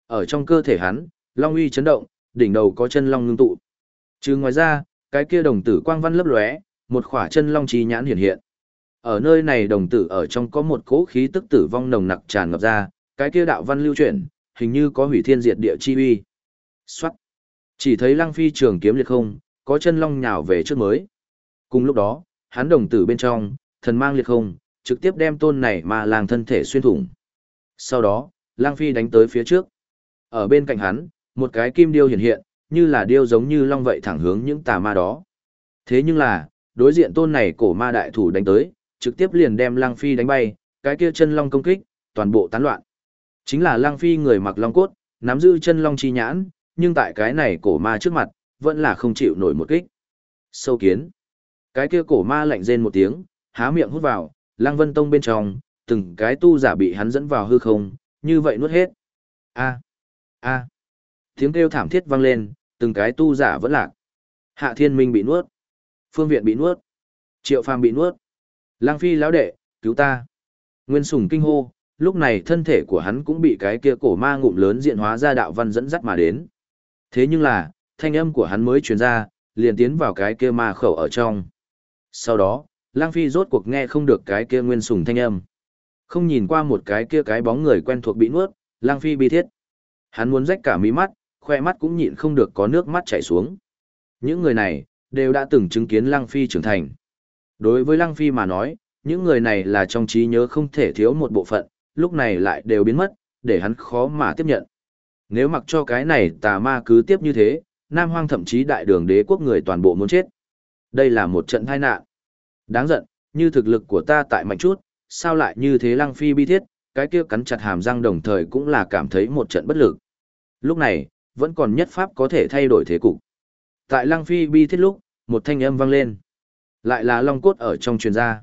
Ở trong cơ thể hắn, long uy chấn động, đỉnh đầu có chân long ngưng tụ. Trừ ngoài ra, cái kia đồng tử quang văn lấp lóe, một khỏa chân long chi nhãn hiện hiện. Ở nơi này đồng tử ở trong có một cỗ khí tức tử vong nồng nặc tràn ngập ra, cái kia đạo văn lưu chuyển, hình như có hủy thiên diệt địa chi uy. Soát. Chỉ thấy Lăng Phi trường kiếm liệt không, có chân long nhào về trước mới. Cùng lúc đó, hắn đồng tử bên trong, thần mang liệt không, trực tiếp đem tôn này mà làng thân thể xuyên thủng. Sau đó, Lăng Phi đánh tới phía trước. Ở bên cạnh hắn, một cái kim điêu hiện hiện, như là điêu giống như long vậy thẳng hướng những tà ma đó. Thế nhưng là, đối diện tôn này cổ ma đại thủ đánh tới, trực tiếp liền đem Lăng Phi đánh bay, cái kia chân long công kích, toàn bộ tán loạn. Chính là Lăng Phi người mặc long cốt, nắm giữ chân long chi nhãn, nhưng tại cái này cổ ma trước mặt, vẫn là không chịu nổi một kích. Sâu kiến. Cái kia cổ ma lạnh rên một tiếng, há miệng hút vào, Lăng Vân Tông bên trong, từng cái tu giả bị hắn dẫn vào hư không, như vậy nuốt hết. A, a. Tiếng kêu thảm thiết vang lên, từng cái tu giả vẫn lạc. Hạ Thiên Minh bị nuốt, Phương Viện bị nuốt, Triệu Phàm bị nuốt. Lăng Phi lão đệ, cứu ta. Nguyên Sùng kinh hô, lúc này thân thể của hắn cũng bị cái kia cổ ma ngụm lớn diện hóa ra đạo văn dẫn dắt mà đến. Thế nhưng là, thanh âm của hắn mới truyền ra, liền tiến vào cái kia ma khẩu ở trong. Sau đó, Lăng Phi rốt cuộc nghe không được cái kia Nguyên Sùng thanh âm. Không nhìn qua một cái kia cái bóng người quen thuộc bị nuốt, Lăng Phi bi thiết. Hắn muốn rách cả mí mắt, khoe mắt cũng nhịn không được có nước mắt chảy xuống. Những người này, đều đã từng chứng kiến Lăng Phi trưởng thành. Đối với Lăng Phi mà nói, những người này là trong trí nhớ không thể thiếu một bộ phận, lúc này lại đều biến mất, để hắn khó mà tiếp nhận. Nếu mặc cho cái này tà ma cứ tiếp như thế, Nam Hoang thậm chí đại đường đế quốc người toàn bộ muốn chết. Đây là một trận tai nạn. Đáng giận, như thực lực của ta tại mạnh chút, sao lại như thế? Lăng Phi bi thiết, cái kia cắn chặt hàm răng đồng thời cũng là cảm thấy một trận bất lực. Lúc này, vẫn còn nhất pháp có thể thay đổi thế cục. Tại Lăng Phi bi thiết lúc, một thanh âm vang lên. Lại là long cốt ở trong truyền ra.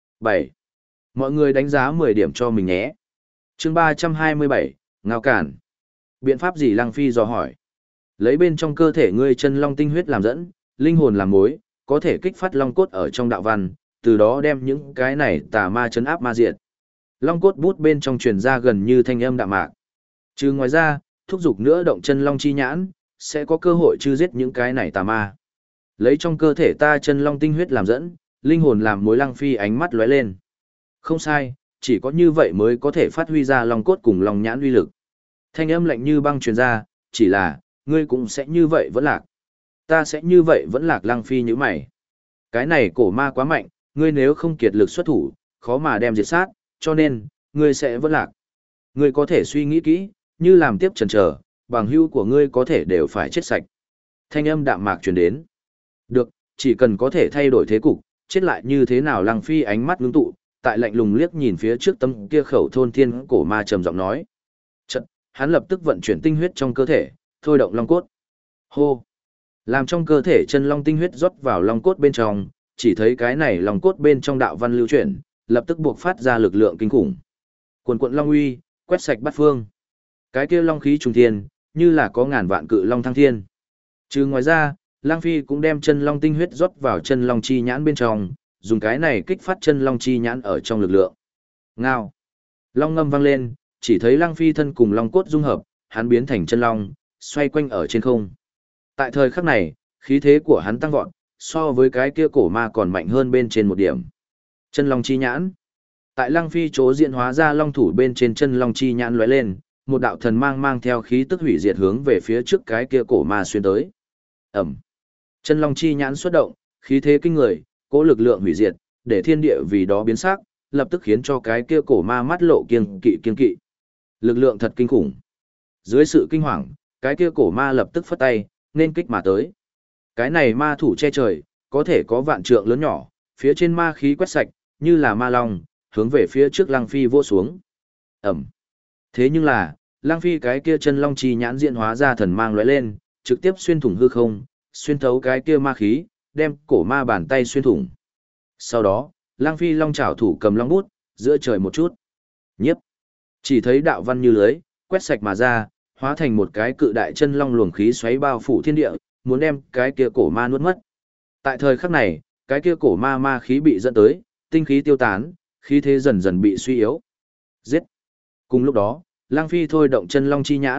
7. Mọi người đánh giá 10 điểm cho mình nhé. Chương 327, Ngao Cản. Biện pháp gì? Lăng Phi dò hỏi. Lấy bên trong cơ thể ngươi chân long tinh huyết làm dẫn, linh hồn làm mối, có thể kích phát long cốt ở trong đạo văn, từ đó đem những cái này tà ma chấn áp ma diệt. Long cốt bút bên trong truyền ra gần như thanh âm đạm mạc. Trừ ngoài ra, thúc giục nữa động chân long chi nhãn, sẽ có cơ hội trừ giết những cái này tà ma. Lấy trong cơ thể ta chân long tinh huyết làm dẫn, linh hồn làm mối. Lăng Phi ánh mắt lóe lên. Không sai, chỉ có như vậy mới có thể phát huy ra long cốt cùng long nhãn uy lực. Thanh âm lạnh như băng truyền ra, chỉ là, ngươi cũng sẽ như vậy vẫn lạc. Ta sẽ như vậy vẫn lạc. Lăng Phi nhíu mày. Cái này cổ ma quá mạnh, ngươi nếu không kiệt lực xuất thủ, khó mà đem diệt sát, cho nên, ngươi sẽ vẫn lạc. Ngươi có thể suy nghĩ kỹ, như làm tiếp chần chờ, bằng hữu của ngươi có thể đều phải chết sạch. Thanh âm đạm mạc truyền đến. Được, chỉ cần có thể thay đổi thế cục, chết lại như thế nào? Lăng Phi ánh mắt ngưng tụ, tại lạnh lùng liếc nhìn phía trước tấm kia khẩu thôn thiên cổ ma trầm giọng nói. Chợt, hắn lập tức vận chuyển tinh huyết trong cơ thể, thôi động long cốt. Hô! Làm trong cơ thể chân long tinh huyết rót vào long cốt bên trong, chỉ thấy cái này long cốt bên trong đạo văn lưu chuyển, lập tức buộc phát ra lực lượng kinh khủng. Cuồn cuộn long uy, quét sạch bát phương. Cái kia long khí trùng thiên, như là có ngàn vạn cự long thăng thiên. Trừ ngoài ra, Lăng Phi cũng đem chân long tinh huyết rót vào chân long chi nhãn bên trong, dùng cái này kích phát chân long chi nhãn ở trong lực lượng. Ngao. Long ngâm vang lên, chỉ thấy Lăng Phi thân cùng long cốt dung hợp, hắn biến thành chân long, xoay quanh ở trên không. Tại thời khắc này, khí thế của hắn tăng vọt, so với cái kia cổ ma còn mạnh hơn bên trên một điểm. Chân long chi nhãn. Tại Lăng Phi chỗ diễn hóa ra long thủ bên trên chân long chi nhãn lóe lên, một đạo thần mang mang theo khí tức hủy diệt hướng về phía trước cái kia cổ ma xuyên tới. Ẩm. Chân long chi nhãn xuất động, khí thế kinh người, cỗ lực lượng hủy diệt, để thiên địa vì đó biến sắc, lập tức khiến cho cái kia cổ ma mắt lộ kiêng kỵ. Lực lượng thật kinh khủng. Dưới sự kinh hoàng, cái kia cổ ma lập tức phất tay, nên kích mà tới. Cái này ma thủ che trời, có thể có vạn trượng lớn nhỏ, phía trên ma khí quét sạch, như là ma long, hướng về phía trước Lăng Phi vỗ xuống. Ẩm. Thế nhưng là, Lăng Phi cái kia chân long chi nhãn diễn hóa ra thần mang lóe lên, trực tiếp xuyên thủng hư không, xuyên thấu cái kia ma khí, đem cổ ma bàn tay xuyên thủng. Sau đó, Lăng Phi long chảo thủ cầm long bút, giữa trời một chút. Nhiếp. Chỉ thấy đạo văn như lưới, quét sạch mà ra, hóa thành một cái cự đại chân long luồng khí xoáy bao phủ thiên địa, muốn đem cái kia cổ ma nuốt mất. Tại thời khắc này, cái kia cổ ma khí bị dẫn tới, tinh khí tiêu tán, khí thế dần dần bị suy yếu. Giết. Cùng lúc đó, Lăng Phi thôi động chân long chi nhãn,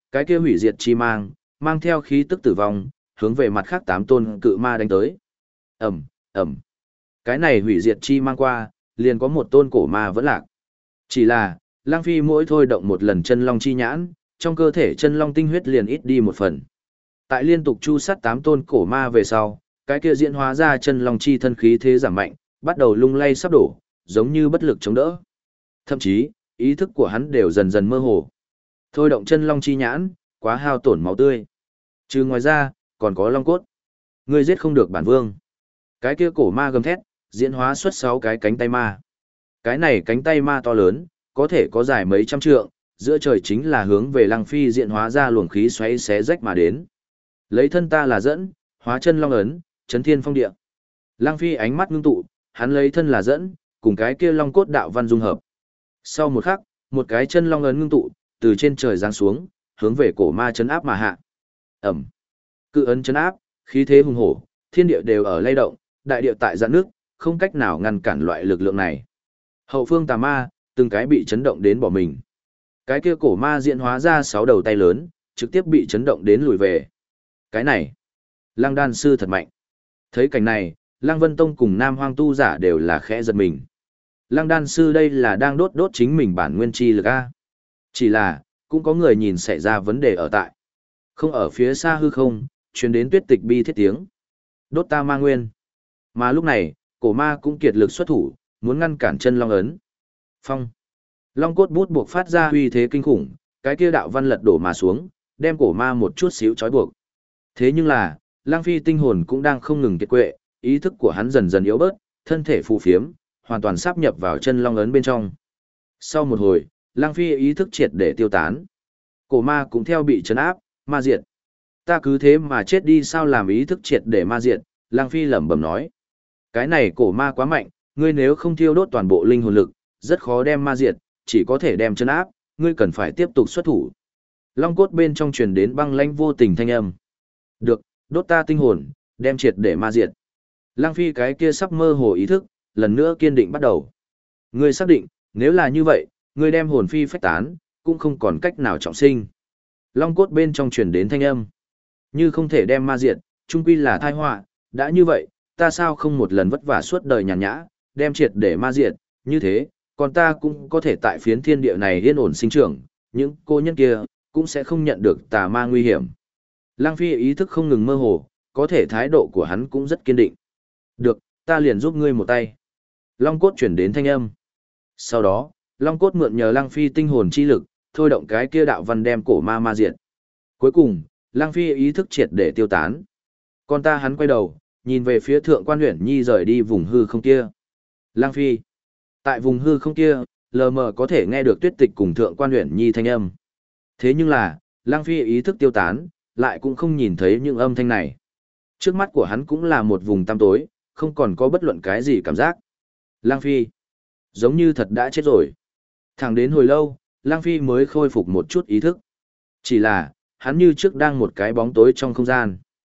Cái kia hủy diệt chi mang, mang theo khí tức tử vong, hướng về mặt khác 8 tôn cự ma đánh tới. Ầm, ầm. Cái này hủy diệt chi mang qua, liền có một tôn cổ ma vẫn lạc. Chỉ là, Lang Phi mỗi thôi động một lần chân long chi nhãn, trong cơ thể chân long tinh huyết liền ít đi một phần. Tại liên tục chu sát 8 tôn cổ ma về sau, cái kia diễn hóa ra chân long chi thân khí thế giảm mạnh, bắt đầu lung lay sắp đổ, giống như bất lực chống đỡ. Thậm chí, ý thức của hắn đều dần dần mơ hồ. Thôi động chân long chi nhãn, quá hao tổn máu tươi. Trừ ngoài ra, còn có long cốt. Ngươi giết không được bản vương. Cái kia cổ ma gầm thét, diễn hóa xuất 6 cái cánh tay ma. Cái này cánh tay ma to lớn, có thể có dài mấy trăm trượng, giữa trời chính là hướng về Lăng Phi diễn hóa ra luồng khí xoáy xé rách mà đến. Lấy thân ta là dẫn, hóa chân long ấn, chấn thiên phong địa. Lăng Phi ánh mắt ngưng tụ, hắn lấy thân là dẫn, cùng cái kia long cốt đạo văn dung hợp. Sau một khắc, một cái chân long ấn ngưng tụ, từ trên trời giáng xuống, hướng về cổ ma chấn áp mà hạ. Ẩm. Cự ấn chấn áp, khí thế hùng hổ, thiên địa đều ở lay động, đại địa tại giãn nước, không cách nào ngăn cản loại lực lượng này. Hậu phương tà ma, từng cái bị chấn động đến bỏ mình. Cái kia cổ ma diễn hóa ra 6 đầu tay lớn, trực tiếp bị chấn động đến lùi về. Cái này, Lăng đan sư thật mạnh. Thấy cảnh này, Lăng Vân Tông cùng Nam Hoang tu giả đều là khẽ giật mình. Lăng đan sư đây là đang đốt chính mình bản nguyên chi lực a. Chỉ là, cũng có người nhìn xảy ra vấn đề ở tại. Không ở phía xa hư không, truyền đến tuyết tịch bi thiết tiếng. Đốt ta ma nguyên. Mà lúc này, cổ ma cũng kiệt lực xuất thủ, muốn ngăn cản chân long ấn. Phong. Long cốt bút buộc phát ra uy thế kinh khủng, cái kia đạo văn lật đổ mà xuống, đem cổ ma một chút xíu trói buộc. Thế nhưng là, Lang Phi tinh hồn cũng đang không ngừng kiệt quệ, ý thức của hắn dần dần yếu bớt, thân thể phù phiếm, hoàn toàn sáp nhập vào chân long ấn bên trong. Sau một hồi, Lang Phi ý thức triệt để tiêu tán. Cổ ma cũng theo bị trấn áp, ma diệt. Ta cứ thế mà chết đi sao làm ý thức triệt để ma diệt, Lang Phi lẩm bẩm nói. Cái này cổ ma quá mạnh, ngươi nếu không thiêu đốt toàn bộ linh hồn lực, rất khó đem ma diệt, chỉ có thể đem trấn áp, ngươi cần phải tiếp tục xuất thủ. Long cốt bên trong truyền đến băng lãnh vô tình thanh âm. Được, đốt ta tinh hồn, đem triệt để ma diệt. Lang Phi cái kia sắp mơ hồ ý thức, lần nữa kiên định bắt đầu. Ngươi xác định, nếu là như vậy, ngươi đem hồn phi phách tán, cũng không còn cách nào trọng sinh. Long cốt bên trong truyền đến thanh âm. Như không thể đem ma diệt, chung quy là tai họa, đã như vậy, ta sao không một lần vất vả suốt đời nhàn nhã, đem triệt để ma diệt, như thế, còn ta cũng có thể tại phiến thiên địa này yên ổn sinh trưởng, những cô nhân kia, cũng sẽ không nhận được tà ma nguy hiểm. Lang Phi ý thức không ngừng mơ hồ, có thể thái độ của hắn cũng rất kiên định. Được, ta liền giúp ngươi một tay. Long cốt chuyển đến thanh âm. Sau đó, Long cốt mượn nhờ Lang Phi tinh hồn chi lực, thôi động cái kia đạo văn đem cổ ma ma diệt. Cuối cùng, Lang Phi ý thức triệt để tiêu tán. Con ta hắn quay đầu, nhìn về phía Thượng Quan Uyển Nhi rời đi vùng hư không kia. Lang Phi. Tại vùng hư không kia, lờ mờ có thể nghe được Tuyết Tịch cùng Thượng Quan Uyển Nhi thanh âm. Thế nhưng là, Lang Phi ý thức tiêu tán, lại cũng không nhìn thấy những âm thanh này. Trước mắt của hắn cũng là một vùng tăm tối, không còn có bất luận cái gì cảm giác. Lang Phi, giống như thật đã chết rồi. Thẳng đến hồi lâu, Lang Phi mới khôi phục một chút ý thức. Chỉ là, hắn như trước đang một cái bóng tối trong không gian.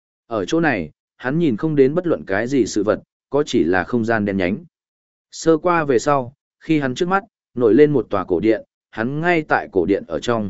Ở chỗ này, hắn nhìn không đến bất luận cái gì sự vật, có chỉ là không gian đen nhánh. Sơ qua về sau, khi hắn trước mắt, nổi lên một tòa cổ điện, hắn ngay tại cổ điện ở trong.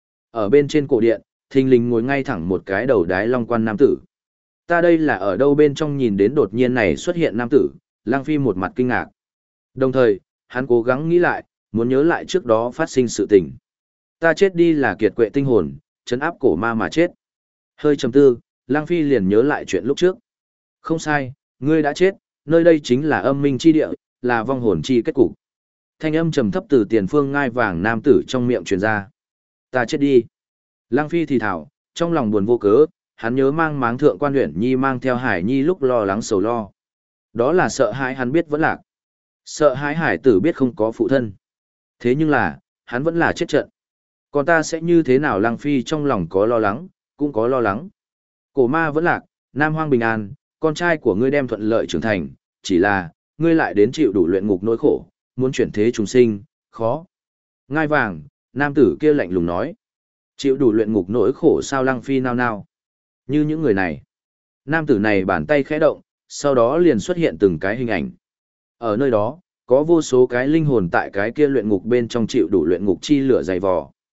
Ở bên trên cổ điện, thình lình ngồi ngay thẳng một cái đầu đái long quan nam tử. Ta đây là ở đâu bên trong nhìn đến đột nhiên này xuất hiện nam tử, Lang Phi một mặt kinh ngạc. Đồng thời, hắn cố gắng nghĩ lại, muốn nhớ lại trước đó phát sinh sự tình. Ta chết đi là kiệt quệ tinh hồn, trấn áp cổ ma mà chết. Hơi trầm tư, Lang Phi liền nhớ lại chuyện lúc trước. Không sai, ngươi đã chết, nơi đây chính là âm minh chi địa, là vong hồn chi kết cục. Thanh âm trầm thấp từ tiền phương ngai vàng nam tử trong miệng truyền ra. Ta chết đi. Lang Phi thì thảo, trong lòng buồn vô cớ, hắn nhớ mang máng Thượng Quan Uyển Nhi mang theo Hải Nhi lúc lo lắng sầu lo. Đó là sợ hãi hắn biết vẫn lạc. Sợ hãi hải tử biết không có phụ thân. Thế nhưng là, hắn vẫn là chết trận. Còn ta sẽ như thế nào? Lang Phi trong lòng có lo lắng, cũng có lo lắng. Cổ ma vẫn lạc, Nam Hoang bình an, con trai của ngươi đem thuận lợi trưởng thành, chỉ là, ngươi lại đến chịu đủ luyện ngục nỗi khổ, muốn chuyển thế trùng sinh, khó. Ngai vàng, nam tử kia lạnh lùng nói. Chịu đủ luyện ngục nỗi khổ sao? Lang Phi nao nao. Như những người này. Nam tử này bàn tay khẽ động, sau đó liền xuất hiện từng cái hình ảnh. Ở nơi đó, có vô số cái linh hồn tại cái kia luyện ngục bên trong chịu đủ luyện ngục chi lửa dày vò.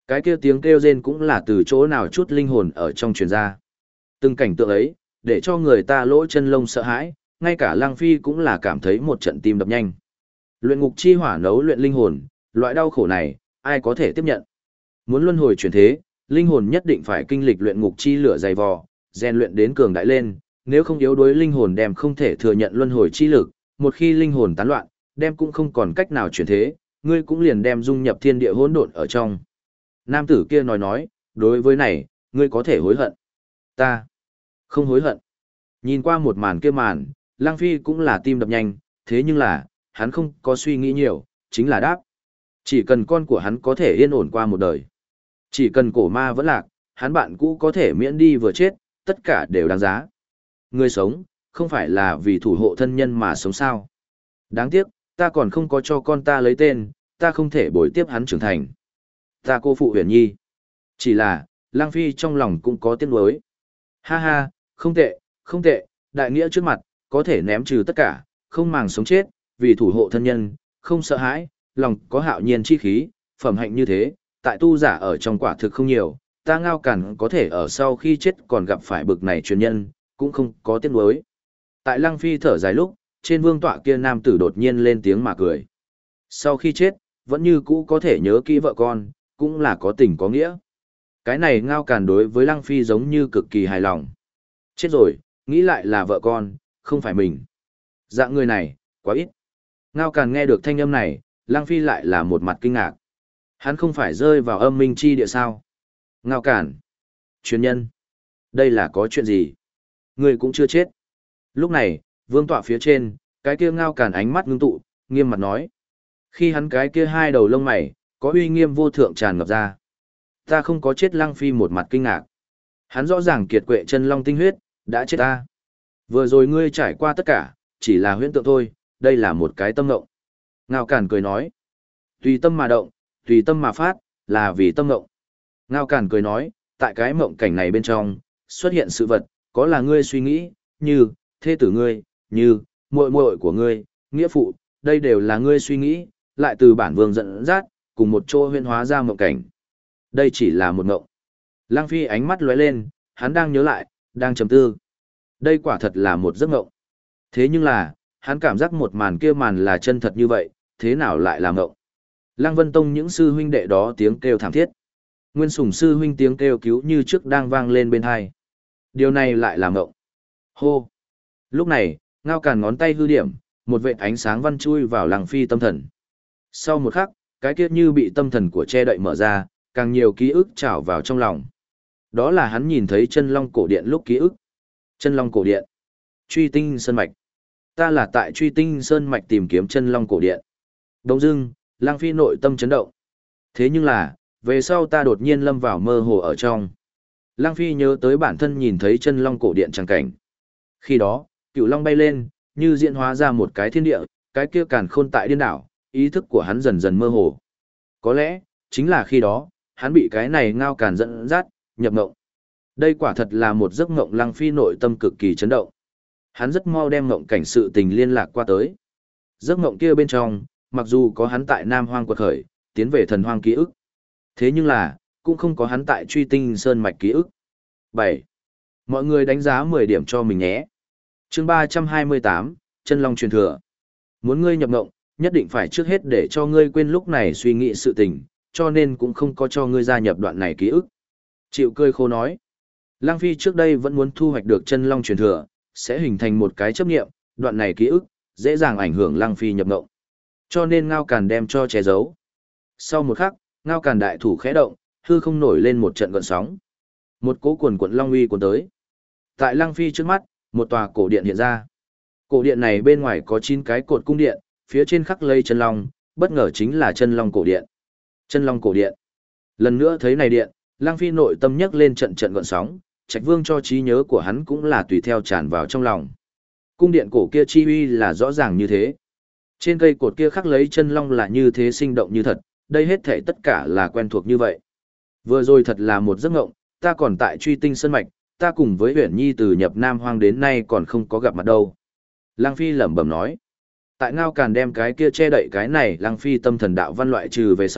Cái kia tiếng kêu rên cũng là từ chỗ nào chút linh hồn ở trong truyền ra. Từng cảnh tượng ấy, để cho người ta lỗ chân lông sợ hãi, ngay cả Lăng Phi cũng là cảm thấy một trận tim đập nhanh. Luyện ngục chi hỏa nấu luyện linh hồn, loại đau khổ này, ai có thể tiếp nhận? Muốn luân hồi chuyển thế, linh hồn nhất định phải kinh lịch luyện ngục chi lửa dày vò, rèn luyện đến cường đại lên, nếu không yếu đuối linh hồn đem không thể thừa nhận luân hồi chi lực, một khi linh hồn tán loạn, đem cũng không còn cách nào chuyển thế, ngươi cũng liền đem dung nhập thiên địa hỗn độn ở trong. Nam tử kia nói, đối với này, ngươi có thể hối hận. Ta không hối hận. Nhìn qua một màn kia màn, Lăng Phi cũng là tim đập nhanh, thế nhưng là, hắn không có suy nghĩ nhiều, chính là đáp. Chỉ cần con của hắn có thể yên ổn qua một đời. Chỉ cần cổ ma vẫn lạc, hắn bạn cũ có thể miễn đi vừa chết, tất cả đều đáng giá. Người sống, không phải là vì thủ hộ thân nhân mà sống sao. Đáng tiếc, ta còn không có cho con ta lấy tên, ta không thể bồi tiếp hắn trưởng thành. Ta cô phụ Huyền Nhi. Chỉ là, Lang Phi trong lòng cũng có tiếc nuối. Ha ha, không tệ, không tệ, đại nghĩa trước mặt, có thể ném trừ tất cả, không màng sống chết, vì thủ hộ thân nhân, không sợ hãi, lòng có hạo nhiên chi khí, phẩm hạnh như thế, tại tu giả ở trong quả thực không nhiều, ta Ngao Càn có thể ở sau khi chết còn gặp phải bực này truyền nhân, cũng không có tiếc nuối. Tại Lăng Phi thở dài lúc, trên vương tọa kia nam tử đột nhiên lên tiếng mà cười. Sau khi chết, vẫn như cũ có thể nhớ kỹ vợ con, cũng là có tình có nghĩa. Cái này Ngao Càn đối với Lăng Phi giống như cực kỳ hài lòng. Chết rồi, nghĩ lại là vợ con, không phải mình. Dạng người này, quá ít. Ngao Càn nghe được thanh âm này, Lăng Phi lại là một mặt kinh ngạc. Hắn không phải rơi vào âm minh chi địa sao? Ngao Càn. Truyền nhân. Đây là có chuyện gì? Người cũng chưa chết. Lúc này, vương tọa phía trên, cái kia Ngao Càn ánh mắt ngưng tụ, nghiêm mặt nói. Khi hắn cái kia hai đầu lông mày, có uy nghiêm vô thượng tràn ngập ra. Ta không có chết. Lăng Phi một mặt kinh ngạc. Hắn rõ ràng kiệt quệ chân long tinh huyết, đã chết ta. Vừa rồi ngươi trải qua tất cả, chỉ là huyễn tượng thôi, đây là một cái tâm ngộng. Ngao Càn cười nói. Tùy tâm mà động, tùy tâm mà phát, là vì tâm ngộng. Ngao Càn cười nói, tại cái mộng cảnh này bên trong, xuất hiện sự vật, có là ngươi suy nghĩ, như, thê tử ngươi, như, muội muội của ngươi, nghĩa phụ, đây đều là ngươi suy nghĩ, lại từ bản vương dẫn dắt, cùng một chỗ huyễn hóa ra mộng cảnh. Đây chỉ là một mộng. Lăng Phi ánh mắt lóe lên, hắn đang nhớ lại, đang trầm tư. Đây quả thật là một giấc mộng. Thế nhưng là, hắn cảm giác một màn kia màn là chân thật như vậy, thế nào lại là mộng? Lăng Vân Tông những sư huynh đệ đó tiếng kêu thảm thiết. Nguyên Sùng sư huynh tiếng kêu cứu như trước đang vang lên bên tai. Điều này lại là mộng. Hô. Lúc này, Ngao Càn ngón tay hư điểm, một vệt ánh sáng văn chui vào Lăng Phi tâm thần. Sau một khắc, cái kia như bị tâm thần của che đậy mở ra, càng nhiều ký ức trào vào trong lòng. Đó là hắn nhìn thấy chân long cổ điện lúc ký ức. Chân long cổ điện. Truy tinh sơn mạch. Ta là tại Truy tinh sơn mạch tìm kiếm chân long cổ điện. Đông dưng, Lăng Phi nội tâm chấn động. Thế nhưng là, về sau ta đột nhiên lâm vào mơ hồ ở trong. Lăng Phi nhớ tới bản thân nhìn thấy chân long cổ điện tràng cảnh. Khi đó, cựu long bay lên, như diễn hóa ra một cái thiên địa, cái kia càn khôn tại điên đảo, ý thức của hắn dần dần mơ hồ. Có lẽ, chính là khi đó, hắn bị cái này Ngao Càn dẫn dắt, nhập ngộng. Đây quả thật là một giấc ngộng. Lăng Phi nội tâm cực kỳ chấn động. Hắn rất mau đem ngộng cảnh sự tình liên lạc qua tới. Giấc ngộng kia bên trong, mặc dù có hắn tại Nam Hoang quật khởi, tiến về thần hoang ký ức. Thế nhưng là, cũng không có hắn tại Truy tinh sơn mạch ký ức. 7. Mọi người đánh giá 10 điểm cho mình nhé. Chương 328, Chân Long truyền thừa. Muốn ngươi nhập ngộng, nhất định phải trước hết để cho ngươi quên lúc này suy nghĩ sự tình, cho nên cũng không có cho ngươi gia nhập đoạn này ký ức. Chịu cười khô nói. Lăng Phi trước đây vẫn muốn thu hoạch được Chân Long truyền thừa, sẽ hình thành một cái chấp niệm, đoạn này ký ức, dễ dàng ảnh hưởng Lăng Phi nhập ngộng. Cho nên Ngao Càn đem cho che giấu. Sau một khắc, Ngao Càn đại thủ khẽ động, hư không nổi lên một trận gợn sóng. Một cỗ cuồn cuộn long uy cuốn tới. Tại Lăng Phi trước mắt, một tòa cổ điện hiện ra. Cổ điện này bên ngoài có 9 cái cột cung điện, phía trên khắc lây chân long, bất ngờ chính là chân long cổ điện. Chân long cổ điện. Lần nữa thấy này điện, Lăng Phi nội tâm nhấc lên trận trận gợn sóng, Trạch Vương cho trí nhớ của hắn cũng là tùy theo tràn vào trong lòng. Cung điện cổ kia chi uy là rõ ràng như thế. Trên cây cột kia khắc lấy chân long là như thế sinh động như thật, đây hết thảy tất cả là quen thuộc như vậy. Vừa rồi thật là một giấc ngộng, ta còn tại Truy tinh sơn mạch, ta cùng với Uyển Nhi từ nhập Nam Hoang đến nay còn không có gặp mặt đâu. Lăng Phi lẩm bẩm nói. Tại Ngao Càn đem cái kia che đậy cái này, Lăng Phi tâm thần đạo văn loại trừ về sau,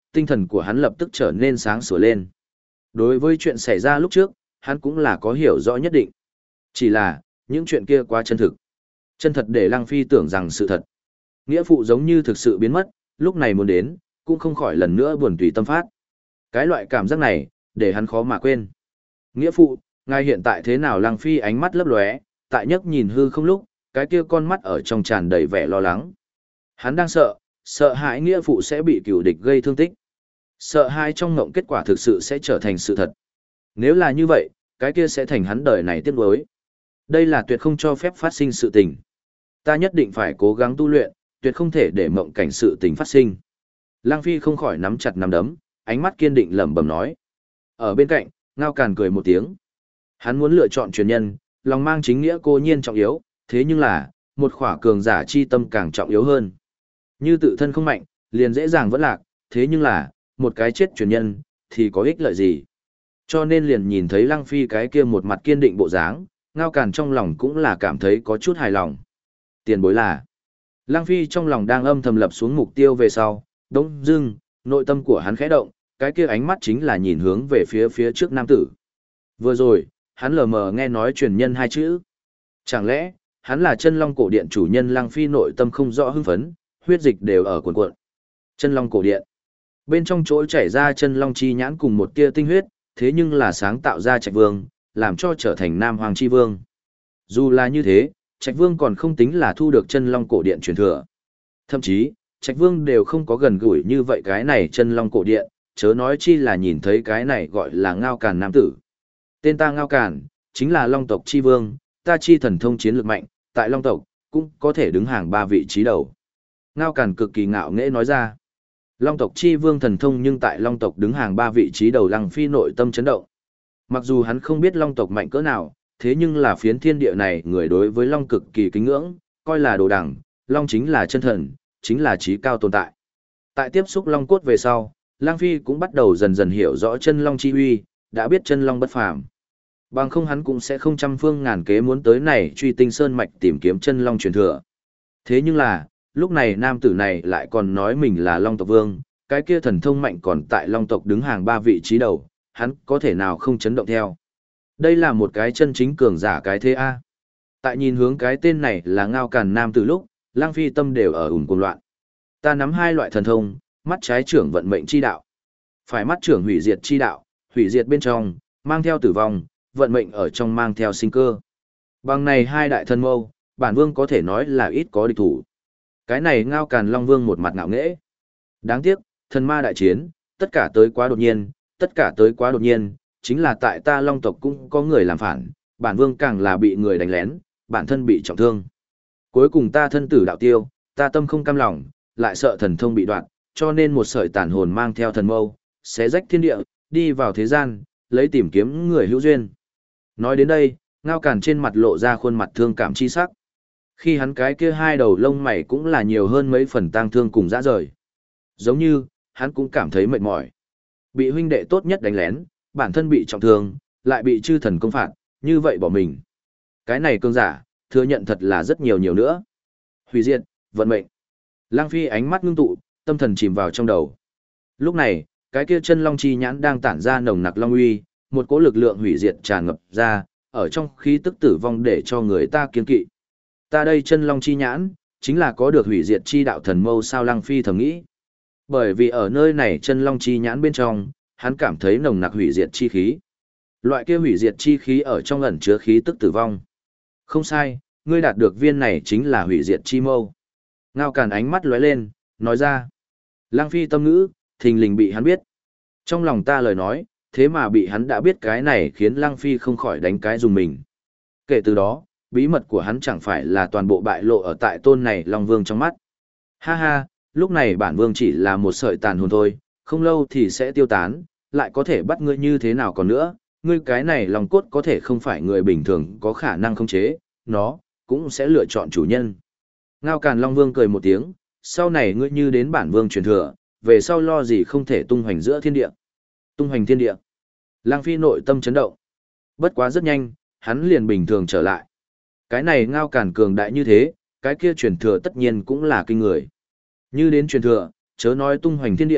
tinh thần của hắn lập tức trở nên sáng sủa lên. Đối với chuyện xảy ra lúc trước, hắn cũng là có hiểu rõ nhất định. Chỉ là, những chuyện kia quá chân thực. Chân thật để Lăng Phi tưởng rằng sự thật. Nghĩa phụ giống như thực sự biến mất, lúc này muốn đến, cũng không khỏi lần nữa buồn tùy tâm phát. Cái loại cảm giác này, để hắn khó mà quên. Nghĩa phụ, ngài hiện tại thế nào? Lăng Phi ánh mắt lấp lóe, tại nhấc nhìn hư không lúc, cái kia con mắt ở trong tràn đầy vẻ lo lắng. Hắn đang sợ hãi nghĩa phụ sẽ bị cựu địch gây thương tích. Sợ hãi trong ngộng kết quả thực sự sẽ trở thành sự thật. Nếu là như vậy, cái kia sẽ thành hắn đời này tiếc nuối. Đây là tuyệt không cho phép phát sinh sự tình. Ta nhất định phải cố gắng tu luyện, tuyệt không thể để mộng cảnh sự tình phát sinh. Lăng Phi không khỏi nắm chặt nắm đấm, ánh mắt kiên định lẩm bẩm nói. Ở bên cạnh, Ngao Càn cười một tiếng. Hắn muốn lựa chọn truyền nhân, lòng mang chính nghĩa cô nhiên trọng yếu, thế nhưng là, một khỏa cường giả chi tâm càng trọng yếu hơn. Như tự thân không mạnh, liền dễ dàng vẫn lạc, thế nhưng là, một cái chết truyền nhân, thì có ích lợi gì? Cho nên liền nhìn thấy Lăng Phi cái kia một mặt kiên định bộ dáng, Ngao Càn trong lòng cũng là cảm thấy có chút hài lòng. Tiền bối là, Lăng Phi trong lòng đang âm thầm lập xuống mục tiêu về sau, đống dưng, nội tâm của hắn khẽ động, cái kia ánh mắt chính là nhìn hướng về phía trước nam tử. Vừa rồi, hắn lờ mờ nghe nói truyền nhân hai chữ. Chẳng lẽ, hắn là chân long cổ điện chủ nhân? Lăng Phi nội tâm không rõ hưng phấn, huyết dịch đều ở cuộn cuộn. Chân long cổ điện. Bên trong chỗ chảy ra chân long chi nhãn cùng một tia tinh huyết, thế nhưng là sáng tạo ra Trạch Vương, làm cho trở thành Nam Hoàng chi vương. Dù là như thế, Trạch Vương còn không tính là thu được chân long cổ điện truyền thừa. Thậm chí, Trạch Vương đều không có gần gũi như vậy cái này chân long cổ điện, chớ nói chi là nhìn thấy cái này gọi là Ngao Càn nam tử. Tên ta Ngao Càn, chính là Long tộc chi vương, ta chi thần thông chiến lược mạnh, tại Long tộc, cũng có thể đứng hàng 3 vị trí đầu. Ngao Càn cực kỳ ngạo nghễ nói ra. Long tộc chi vương thần thông nhưng tại Long tộc đứng hàng 3 vị trí đầu. Lăng Phi nội tâm chấn động. Mặc dù hắn không biết Long tộc mạnh cỡ nào, thế nhưng là phiến thiên địa này người đối với Long cực kỳ kính ngưỡng, coi là đồ đẳng, Long chính là chân thần, chính là trí cao tồn tại. Tại tiếp xúc Long cốt về sau, Lăng Phi cũng bắt đầu dần dần hiểu rõ chân Long chi uy, đã biết chân Long bất phàm. Bằng không hắn cũng sẽ không trăm phương ngàn kế muốn tới này truy tinh sơn mạch tìm kiếm chân Long truyền thừa. Thế nhưng là, lúc này nam tử này lại còn nói mình là Long tộc vương, cái kia thần thông mạnh còn tại Long tộc đứng hàng 3 vị trí đầu, hắn có thể nào không chấn động theo. Đây là một cái chân chính cường giả cái thế A. Tại nhìn hướng cái tên này là Ngao Càn nam tử lúc, Lăng Phi tâm đều ở cuồng loạn. Ta nắm 2 loại thần thông, mắt trái trưởng vận mệnh chi đạo, phải mắt trưởng hủy diệt chi đạo, hủy diệt bên trong, mang theo tử vong, vận mệnh ở trong mang theo sinh cơ. Bằng này 2 đại thần mâu, bản vương có thể nói là ít có địch thủ. Cái này Ngao Càn Long Vương một mặt ngạo nghễ. Đáng tiếc, thần ma đại chiến, tất cả tới quá đột nhiên, chính là tại ta Long tộc cũng có người làm phản, bản vương càng là bị người đánh lén, bản thân bị trọng thương. Cuối cùng ta thân tử đạo tiêu, ta tâm không cam lòng, lại sợ thần thông bị đoạn, cho nên một sợi tàn hồn mang theo thần mâu, xé rách thiên địa, đi vào thế gian, lấy tìm kiếm người hữu duyên. Nói đến đây, Ngao Càn trên mặt lộ ra khuôn mặt thương cảm chi sắc. Khi hắn cái kia 2 đầu lông mày cũng là nhiều hơn mấy phần tang thương cùng dã rời. Giống như, hắn cũng cảm thấy mệt mỏi. Bị huynh đệ tốt nhất đánh lén, bản thân bị trọng thương, lại bị chư thần công phạt, như vậy bỏ mình. Cái này cương giả, thừa nhận thật là rất nhiều nữa. Hủy diệt, vận mệnh. Lăng Phi ánh mắt ngưng tụ, tâm thần chìm vào trong đầu. Lúc này, cái kia chân long chi nhãn đang tản ra nồng nặc long uy, một cỗ lực lượng hủy diệt tràn ngập ra, ở trong khí tức tử vong để cho người ta kiêng kỵ. Ta đây chân long chi nhãn, chính là có được hủy diệt chi đạo thần mâu sao? Lăng Phi thầm nghĩ. Bởi vì ở nơi này chân long chi nhãn bên trong, hắn cảm thấy nồng nặc hủy diệt chi khí. Loại kia hủy diệt chi khí ở trong ẩn chứa khí tức tử vong. Không sai, ngươi đạt được viên này chính là hủy diệt chi mâu. Ngao Càn ánh mắt lóe lên, nói ra. Lăng Phi tâm ngữ, thình lình bị hắn biết. Trong lòng ta lời nói, thế mà bị hắn đã biết, cái này khiến Lăng Phi không khỏi đánh cái dùng mình. Kể từ đó, bí mật của hắn chẳng phải là toàn bộ bại lộ ở tại tôn này Long Vương trong mắt. Ha ha, lúc này bản vương chỉ là một sợi tàn hồn thôi, không lâu thì sẽ tiêu tán, lại có thể bắt ngươi như thế nào còn nữa, ngươi cái này lòng cốt có thể không phải người bình thường có khả năng khống chế, nó cũng sẽ lựa chọn chủ nhân. Ngao Càn Long Vương cười một tiếng, sau này ngươi như đến bản vương truyền thừa, về sau lo gì không thể tung hoành giữa thiên địa. Tung hoành thiên địa. Lăng Phi nội tâm chấn động. Bất quá rất nhanh, hắn liền bình thường trở lại. Cái này Ngao Càn cường đại như thế, cái kia truyền thừa tất nhiên cũng là kinh người. Như đến truyền thừa, chớ nói tung hoành thiên địa,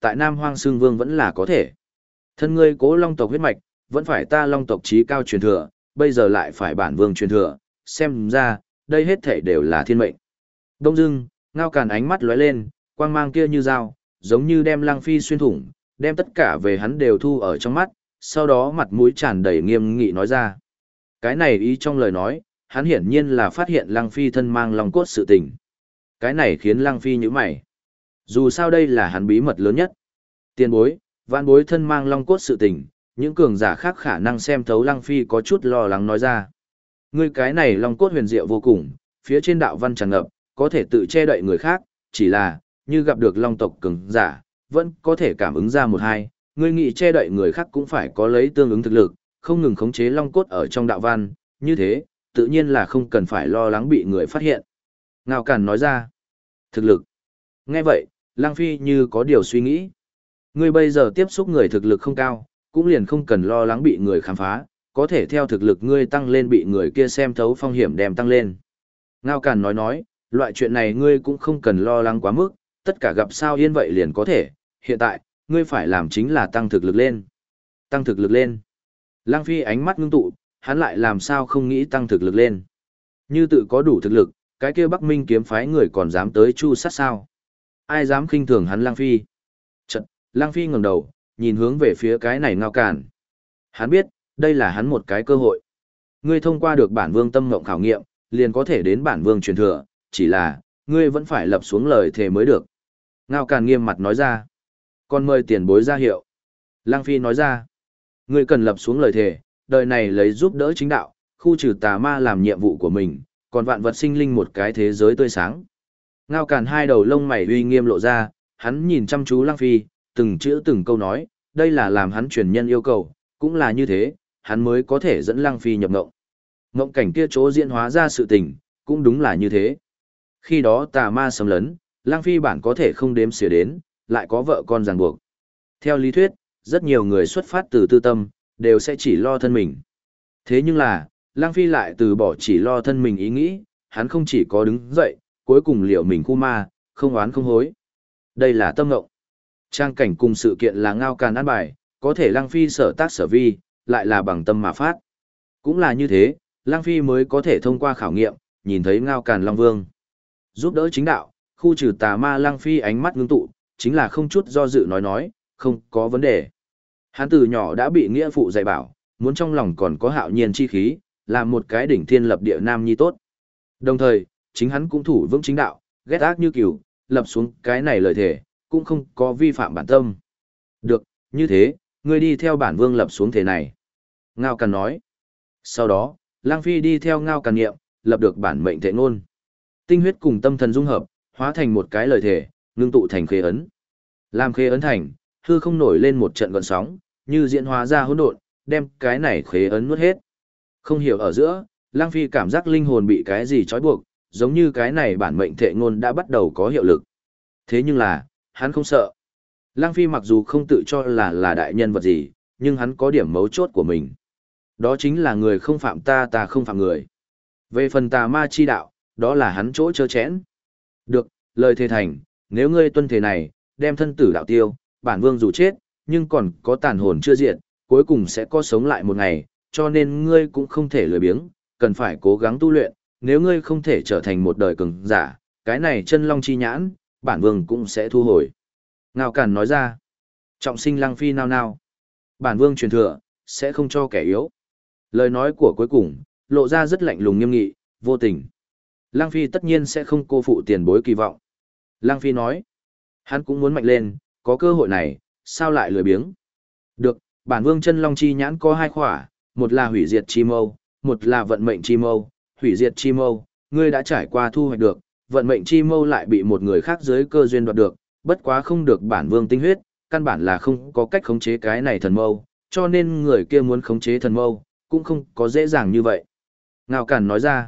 tại Nam Hoang Xương Vương vẫn là có thể. Thân ngươi cố long tộc huyết mạch, vẫn phải ta long tộc trí cao truyền thừa, bây giờ lại phải bản vương truyền thừa, xem ra, đây hết thể đều là thiên mệnh. Đông dưng, Ngao Càn ánh mắt lóe lên, quang mang kia như dao, giống như đem Lăng Phi xuyên thủng, đem tất cả về hắn đều thu ở trong mắt, sau đó mặt mũi tràn đầy nghiêm nghị nói ra. Cái này ý trong lời nói, hắn hiển nhiên là phát hiện Lăng Phi thân mang long cốt sự tình. Cái này khiến Lăng Phi nhíu mày. Dù sao đây là hắn bí mật lớn nhất. Tiền bối, vạn bối thân mang long cốt sự tình, những cường giả khác khả năng xem thấu Lăng Phi có chút lo lắng nói ra. Ngươi cái này long cốt huyền diệu vô cùng, phía trên đạo văn tràn ngập, có thể tự che đậy người khác, chỉ là, như gặp được long tộc cường giả, vẫn có thể cảm ứng ra một hai, ngươi nghĩ che đậy người khác cũng phải có lấy tương ứng thực lực, không ngừng khống chế long cốt ở trong đạo văn, như thế, tự nhiên là không cần phải lo lắng bị người phát hiện. Ngao Càn nói ra, thực lực. Nghe vậy, Lăng Phi như có điều suy nghĩ. Ngươi bây giờ tiếp xúc người thực lực không cao, cũng liền không cần lo lắng bị người khám phá, có thể theo thực lực ngươi tăng lên bị người kia xem thấu phong hiểm đem tăng lên. Ngao Càn nói, loại chuyện này ngươi cũng không cần lo lắng quá mức, tất cả gặp sao yên vậy liền có thể, hiện tại, ngươi phải làm chính là tăng thực lực lên. Tăng thực lực lên. Lăng Phi ánh mắt ngưng tụ, hắn lại làm sao không nghĩ tăng thực lực lên. Như tự có đủ thực lực, cái kia Bắc Minh kiếm phái người còn dám tới chu sát sao. Ai dám khinh thường hắn Lăng Phi. Chật, Lăng Phi ngẩng đầu, nhìn hướng về phía cái này Ngao Càn. Hắn biết, đây là hắn một cái cơ hội. Ngươi thông qua được bản vương tâm ngộng khảo nghiệm, liền có thể đến bản vương truyền thừa, chỉ là, ngươi vẫn phải lập xuống lời thề mới được. Ngao Càn nghiêm mặt nói ra. Còn mời tiền bối ra hiệu. Lăng Phi nói ra. Ngươi cần lập xuống lời thề, đời này lấy giúp đỡ chính đạo, khu trừ tà ma làm nhiệm vụ của mình, còn vạn vật sinh linh một cái thế giới tươi sáng. Ngao Càn hai đầu lông mày uy nghiêm lộ ra, hắn nhìn chăm chú Lăng Phi, từng chữ từng câu nói, đây là làm hắn truyền nhân yêu cầu, cũng là như thế, hắn mới có thể dẫn Lăng Phi nhập ngộng. Ngộng cảnh kia chỗ diễn hóa ra sự tình, cũng đúng là như thế. Khi đó tà ma xâm lấn, Lăng Phi bản có thể không đếm xỉa đến, lại có vợ con ràng buộc. Theo lý thuyết, rất nhiều người xuất phát từ tư tâm, đều sẽ chỉ lo thân mình. Thế nhưng là, Lăng Phi lại từ bỏ chỉ lo thân mình ý nghĩ, hắn không chỉ có đứng dậy, cuối cùng liệu mình khu ma, không oán không hối. Đây là tâm ngộng. Trang cảnh cùng sự kiện là Ngao Càn an bài, có thể Lăng Phi sở tác sở vi, lại là bằng tâm mà phát. Cũng là như thế, Lăng Phi mới có thể thông qua khảo nghiệm, nhìn thấy Ngao Càn Long Vương. Giúp đỡ chính đạo, khu trừ tà ma Lăng Phi ánh mắt ngưng tụ, chính là không chút do dự nói, không có vấn đề. Hắn từ nhỏ đã bị nghĩa phụ dạy bảo, muốn trong lòng còn có hạo nhiên chi khí, làm một cái đỉnh thiên lập địa nam nhi tốt. Đồng thời, chính hắn cũng thủ vững chính đạo, ghét ác như cừu, lập xuống cái này lời thề, cũng không có vi phạm bản tâm. Được, như thế, ngươi đi theo bản vương lập xuống thể này. Ngao Càn nói. Sau đó, Lăng Phi đi theo Ngao Càn nghiệm, lập được bản mệnh thể ngôn. Tinh huyết cùng tâm thần dung hợp, hóa thành một cái lời thề, ngưng tụ thành khế ấn. Làm khế ấn thành, hư không nổi lên một trận gợn sóng, như diễn hóa ra hỗn độn, đem cái này khế ấn nuốt hết. Không hiểu ở giữa, Lăng Phi cảm giác linh hồn bị cái gì trói buộc, giống như cái này bản mệnh thệ ngôn đã bắt đầu có hiệu lực. Thế nhưng là, hắn không sợ. Lăng Phi mặc dù không tự cho là đại nhân vật gì, nhưng hắn có điểm mấu chốt của mình. Đó chính là người không phạm ta, ta không phạm người. Về phần tà ma chi đạo, đó là hắn chỗ chớ chẽn. Được, lời thề thành, nếu ngươi tuân thể này, đem thân tử đạo tiêu, bản vương dù chết, nhưng còn có tàn hồn chưa diệt, cuối cùng sẽ có sống lại một ngày, cho nên ngươi cũng không thể lười biếng, cần phải cố gắng tu luyện, nếu ngươi không thể trở thành một đời cường giả, cái này chân long chi nhãn, bản vương cũng sẽ thu hồi. Ngao Càn nói ra, trọng sinh Lăng Phi nao nao. Bản vương truyền thừa, sẽ không cho kẻ yếu. Lời nói của cuối cùng, lộ ra rất lạnh lùng nghiêm nghị, vô tình. Lăng Phi tất nhiên sẽ không cô phụ tiền bối kỳ vọng. Lăng Phi nói, hắn cũng muốn mạnh lên, có cơ hội này, sao lại lười biếng. Được, bản vương chân long chi nhãn có hai khỏa, một là hủy diệt chi mâu, một là vận mệnh chi mâu. Hủy diệt chi mâu, ngươi đã trải qua thu hoạch được, vận mệnh chi mâu lại bị một người khác dưới cơ duyên đoạt được, bất quá không được bản vương tinh huyết, căn bản là không có cách khống chế cái này thần mâu, cho nên người kia muốn khống chế thần mâu, cũng không có dễ dàng như vậy. Ngao Càn nói ra.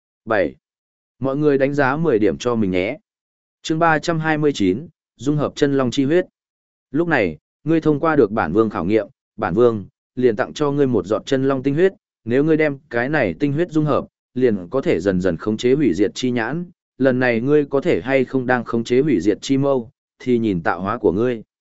7. Mọi người đánh giá 10 điểm cho mình nhé. Chương 329, dung hợp chân long chi huyết. Lúc này, ngươi thông qua được bản vương khảo nghiệm, bản vương liền tặng cho ngươi một giọt chân long tinh huyết, nếu ngươi đem cái này tinh huyết dung hợp, liền có thể dần dần khống chế hủy diệt chi nhãn, lần này ngươi có thể hay không đang khống chế hủy diệt chi mâu, thì nhìn tạo hóa của ngươi.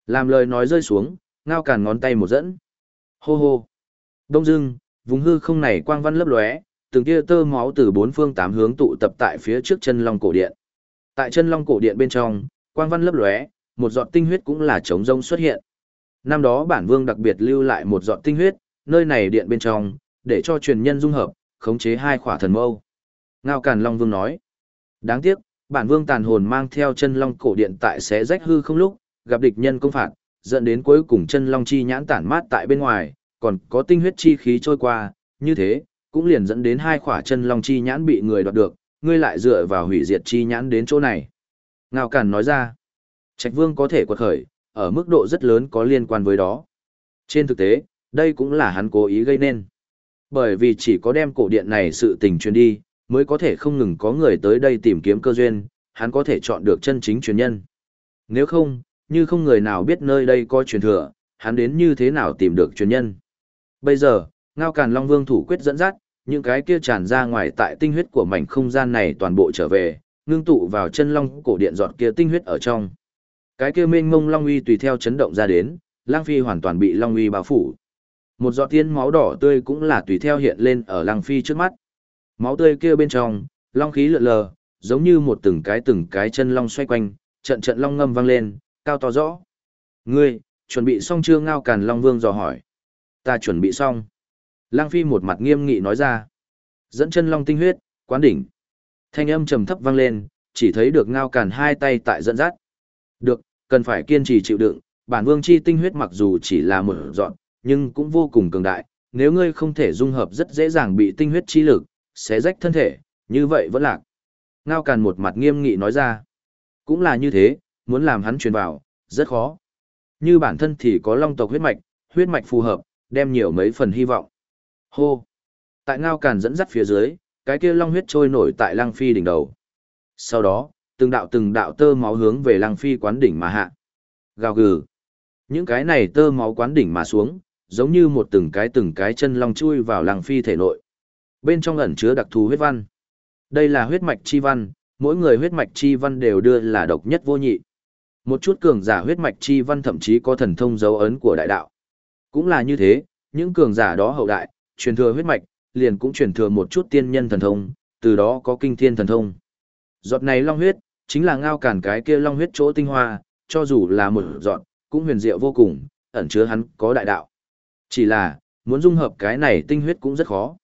Làm lời nói rơi xuống, Ngao Càn ngón tay một dẫn. Hô hô. Đông dưng, vùng hư không này quang văn lấp lóe, từng tia tơ máu từ bốn phương tám hướng tụ tập tại phía trước chân long cổ điện. Tại chân long cổ điện bên trong, quang văn lấp lóe, một giọt tinh huyết cũng là trống rông xuất hiện. Năm đó bản vương đặc biệt lưu lại một giọt tinh huyết, nơi này điện bên trong, để cho truyền nhân dung hợp, khống chế hai khỏa thần mâu. Ngao Càn Long Vương nói. Đáng tiếc, bản vương tàn hồn mang theo chân long cổ điện tại xé rách hư không lúc, gặp địch nhân công phạt, dẫn đến cuối cùng chân long chi nhãn tản mát tại bên ngoài, còn có tinh huyết chi khí trôi qua, như thế, cũng liền dẫn đến hai khỏa chân long chi nhãn bị người đoạt được, ngươi lại dựa vào hủy diệt chi nhãn đến chỗ này. Ngao Càn nói ra, Trạch Vương có thể quật khởi, ở mức độ rất lớn có liên quan với đó. Trên thực tế, đây cũng là hắn cố ý gây nên. Bởi vì chỉ có đem cổ điện này sự tình truyền đi, mới có thể không ngừng có người tới đây tìm kiếm cơ duyên, hắn có thể chọn được chân chính truyền nhân. Nếu không, như không người nào biết nơi đây có truyền thừa, hắn đến như thế nào tìm được truyền nhân. Bây giờ, Ngao Càn Long Vương thủ quyết dẫn dắt, những cái kia tràn ra ngoài tại tinh huyết của mảnh không gian này toàn bộ trở về, ngưng tụ vào chân long cổ điện giọt kia tinh huyết ở trong. Cái kia mênh mông long uy tùy theo chấn động ra đến, Lang Phi hoàn toàn bị long uy bao phủ. Một giọt tiên máu đỏ tươi cũng là tùy theo hiện lên ở Lang Phi trước mắt. Máu tươi kia bên trong, long khí lượn lờ, giống như một từng cái chân long xoay quanh, trận trận long ngâm vang lên, cao to rõ. Ngươi, chuẩn bị xong chưa? Ngao Càn Long Vương dò hỏi. Ta chuẩn bị xong. Lang Phi một mặt nghiêm nghị nói ra. Dẫn chân long tinh huyết, quán đỉnh. Thanh âm trầm thấp vang lên, chỉ thấy được Ngao Càn hai tay tại dẫn dắt. Được, cần phải kiên trì chịu đựng, bản vương chi tinh huyết mặc dù chỉ là một dọn, nhưng cũng vô cùng cường đại, nếu ngươi không thể dung hợp rất dễ dàng bị tinh huyết chi lực, xé rách thân thể, như vậy vẫn lạc. Ngao Càn một mặt nghiêm nghị nói ra. Cũng là như thế, muốn làm hắn truyền vào, rất khó. Như bản thân thì có long tộc huyết mạch phù hợp, đem nhiều mấy phần hy vọng. Hô! Tại Ngao Càn dẫn dắt phía dưới, cái kia long huyết trôi nổi tại Lăng Phi đỉnh đầu. Sau đó, từng đạo tơ máu hướng về Lăng Phi quán đỉnh mà hạ. Gào gừ! Những cái này tơ máu quán đỉnh mà xuống, giống như một từng cái chân long chui vào Lăng Phi thể nội. Bên trong ẩn chứa đặc thù huyết văn. Đây là huyết mạch chi văn, mỗi người huyết mạch chi văn đều đưa là độc nhất vô nhị. Một chút cường giả huyết mạch chi văn thậm chí có thần thông dấu ấn của đại đạo. Cũng là như thế, những cường giả đó hậu đại, truyền thừa huyết mạch, liền cũng truyền thừa một chút tiên nhân thần thông, từ đó có kinh thiên thần thông. Giọt này long huyết, chính là Ngao Càn cái kia long huyết chỗ tinh hoa, cho dù là một giọt, cũng huyền diệu vô cùng, ẩn chứa hắn có đại đạo. Chỉ là, muốn dung hợp cái này tinh huyết cũng rất khó.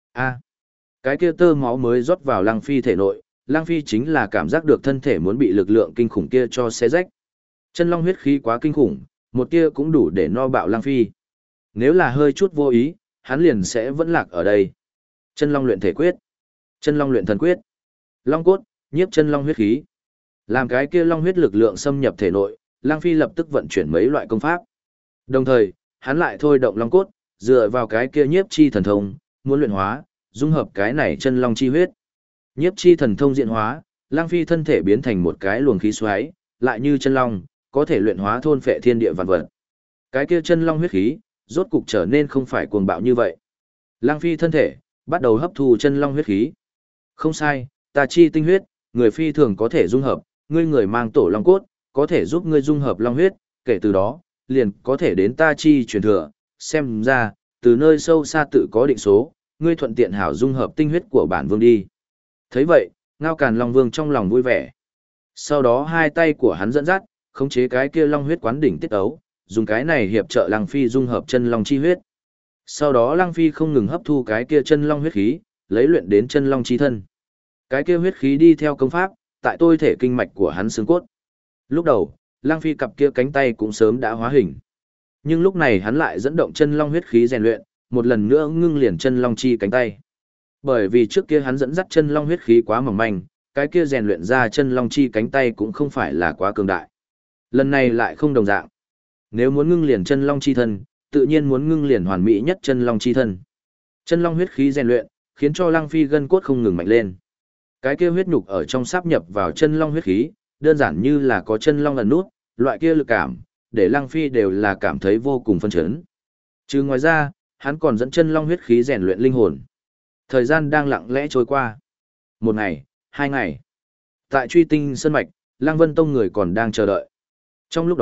Cái kia tơ máu mới rót vào Lăng Phi thể nội, Lăng Phi chính là cảm giác được thân thể muốn bị lực lượng kinh khủng kia cho xé rách. Chân long huyết khí quá kinh khủng, một tia cũng đủ để no bạo Lăng Phi. Nếu là hơi chút vô ý, hắn liền sẽ vẫn lạc ở đây. Chân long luyện thể quyết, chân long luyện thần quyết, long cốt, nhiếp chân long huyết khí. Làm cái kia long huyết lực lượng xâm nhập thể nội, Lăng Phi lập tức vận chuyển mấy loại công pháp. Đồng thời, hắn lại thôi động long cốt, dựa vào cái kia nhiếp chi thần thông, muốn luyện hóa, dung hợp cái này chân long chi huyết. Nhiếp chi thần thông diện hóa, Lăng Phi thân thể biến thành một cái luồng khí xoáy, lại như chân long, có thể luyện hóa thôn phệ thiên địa vạn vật. Cái kia chân long huyết khí, rốt cục trở nên không phải cuồng bạo như vậy. Lăng Phi thân thể bắt đầu hấp thu chân long huyết khí. Không sai, ta chi tinh huyết, người phi thường có thể dung hợp, ngươi người mang tổ long cốt, có thể giúp ngươi dung hợp long huyết, kể từ đó, liền có thể đến ta chi truyền thừa, xem ra, từ nơi sâu xa tự có định số, ngươi thuận tiện hảo dung hợp tinh huyết của bản vương đi. Thấy vậy, Ngao Càn Long Vương trong lòng vui vẻ. Sau đó hai tay của hắn dẫn dắt, khống chế cái kia long huyết quán đỉnh tiết ấu, dùng cái này hiệp trợ Lăng Phi dung hợp chân long chi huyết. Sau đó Lăng Phi không ngừng hấp thu cái kia chân long huyết khí, lấy luyện đến chân long chi thân. Cái kia huyết khí đi theo công pháp, tại tôi thể kinh mạch của hắn xương cốt. Lúc đầu, Lăng Phi cặp kia cánh tay cũng sớm đã hóa hình. Nhưng lúc này hắn lại dẫn động chân long huyết khí rèn luyện, một lần nữa ngưng liền chân long chi cánh tay. Bởi vì trước kia hắn dẫn dắt chân long huyết khí quá mỏng manh, cái kia rèn luyện ra chân long chi cánh tay cũng không phải là quá cường đại. Lần này lại không đồng dạng. Nếu muốn ngưng liền chân long chi thân, tự nhiên muốn ngưng liền hoàn mỹ nhất chân long chi thân. Chân long huyết khí rèn luyện, khiến cho Lăng Phi gân cốt không ngừng mạnh lên. Cái kia huyết nhục ở trong sáp nhập vào chân long huyết khí, đơn giản như là có chân long ẩn nút, loại kia lực cảm, để Lăng Phi đều là cảm thấy vô cùng phân chấn. Chứ ngoài ra, hắn còn dẫn chân long huyết khí rèn luyện linh hồn. Thời gian đang lặng lẽ trôi qua. Một ngày, hai ngày. Tại Truy Tinh Sơn Mạch, Lăng Vân Tông người còn đang chờ đợi. Trong lúc đó,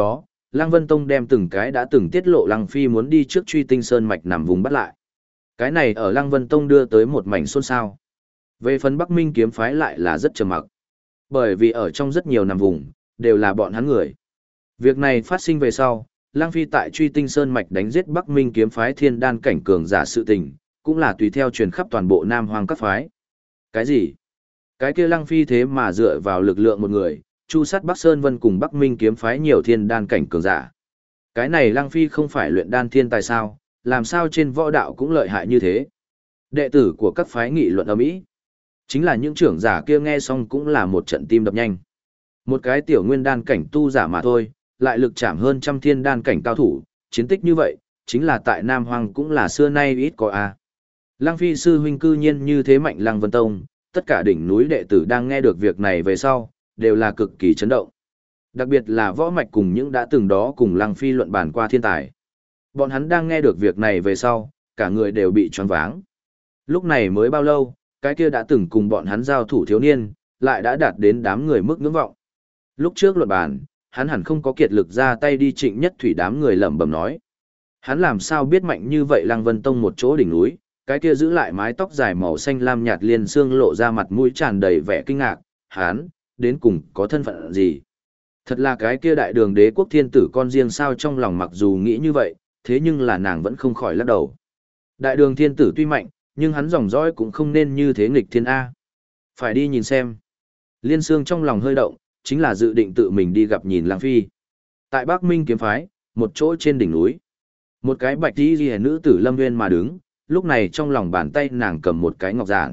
Lăng Vân Tông đem từng cái đã từng tiết lộ Lăng Phi muốn đi trước Truy Tinh Sơn mạch nằm vùng bắt lại. Cái này ở Lăng Vân Tông đưa tới một mảnh xôn xao. Về phần Bắc Minh kiếm phái lại là rất trầm mặc. Bởi vì ở trong rất nhiều nằm vùng, đều là bọn hắn người. Việc này phát sinh về sau, Lăng Phi tại Truy Tinh Sơn mạch đánh giết Bắc Minh kiếm phái thiên đan cảnh cường giả sự tình, cũng là tùy theo truyền khắp toàn bộ Nam Hoang các phái. Cái gì? Cái kia Lăng Phi thế mà dựa vào lực lượng một người, chu sát Bắc Sơn Vân cùng Bắc Minh kiếm phái nhiều thiên đan cảnh cường giả. Cái này Lăng Phi không phải luyện đan thiên tài sao, làm sao trên võ đạo cũng lợi hại như thế? Đệ tử của các phái nghị luận ầm ĩ. Chính là những trưởng giả kia nghe xong cũng là một trận tim đập nhanh. Một cái tiểu nguyên đan cảnh tu giả mà thôi, lại lực chạm hơn trăm thiên đan cảnh cao thủ, chiến tích như vậy, chính là tại Nam Hoang cũng là xưa nay ít có a. Lăng Phi sư huynh cư nhiên như thế mạnh Lăng Vân Tông, tất cả đỉnh núi đệ tử đang nghe được việc này về sau, đều là cực kỳ chấn động. Đặc biệt là võ mạch cùng những đã từng đó cùng Lăng Phi luận bàn qua thiên tài. Bọn hắn đang nghe được việc này về sau, cả người đều bị choáng váng. Lúc này mới bao lâu, cái kia đã từng cùng bọn hắn giao thủ thiếu niên, lại đã đạt đến đám người mức ngưỡng vọng. Lúc trước luận bàn, hắn hẳn không có kiệt lực ra tay đi Trịnh Nhất Thủy đám người lẩm bẩm nói. Hắn làm sao biết mạnh như vậy Lăng Vân Tông một chỗ đỉnh núi, cái kia giữ lại mái tóc dài màu xanh lam nhạt liên xương lộ ra mặt mũi tràn đầy vẻ kinh ngạc, hắn, đến cùng có thân phận gì? Thật là cái kia đại đường đế quốc thiên tử con riêng sao trong lòng mặc dù nghĩ như vậy, thế nhưng là nàng vẫn không khỏi lắc đầu. Đại đường thiên tử tuy mạnh, nhưng hắn dòng dõi cũng không nên như thế nghịch thiên A. Phải đi nhìn xem. Liên xương trong lòng hơi động, chính là dự định tự mình đi gặp nhìn Lăng Phi. Tại Bắc Minh kiếm phái, một chỗ trên đỉnh núi. Một cái bạch y liễu nữ tử Lâm Nguyên mà đứng, lúc này trong lòng bàn tay nàng cầm một cái ngọc giản.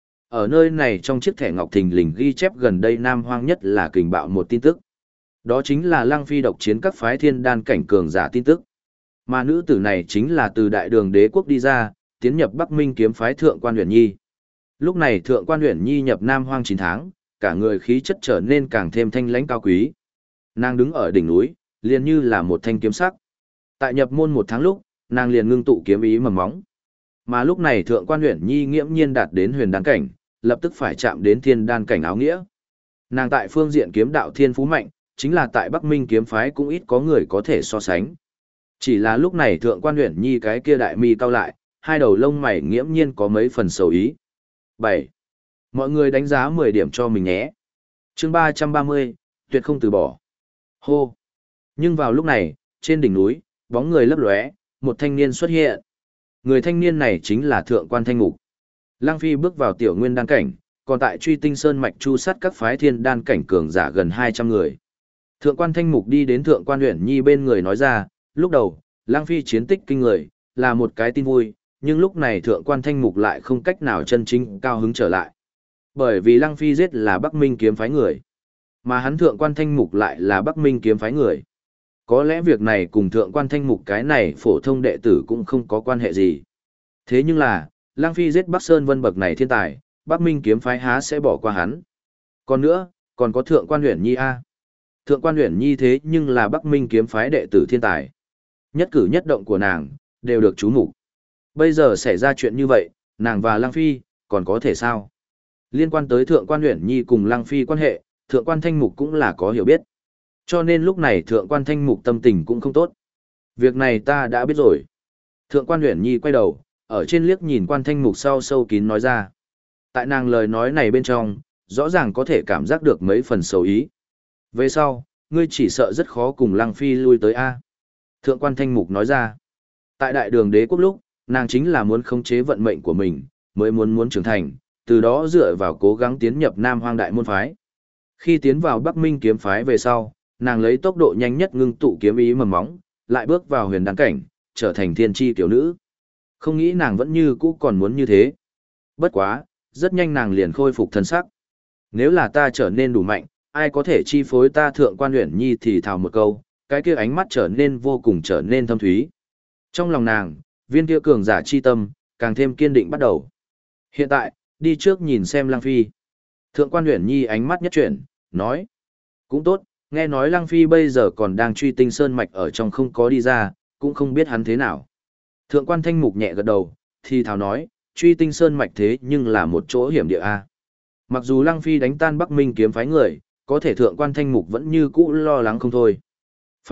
Ở nơi này trong chiếc thẻ ngọc thình lình ghi chép gần đây Nam Hoang nhất là kình bạo một tin tức. Đó chính là Lăng Phi độc chiến các phái thiên đan cảnh cường giả tin tức. Mà nữ tử này chính là từ đại đường đế quốc đi ra, tiến nhập Bắc Minh kiếm phái Thượng Quan Uyển Nhi. Lúc này Thượng Quan Uyển Nhi nhập Nam Hoang 9 tháng, cả người khí chất trở nên càng thêm thanh lãnh cao quý. Nàng đứng ở đỉnh núi, liền như là một thanh kiếm sắc. Tại nhập môn 1 tháng lúc, nàng liền ngưng tụ kiếm ý mầm móng. Mà lúc này Thượng Quan Uyển Nhi nghiễm nhiên đạt đến huyền đan cảnh, lập tức phải chạm đến thiên đan cảnh áo nghĩa. Nàng tại phương diện kiếm đạo thiên phú mạnh, chính là tại Bắc Minh kiếm phái cũng ít có người có thể so sánh. Chỉ là lúc này Thượng Quan Uyển Nhi cái kia đại mi cau lại, hai đầu lông mày nghiễm nhiên có mấy phần sầu ý. 7. Mọi người đánh giá 10 điểm cho mình nhé. Chương 330, tuyệt không từ bỏ. Hô. Nhưng vào lúc này, trên đỉnh núi, bóng người lấp lóe, một thanh niên xuất hiện. Người thanh niên này chính là Thượng Quan Thanh Mục. Lăng Phi bước vào tiểu nguyên đan cảnh, còn tại Truy Tinh Sơn mạch chu sát các phái thiên đan cảnh cường giả gần 200 người. Thượng Quan Thanh Mục đi đến Thượng Quan Uyển Nhi bên người nói ra, lúc đầu, Lăng Phi chiến tích kinh người, là một cái tin vui, nhưng lúc này Thượng Quan Thanh Mục lại không cách nào chân chính cao hứng trở lại. Bởi vì Lăng Phi giết là Bắc Minh kiếm phái người, mà hắn Thượng Quan Thanh Mục lại là Bắc Minh kiếm phái người. Có lẽ việc này cùng Thượng Quan Thanh Mục cái này phổ thông đệ tử cũng không có quan hệ gì. Thế nhưng là, Lăng Phi giết Bắc Sơn Vân bậc này thiên tài, Bắc Minh kiếm phái há sẽ bỏ qua hắn. Còn nữa, còn có Thượng Quan Uyển Nhi a. Thượng Quan Uyển Nhi thế nhưng là Bắc Minh kiếm phái đệ tử thiên tài. Nhất cử nhất động của nàng đều được chú mục. Bây giờ xảy ra chuyện như vậy, nàng và Lăng Phi còn có thể sao? Liên quan tới Thượng Quan Uyển Nhi cùng Lăng Phi quan hệ, Thượng Quan Thanh Mục cũng là có hiểu biết. Cho nên lúc này Thượng Quan Thanh Mục tâm tình cũng không tốt. Việc này ta đã biết rồi. Thượng Quan Uyển Nhi quay đầu, ở trên liếc nhìn Quan Thanh Mục sau sâu kín nói ra. Tại nàng lời nói này bên trong, rõ ràng có thể cảm giác được mấy phần sầu ý. Về sau, ngươi chỉ sợ rất khó cùng Lăng Phi lui tới A. Thượng Quan Thanh Mục nói ra. Tại đại đường đế quốc lúc, nàng chính là muốn khống chế vận mệnh của mình, mới muốn trưởng thành, từ đó dựa vào cố gắng tiến nhập Nam Hoang đại môn phái. Khi tiến vào Bắc Minh kiếm phái về sau, nàng lấy tốc độ nhanh nhất ngưng tụ kiếm ý mầm móng, lại bước vào huyền đan cảnh, trở thành thiên chi tiểu nữ. Không nghĩ nàng vẫn như cũ còn muốn như thế. Bất quá, rất nhanh nàng liền khôi phục thân sắc. Nếu là ta trở nên đủ mạnh, ai có thể chi phối ta? Thượng Quan Uyển Nhi thì thào một câu, cái kia ánh mắt trở nên vô cùng trở nên thâm thúy. Trong lòng nàng, viên kia cường giả chi tâm, càng thêm kiên định bắt đầu. Hiện tại, đi trước nhìn xem Lăng Phi. Thượng Quan Uyển Nhi ánh mắt nhất chuyển, nói. Cũng tốt, nghe nói Lăng Phi bây giờ còn đang Truy Tinh Sơn mạch ở trong không có đi ra, cũng không biết hắn thế nào. Thượng Quan Thanh Mục nhẹ gật đầu, thì thào nói, Truy Tinh Sơn mạch thế nhưng là một chỗ hiểm địa a. Mặc dù Lăng Phi đánh tan Bắc Minh kiếm phái người, có thể Thượng Quan Thanh Mục vẫn như cũ lo lắng không thôi. Phải biết,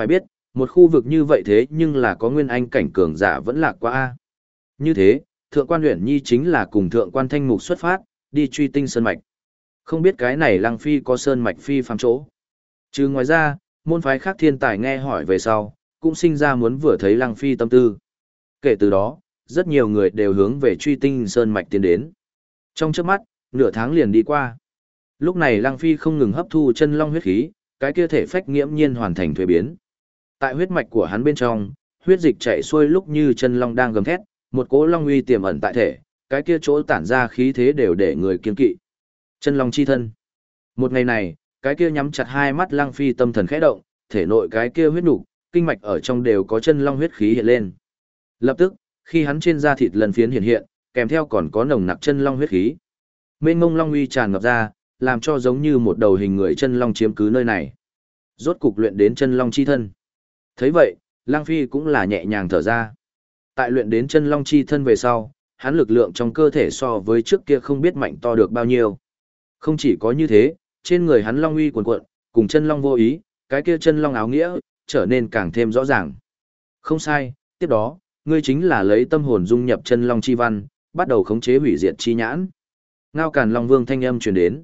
Một khu vực như vậy thế nhưng là có nguyên anh cảnh cường giả vẫn lạc quá a. Như thế, thượng quan Uyển Nhi chính là cùng thượng quan Thanh Mục xuất phát, đi truy tinh sơn mạch. Không biết cái này Lăng Phi có sơn mạch phi phàm chỗ. Chứ ngoài ra, môn phái khác thiên tài nghe hỏi về sau, cũng sinh ra muốn vừa thấy Lăng Phi tâm tư. Kể từ đó, rất nhiều người đều hướng về truy tinh sơn mạch tiến đến. Trong chớp mắt, nửa tháng liền đi qua. Lúc này Lăng Phi không ngừng hấp thu chân long huyết khí, cái kia thể phách nghiễm nhiên hoàn thành thuế biến. Tại huyết mạch của hắn bên trong, huyết dịch chảy xuôi lúc như chân long đang gầm thét, một cỗ long uy tiềm ẩn tại thể, cái kia chỗ tản ra khí thế đều để người kiêng kỵ. Chân long chi thân. Một ngày này, cái kia nhắm chặt hai mắt Lăng Phi tâm thần khẽ động, thể nội cái kia huyết nục, kinh mạch ở trong đều có chân long huyết khí hiện lên. Lập tức, khi hắn trên da thịt lần phiến hiện, kèm theo còn có nồng nặc chân long huyết khí. Mênh mông long uy tràn ngập ra, làm cho giống như một đầu hình người chân long chiếm cứ nơi này. Rốt cục luyện đến chân long chi thân. Thấy vậy, Lăng Phi cũng là nhẹ nhàng thở ra. Tại luyện đến chân long chi thân về sau, hắn lực lượng trong cơ thể so với trước kia không biết mạnh to được bao nhiêu. Không chỉ có như thế, trên người hắn long uy cuồn cuộn, cùng chân long vô ý, cái kia chân long áo nghĩa, trở nên càng thêm rõ ràng. Không sai, tiếp đó, ngươi chính là lấy tâm hồn dung nhập chân long chi văn, bắt đầu khống chế hủy diệt chi nhãn. Ngao Càn Long Vương thanh âm truyền đến.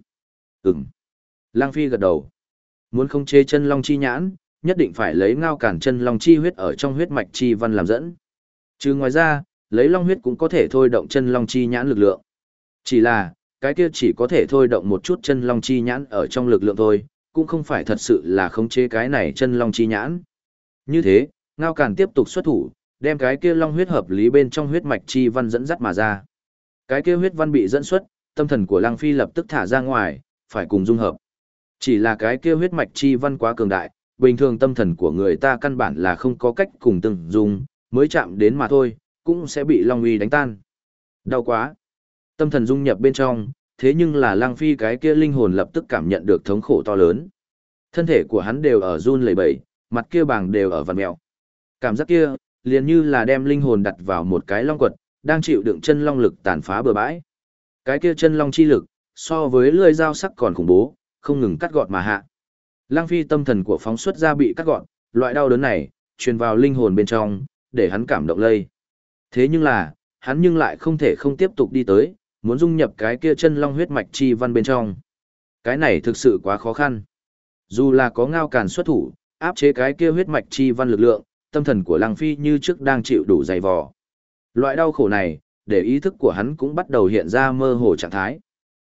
Lăng Phi gật đầu. Muốn khống chế chân long chi nhãn, nhất định phải lấy Ngao Càn chân long chi huyết ở trong huyết mạch chi văn làm dẫn. Chứ ngoài ra, lấy long huyết cũng có thể thôi động chân long chi nhãn lực lượng. Chỉ là, cái kia chỉ có thể thôi động một chút chân long chi nhãn ở trong lực lượng thôi, cũng không phải thật sự là khống chế cái này chân long chi nhãn. Như thế, Ngao Càn tiếp tục xuất thủ, đem cái kia long huyết hợp lý bên trong huyết mạch chi văn dẫn dắt mà ra. Cái kia huyết văn bị dẫn xuất, tâm thần của Lăng Phi lập tức thả ra ngoài, phải cùng dung hợp. Chỉ là cái kia huyết mạch chi văn quá cường đại, bình thường tâm thần của người ta căn bản là không có cách cùng từng dung, mới chạm đến mà thôi, cũng sẽ bị long uy đánh tan. Đau quá. Tâm thần dung nhập bên trong, thế nhưng là Lăng Phi cái kia linh hồn lập tức cảm nhận được thống khổ to lớn. Thân thể của hắn đều ở run lẩy bẩy, mặt kia bàng đều ở vặn mèo. Cảm giác kia, liền như là đem linh hồn đặt vào một cái long quật, đang chịu đựng chân long lực tàn phá bừa bãi. Cái kia chân long chi lực, so với lưỡi dao sắc còn khủng bố, không ngừng cắt gọt mà hạ. Lăng Phi tâm thần của phóng xuất ra bị cắt gọt, loại đau đớn này, truyền vào linh hồn bên trong, để hắn cảm động lây. Thế nhưng là, hắn nhưng lại không thể không tiếp tục đi tới, muốn dung nhập cái kia chân long huyết mạch chi văn bên trong. Cái này thực sự quá khó khăn. Dù là có Ngao Càn xuất thủ, áp chế cái kia huyết mạch chi văn lực lượng, tâm thần của Lăng Phi như trước đang chịu đủ dày vò. Loại đau khổ này, để ý thức của hắn cũng bắt đầu hiện ra mơ hồ trạng thái.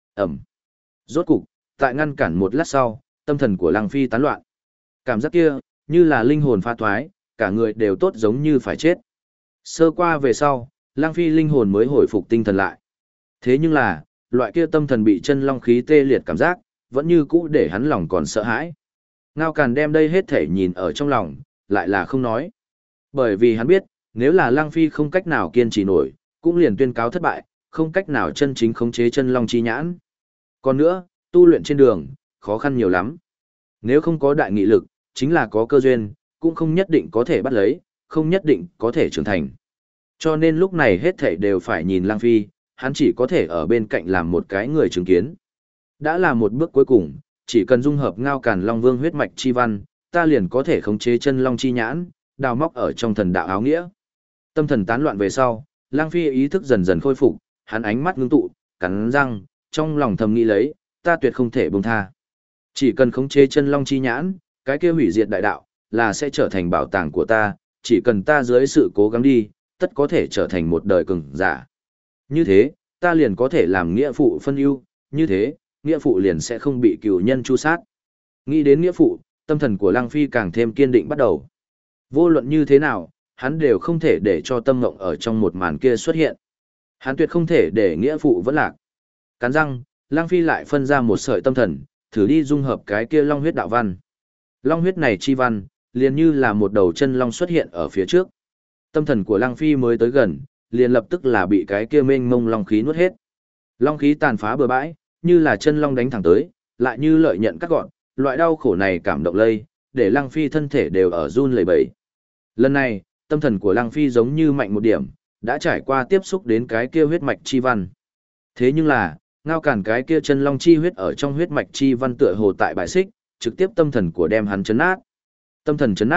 Rốt cục, tại ngăn cản một lát sau, tâm thần của Lăng Phi tán loạn. Cảm giác kia, như là linh hồn pha thoái, cả người đều tốt giống như phải chết. Sơ qua về sau, Lăng Phi linh hồn mới hồi phục tinh thần lại. Thế nhưng là, loại kia tâm thần bị chân long khí tê liệt cảm giác, vẫn như cũ để hắn lòng còn sợ hãi. Ngao Càn đem đây hết thể nhìn ở trong lòng, lại là không nói. Bởi vì hắn biết, nếu là Lăng Phi không cách nào kiên trì nổi, cũng liền tuyên cáo thất bại, không cách nào chân chính khống chế chân long chi nhãn. Còn nữa, tu luyện trên đường, khó khăn nhiều lắm. Nếu không có đại nghị lực, chính là có cơ duyên, cũng không nhất định có thể bắt lấy, không nhất định có thể trưởng thành. Cho nên lúc này hết thảy đều phải nhìn Lăng Phi, hắn chỉ có thể ở bên cạnh làm một cái người chứng kiến. Đã là một bước cuối cùng, chỉ cần dung hợp Ngao Càn Long Vương huyết mạch chi văn, ta liền có thể khống chế chân long chi nhãn, đào móc ở trong thần đạo áo nghĩa. Tâm thần tán loạn về sau, Lăng Phi ý thức dần dần khôi phục, hắn ánh mắt ngưng tụ, cắn răng, trong lòng thầm nghĩ lấy, ta tuyệt không thể buông tha. Chỉ cần khống chế chân long chi nhãn, cái kia hủy diệt đại đạo, là sẽ trở thành bảo tàng của ta, chỉ cần ta dưới sự cố gắng đi, tất có thể trở thành một đời cường giả. Như thế, ta liền có thể làm nghĩa phụ phân ưu, như thế, nghĩa phụ liền sẽ không bị cừu nhân tru sát. Nghĩ đến nghĩa phụ, tâm thần của Lăng Phi càng thêm kiên định bắt đầu. Vô luận như thế nào, hắn đều không thể để cho tâm ngộng ở trong một màn kia xuất hiện. Hắn tuyệt không thể để nghĩa phụ vẫn lạc. Cắn răng, Lăng Phi lại phân ra một sợi tâm thần, thử đi dung hợp cái kia long huyết đạo văn. Long huyết này chi văn, liền như là một đầu chân long xuất hiện ở phía trước. Tâm thần của Lăng Phi mới tới gần, liền lập tức là bị cái kia mênh mông long khí nuốt hết. Long khí tàn phá bừa bãi, như là chân long đánh thẳng tới, lại như lợi nhận cắt gọn, loại đau khổ này cảm động lây, để Lăng Phi thân thể đều ở run lẩy bẩy. Lần này, tâm thần của Lăng Phi giống như mạnh một điểm, đã trải qua tiếp xúc đến cái kia huyết mạch chi văn. Thế nhưng là, Ngao Càn cái kia chân long chi huyết ở trong huyết mạch chi văn tựa hồ tại bài xích, trực tiếp tâm thần của đem hắn chấn nát. Tâm thần chấn nát,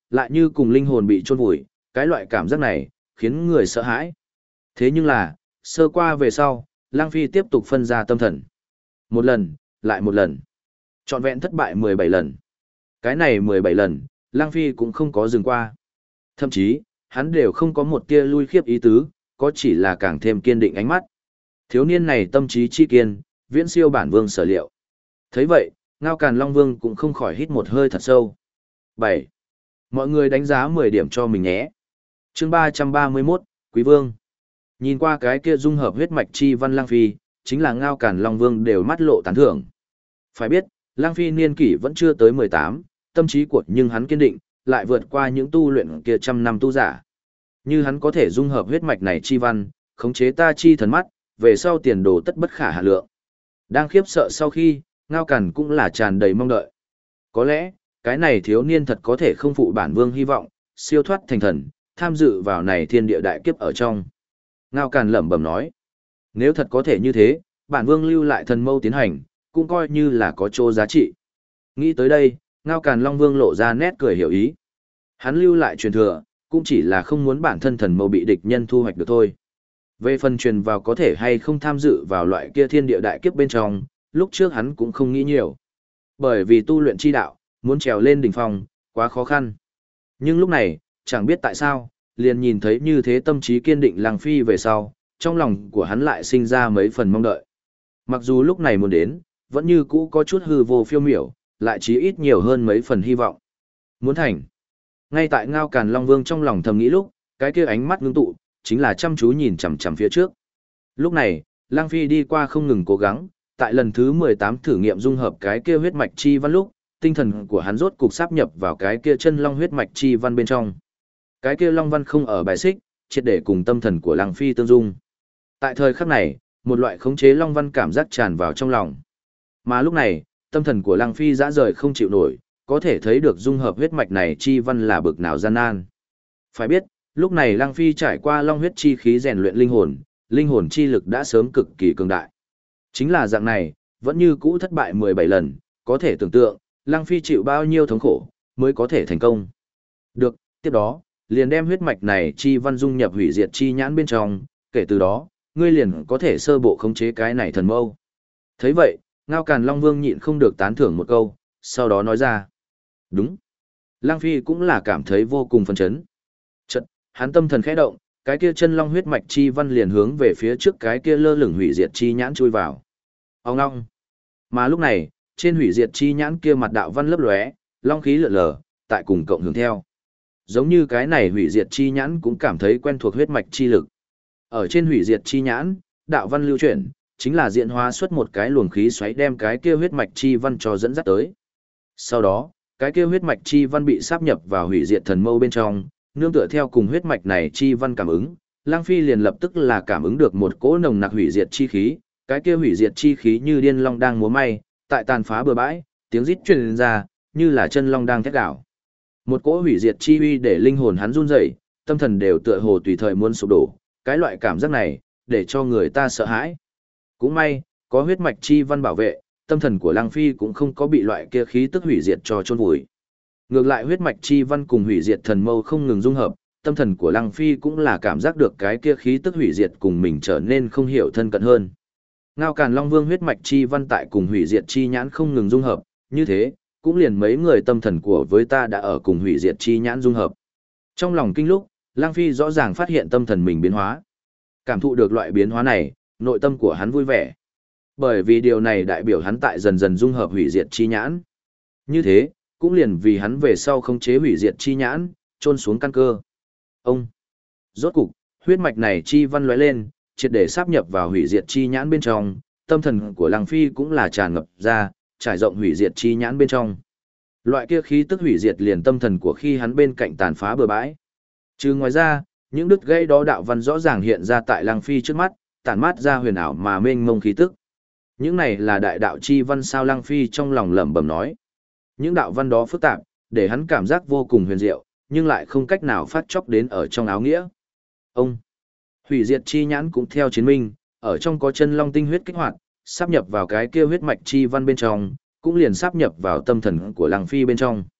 lại như cùng linh hồn bị chôn vùi, cái loại cảm giác này, khiến người sợ hãi. Thế nhưng là, sơ qua về sau, Lang Phi tiếp tục phân ra tâm thần. Một lần, lại một lần. Trọn vẹn thất bại 17 lần. Cái này 17 lần, Lang Phi cũng không có dừng qua. Thậm chí, hắn đều không có một tia lui khiếp ý tứ, có chỉ là càng thêm kiên định ánh mắt. Thiếu niên này tâm trí chi kiên, viễn siêu bản vương sở liệu. Thấy vậy, Ngao Càn Long Vương cũng không khỏi hít một hơi thật sâu. 7. Mọi người đánh giá 10 điểm cho mình nhé. Chương 331, Quý Vương. Nhìn qua cái kia dung hợp huyết mạch chi văn Lang Phi, chính là Ngao Càn Long Vương đều mắt lộ tán thưởng. Phải biết, Lang Phi niên kỷ vẫn chưa tới 18, tâm trí của nhưng hắn kiên định, lại vượt qua những tu luyện kia trăm năm tu giả. Như hắn có thể dung hợp huyết mạch này chi văn, khống chế ta chi thần mắt, về sau tiền đồ tất bất khả hạn lượng. Đang khiếp sợ sau khi, Ngao Càn cũng là tràn đầy mong đợi. Có lẽ, cái này thiếu niên thật có thể không phụ bản vương hy vọng, siêu thoát thành thần, tham dự vào này thiên địa đại kiếp ở trong. Ngao Càn lẩm bẩm nói, nếu thật có thể như thế, bản vương lưu lại thần mâu tiến hành, cũng coi như là có chỗ giá trị. Nghĩ tới đây, Ngao Càn Long Vương lộ ra nét cười hiểu ý. Hắn lưu lại truyền thừa, cũng chỉ là không muốn bản thân thần mâu bị địch nhân thu hoạch được thôi. Về phần truyền vào có thể hay không tham dự vào loại kia thiên địa đại kiếp bên trong, lúc trước hắn cũng không nghĩ nhiều. Bởi vì tu luyện chi đạo, muốn trèo lên đỉnh phong, quá khó khăn. Nhưng lúc này, chẳng biết tại sao, liền nhìn thấy như thế tâm trí kiên định Lang Phi về sau, trong lòng của hắn lại sinh ra mấy phần mong đợi. Mặc dù lúc này muốn đến, vẫn như cũ có chút hư vô phiêu miểu, lại chí ít nhiều hơn mấy phần hy vọng. Muốn thành. Ngay tại Ngao Càn Long Vương trong lòng thầm nghĩ lúc, cái kia ánh mắt ngưng tụ, chính là chăm chú nhìn chằm chằm phía trước. Lúc này, Lang Phi đi qua không ngừng cố gắng, tại lần thứ 18 thử nghiệm dung hợp cái kia huyết mạch chi văn lúc, tinh thần của hắn rốt cục sáp nhập vào cái kia chân long huyết mạch chi văn bên trong. Cái kia long văn không ở bài xích, triệt để cùng tâm thần của Lang Phi tương dung. Tại thời khắc này, một loại khống chế long văn cảm giác tràn vào trong lòng. Mà lúc này, tâm thần của Lang Phi dã rời không chịu nổi, có thể thấy được dung hợp huyết mạch này chi văn là bực nào gian nan. Phải biết, lúc này Lang Phi trải qua long huyết chi khí rèn luyện linh hồn chi lực đã sớm cực kỳ cường đại. Chính là dạng này, vẫn như cũ thất bại 17 lần, có thể tưởng tượng, Lang Phi chịu bao nhiêu thống khổ, mới có thể thành công. Được, tiếp đó, liền đem huyết mạch này chi văn dung nhập hủy diệt chi nhãn bên trong, kể từ đó, ngươi liền có thể sơ bộ khống chế cái này thần mâu. Thấy vậy, Ngao Càn Long Vương nhịn không được tán thưởng một câu, sau đó nói ra. Đúng. Lang Phi cũng là cảm thấy vô cùng phấn chấn. Chợt, hắn tâm thần khẽ động, cái kia chân long huyết mạch chi văn liền hướng về phía trước cái kia lơ lửng hủy diệt chi nhãn chui vào. Ông long. Mà lúc này, trên hủy diệt chi nhãn kia mặt đạo văn lấp lóe, long khí lượn lờ, tại cùng cộng hưởng theo. Giống như cái này hủy diệt chi nhãn cũng cảm thấy quen thuộc huyết mạch chi lực. Ở trên hủy diệt chi nhãn, đạo văn lưu chuyển, chính là diễn hóa xuất một cái luồng khí xoáy đem cái kia huyết mạch chi văn cho dẫn dắt tới. Sau đó, cái kia huyết mạch chi văn bị sáp nhập vào hủy diệt thần mâu bên trong, nương tựa theo cùng huyết mạch này chi văn cảm ứng, Lang Phi liền lập tức là cảm ứng được một cỗ nồng nặc hủy diệt chi khí, cái kia hủy diệt chi khí như điên long đang múa may, tại tàn phá bờ bãi, tiếng rít truyền ra, như là chân long đang thét đảo. Một cỗ hủy diệt chi uy để linh hồn hắn run rẩy, tâm thần đều tựa hồ tùy thời muốn sụp đổ, cái loại cảm giác này, để cho người ta sợ hãi. Cũng may, có huyết mạch chi văn bảo vệ, tâm thần của Lang Phi cũng không có bị loại kia khí tức hủy diệt cho chôn vùi. Ngược lại huyết mạch chi văn cùng hủy diệt thần mâu không ngừng dung hợp, tâm thần của Lang Phi cũng là cảm giác được cái kia khí tức hủy diệt cùng mình trở nên không hiểu thân cận hơn. Ngao Càn Long Vương huyết mạch chi văn tại cùng hủy diệt chi nhãn không ngừng dung hợp, như thế, cũng liền mấy người tâm thần của với ta đã ở cùng hủy diệt chi nhãn dung hợp. Trong lòng kinh lúc, Lang Phi rõ ràng phát hiện tâm thần mình biến hóa. Cảm thụ được loại biến hóa này, nội tâm của hắn vui vẻ. Bởi vì điều này đại biểu hắn tại dần dần dung hợp hủy diệt chi nhãn. Như thế, cũng liền vì hắn về sau khống chế hủy diệt chi nhãn, trôn xuống căn cơ. Ông. Rốt cục, huyết mạch này chi văn lóe lên, triệt để sáp nhập vào hủy diệt chi nhãn bên trong, tâm thần của Lang Phi cũng là tràn ngập ra, trải rộng hủy diệt chi nhãn bên trong. Loại kia khí tức hủy diệt liền tâm thần của khi hắn bên cạnh tàn phá bừa bãi. Trừ ngoài ra, những đứt gãy đó đạo văn rõ ràng hiện ra tại Lang Phi trước mắt, tản mát ra huyền ảo mà mênh mông khí tức. Những này là đại đạo chi văn sao? Lang Phi trong lòng lẩm bẩm nói. Những đạo văn đó phức tạp, để hắn cảm giác vô cùng huyền diệu, nhưng lại không cách nào phát chốc đến ở trong áo nghĩa. Ông. Hủy diệt chi nhãn cũng theo chiến minh, ở trong có chân long tinh huyết kích hoạt, sáp nhập vào cái kia huyết mạch chi văn bên trong, cũng liền sáp nhập vào tâm thần của Lang Phi bên trong.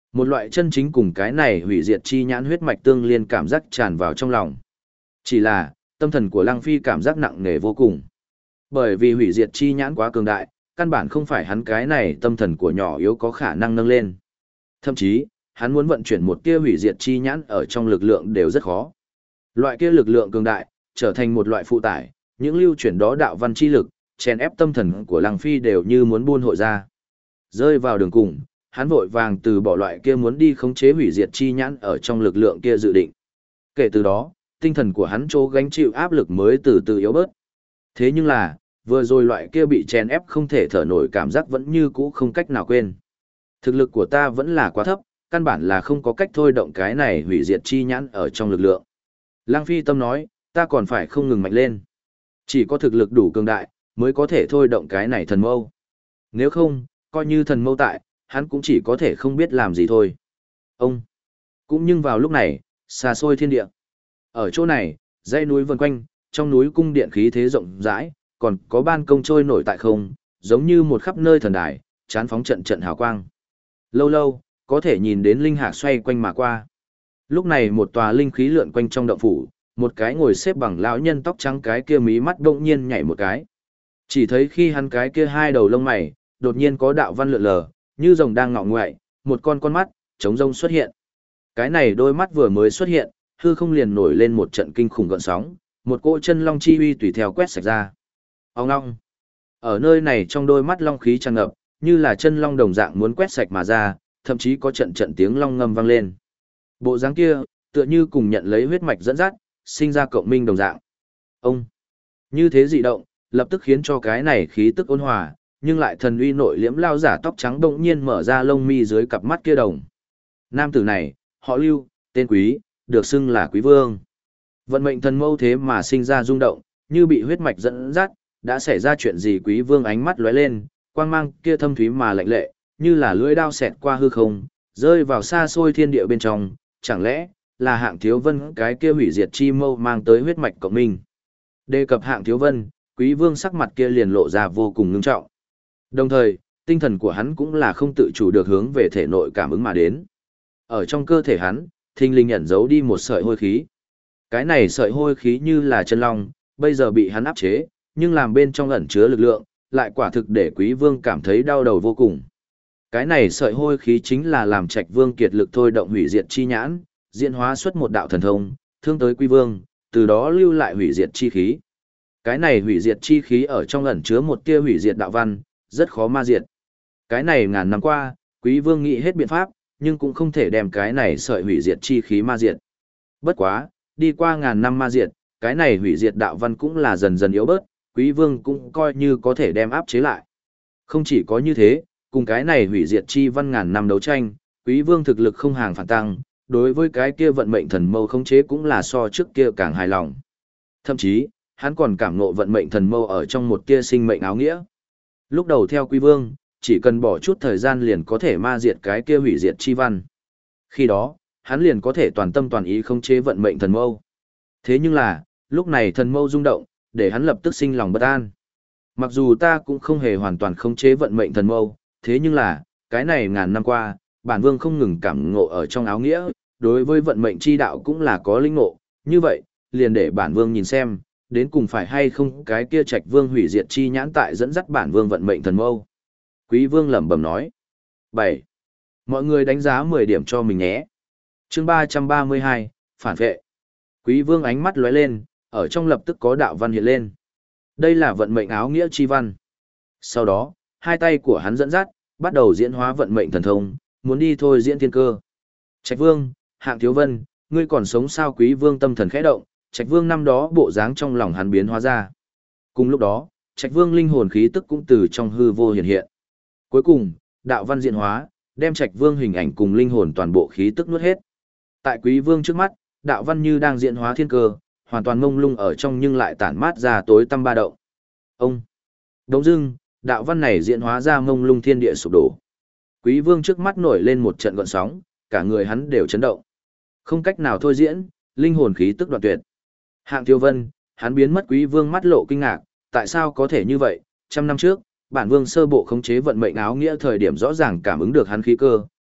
Một loại chân chính cùng cái này hủy diệt chi nhãn huyết mạch tương liên cảm giác tràn vào trong lòng. Chỉ là, tâm thần của Lăng Phi cảm giác nặng nề vô cùng. Bởi vì hủy diệt chi nhãn quá cường đại, căn bản không phải hắn cái này tâm thần của nhỏ yếu có khả năng nâng lên. Thậm chí, hắn muốn vận chuyển một tia hủy diệt chi nhãn ở trong lực lượng đều rất khó. Loại kia lực lượng cường đại, trở thành một loại phụ tải, những lưu chuyển đó đạo văn chi lực, chèn ép tâm thần của Lăng Phi đều như muốn buôn hội ra. Rơi vào đường cùng, hắn vội vàng từ bỏ loại kia muốn đi khống chế hủy diệt chi nhãn ở trong lực lượng kia dự định. Kể từ đó, tinh thần của hắn chỗ gánh chịu áp lực mới từ từ yếu bớt. Thế nhưng là, vừa rồi loại kia bị chèn ép không thể thở nổi cảm giác vẫn như cũ không cách nào quên. Thực lực của ta vẫn là quá thấp, căn bản là không có cách thôi động cái này hủy diệt chi nhãn ở trong lực lượng. Lăng Phi tâm nói, ta còn phải không ngừng mạnh lên. Chỉ có thực lực đủ cường đại, mới có thể thôi động cái này thần mâu. Nếu không, coi như thần mâu tại, hắn cũng chỉ có thể không biết làm gì thôi. Ông! Cũng nhưng vào lúc này, xa xôi thiên địa. Ở chỗ này, dãy núi vần quanh, trong núi cung điện khí thế rộng rãi, còn có ban công trôi nổi tại không, giống như một khắp nơi thần đài, chán phóng trận trận hào quang. Lâu lâu, có thể nhìn đến linh hạc xoay quanh mà qua. Lúc này một tòa linh khí lượn quanh trong động phủ, một cái ngồi xếp bằng lão nhân tóc trắng cái kia mí mắt bỗng nhiên nhảy một cái. Chỉ thấy khi hắn cái kia hai đầu lông mày, đột nhiên có đạo văn lượn lờ, như rồng đang ngọ ngoại, một con mắt, trống rông xuất hiện. Cái này đôi mắt vừa mới xuất hiện, hư không liền nổi lên một trận kinh khủng gợn sóng, một cỗ chân long chi uy tùy theo quét sạch ra. Ông long. Ở nơi này trong đôi mắt long khí tràn ngập, như là chân long đồng dạng muốn quét sạch mà ra, thậm chí có trận trận tiếng long ngâm vang lên. Bộ dáng kia, tựa như cùng nhận lấy huyết mạch dẫn dắt, sinh ra cộng minh đồng dạng. Ông. Như thế dị động, lập tức khiến cho cái này khí tức ôn hòa, nhưng lại thần uy nội liễm lao giả tóc trắng bỗng nhiên mở ra lông mi dưới cặp mắt kia đồng. Nam tử này, họ Lưu, tên Quý, được xưng là Quý Vương. Vận mệnh thần mâu thế mà sinh ra rung động, như bị huyết mạch dẫn dắt, đã xảy ra chuyện gì? Quý Vương ánh mắt lóe lên, quang mang kia thâm thúy mà lạnh lệ, như là lưỡi đao xẹt qua hư không, rơi vào xa xôi thiên địa bên trong, chẳng lẽ là Hạng Thiếu Vân cái kia hủy diệt chi mâu mang tới huyết mạch cộng minh. Đề cập Hạng Thiếu Vân, Quý Vương sắc mặt kia liền lộ ra vô cùng ngưng trọng. Đồng thời, tinh thần của hắn cũng là không tự chủ được hướng về thể nội cảm ứng mà đến. Ở trong cơ thể hắn, thình lình ẩn giấu đi một sợi hôi khí. Cái này sợi hôi khí như là chân long, bây giờ bị hắn áp chế, nhưng làm bên trong ẩn chứa lực lượng, lại quả thực để Quý Vương cảm thấy đau đầu vô cùng. Cái này sợi hôi khí chính là làm Trạch Vương kiệt lực thôi động hủy diệt chi nhãn, diễn hóa xuất một đạo thần thông, thương tới Quý Vương, từ đó lưu lại hủy diệt chi khí. Cái này hủy diệt chi khí ở trong ẩn chứa một tia hủy diệt đạo văn, rất khó ma diệt. Cái này ngàn năm qua, Quý Vương nghĩ hết biện pháp, nhưng cũng không thể đem cái này sợi hủy diệt chi khí ma diệt. Bất quá, đi qua ngàn năm ma diệt, cái này hủy diệt đạo văn cũng là dần dần yếu bớt, Quý Vương cũng coi như có thể đem áp chế lại. Không chỉ có như thế, cùng cái này hủy diệt chi văn ngàn năm đấu tranh, Quý Vương thực lực không hàng phản tăng, đối với cái kia vận mệnh thần mâu khống chế cũng là so trước kia càng hài lòng. Thậm chí, hắn còn cảm ngộ vận mệnh thần mâu ở trong một tia sinh mệnh áo nghĩa. Lúc đầu theo Quý Vương, chỉ cần bỏ chút thời gian liền có thể ma diệt cái kia hủy diệt chi văn. Khi đó, hắn liền có thể toàn tâm toàn ý khống chế vận mệnh thần mâu. Thế nhưng là, lúc này thần mâu rung động, để hắn lập tức sinh lòng bất an. Mặc dù ta cũng không hề hoàn toàn khống chế vận mệnh thần mâu, thế nhưng là, cái này ngàn năm qua, bản vương không ngừng cảm ngộ ở trong áo nghĩa, đối với vận mệnh chi đạo cũng là có linh ngộ, như vậy, liền để bản vương nhìn xem, đến cùng phải hay không cái kia Trạch Vương hủy diệt chi nhãn tại dẫn dắt bản vương vận mệnh thần mâu. Quý Vương lẩm bẩm nói. 7. Mọi người đánh giá 10 điểm cho mình nhé. Chương 332, phản vệ. Quý Vương ánh mắt lóe lên, ở trong lập tức có đạo văn hiện lên. Đây là vận mệnh áo nghĩa chi văn. Sau đó, hai tay của hắn dẫn dắt, bắt đầu diễn hóa vận mệnh thần thông, muốn đi thôi diễn thiên cơ. Trạch Vương, Hạng Thiếu Vân, ngươi còn sống sao? Quý Vương tâm thần khẽ động, Trạch Vương năm đó bộ dáng trong lòng hắn biến hóa ra. Cùng lúc đó, Trạch Vương linh hồn khí tức cũng từ trong hư vô hiện hiện. Cuối cùng, đạo văn diễn hóa, đem Trạch Vương hình ảnh cùng linh hồn toàn bộ khí tức nuốt hết. Tại Quý Vương trước mắt, đạo văn như đang diễn hóa thiên cơ, hoàn toàn mông lung ở trong nhưng lại tản mát ra tối tăm ba động. Ông! Đống dưng, đạo văn này diễn hóa ra mông lung thiên địa sụp đổ. Quý Vương trước mắt nổi lên một trận gợn sóng, cả người hắn đều chấn động. Không cách nào thôi diễn, linh hồn khí tức đoạn tuyệt. Hạng Thiếu Vân, hắn biến mất. Quý Vương mắt lộ kinh ngạc, tại sao có thể như vậy? 100 năm trước, bản vương sơ bộ khống chế vận mệnh áo nghĩa thời điểm rõ ràng cảm ứng được hắn khí cơ,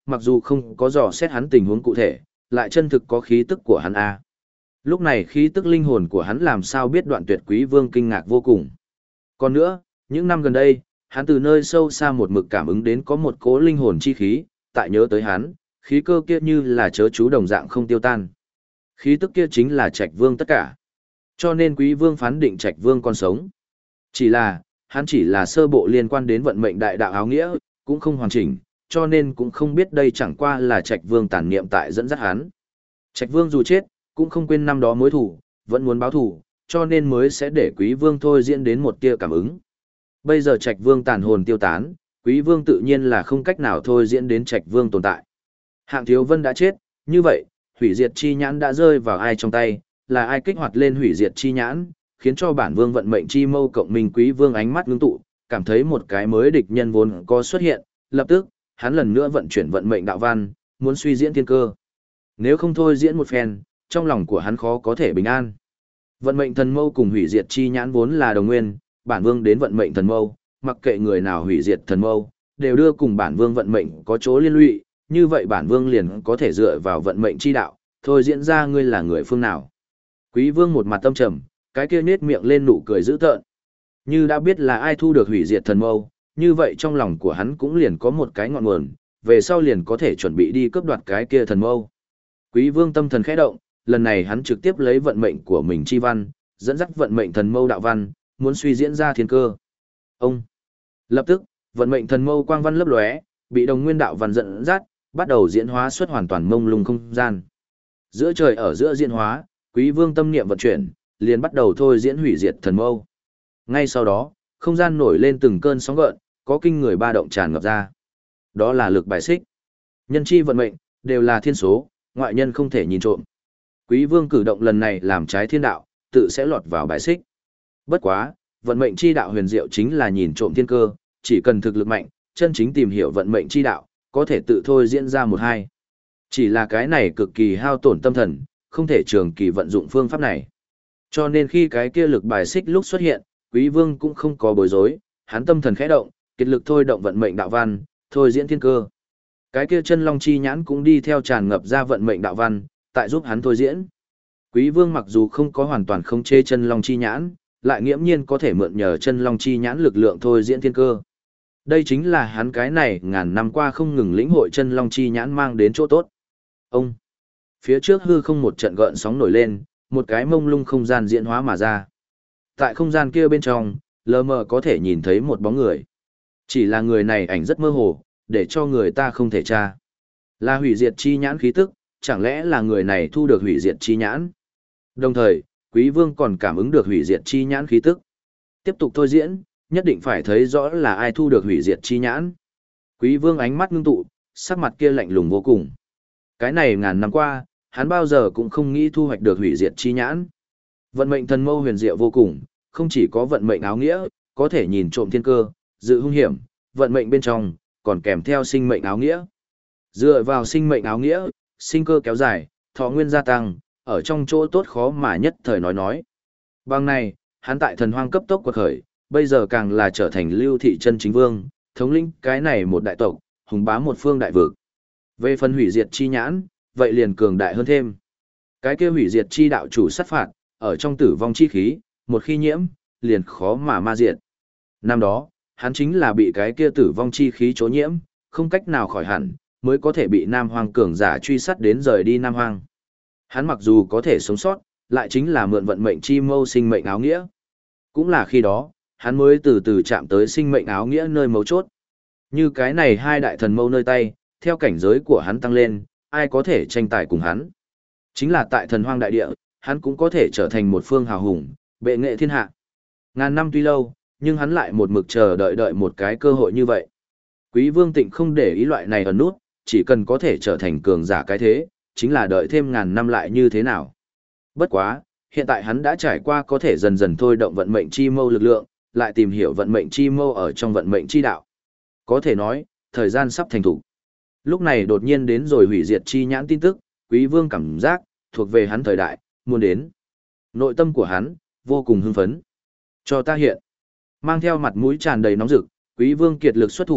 mặc dù không có dò xét hắn tình huống cụ thể, lại chân thực có khí tức của hắn a. Lúc này khí tức linh hồn của hắn làm sao biết Đoạn Tuyệt Quý Vương kinh ngạc vô cùng. Còn nữa, những năm gần đây, hắn từ nơi sâu xa một mực cảm ứng đến có một cỗ linh hồn chi khí, tại nhớ tới hắn, khí cơ kia như là chớ chú đồng dạng không tiêu tan. Khí tức kia chính là Trạch Vương tất cả. Cho nên Quý Vương phán định Trạch Vương còn sống. Chỉ là, hắn chỉ là sơ bộ liên quan đến vận mệnh đại đạo áo nghĩa, cũng không hoàn chỉnh, cho nên cũng không biết đây chẳng qua là Trạch Vương tàn niệm tại dẫn dắt hắn. Trạch Vương dù chết, cũng không quên năm đó mối thù, vẫn muốn báo thù, cho nên mới sẽ để Quý Vương thôi diễn đến một tia cảm ứng. Bây giờ Trạch Vương tàn hồn tiêu tán, Quý Vương tự nhiên là không cách nào thôi diễn đến Trạch Vương tồn tại. Hạng Thiếu Vân đã chết, như vậy, hủy diệt chi nhãn đã rơi vào ai trong tay, là ai kích hoạt lên hủy diệt chi nhãn, khiến cho bản vương vận mệnh chi mâu cộng minh Quý Vương ánh mắt ngưng tụ, cảm thấy một cái mới địch nhân vốn có xuất hiện, lập tức, hắn lần nữa vận chuyển vận mệnh đạo văn, muốn suy diễn thiên cơ. Nếu không thôi diễn một phen, trong lòng của hắn khó có thể bình an. Vận mệnh thần mâu cùng hủy diệt chi nhãn vốn là đồng nguyên, bản vương đến vận mệnh thần mâu, mặc kệ người nào hủy diệt thần mâu, đều đưa cùng bản vương vận mệnh có chỗ liên lụy, như vậy bản vương liền có thể dựa vào vận mệnh chi đạo, thôi diễn ra ngươi là người phương nào. Quý vương một mặt tâm trầm, cái kia nết miệng lên nụ cười dữ tợn. Như đã biết là ai thu được hủy diệt thần mâu, như vậy trong lòng của hắn cũng liền có một cái ngọn nguồn, về sau liền có thể chuẩn bị đi cướp đoạt cái kia thần mâu. Quý vương tâm thần khẽ động, lần này hắn trực tiếp lấy vận mệnh của mình chi văn, dẫn dắt vận mệnh thần mâu đạo văn, muốn suy diễn ra thiên cơ. Ông lập tức, vận mệnh thần mâu quang văn lấp lóe, bị đồng nguyên đạo văn dẫn dắt, bắt đầu diễn hóa xuất hoàn toàn mông lung không gian. Giữa trời ở giữa diễn hóa, Quý Vương tâm niệm vận chuyển, liền bắt đầu thôi diễn hủy diệt thần mâu. Ngay sau đó, không gian nổi lên từng cơn sóng gợn, có kinh người ba động tràn ngập ra. Đó là lực bài xích. Nhân chi vận mệnh, đều là thiên số, ngoại nhân không thể nhìn trộm. Quý Vương cử động lần này làm trái thiên đạo, tự sẽ lọt vào bài xích. Bất quá, vận mệnh chi đạo huyền diệu chính là nhìn trộm thiên cơ, chỉ cần thực lực mạnh, chân chính tìm hiểu vận mệnh chi đạo, có thể tự thôi diễn ra một hai. Chỉ là cái này cực kỳ hao tổn tâm thần, không thể trường kỳ vận dụng phương pháp này. Cho nên khi cái kia lực bài xích lúc xuất hiện, Quý Vương cũng không có bối rối, hắn tâm thần khẽ động, kiệt lực thôi động vận mệnh đạo văn, thôi diễn thiên cơ. Cái kia chân long chi nhãn cũng đi theo tràn ngập ra vận mệnh đạo văn, tại giúp hắn thôi diễn. Quý Vương mặc dù không có hoàn toàn khống chế chân long chi nhãn, lại nghiễm nhiên có thể mượn nhờ chân long chi nhãn lực lượng thôi diễn thiên cơ. Đây chính là hắn cái này ngàn năm qua không ngừng lĩnh hội chân long chi nhãn mang đến chỗ tốt. Ông phía trước hư không một trận gợn sóng nổi lên, một cái mông lung không gian diễn hóa mà ra. Tại không gian kia bên trong, lờ mờ có thể nhìn thấy một bóng người. Chỉ là người này ảnh rất mơ hồ, để cho người ta không thể tra. Là hủy diệt chi nhãn khí tức, chẳng lẽ là người này thu được hủy diệt chi nhãn? Đồng thời, Quý Vương còn cảm ứng được hủy diệt chi nhãn khí tức. Tiếp tục thôi diễn, nhất định phải thấy rõ là ai thu được hủy diệt chi nhãn. Quý Vương ánh mắt ngưng tụ, sắc mặt kia lạnh lùng vô cùng. Cái này ngàn năm qua, hắn bao giờ cũng không nghĩ thu hoạch được hủy diệt chi nhãn. Vận mệnh thần mâu huyền diệu vô cùng, không chỉ có vận mệnh áo nghĩa, có thể nhìn trộm thiên cơ, dự hung hiểm, vận mệnh bên trong, còn kèm theo sinh mệnh áo nghĩa. Dựa vào sinh mệnh áo nghĩa, sinh cơ kéo dài, thọ nguyên gia tăng, ở trong chỗ tốt khó mà nhất thời nói. Bằng này, hắn tại thần hoang cấp tốc quật khởi, bây giờ càng là trở thành lưu thị chân chính vương, thống lĩnh cái này một đại tộc, hùng bá một phương đại vực. Về phần hủy diệt chi nhãn, vậy liền cường đại hơn thêm. Cái kia hủy diệt chi đạo chủ sát phạt, ở trong tử vong chi khí, một khi nhiễm, liền khó mà ma diệt. Năm đó, hắn chính là bị cái kia tử vong chi khí chố nhiễm, không cách nào khỏi hẳn, mới có thể bị Nam Hoang cường giả truy sát đến rời đi Nam Hoang. Hắn mặc dù có thể sống sót, lại chính là mượn vận mệnh chi mâu sinh mệnh áo nghĩa. Cũng là khi đó, hắn mới từ từ chạm tới sinh mệnh áo nghĩa nơi mấu chốt. Như cái này hai đại thần mâu nơi tay, theo cảnh giới của hắn tăng lên, ai có thể tranh tài cùng hắn. Chính là tại thần hoang đại địa, hắn cũng có thể trở thành một phương hào hùng, bệ nghệ thiên hạ. Ngàn năm tuy lâu, nhưng hắn lại một mực chờ đợi một cái cơ hội như vậy. Quý Vương Tịnh không để ý loại này ẩn nút, chỉ cần có thể trở thành cường giả cái thế, chính là đợi thêm ngàn năm lại như thế nào. Bất quá, hiện tại hắn đã trải qua có thể dần dần thôi động vận mệnh chi mâu lực lượng, lại tìm hiểu vận mệnh chi mâu ở trong vận mệnh chi đạo. Có thể nói, thời gian sắp thành thủ. Lúc này đột nhiên đến rồi hủy diệt chi nhãn tin tức, Quý Vương cảm giác, thuộc về hắn thời đại, muốn đến. Nội tâm của hắn, vô cùng hưng phấn. Cho ta hiện. Mang theo mặt mũi tràn đầy nóng rực, Quý Vương kiệt lực xuất thủ,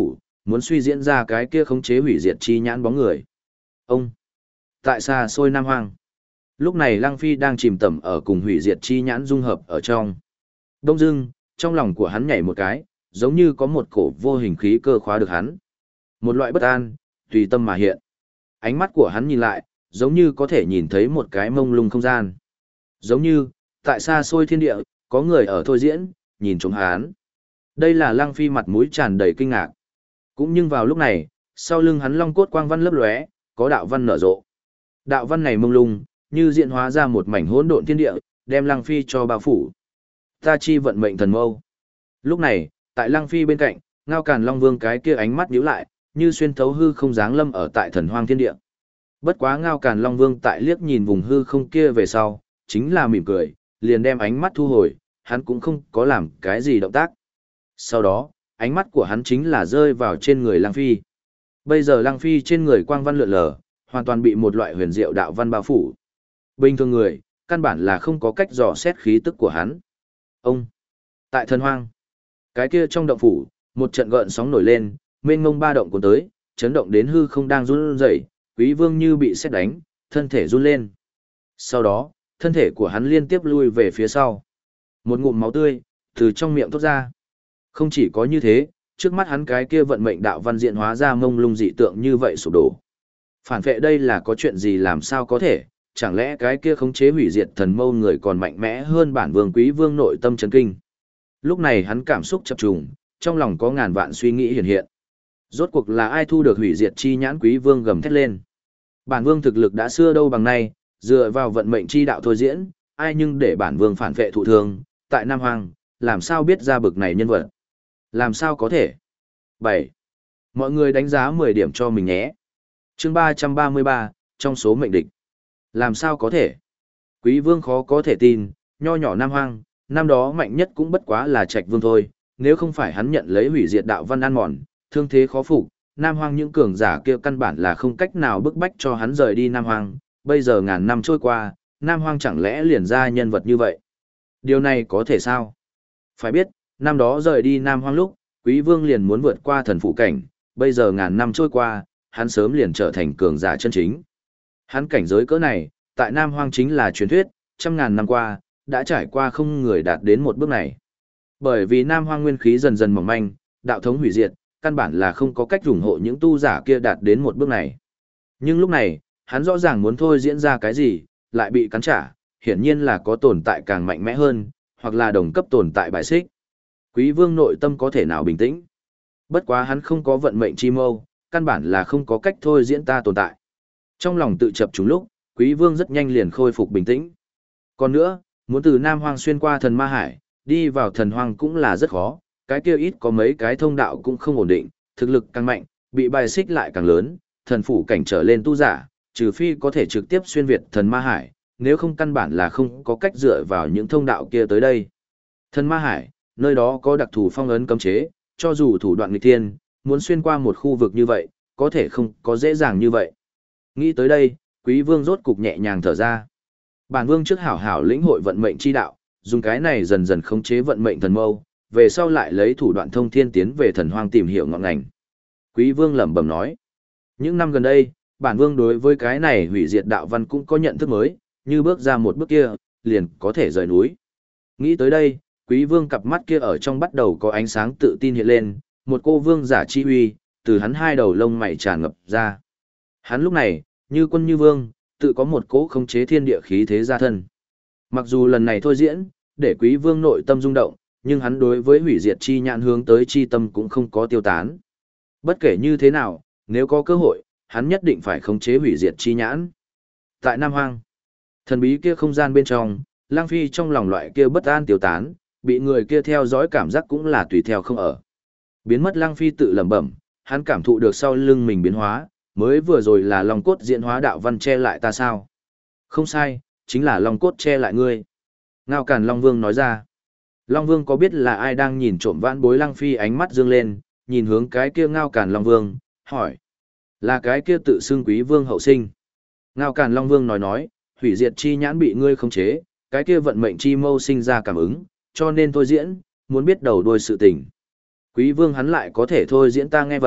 muốn suy diễn ra cái kia khống chế hủy diệt chi nhãn bóng người. Ông, tại xa xôi Nam Hoang. Lúc này Lăng Phi đang chìm tẩm ở cùng hủy diệt chi nhãn dung hợp ở trong. Đông dưng, trong lòng của hắn nhảy một cái, giống như có một cổ vô hình khí cơ khóa được hắn. Một loại bất an, tùy tâm mà hiện. Ánh mắt của hắn nhìn lại, giống như có thể nhìn thấy một cái mông lung không gian. Giống như, tại xa xôi thiên địa, có người ở thôi diễn, nhìn trộm hắn. Đây là Lăng Phi mặt mũi tràn đầy kinh ngạc. Cũng nhưng vào lúc này, sau lưng hắn long cốt quang văn lấp lóe, có đạo văn nở rộ. Đạo văn này mông lung, như diễn hóa ra một mảnh hỗn độn thiên địa, đem Lăng Phi cho bao phủ. Ta chi vận mệnh thần mâu. Lúc này, tại Lăng Phi bên cạnh, Ngao Càn Long Vương cái kia ánh mắt nhíu lại, như xuyên thấu hư không dáng lâm ở tại thần hoang thiên địa. Bất quá Ngao Càn Long Vương tại liếc nhìn vùng hư không kia về sau, chính là mỉm cười, liền đem ánh mắt thu hồi, hắn cũng không có làm cái gì động tác. Sau đó, ánh mắt của hắn chính là rơi vào trên người Lăng Phi. Bây giờ Lăng Phi trên người quang văn lượn lờ, hoàn toàn bị một loại huyền diệu đạo văn bao phủ. Bình thường người, căn bản là không có cách dò xét khí tức của hắn. Ông, tại thần hoang, cái kia trong động phủ, một trận gợn sóng nổi lên, mênh mông ba động cuốn tới, chấn động đến hư không đang run rẩy, Quý Vương như bị sét đánh, thân thể run lên. Sau đó, thân thể của hắn liên tiếp lui về phía sau. Một ngụm máu tươi từ trong miệng thoát ra. Không chỉ có như thế, trước mắt hắn cái kia vận mệnh đạo văn diện hóa ra mông lung dị tượng như vậy sụp đổ. Phản vệ đây là có chuyện gì làm sao có thể, chẳng lẽ cái kia khống chế hủy diệt thần mâu người còn mạnh mẽ hơn bản vương Quý Vương nội tâm chấn kinh. Lúc này hắn cảm xúc chập trùng, trong lòng có ngàn vạn suy nghĩ hiện hiện. Rốt cuộc là ai thu được hủy diệt chi nhãn? Quý Vương gầm thét lên. Bản vương thực lực đã xưa đâu bằng nay, dựa vào vận mệnh chi đạo thôi diễn, ai nhưng để bản vương phản vệ thụ thương, tại Nam Hoang, làm sao biết ra bực này nhân vật? Làm sao có thể? 7. Mọi người đánh giá 10 điểm cho mình nhé. Chương 333, trong số mệnh địch. Làm sao có thể? Quý Vương khó có thể tin, nho nhỏ Nam Hoang, năm đó mạnh nhất cũng bất quá là Trạch Vương thôi, nếu không phải hắn nhận lấy hủy diệt đạo văn ăn mòn, thương thế khó phục, Nam Hoang những cường giả kia căn bản là không cách nào bức bách cho hắn rời đi Nam Hoang, bây giờ ngàn năm trôi qua, Nam Hoang chẳng lẽ liền ra nhân vật như vậy? Điều này có thể sao? Phải biết, năm đó rời đi Nam Hoang lúc, Quý Vương liền muốn vượt qua thần phụ cảnh, bây giờ ngàn năm trôi qua, hắn sớm liền trở thành cường giả chân chính. Hắn cảnh giới cỡ này, tại Nam Hoang chính là truyền thuyết, trăm ngàn năm qua, đã trải qua không người đạt đến một bước này. Bởi vì Nam Hoang nguyên khí dần dần mỏng manh, đạo thống hủy diệt, căn bản là không có cách ủng hộ những tu giả kia đạt đến một bước này. Nhưng lúc này, hắn rõ ràng muốn thôi diễn ra cái gì, lại bị cắn trả, hiển nhiên là có tồn tại càng mạnh mẽ hơn, hoặc là đồng cấp tồn tại bài xích. Quý Vương nội tâm có thể nào bình tĩnh? Bất quá hắn không có vận mệnh chi mâu, căn bản là không có cách thôi diễn ta tồn tại. Trong lòng tự chập trùng lúc, Quý Vương rất nhanh liền khôi phục bình tĩnh. Còn nữa, muốn từ Nam Hoang xuyên qua thần ma hải, đi vào thần hoang cũng là rất khó, cái kia ít có mấy cái thông đạo cũng không ổn định, thực lực càng mạnh, bị bài xích lại càng lớn, thần phủ cảnh trở lên tu giả, trừ phi có thể trực tiếp xuyên việt thần ma hải, nếu không căn bản là không có cách dựa vào những thông đạo kia tới đây. Thần ma hải, nơi đó có đặc thù phong ấn cấm chế, cho dù thủ đoạn nghịch thiên, muốn xuyên qua một khu vực như vậy, có thể không có dễ dàng như vậy. Nghĩ tới đây, Quý Vương rốt cục nhẹ nhàng thở ra. Bản vương trước hảo hảo lĩnh hội vận mệnh chi đạo, dùng cái này dần dần khống chế vận mệnh thần mâu, về sau lại lấy thủ đoạn thông thiên tiến về thần hoang tìm hiểu ngọn ngành. Quý Vương lẩm bẩm nói, những năm gần đây, bản vương đối với cái này hủy diệt đạo văn cũng có nhận thức mới, như bước ra một bước kia, liền có thể rời núi. Nghĩ tới đây, Quý Vương cặp mắt kia ở trong bắt đầu có ánh sáng tự tin hiện lên, một cô vương giả chi uy, từ hắn hai đầu lông mày tràn ngập ra. Hắn lúc này, như quân như vương, tự có một cỗ khống chế thiên địa khí thế ra thân. Mặc dù lần này thôi diễn, để Quý Vương nội tâm rung động, nhưng hắn đối với hủy diệt chi nhãn hướng tới chi tâm cũng không có tiêu tán. Bất kể như thế nào, nếu có cơ hội, hắn nhất định phải khống chế hủy diệt chi nhãn. Tại Nam Hoang, thần bí kia không gian bên trong, Lang Phi trong lòng loại kia bất an tiêu tán, bị người kia theo dõi cảm giác cũng là tùy theo không ở. Biến mất Lang Phi tự lẩm bẩm, hắn cảm thụ được sau lưng mình biến hóa, mới vừa rồi là long cốt diễn hóa đạo văn che lại ta sao? Không sai, chính là long cốt che lại ngươi. Ngao Càn Long Vương nói ra. Long Vương có biết là ai đang nhìn trộm vãn bối Lang Phi, ánh mắt dương lên, nhìn hướng cái kia Ngao Càn Long Vương, hỏi. Là cái kia tự xưng Quý Vương hậu sinh. Ngao Càn Long Vương nói, hủy diệt chi nhãn bị ngươi khống chế, cái kia vận mệnh chi mâu sinh ra cảm ứng, cho nên thôi diễn, muốn biết đầu đuôi sự tình. Quý Vương hắn lại có thể thôi diễn, ta nghe vậy,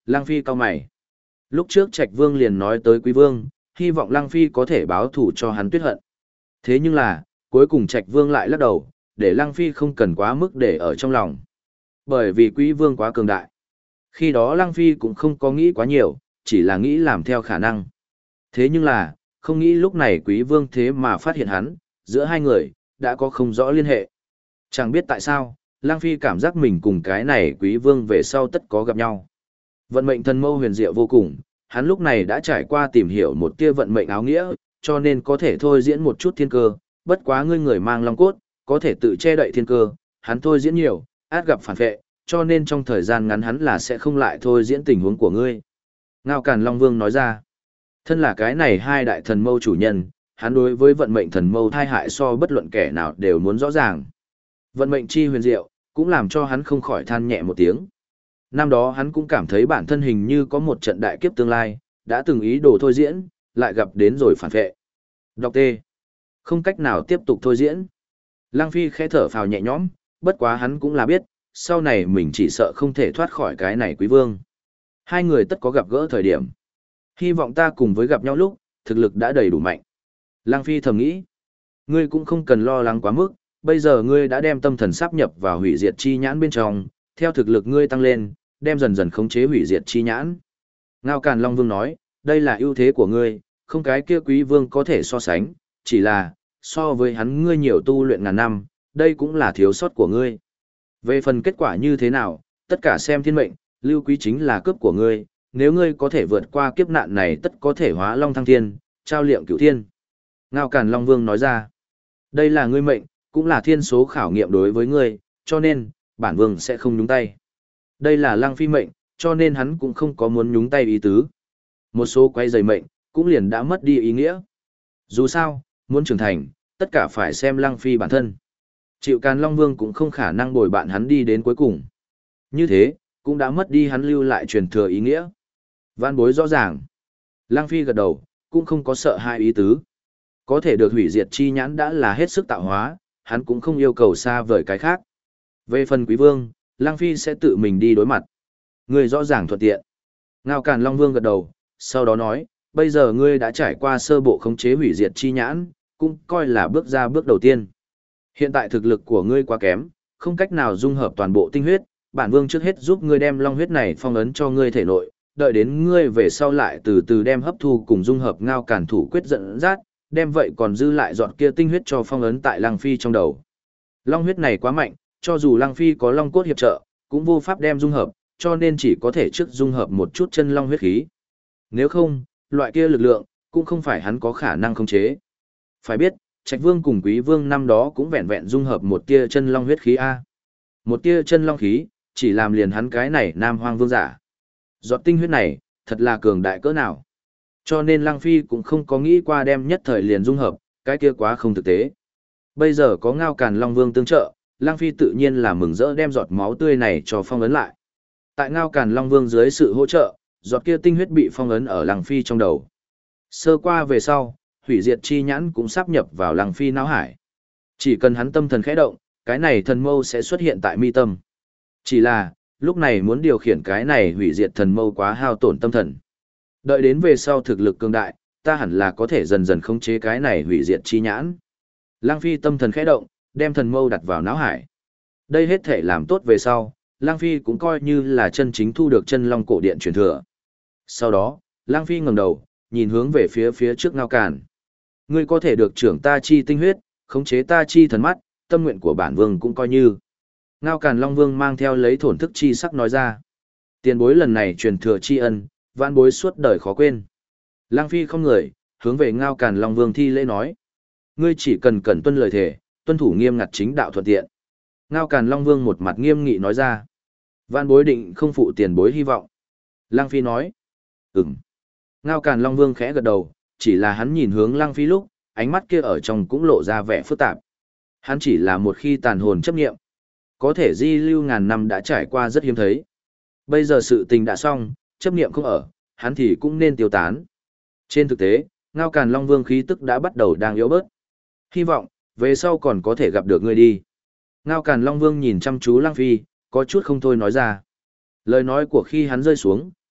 Lăng Phi cau mày. Lúc trước Trạch Vương liền nói tới Quý Vương, hy vọng Lăng Phi có thể báo thù cho hắn Tuyết Hận. Thế nhưng là, cuối cùng Trạch Vương lại lắc đầu, để Lăng Phi không cần quá mức để ở trong lòng. Bởi vì Quý Vương quá cường đại. Khi đó Lăng Phi cũng không có nghĩ quá nhiều, chỉ là nghĩ làm theo khả năng. Thế nhưng là, không nghĩ lúc này Quý Vương thế mà phát hiện hắn, giữa hai người, đã có không rõ liên hệ. Chẳng biết tại sao, Lăng Phi cảm giác mình cùng cái này Quý Vương về sau tất có gặp nhau. Vận mệnh thần mâu huyền diệu vô cùng, hắn lúc này đã trải qua tìm hiểu một tia vận mệnh áo nghĩa, cho nên có thể thôi diễn một chút thiên cơ, bất quá ngươi người mang long cốt, có thể tự che đậy thiên cơ, hắn thôi diễn nhiều, át gặp phản vệ, cho nên trong thời gian ngắn hắn là sẽ không lại thôi diễn tình huống của ngươi. Ngao Càn Long Vương nói ra, thân là cái này hai đại thần mâu chủ nhân, hắn đối với vận mệnh thần mâu thai hại so bất luận kẻ nào đều muốn rõ ràng. Vận mệnh chi huyền diệu, cũng làm cho hắn không khỏi than nhẹ một tiếng. Năm đó hắn cũng cảm thấy bản thân hình như có một trận đại kiếp tương lai, đã từng ý đồ thôi diễn, lại gặp đến rồi phản vệ. Đọc T. Không cách nào tiếp tục thôi diễn. Lăng Phi khẽ thở phào nhẹ nhõm, bất quá hắn cũng là biết, sau này mình chỉ sợ không thể thoát khỏi cái này Quý Vương. Hai người tất có gặp gỡ thời điểm. Hy vọng ta cùng với gặp nhau lúc, thực lực đã đầy đủ mạnh. Lăng Phi thầm nghĩ, ngươi cũng không cần lo lắng quá mức, bây giờ ngươi đã đem tâm thần sáp nhập vào hủy diệt chi nhãn bên trong, theo thực lực ngươi tăng lên, đem dần dần khống chế hủy diệt chi nhãn. Ngao Càn Long Vương nói, đây là ưu thế của ngươi, không cái kia Quý Vương có thể so sánh, chỉ là, so với hắn ngươi nhiều tu luyện ngàn năm, đây cũng là thiếu sót của ngươi. Về phần kết quả như thế nào, tất cả xem thiên mệnh, Lưu Quý chính là cướp của ngươi, nếu ngươi có thể vượt qua kiếp nạn này tất có thể hóa long thăng thiên, trao liệm cửu thiên. Ngao Càn Long Vương nói ra, đây là ngươi mệnh, cũng là thiên số khảo nghiệm đối với ngươi, cho nên, bản vương sẽ không nhúng tay. Đây là Lăng Phi mệnh, cho nên hắn cũng không có muốn nhúng tay ý tứ. Một số quay dày mệnh, cũng liền đã mất đi ý nghĩa. Dù sao, muốn trưởng thành, tất cả phải xem Lăng Phi bản thân. Chịu Càn Long Vương cũng không khả năng bồi bạn hắn đi đến cuối cùng. Như thế, cũng đã mất đi hắn lưu lại truyền thừa ý nghĩa. Vạn bối rõ ràng. Lăng Phi gật đầu, cũng không có sợ hai ý tứ. Có thể được hủy diệt chi nhãn đã là hết sức tạo hóa, hắn cũng không yêu cầu xa vời cái khác. Về phần Quý Vương, Lăng Phi sẽ tự mình đi đối mặt. Ngươi rõ ràng thuận tiện. Ngao Càn Long Vương gật đầu, sau đó nói, bây giờ ngươi đã trải qua sơ bộ khống chế hủy diệt chi nhãn, cũng coi là bước ra bước đầu tiên. Hiện tại thực lực của ngươi quá kém, không cách nào dung hợp toàn bộ tinh huyết, bản vương trước hết giúp ngươi đem long huyết này phong ấn cho ngươi thể nội, đợi đến ngươi về sau lại từ từ đem hấp thu cùng dung hợp Ngao Càn thủ quyết dẫn dắt, đem vậy còn dư lại dọn kia tinh huyết cho phong ấn tại Lăng Phi trong đầu. Long huyết này quá mạnh, cho dù Lăng Phi có long cốt hiệp trợ, cũng vô pháp đem dung hợp, cho nên chỉ có thể trước dung hợp một chút chân long huyết khí. Nếu không, loại kia lực lượng, cũng không phải hắn có khả năng khống chế. Phải biết, Trạch Vương cùng Quý Vương năm đó cũng vẹn vẹn dung hợp một tia chân long huyết khí A. Một tia chân long khí, chỉ làm liền hắn cái này Nam Hoang Vương giả. Giọt tinh huyết này, thật là cường đại cỡ nào. Cho nên Lăng Phi cũng không có nghĩ qua đem nhất thời liền dung hợp, cái kia quá không thực tế. Bây giờ có Ngao Càn Long Vương tương trợ, Lăng Phi tự nhiên là mừng rỡ đem giọt máu tươi này cho phong ấn lại. Tại Ngao Càn Long Vương dưới sự hỗ trợ, giọt kia tinh huyết bị phong ấn ở Lăng Phi trong đầu. Sơ qua về sau, hủy diệt chi nhãn cũng sáp nhập vào Lăng Phi não hải. Chỉ cần hắn tâm thần khẽ động, cái này thần mâu sẽ xuất hiện tại mi tâm. Chỉ là, lúc này muốn điều khiển cái này hủy diệt thần mâu quá hao tổn tâm thần. Đợi đến về sau thực lực cường đại, ta hẳn là có thể dần dần khống chế cái này hủy diệt chi nhãn. Lăng Phi tâm thần khẽ động, đem thần mâu đặt vào não hải. Đây hết thể làm tốt về sau, Lăng Phi cũng coi như là chân chính thu được chân long cổ điện truyền thừa. Sau đó, Lăng Phi ngẩng đầu, nhìn hướng về phía trước Ngao Càn. Ngươi có thể được trưởng ta chi tinh huyết, khống chế ta chi thần mắt, tâm nguyện của bản vương cũng coi như. Ngao Càn Long Vương mang theo lấy thổn thức chi sắc nói ra. Tiền bối lần này truyền thừa tri ân, vãn bối suốt đời khó quên. Lăng Phi không người, hướng về Ngao Càn Long Vương thi lễ nói. Ngươi chỉ cần cẩn tuân lời thề, tuân thủ nghiêm ngặt chính đạo thuận tiện. Ngao Càn Long Vương một mặt nghiêm nghị nói ra. Vãn bối định không phụ tiền bối hy vọng. Lăng Phi nói. Ừm. Ngao Càn Long Vương khẽ gật đầu, chỉ là hắn nhìn hướng Lăng Phi lúc, ánh mắt kia ở trong cũng lộ ra vẻ phức tạp. Hắn chỉ là một khi tàn hồn chấp nghiệm. Có thể di lưu ngàn năm đã trải qua rất hiếm thấy. Bây giờ sự tình đã xong, chấp nghiệm không ở, hắn thì cũng nên tiêu tán. Trên thực tế, Ngao Càn Long Vương khí tức đã bắt đầu đang yếu bớt. Hy vọng, về sau còn có thể gặp được ngươi đi. Ngao Càn Long Vương nhìn chăm chú Lăng Phi, có chút không thôi nói ra. Lời nói của khi hắn rơi xuống,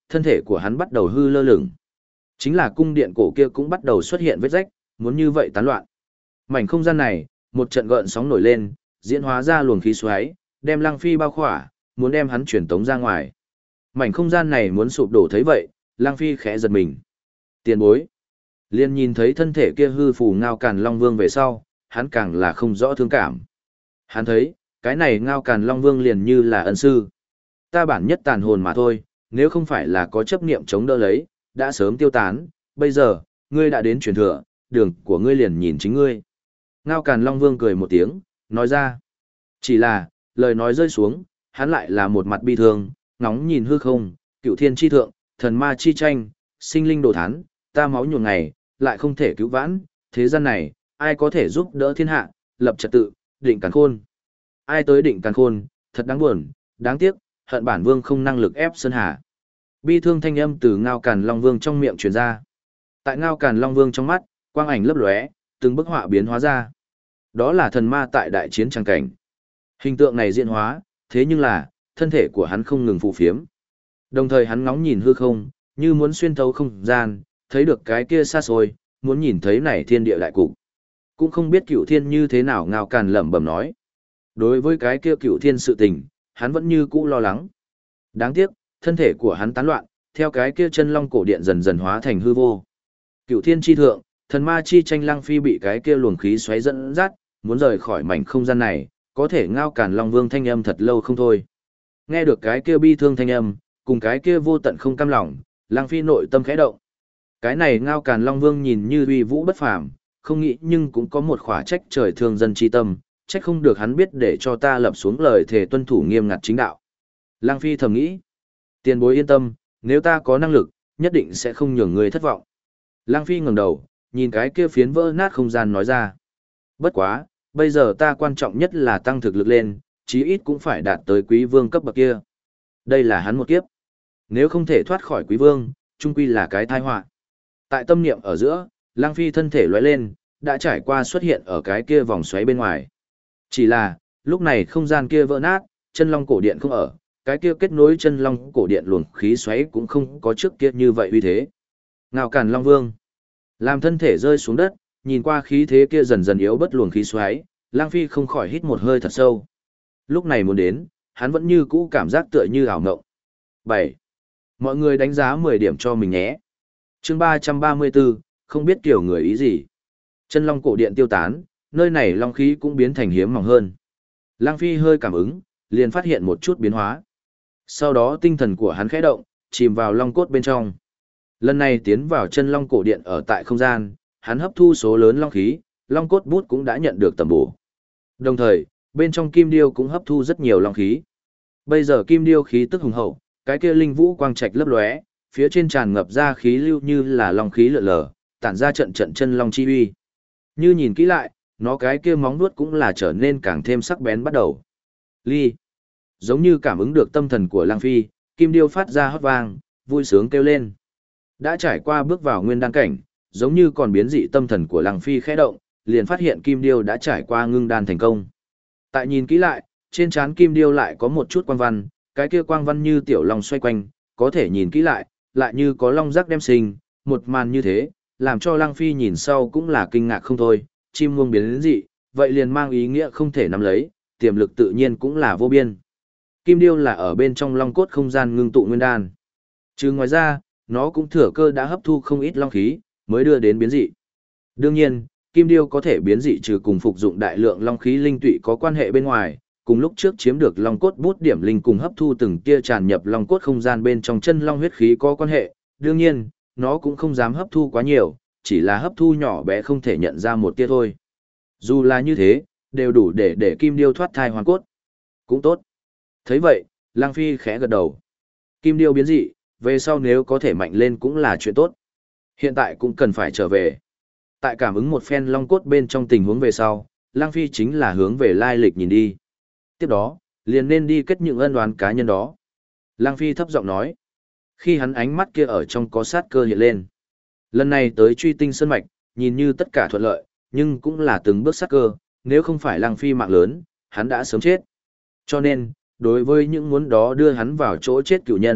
thân thể của hắn bắt đầu hư lơ lửng. Chính là cung điện cổ kia cũng bắt đầu xuất hiện vết rách, muốn như vậy tán loạn. Mảnh không gian này, một trận gợn sóng nổi lên, diễn hóa ra luồng khí xoáy, đem Lăng Phi bao khỏa, muốn đem hắn chuyển tống ra ngoài. Mảnh không gian này muốn sụp đổ thấy vậy, Lăng Phi khẽ giật mình. Tiền bối. Liên nhìn thấy thân thể kia hư phù Ngao Càn Long Vương về sau, hắn càng là không rõ thương cảm. Hắn thấy, cái này Ngao Càn Long Vương liền như là ân sư. Ta bản nhất tàn hồn mà thôi, nếu không phải là có chấp niệm chống đỡ lấy, đã sớm tiêu tán, bây giờ, ngươi đã đến truyền thừa, đường của ngươi liền nhìn chính ngươi. Ngao Càn Long Vương cười một tiếng, nói ra. Chỉ là, lời nói rơi xuống, hắn lại là một mặt bi thương, ngóng nhìn hư không, cựu thiên chi thượng, thần ma chi tranh, sinh linh đồ thán, ta máu nhuộm ngày, lại không thể cứu vãn, thế gian này, ai có thể giúp đỡ thiên hạ, lập trật tự, định càn khôn. Ai tới định càn khôn, thật đáng buồn, đáng tiếc, hận bản vương không năng lực ép sơn hà. Bi thương thanh âm từ Ngao Càn Long Vương trong miệng truyền ra. Tại Ngao Càn Long Vương trong mắt, quang ảnh lấp lóe, từng bức họa biến hóa ra. Đó là thần ma tại đại chiến tràng cảnh. Hình tượng này diễn hóa, thế nhưng là, thân thể của hắn không ngừng phù phiếm. Đồng thời hắn ngóng nhìn hư không, như muốn xuyên thấu không gian, thấy được cái kia xa xôi, muốn nhìn thấy này thiên địa đại cục. Cũng không biết cửu thiên như thế nào Ngao Càn lẩm bẩm nói. Đối với cái kia cửu thiên sự tình, hắn vẫn như cũ lo lắng. Đáng tiếc, thân thể của hắn tán loạn, theo cái kia chân long cổ điện dần dần hóa thành hư vô. Cửu thiên chi thượng, thần ma chi tranh Lăng Phi bị cái kia luồng khí xoáy dẫn dắt, muốn rời khỏi mảnh không gian này, có thể Ngao Càn Long Vương thanh âm thật lâu không thôi. Nghe được cái kia bi thương thanh âm, cùng cái kia vô tận không cam lòng, Lăng Phi nội tâm khẽ động. Cái này Ngao Càn Long Vương nhìn như uy vũ bất phàm, không nghĩ nhưng cũng có một khỏa trách trời thương dân chi tâm, trách không được hắn biết để cho ta lập xuống lời thề tuân thủ nghiêm ngặt chính đạo. Lăng Phi thầm nghĩ, tiền bối yên tâm, nếu ta có năng lực, nhất định sẽ không nhường người thất vọng. Lăng Phi ngẩng đầu, nhìn cái kia phiến vỡ nát không gian nói ra. Bất quá, bây giờ ta quan trọng nhất là tăng thực lực lên, chí ít cũng phải đạt tới quý vương cấp bậc kia. Đây là hắn một kiếp. Nếu không thể thoát khỏi quý vương, chung quy là cái tai họa. Tại tâm niệm ở giữa, Lăng Phi thân thể lóe lên, đã trải qua xuất hiện ở cái kia vòng xoáy bên ngoài. Chỉ là, lúc này không gian kia vỡ nát, chân long cổ điện không ở, cái kia kết nối chân long cổ điện luồng khí xoáy cũng không có trước kia như vậy uy thế. Ngao Càn Long Vương, làm thân thể rơi xuống đất, nhìn qua khí thế kia dần dần yếu bất luồng khí xoáy, Lăng Phi không khỏi hít một hơi thật sâu. Lúc này muốn đến, hắn vẫn như cũ cảm giác tựa như ảo ngộng. 7. Mọi người đánh giá 10 điểm cho mình nhé. Chương 334, không biết kiểu người ý gì. Chân long cổ điện tiêu tán, nơi này long khí cũng biến thành hiếm mỏng hơn. Lăng Phi hơi cảm ứng, liền phát hiện một chút biến hóa. Sau đó tinh thần của hắn khẽ động, chìm vào long cốt bên trong. Lần này tiến vào chân long cổ điện ở tại không gian, hắn hấp thu số lớn long khí, long cốt bút cũng đã nhận được tầm bổ. Đồng thời, bên trong kim điêu cũng hấp thu rất nhiều long khí. Bây giờ kim điêu khí tức hùng hậu, cái kia linh vũ quang trạch lấp lóe, phía trên tràn ngập ra khí lưu như là long khí lượn lờ, tản ra trận trận chân long chi uy. Như nhìn kỹ lại, nó cái kia móng vuốt cũng là trở nên càng thêm sắc bén bắt đầu. Ly. Giống như cảm ứng được tâm thần của Lăng Phi, kim điêu phát ra hót vang, vui sướng kêu lên. Đã trải qua bước vào nguyên đan cảnh, giống như còn biến dị tâm thần của Lăng Phi khẽ động, liền phát hiện kim điêu đã trải qua ngưng đan thành công. Tại nhìn kỹ lại, trên trán kim điêu lại có một chút quang văn, cái kia quang văn như tiểu long xoay quanh, có thể nhìn kỹ lại như có long giác đem sinh, một màn như thế, làm cho Lăng Phi nhìn sau cũng là kinh ngạc không thôi, chim muông biến đến dị, vậy liền mang ý nghĩa không thể nắm lấy, tiềm lực tự nhiên cũng là vô biên. Kim điêu là ở bên trong long cốt không gian ngưng tụ nguyên đan. Chứ ngoài ra, nó cũng thừa cơ đã hấp thu không ít long khí, mới đưa đến biến dị. Đương nhiên, kim điêu có thể biến dị trừ cùng phục dụng đại lượng long khí linh tụy có quan hệ bên ngoài, cùng lúc trước chiếm được long cốt bút điểm linh cùng hấp thu từng tia tràn nhập long cốt không gian bên trong chân long huyết khí có quan hệ. Đương nhiên, nó cũng không dám hấp thu quá nhiều, chỉ là hấp thu nhỏ bé không thể nhận ra một tia thôi. Dù là như thế, đều đủ để kim điêu thoát thai hoàn cốt. Cũng tốt. Thấy vậy, Lăng Phi khẽ gật đầu. Kim điêu biến dị, về sau nếu có thể mạnh lên cũng là chuyện tốt. Hiện tại cũng cần phải trở về. Tại cảm ứng một phen long cốt bên trong tình huống về sau, Lăng Phi chính là hướng về lai lịch nhìn đi. Tiếp đó, liền nên đi kết những ân oán cá nhân đó. Lăng Phi thấp giọng nói. Khi hắn ánh mắt kia ở trong có sát cơ hiện lên. Lần này tới truy tinh sơn mạch, nhìn như tất cả thuận lợi, nhưng cũng là từng bước sát cơ, nếu không phải Lăng Phi mạng lớn, hắn đã sớm chết. Cho nên, đối với những muốn đó đưa hắn vào chỗ chết cựu nhân,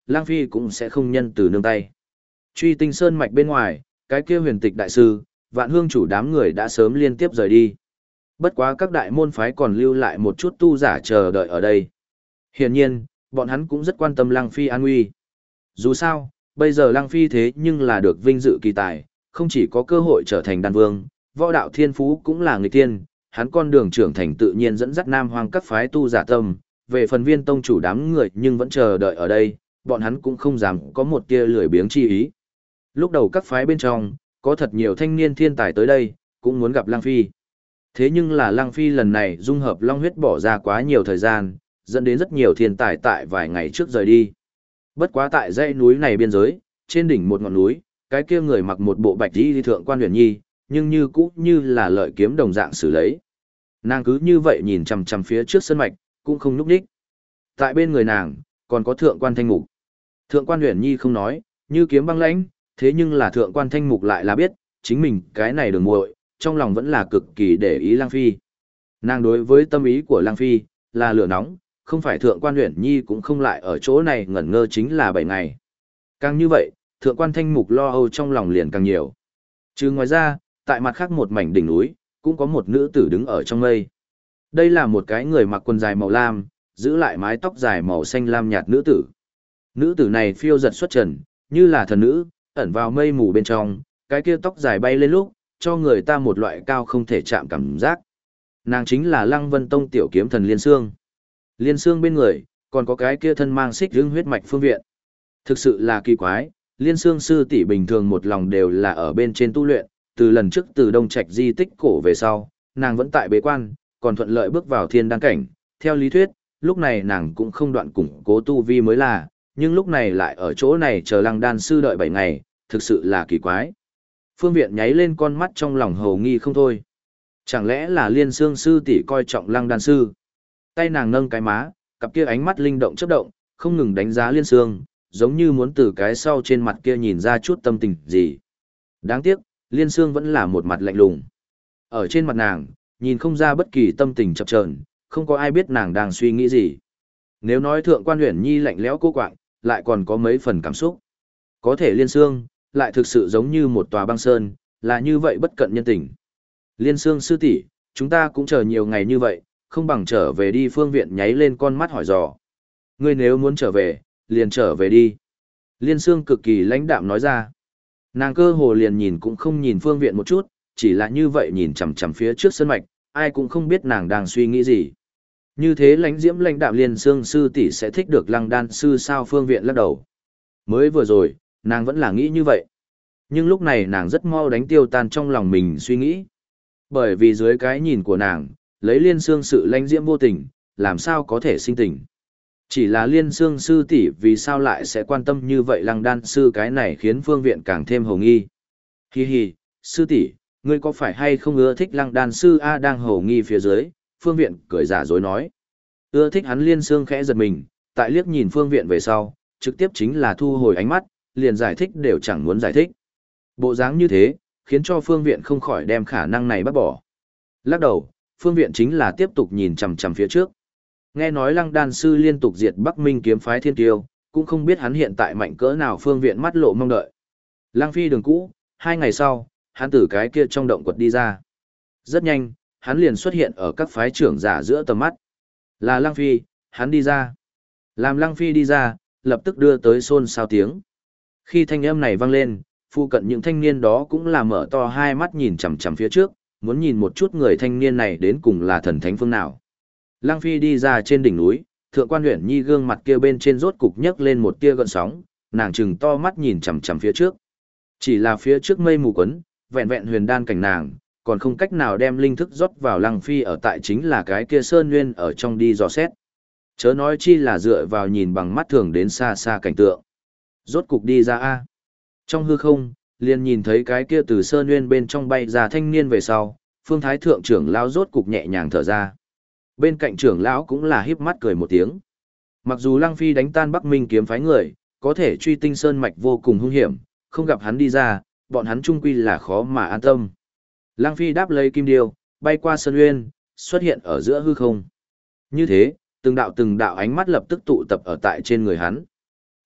Lang Phi cũng sẽ không nhân từ nương tay. Truy Tinh Sơn mạch bên ngoài, cái kia huyền tịch đại sư, Vạn Hương chủ đám người đã sớm liên tiếp rời đi. Bất quá các đại môn phái còn lưu lại một chút tu giả chờ đợi ở đây. Hiển nhiên, bọn hắn cũng rất quan tâm Lăng Phi an nguy. Dù sao, bây giờ Lăng Phi thế nhưng là được vinh dự kỳ tài, không chỉ có cơ hội trở thành đan vương, võ đạo thiên phú cũng là người tiên, hắn con đường trưởng thành tự nhiên dẫn dắt Nam Hoang các phái tu giả tâm, về phần Viên tông chủ đám người nhưng vẫn chờ đợi ở đây, bọn hắn cũng không dám có một tia lười biếng chi ý. Lúc đầu các phái bên trong, có thật nhiều thanh niên thiên tài tới đây, cũng muốn gặp Lăng Phi. Thế nhưng là Lăng Phi lần này dung hợp long huyết bỏ ra quá nhiều thời gian, dẫn đến rất nhiều thiên tài tại vài ngày trước rời đi. Bất quá tại dãy núi này biên giới, trên đỉnh một ngọn núi, cái kia người mặc một bộ bạch y thượng quan huyền nhi, nhưng như cũ như là lợi kiếm đồng dạng xử lấy. Nàng cứ như vậy nhìn chằm chằm phía trước sân mạch, cũng không nhúc nhích. Tại bên người nàng, còn có thượng quan thanh mục. Thượng quan huyền nhi không nói, như kiếm băng lãnh, thế nhưng là thượng quan thanh mục lại là biết, chính mình cái này đường muội, trong lòng vẫn là cực kỳ để ý Lăng Phi. Nàng đối với tâm ý của Lăng Phi, là lửa nóng, không phải thượng quan huyền nhi cũng không lại ở chỗ này ngẩn ngơ chính là 7 ngày. Càng như vậy, thượng quan thanh mục lo âu trong lòng liền càng nhiều. Chứ ngoài ra, tại mặt khác một mảnh đỉnh núi, cũng có một nữ tử đứng ở trong mây. Đây là một cái người mặc quần dài màu lam, giữ lại mái tóc dài màu xanh lam nhạt nữ tử. Nữ tử này phiêu giật xuất trần, như là thần nữ, ẩn vào mây mù bên trong, cái kia tóc dài bay lên lúc, cho người ta một loại cao không thể chạm cảm giác. Nàng chính là Lăng Vân Tông tiểu kiếm thần Liên Sương. Liên Sương bên người, còn có cái kia thân mang xích hương huyết mạch Phương Viện. Thực sự là kỳ quái, Liên Sương sư tỷ bình thường một lòng đều là ở bên trên tu luyện, từ lần trước từ Đông Trạch di tích cổ về sau, nàng vẫn tại bế quan, còn thuận lợi bước vào thiên đăng cảnh. Theo lý thuyết, lúc này nàng cũng không đoạn củng cố tu vi mới là, nhưng lúc này lại ở chỗ này chờ Lăng đan sư đợi 7 ngày, thực sự là kỳ quái. Phương Viện nháy lên con mắt trong lòng hầu nghi không thôi. Chẳng lẽ là Liên Sương sư tỷ coi trọng Lăng đan sư? Tay nàng nâng cái má, cặp kia ánh mắt linh động chớp động, không ngừng đánh giá Liên Sương, giống như muốn từ cái sau trên mặt kia nhìn ra chút tâm tình gì. Đáng tiếc, Liên Sương vẫn là một mặt lạnh lùng. Ở trên mặt nàng, nhìn không ra bất kỳ tâm tình chập chờn, không có ai biết nàng đang suy nghĩ gì. Nếu nói thượng quan Uyển Nhi lạnh lẽo cô quạng, lại còn có mấy phần cảm xúc. Có thể Liên Sương, lại thực sự giống như một tòa băng sơn, là như vậy bất cận nhân tình. Liên Sương sư tỷ, chúng ta cũng chờ nhiều ngày như vậy, không bằng trở về đi. Phương Viện nháy lên con mắt hỏi dò. Ngươi nếu muốn trở về, liền trở về đi. Liên Sương cực kỳ lãnh đạm nói ra. Nàng cơ hồ liền nhìn cũng không nhìn Phương Viện một chút, chỉ là như vậy nhìn chằm chằm phía trước sân mạch, ai cũng không biết nàng đang suy nghĩ gì. Như thế lãnh diễm lãnh đạm Liên Sương sư tỷ sẽ thích được Lăng đan sư sao? Phương Viện lắc đầu. Mới vừa rồi, nàng vẫn là nghĩ như vậy. Nhưng lúc này nàng rất mau đánh tiêu tan trong lòng mình suy nghĩ. Bởi vì dưới cái nhìn của nàng, lấy Liên Sương sự lãnh diễm vô tình, làm sao có thể sinh tình. Chỉ là Liên Sương sư tỷ vì sao lại sẽ quan tâm như vậy Lăng đan sư, cái này khiến Phương Viện càng thêm hồ nghi. Hi hi, sư tỷ, ngươi có phải hay không ưa thích Lăng đan sư a? Đang hồ nghi phía dưới, Phương Viện cười giả dối nói. Ưa thích hắn? Liên Sương khẽ giật mình, tại liếc nhìn Phương Viện về sau, trực tiếp chính là thu hồi ánh mắt, liền giải thích đều chẳng muốn giải thích. Bộ dáng như thế, khiến cho Phương Viện không khỏi đem khả năng này bắt bỏ. Lắc đầu, Phương Viện chính là tiếp tục nhìn chằm chằm phía trước. Nghe nói Lăng đan sư liên tục diệt Bắc Minh kiếm phái thiên tiêu, cũng không biết hắn hiện tại mạnh cỡ nào. Phương Viện mắt lộ mong đợi. Lăng Phi đường cũ, 2 ngày sau, hắn từ cái kia trong động quật đi ra. Rất nhanh, hắn liền xuất hiện ở các phái trưởng giả giữa tầm mắt. Là Lăng Phi, hắn đi ra. Làm Lăng Phi đi ra, lập tức đưa tới xôn xao tiếng. Khi thanh âm này vang lên, phụ cận những thanh niên đó cũng là mở to hai mắt nhìn chằm chằm phía trước, muốn nhìn một chút người thanh niên này đến cùng là thần thánh phương nào. Lăng Phi đi ra trên đỉnh núi, thượng quan Uyển Nhi gương mặt kia bên trên rốt cục nhấc lên một tia gợn sóng, nàng trừng to mắt nhìn chằm chằm phía trước. Chỉ là phía trước mây mù quấn, vẹn vẹn huyền đan cảnh nàng, còn không cách nào đem linh thức rót vào Lăng Phi ở tại chính là cái kia sơn nguyên ở trong đi dò xét. Chớ nói chi là dựa vào nhìn bằng mắt thường đến xa xa cảnh tượng. Rốt cục đi ra a. Trong hư không, liền nhìn thấy cái kia từ sơn nguyên bên trong bay ra thanh niên về sau, Phương Thái thượng trưởng lão rốt cục nhẹ nhàng thở ra. Bên cạnh trưởng lão cũng là híp mắt cười một tiếng. Mặc dù Lăng Phi đánh tan Bắc Minh kiếm phái người, có thể truy tinh sơn mạch vô cùng hung hiểm, không gặp hắn đi ra, bọn hắn chung quy là khó mà an tâm. Lăng Phi đáp lấy kim điêu, bay qua sơn nguyên, xuất hiện ở giữa hư không. Như thế, từng đạo ánh mắt lập tức tụ tập ở tại trên người hắn.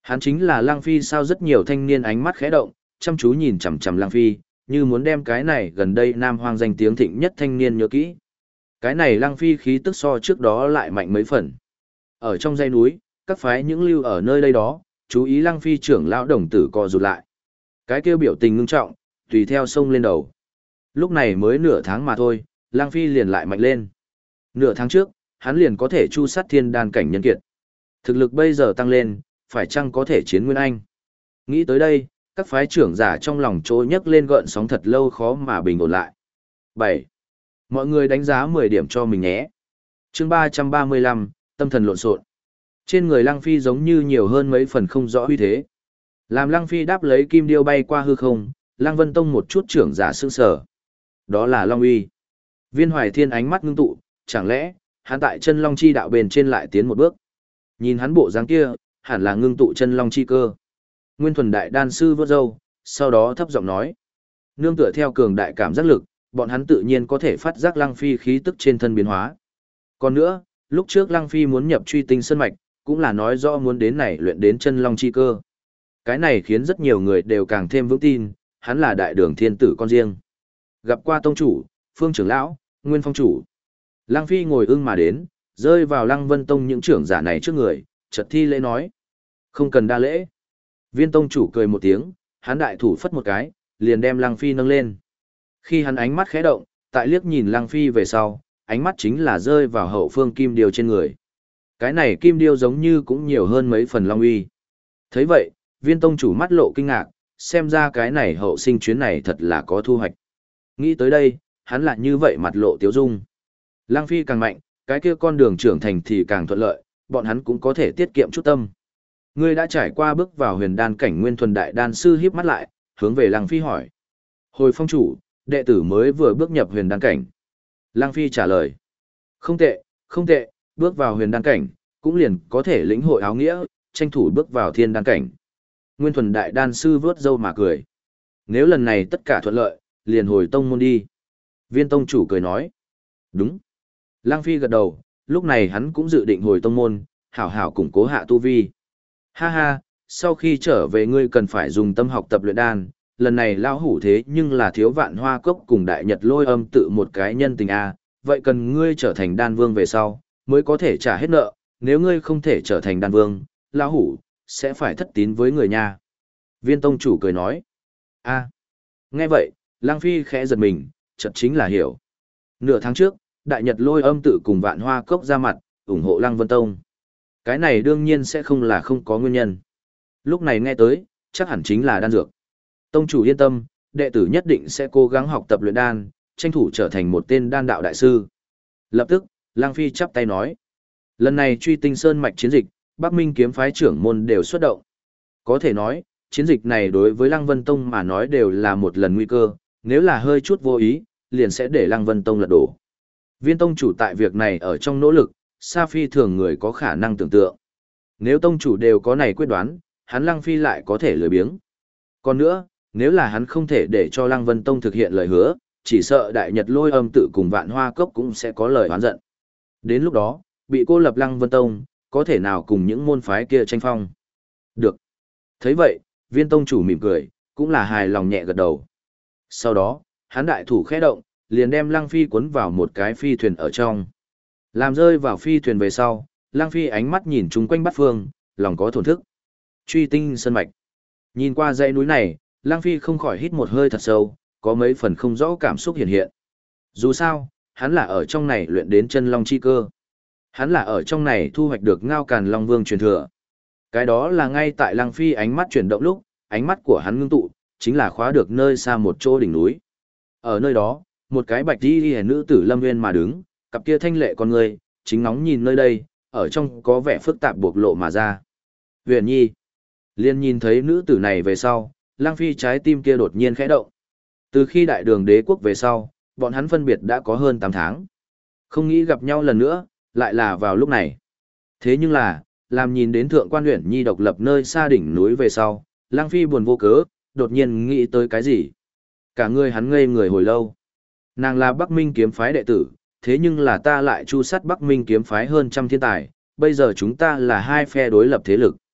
Hắn chính là Lăng Phi sao? Rất nhiều thanh niên ánh mắt khẽ động, chăm chú nhìn chằm chằm Lăng Phi, như muốn đem cái này gần đây Nam Hoang danh tiếng thịnh nhất thanh niên nhớ kỹ. Cái này Lăng Phi khí tức so trước đó lại mạnh mấy phần. Ở trong dãy núi, các phái những lưu ở nơi đây đó, chú ý Lăng Phi trưởng lão đồng tử co rụt lại. Cái kêu biểu tình ngưng trọng, tùy theo sông lên đầu. Lúc này mới nửa tháng mà thôi, Lăng Phi liền lại mạnh lên. Nửa tháng trước, hắn liền có thể chu sát thiên đan cảnh nhân kiệt. Thực lực bây giờ tăng lên, phải chăng có thể chiến Nguyên Anh? Nghĩ tới đây, các phái trưởng giả trong lòng trôi nhấc lên gợn sóng thật lâu khó mà bình ổn lại. 7. Mọi người đánh giá 10 điểm cho mình nhé. Chương 335, tâm thần lộn xộn. Trên người Lăng Phi giống như nhiều hơn mấy phần không rõ uy thế. Làm Lăng Phi đáp lấy kim điêu bay qua hư không, Lăng Vân Tông một chút trưởng giả sững sờ. Đó là Long uy. Viên Hoài Thiên ánh mắt ngưng tụ, chẳng lẽ hắn tại chân Long chi đạo bền trên lại tiến một bước? Nhìn hắn bộ dáng kia, hẳn là ngưng tụ chân Long chi cơ. Nguyên Thuần đại đan sư vớt râu, sau đó thấp giọng nói: nương tựa theo cường đại cảm giác lực, bọn hắn tự nhiên có thể phát giác Lăng Phi khí tức trên thân biến hóa. Còn nữa, lúc trước Lăng Phi muốn nhập Truy Tinh Sơn mạch, cũng là nói rõ muốn đến này luyện đến chân Long chi cơ. Cái này khiến rất nhiều người đều càng thêm vững tin, hắn là đại đường thiên tử con riêng. Gặp qua tông chủ, Phương trưởng lão, Nguyên phong chủ. Lăng Phi ngồi ưng mà đến, rơi vào Lăng Vân Tông những trưởng giả này trước người, chợt thi lễ nói: không cần đa lễ. Viên tông chủ cười một tiếng, hắn đại thủ phất một cái, liền đem Lăng Phi nâng lên. Khi hắn ánh mắt khẽ động, tại liếc nhìn Lăng Phi về sau, ánh mắt chính là rơi vào hậu phương kim điêu trên người. Cái này kim điêu giống như cũng nhiều hơn mấy phần long uy. Thấy vậy, viên tông chủ mắt lộ kinh ngạc, xem ra cái này hậu sinh chuyến này thật là có thu hoạch. Nghĩ tới đây, hắn lại như vậy mặt lộ tiếu dung. Lăng Phi càng mạnh, cái kia con đường trưởng thành thì càng thuận lợi, bọn hắn cũng có thể tiết kiệm chút tâm. Ngươi đã trải qua bước vào huyền đan cảnh Nguyên Thuần đại đan sư híp mắt lại, hướng về Lăng Phi hỏi: hồi phong chủ, đệ tử mới vừa bước nhập huyền đan cảnh. Lăng Phi trả lời: không tệ, không tệ, bước vào huyền đan cảnh, cũng liền có thể lĩnh hội áo nghĩa, tranh thủ bước vào thiên đan cảnh. Nguyên Thuần đại đan sư vớt râu mà cười: nếu lần này tất cả thuận lợi, liền hồi tông môn đi. Viên tông chủ cười nói: đúng. Lăng Phi gật đầu, lúc này hắn cũng dự định hồi tông môn, hảo hảo củng cố hạ tu vi. Ha ha, sau khi trở về ngươi cần phải dùng tâm học tập luyện đan, lần này lão hủ thế nhưng là thiếu Vạn Hoa Cốc cùng Đại Nhật Lôi Âm tự một cái nhân tình a, vậy cần ngươi trở thành đan vương về sau, mới có thể trả hết nợ, nếu ngươi không thể trở thành đan vương, lão hủ sẽ phải thất tín với người nha. Viên tông chủ cười nói: a. Nghe vậy, Lăng Phi khẽ giật mình, chợt chính là hiểu. Nửa tháng trước, Đại Nhật Lôi Âm tự cùng Vạn Hoa Cốc ra mặt, ủng hộ Lăng Vân Tông. Cái này đương nhiên sẽ không là không có nguyên nhân. Lúc này nghe tới, chắc hẳn chính là đan dược. Tông chủ yên tâm, đệ tử nhất định sẽ cố gắng học tập luyện đan, tranh thủ trở thành một tên đan đạo đại sư. Lập tức, Lăng Phi chắp tay nói: lần này Truy Tinh Sơn mạch chiến dịch, Bắc Minh kiếm phái trưởng môn đều xuất động. Có thể nói, chiến dịch này đối với Lăng Vân Tông mà nói đều là một lần nguy cơ, nếu là hơi chút vô ý, liền sẽ để Lăng Vân Tông lật đổ. Viên tông chủ tại việc này ở trong nỗ lực, xa phi thường người có khả năng tưởng tượng. Nếu tông chủ đều có này quyết đoán, hắn Lăng Phi lại có thể lười biếng. Còn nữa, nếu là hắn không thể để cho Lăng Vân Tông thực hiện lời hứa, chỉ sợ Đại Nhật Lôi Âm tự cùng Vạn Hoa Cốc cũng sẽ có lời oán giận. Đến lúc đó, bị cô lập Lăng Vân Tông, có thể nào cùng những môn phái kia tranh phong. Được. Thấy vậy, viên tông chủ mỉm cười, cũng là hài lòng nhẹ gật đầu. Sau đó, hắn đại thủ khẽ động, liền đem Lăng Phi cuốn vào một cái phi thuyền ở trong. Làm rơi vào phi thuyền về sau, Lăng Phi ánh mắt nhìn chung quanh bát phương, lòng có thổn thức. Truy Tinh Sơn mạch. Nhìn qua dãy núi này, Lăng Phi không khỏi hít một hơi thật sâu, có mấy phần không rõ cảm xúc hiện hiện. Dù sao, hắn là ở trong này luyện đến chân long chi cơ. Hắn là ở trong này thu hoạch được Ngao Càn Long Vương truyền thừa. Cái đó là ngay tại Lăng Phi ánh mắt chuyển động lúc, ánh mắt của hắn ngưng tụ, chính là khóa được nơi xa một chỗ đỉnh núi. Ở nơi đó, một cái bạch y nữ tử lâm nguyên mà đứng, cặp kia thanh lệ con người, chính ngóng nhìn nơi đây, ở trong có vẻ phức tạp bộc lộ mà ra. Huyền Nhi. Liên nhìn thấy nữ tử này về sau, Lăng Phi trái tim kia đột nhiên khẽ động. Từ khi đại đường đế quốc về sau, bọn hắn phân biệt đã có hơn 8 tháng. Không nghĩ gặp nhau lần nữa, lại là vào lúc này. Thế nhưng là, làm nhìn đến thượng quan Huyền Nhi độc lập nơi xa đỉnh núi về sau, Lăng Phi buồn vô cớ, đột nhiên nghĩ tới cái gì. Cả người hắn ngây người hồi lâu. Nàng là Bắc Minh kiếm phái đệ tử, thế nhưng là ta lại chu sát Bắc Minh kiếm phái hơn trăm thiên tài, bây giờ chúng ta là hai phe đối lập thế lực.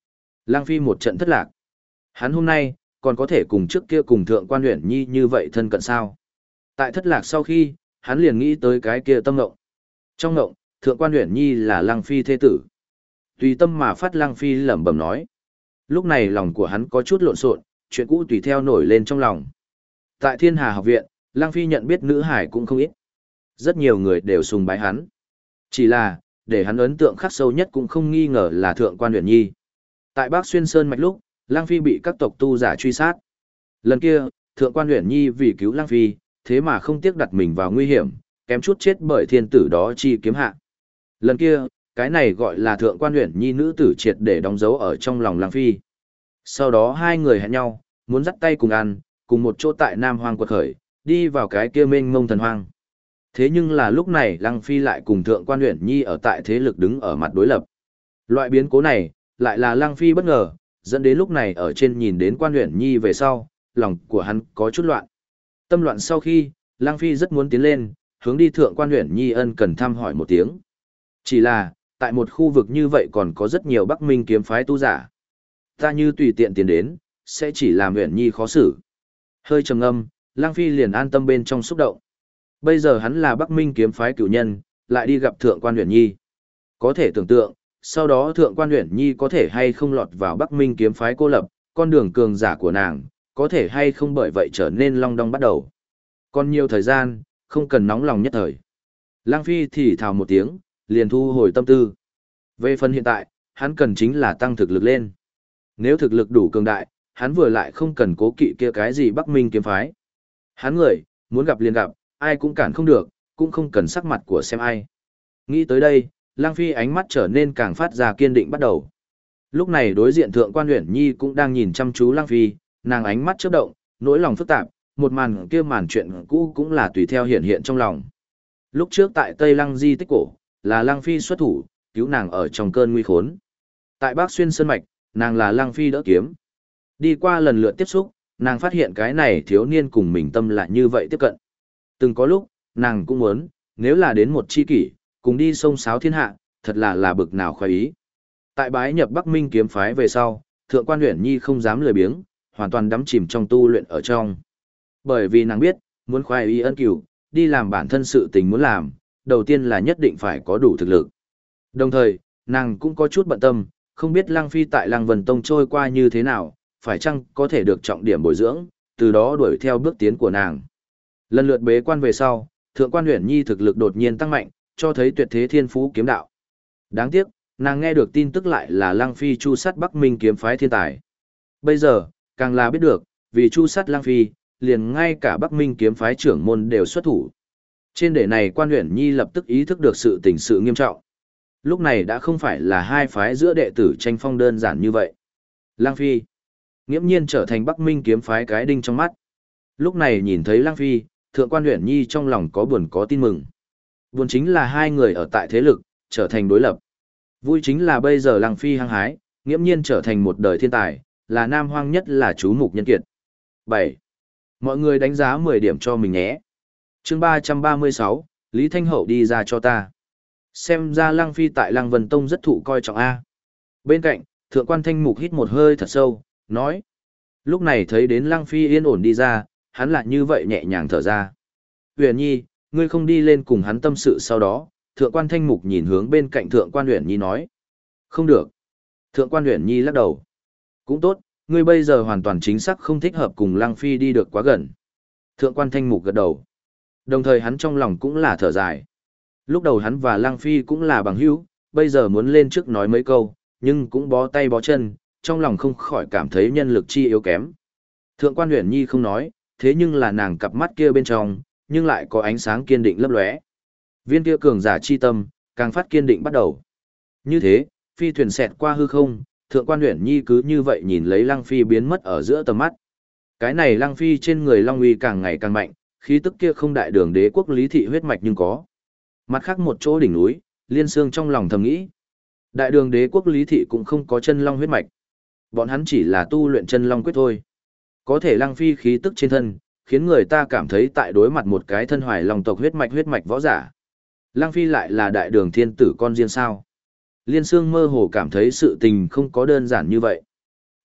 Lăng Phi một trận thất lạc. Hắn hôm nay, còn có thể cùng trước kia cùng Thượng Quan Uyển Nhi như vậy thân cận sao? Tại thất lạc sau khi, hắn liền nghĩ tới cái kia tâm ngộng. Trong ngộng, Thượng Quan Uyển Nhi là Lăng Phi thế tử. Tùy tâm mà phát, Lăng Phi lẩm bẩm nói. Lúc này lòng của hắn có chút lộn xộn, chuyện cũ tùy theo nổi lên trong lòng. Tại Thiên Hà học viện, Lăng Phi nhận biết nữ hải cũng không ít. Rất nhiều người đều sùng bái hắn. Chỉ là, để hắn ấn tượng khắc sâu nhất cũng không nghi ngờ là Thượng Quan Uyển Nhi. Tại Bắc Xuyên Sơn mạch lúc, Lăng Phi bị các tộc tu giả truy sát. Lần kia, Thượng Quan Uyển Nhi vì cứu Lăng Phi, thế mà không tiếc đặt mình vào nguy hiểm, kém chút chết bởi thiên tử đó chi kiếm hạ. Lần kia, cái này gọi là Thượng Quan Uyển Nhi nữ tử triệt để đóng dấu ở trong lòng Lăng Phi. Sau đó hai người hẹn nhau, muốn dắt tay cùng ăn, cùng một chỗ tại Nam Hoang quật khởi, đi vào cái kia mênh mông thần hoang. Thế nhưng là lúc này Lăng Phi lại cùng Thượng Quan Uyển Nhi ở tại thế lực đứng ở mặt đối lập. Loại biến cố này, lại là Lăng Phi bất ngờ, dẫn đến lúc này ở trên nhìn đến Quan Uyển Nhi về sau, lòng của hắn có chút loạn. Tâm loạn sau khi, Lăng Phi rất muốn tiến lên, hướng đi Thượng Quan Uyển Nhi ân cần thăm hỏi một tiếng. Chỉ là, tại một khu vực như vậy còn có rất nhiều Bắc Minh kiếm phái tu giả. Ta như tùy tiện tiến đến, sẽ chỉ làm Uyển Nhi khó xử. Hơi trầm ngâm, Lăng Phi liền an tâm bên trong xúc động. Bây giờ hắn là Bắc Minh kiếm phái cửu nhân, lại đi gặp Thượng Quan Uyển Nhi. Có thể tưởng tượng, sau đó Thượng Quan Uyển Nhi có thể hay không lọt vào Bắc Minh kiếm phái cô lập, con đường cường giả của nàng, có thể hay không bởi vậy trở nên long đong bắt đầu. Còn nhiều thời gian, không cần nóng lòng nhất thời. Lăng Phi thì thào một tiếng, liền thu hồi tâm tư. Về phần hiện tại, hắn cần chính là tăng thực lực lên. Nếu thực lực đủ cường đại, hắn vừa lại không cần cố kỵ kia cái gì Bắc Minh kiếm phái. Hắn người, muốn gặp liền gặp, ai cũng cản không được, cũng không cần sắc mặt của xem ai. Nghĩ tới đây, Lăng Phi ánh mắt trở nên càng phát ra kiên định bắt đầu. Lúc này đối diện Thượng Quan Uyển Nhi cũng đang nhìn chăm chú Lăng Phi, nàng ánh mắt chớp động, nỗi lòng phức tạp, một màn kia màn chuyện cũ cũng là tùy theo hiện hiện trong lòng. Lúc trước tại Tây Lăng di tích cổ, là Lăng Phi xuất thủ, cứu nàng ở trong cơn nguy khốn. Tại Bắc Xuyên Sơn mạch, nàng là Lăng Phi đỡ kiếm. Đi qua lần lượt tiếp xúc, nàng phát hiện cái này thiếu niên cùng mình tâm lại như vậy tiếp cận. Từng có lúc, nàng cũng muốn, nếu là đến một chi kỷ, cùng đi sông sáo thiên hạ, thật là bực nào khoái ý. Tại bái nhập Bắc Minh kiếm phái về sau, Thượng Quan Uyển Nhi không dám lười biếng, hoàn toàn đắm chìm trong tu luyện ở trong. Bởi vì nàng biết, muốn khoái ý ân cửu, đi làm bản thân sự tình muốn làm, đầu tiên là nhất định phải có đủ thực lực. Đồng thời, nàng cũng có chút bận tâm, không biết Lăng Phi tại Lăng Vân Tông trôi qua như thế nào, phải chăng có thể được trọng điểm bồi dưỡng, từ đó đuổi theo bước tiến của nàng. Lần lượt bế quan về sau, Thượng Quan Uyển Nhi thực lực đột nhiên tăng mạnh, cho thấy tuyệt thế thiên phú kiếm đạo. Đáng tiếc, nàng nghe được tin tức lại là Lăng Phi chu sát Bắc Minh kiếm phái thiên tài. Bây giờ, càng là biết được, vì chu sát Lăng Phi, liền ngay cả Bắc Minh kiếm phái trưởng môn đều xuất thủ. Trên đề này Quan Uyển Nhi lập tức ý thức được sự tình sự nghiêm trọng. Lúc này đã không phải là hai phái giữa đệ tử tranh phong đơn giản như vậy. Lăng Phi, nghiễm nhiên trở thành Bắc Minh kiếm phái cái đinh trong mắt. Lúc này nhìn thấy Lăng Phi, Thượng Quan Uyển Nhi trong lòng có buồn có tin mừng. Buồn chính là hai người ở tại thế lực, trở thành đối lập. Vui chính là bây giờ Lăng Phi hăng hái, nghiễm nhiên trở thành một đời thiên tài, là nam hoang nhất là chú mục nhân kiệt. 7. Mọi người đánh giá 10 điểm cho mình nhé. Chương 336, Lý Thanh Hậu đi ra cho ta. Xem ra Lăng Phi tại Lăng Vân Tông rất thụ coi trọng A. Bên cạnh, Thượng Quan Thanh Mục hít một hơi thật sâu, nói. Lúc này thấy đến Lăng Phi yên ổn đi ra, hắn lại như vậy nhẹ nhàng thở ra. Uyển Nhi, ngươi không đi lên cùng hắn tâm sự sau đó, Thượng Quan Thanh Mục nhìn hướng bên cạnh Thượng Quan Uyển Nhi nói. Không được. Thượng Quan Uyển Nhi lắc đầu. Cũng tốt, ngươi bây giờ hoàn toàn chính xác không thích hợp cùng Lăng Phi đi được quá gần. Thượng Quan Thanh Mục gật đầu. Đồng thời hắn trong lòng cũng là thở dài. Lúc đầu hắn và Lăng Phi cũng là bằng hữu, bây giờ muốn lên trước nói mấy câu, nhưng cũng bó tay bó chân, trong lòng không khỏi cảm thấy nhân lực chi yếu kém. Thượng Quan Uyển Nhi không nói, thế nhưng là nàng cặp mắt kia bên trong, nhưng lại có ánh sáng kiên định lấp lóe. Viên kia cường giả chi tâm, càng phát kiên định bắt đầu. Như thế, phi thuyền xẹt qua hư không, Thượng Quan Uyển Nhi cứ như vậy nhìn lấy Lăng Phi biến mất ở giữa tầm mắt. Cái này Lăng Phi trên người Long uy càng ngày càng mạnh, khí tức kia không đại đường đế quốc Lý thị huyết mạch nhưng có. Mặt khác một chỗ đỉnh núi, Liên Xương trong lòng thầm nghĩ. Đại đường đế quốc Lý thị cũng không có chân long huyết mạch. Bọn hắn chỉ là tu luyện chân long quyết thôi. Có thể Lăng Phi khí tức trên thân, khiến người ta cảm thấy tại đối mặt một cái thân hoài long tộc huyết mạch võ giả. Lăng Phi lại là đại đường thiên tử con riêng sao. Liên Xương mơ hồ cảm thấy sự tình không có đơn giản như vậy.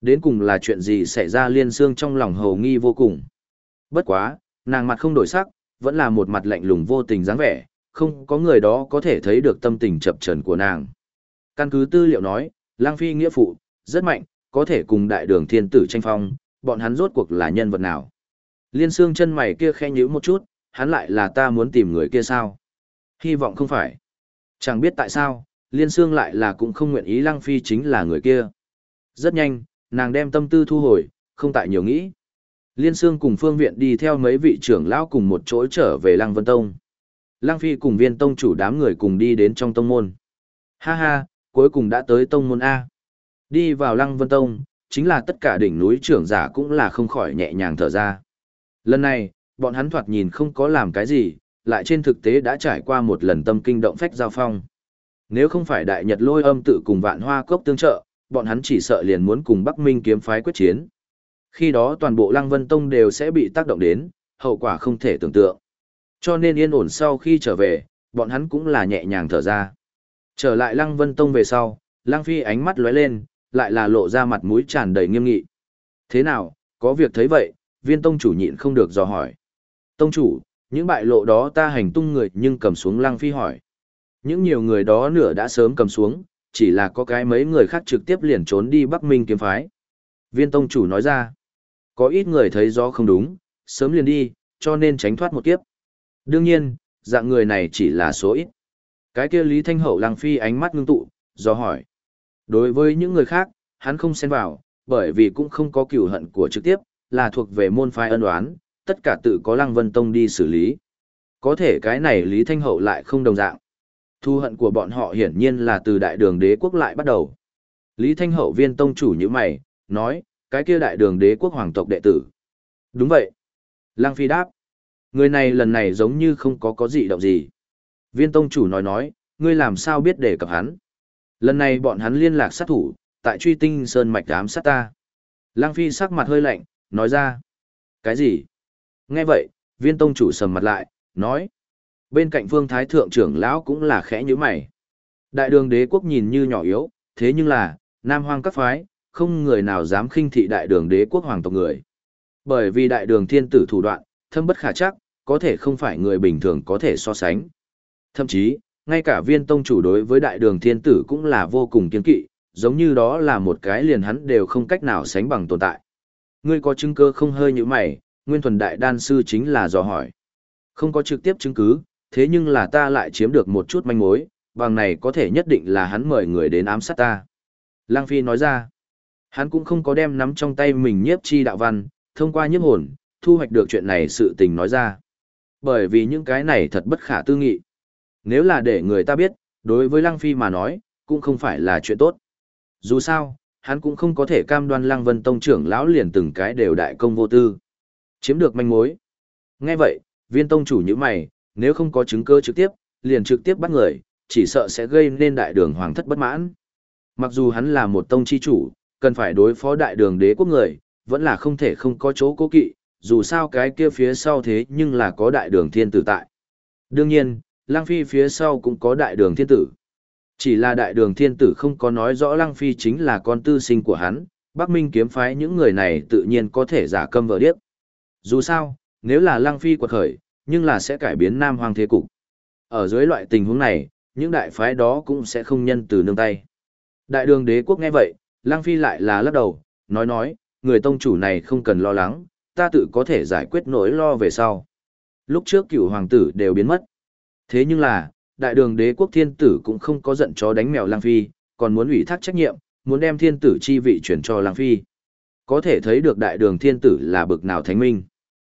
Đến cùng là chuyện gì xảy ra Liên Sương trong lòng hầu nghi vô cùng. Bất quá, nàng mặt không đổi sắc, vẫn là một mặt lạnh lùng vô tình dáng vẻ, không có người đó có thể thấy được tâm tình chập chờn của nàng. Căn cứ tư liệu nói, Lang Phi nghĩa phụ, rất mạnh, có thể cùng đại đường thiên tử tranh phong, bọn hắn rốt cuộc là nhân vật nào. Liên Sương chân mày kia khẽ nhíu một chút, hắn lại là ta muốn tìm người kia sao? Hy vọng không phải. Chẳng biết tại sao, Liên Sương lại là cũng không nguyện ý Lang Phi chính là người kia. Rất nhanh, nàng đem tâm tư thu hồi, không tại nhiều nghĩ. Liên Sương cùng Phương Viện đi theo mấy vị trưởng lão cùng một chỗ trở về Lăng Vân Tông. Lăng Phi cùng Viên tông chủ đám người cùng đi đến trong tông môn. Ha ha, cuối cùng đã tới tông môn A. Đi vào Lăng Vân Tông, chính là tất cả đỉnh núi trưởng giả cũng là không khỏi nhẹ nhàng thở ra. Lần này, bọn hắn thoạt nhìn không có làm cái gì, lại trên thực tế đã trải qua một lần tâm kinh động phách giao phong. Nếu không phải Đại Nhật Lôi Âm tự cùng Vạn Hoa Cốc tương trợ, bọn hắn chỉ sợ liền muốn cùng Bắc Minh kiếm phái quyết chiến. Khi đó toàn bộ Lăng Vân Tông đều sẽ bị tác động đến, hậu quả không thể tưởng tượng. Cho nên yên ổn sau khi trở về, bọn hắn cũng là nhẹ nhàng thở ra. Trở lại Lăng Vân Tông về sau, Lăng Phi ánh mắt lóe lên, lại là lộ ra mặt mũi tràn đầy nghiêm nghị. Thế nào, có việc thấy vậy, Viên tông chủ nhịn không được dò hỏi. Tông chủ, những bại lộ đó ta hành tung người nhưng cầm xuống. Lăng Phi hỏi. Những nhiều người đó nửa đã sớm cầm xuống, chỉ là có cái mấy người khác trực tiếp liền trốn đi Bắc Minh kiếm phái. Viên tông chủ nói ra. Có ít người thấy gió không đúng, sớm liền đi, cho nên tránh thoát một kiếp. Đương nhiên, dạng người này chỉ là số ít. Cái kia Lý Thanh Hậu Lăng Phi ánh mắt ngưng tụ, do hỏi. Đối với những người khác, hắn không xen vào, bởi vì cũng không có cửu hận của trực tiếp, là thuộc về môn phái ân oán, tất cả tự có Lăng Vân Tông đi xử lý. Có thể cái này Lý Thanh Hậu lại không đồng dạng. Thù hận của bọn họ hiển nhiên là từ đại đường đế quốc lại bắt đầu. Lý Thanh Hậu Viên tông chủ như mày, nói, cái kia đại đường đế quốc hoàng tộc đệ tử. Đúng vậy. Lăng Phi đáp. Người này lần này giống như không có dị động gì. Viên tông chủ nói, ngươi làm sao biết đề cập hắn. Lần này bọn hắn liên lạc sát thủ, tại Truy Tinh Sơn mạch ám sát ta. Lăng Phi sắc mặt hơi lạnh, nói ra. Cái gì? Nghe vậy, Viên tông chủ sầm mặt lại, nói. Bên cạnh Phương Thái Thượng trưởng lão cũng là khẽ như mày. Đại đường đế quốc nhìn như nhỏ yếu, thế nhưng là, Nam Hoang các phái, không người nào dám khinh thị đại đường đế quốc hoàng tộc người. Bởi vì đại đường thiên tử thủ đoạn, thâm bất khả chắc, có thể không phải người bình thường có thể so sánh. Thậm chí, ngay cả Viên tông chủ đối với đại đường thiên tử cũng là vô cùng kiên kỵ, giống như đó là một cái liền hắn đều không cách nào sánh bằng tồn tại. Ngươi có chứng cứ không? Hơi như mày, Nguyên Thuần Đại Đan Sư chính là dò hỏi. Không có trực tiếp chứng cứ, thế nhưng là ta lại chiếm được một chút manh mối, bằng này có thể nhất định là hắn mời người đến ám sát ta. Lăng Phi nói ra, hắn cũng không có đem nắm trong tay mình nhiếp chi đạo văn, thông qua nhiếp hồn, thu hoạch được chuyện này sự tình nói ra. Bởi vì những cái này thật bất khả tư nghị. Nếu là để người ta biết, đối với Lăng Phi mà nói, cũng không phải là chuyện tốt. Dù sao, hắn cũng không có thể cam đoan Lăng Vân Tông trưởng lão liền từng cái đều đại công vô tư. Chiếm được manh mối. Nghe vậy, Viên tông chủ như mày, nếu không có chứng cứ trực tiếp, liền trực tiếp bắt người, chỉ sợ sẽ gây nên đại đường hoàng thất bất mãn. Mặc dù hắn là một tông chi chủ, cần phải đối phó đại đường đế quốc người, vẫn là không thể không có chỗ cố kỵ, dù sao cái kia phía sau thế nhưng là có đại đường thiên tử tại. Đương nhiên, Lăng Phi phía sau cũng có đại đường thiên tử. Chỉ là đại đường thiên tử không có nói rõ Lăng Phi chính là con tư sinh của hắn, Bắc Minh kiếm phái những người này tự nhiên có thể giả câm vờ điếc. Dù sao, nếu là Lăng Phi quật khởi, nhưng là sẽ cải biến Nam Hoang thế cục. Ở dưới loại tình huống này, những đại phái đó cũng sẽ không nhân từ nương tay. Đại đường đế quốc nghe vậy, Lăng Phi lại là lắc đầu, nói, người tông chủ này không cần lo lắng, ta tự có thể giải quyết nỗi lo về sau. Lúc trước cửu hoàng tử đều biến mất. Thế nhưng là, đại đường đế quốc thiên tử cũng không có giận chó đánh mèo Lăng Phi, còn muốn ủy thác trách nhiệm, muốn đem thiên tử chi vị chuyển cho Lăng Phi. Có thể thấy được đại đường thiên tử là bực nào thánh minh.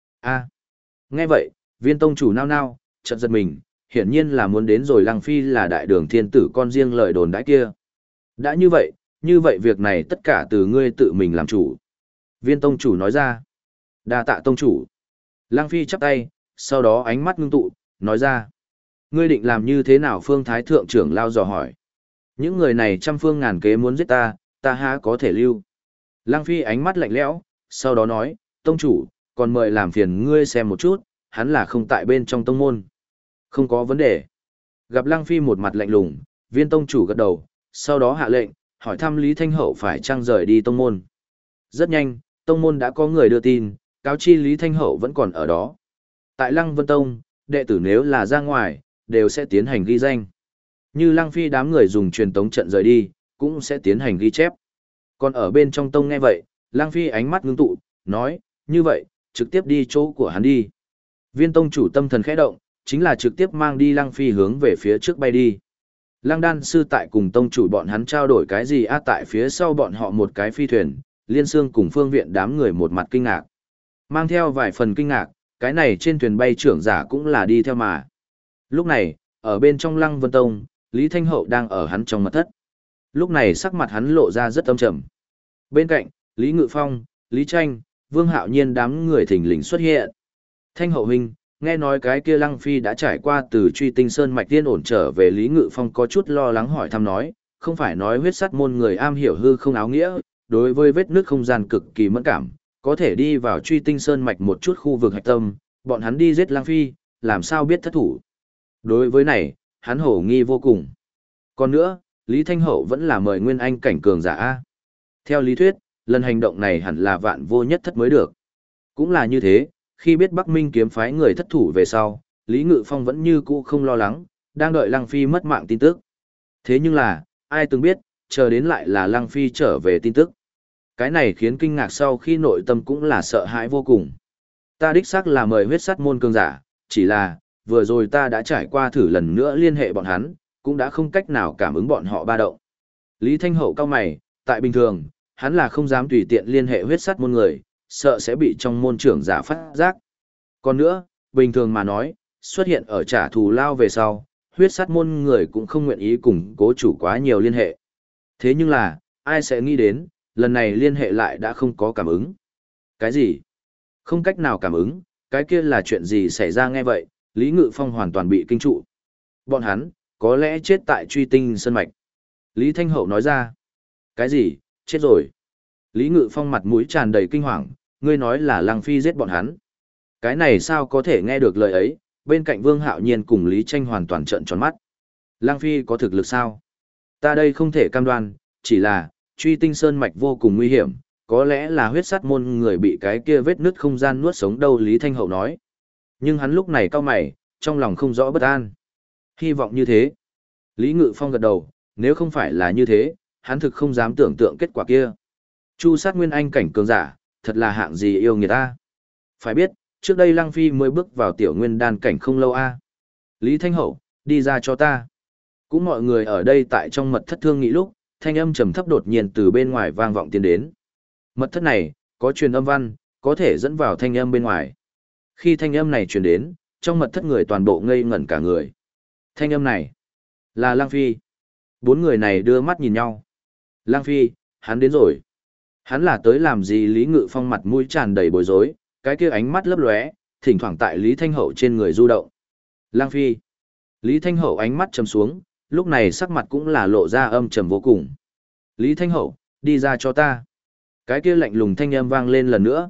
Nghe vậy, Viên tông chủ nao nao, chợt giật mình, hiển nhiên là muốn đến rồi Lăng Phi là đại đường thiên tử con riêng lời đồn đãi kia. Đã như vậy việc này tất cả từ ngươi tự mình làm chủ. Viên tông chủ nói ra. Đa tạ tông chủ. Lăng Phi chắp tay, sau đó ánh mắt ngưng tụ, nói ra. Ngươi định làm như thế nào? Phương Thái Thượng trưởng lao dò hỏi. Những người này trăm phương ngàn kế muốn giết ta, ta há có thể lưu. Lăng Phi ánh mắt lạnh lẽo, sau đó nói, tông chủ, còn mời làm phiền ngươi xem một chút, hắn là không tại bên trong tông môn. Không có vấn đề. Gặp Lăng Phi một mặt lạnh lùng, Viên tông chủ gật đầu, sau đó hạ lệnh, hỏi thăm Lý Thanh Hậu phải chăng rời đi tông môn. Rất nhanh, tông môn đã có người đưa tin, cáo chi Lý Thanh Hậu vẫn còn ở đó. Tại Lăng Vân Tông, đệ tử nếu là ra ngoài, đều sẽ tiến hành ghi danh. Như Lăng Phi đám người dùng truyền tống trận rời đi, cũng sẽ tiến hành ghi chép. Còn ở bên trong tông nghe vậy, Lăng Phi ánh mắt ngưng tụ, nói, như vậy, trực tiếp đi chỗ của hắn đi. Viên tông chủ tâm thần khẽ động, chính là trực tiếp mang đi Lăng Phi hướng về phía trước bay đi. Lăng đan sư tại cùng tông chủ bọn hắn trao đổi cái gì tại phía sau bọn họ một cái phi thuyền, Liên Xương cùng phương viện đám người một mặt kinh ngạc. Mang theo vài phần kinh ngạc, cái này trên thuyền bay trưởng giả cũng là đi theo mà. Lúc này, ở bên trong Lăng Vân Tông, Lý Thanh Hậu đang ở hắn trong mật thất. Lúc này sắc mặt hắn lộ ra rất âm trầm. Bên cạnh, Lý Ngự Phong, Lý Tranh, Vương Hạo Nhiên đám người thình lình xuất hiện. Thanh Hậu huynh, nghe nói cái kia Lăng Phi đã trải qua từ Truy Tinh Sơn mạch tiên ổn trở về. Lý Ngự Phong có chút lo lắng hỏi thăm nói, không phải nói huyết sắt môn người am hiểu hư không áo nghĩa, đối với vết nước không gian cực kỳ mẫn cảm, có thể đi vào Truy Tinh Sơn mạch một chút khu vực hạch tâm, bọn hắn đi giết Lăng Phi, làm sao biết thất thủ. Đối với này, hắn hổ nghi vô cùng. Còn nữa, Lý Thanh Hậu vẫn là mời Nguyên Anh cảnh cường giả. Theo lý thuyết, lần hành động này hẳn là vạn vô nhất thất mới được. Cũng là như thế, khi biết Bắc Minh kiếm phái người thất thủ về sau, Lý Ngự Phong vẫn như cũ không lo lắng, đang đợi Lăng Phi mất mạng tin tức. Thế nhưng là, ai từng biết, chờ đến lại là Lăng Phi trở về tin tức. Cái này khiến kinh ngạc sau khi nội tâm cũng là sợ hãi vô cùng. Ta đích xác là mời huyết sát môn cường giả, chỉ là, vừa rồi ta đã trải qua thử lần nữa liên hệ bọn hắn, cũng đã không cách nào cảm ứng bọn họ ba động. Lý Thanh Hậu cao mày, tại bình thường, hắn là không dám tùy tiện liên hệ huyết sát môn người, sợ sẽ bị trong môn trưởng giả phát giác. Còn nữa, bình thường mà nói, xuất hiện ở trả thù lao về sau, huyết sát môn người cũng không nguyện ý cùng cố chủ quá nhiều liên hệ. Thế nhưng là, ai sẽ nghĩ đến, lần này liên hệ lại đã không có cảm ứng. Cái gì? Không cách nào cảm ứng, cái kia là chuyện gì xảy ra nghe vậy, Lý Ngự Phong hoàn toàn bị kinh trụ. Bọn hắn, có lẽ chết tại Truy Tinh Sơn mạch. Lý Thanh Hậu nói ra. Cái gì, chết rồi? Lý Ngự Phong mặt mũi tràn đầy kinh hoàng, ngươi nói là Lăng Phi giết bọn hắn. Cái này sao có thể nghe được lời ấy, bên cạnh Vương Hạo Nhiên cùng Lý Tranh hoàn toàn trợn tròn mắt. Lăng Phi có thực lực sao? Ta đây không thể cam đoan, chỉ là, Truy Tinh Sơn mạch vô cùng nguy hiểm, có lẽ là huyết sát môn người bị cái kia vết nứt không gian nuốt sống đâu, Lý Thanh Hậu nói. Nhưng hắn lúc này cau mày, trong lòng không rõ bất an. Hy vọng như thế. Lý Ngự Phong gật đầu, nếu không phải là như thế, hắn thực không dám tưởng tượng kết quả kia. Chu sát nguyên anh cảnh cường giả, thật là hạng gì yêu người ta. Phải biết, trước đây Lăng Phi mới bước vào tiểu nguyên đan cảnh không lâu Lý Thanh Hậu, đi ra cho ta. Cũng mọi người ở đây tại trong mật thất thương nghị lúc, thanh âm trầm thấp đột nhiên từ bên ngoài vang vọng tiến đến. Mật thất này, có truyền âm văn, có thể dẫn vào thanh âm bên ngoài. Khi thanh âm này truyền đến, trong mật thất người toàn bộ ngây ngẩn cả người. Thanh âm này, là Lăng Phi. Bốn người này đưa mắt nhìn nhau. Lăng Phi, hắn đến rồi. Hắn là tới làm gì? Lý Ngự Phong mặt mũi tràn đầy bối rối, cái kia ánh mắt lấp lóe, thỉnh thoảng tại Lý Thanh Hậu trên người du động. Lăng Phi. Lý Thanh Hậu ánh mắt trầm xuống, lúc này sắc mặt cũng là lộ ra âm trầm vô cùng. Lý Thanh Hậu, đi ra cho ta. Cái kia lạnh lùng thanh âm vang lên lần nữa.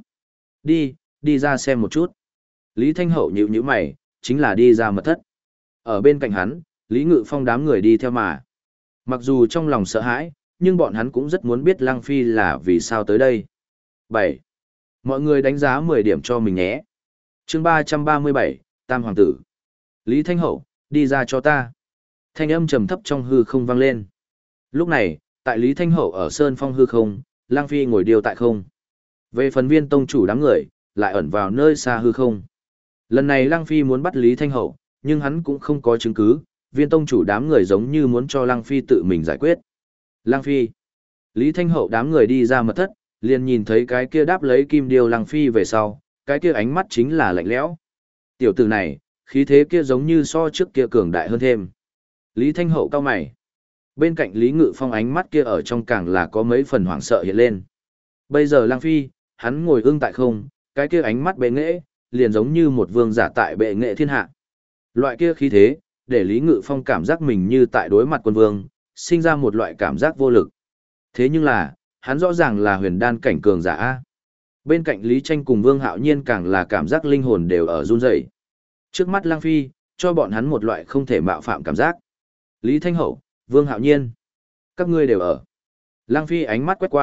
Đi ra xem một chút. Lý Thanh Hậu nhíu nhíu mày, chính là đi ra mật thất. Ở bên cạnh hắn, Lý Ngự Phong đám người đi theo mà. Mặc dù trong lòng sợ hãi, nhưng bọn hắn cũng rất muốn biết Lăng Phi là vì sao tới đây. 7. Mọi người đánh giá 10 điểm cho mình nhé. Chương 337, Tam Hoàng tử. Lý Thanh Hậu, đi ra cho ta. Thanh âm trầm thấp trong hư không vang lên. Lúc này, tại Lý Thanh Hậu ở Sơn Phong hư không, Lăng Phi ngồi điều tại không. Về phần Viên tông chủ đám người, lại ẩn vào nơi xa hư không. Lần này Lăng Phi muốn bắt Lý Thanh Hậu, nhưng hắn cũng không có chứng cứ, Viên tông chủ đám người giống như muốn cho Lăng Phi tự mình giải quyết. Lăng Phi. Lý Thanh Hậu đám người đi ra mật thất, liền nhìn thấy cái kia đáp lấy kim điêu Lăng Phi về sau, cái kia ánh mắt chính là lạnh lẽo. Tiểu tử này, khí thế kia giống như so trước kia cường đại hơn thêm. Lý Thanh Hậu cau mày. Bên cạnh Lý Ngự Phong ánh mắt kia ở trong càng là có mấy phần hoảng sợ hiện lên. Bây giờ Lăng Phi, hắn ngồi ưng tại không, cái kia ánh mắt bệ nghệ, liền giống như một vương giả tại bệ nghệ thiên hạ. Loại kia khí thế, để Lý Ngự Phong cảm giác mình như tại đối mặt quân vương, sinh ra một loại cảm giác vô lực. Thế nhưng là, hắn rõ ràng là huyền đan cảnh cường giả. Bên cạnh Lý Tranh cùng Vương Hạo Nhiên càng là cảm giác linh hồn đều ở run rẩy. Trước mắt Lăng Phi, cho bọn hắn một loại không thể mạo phạm cảm giác. Lý Thanh Hậu, Vương Hạo Nhiên, các ngươi đều ở. Lăng Phi ánh mắt quét qua,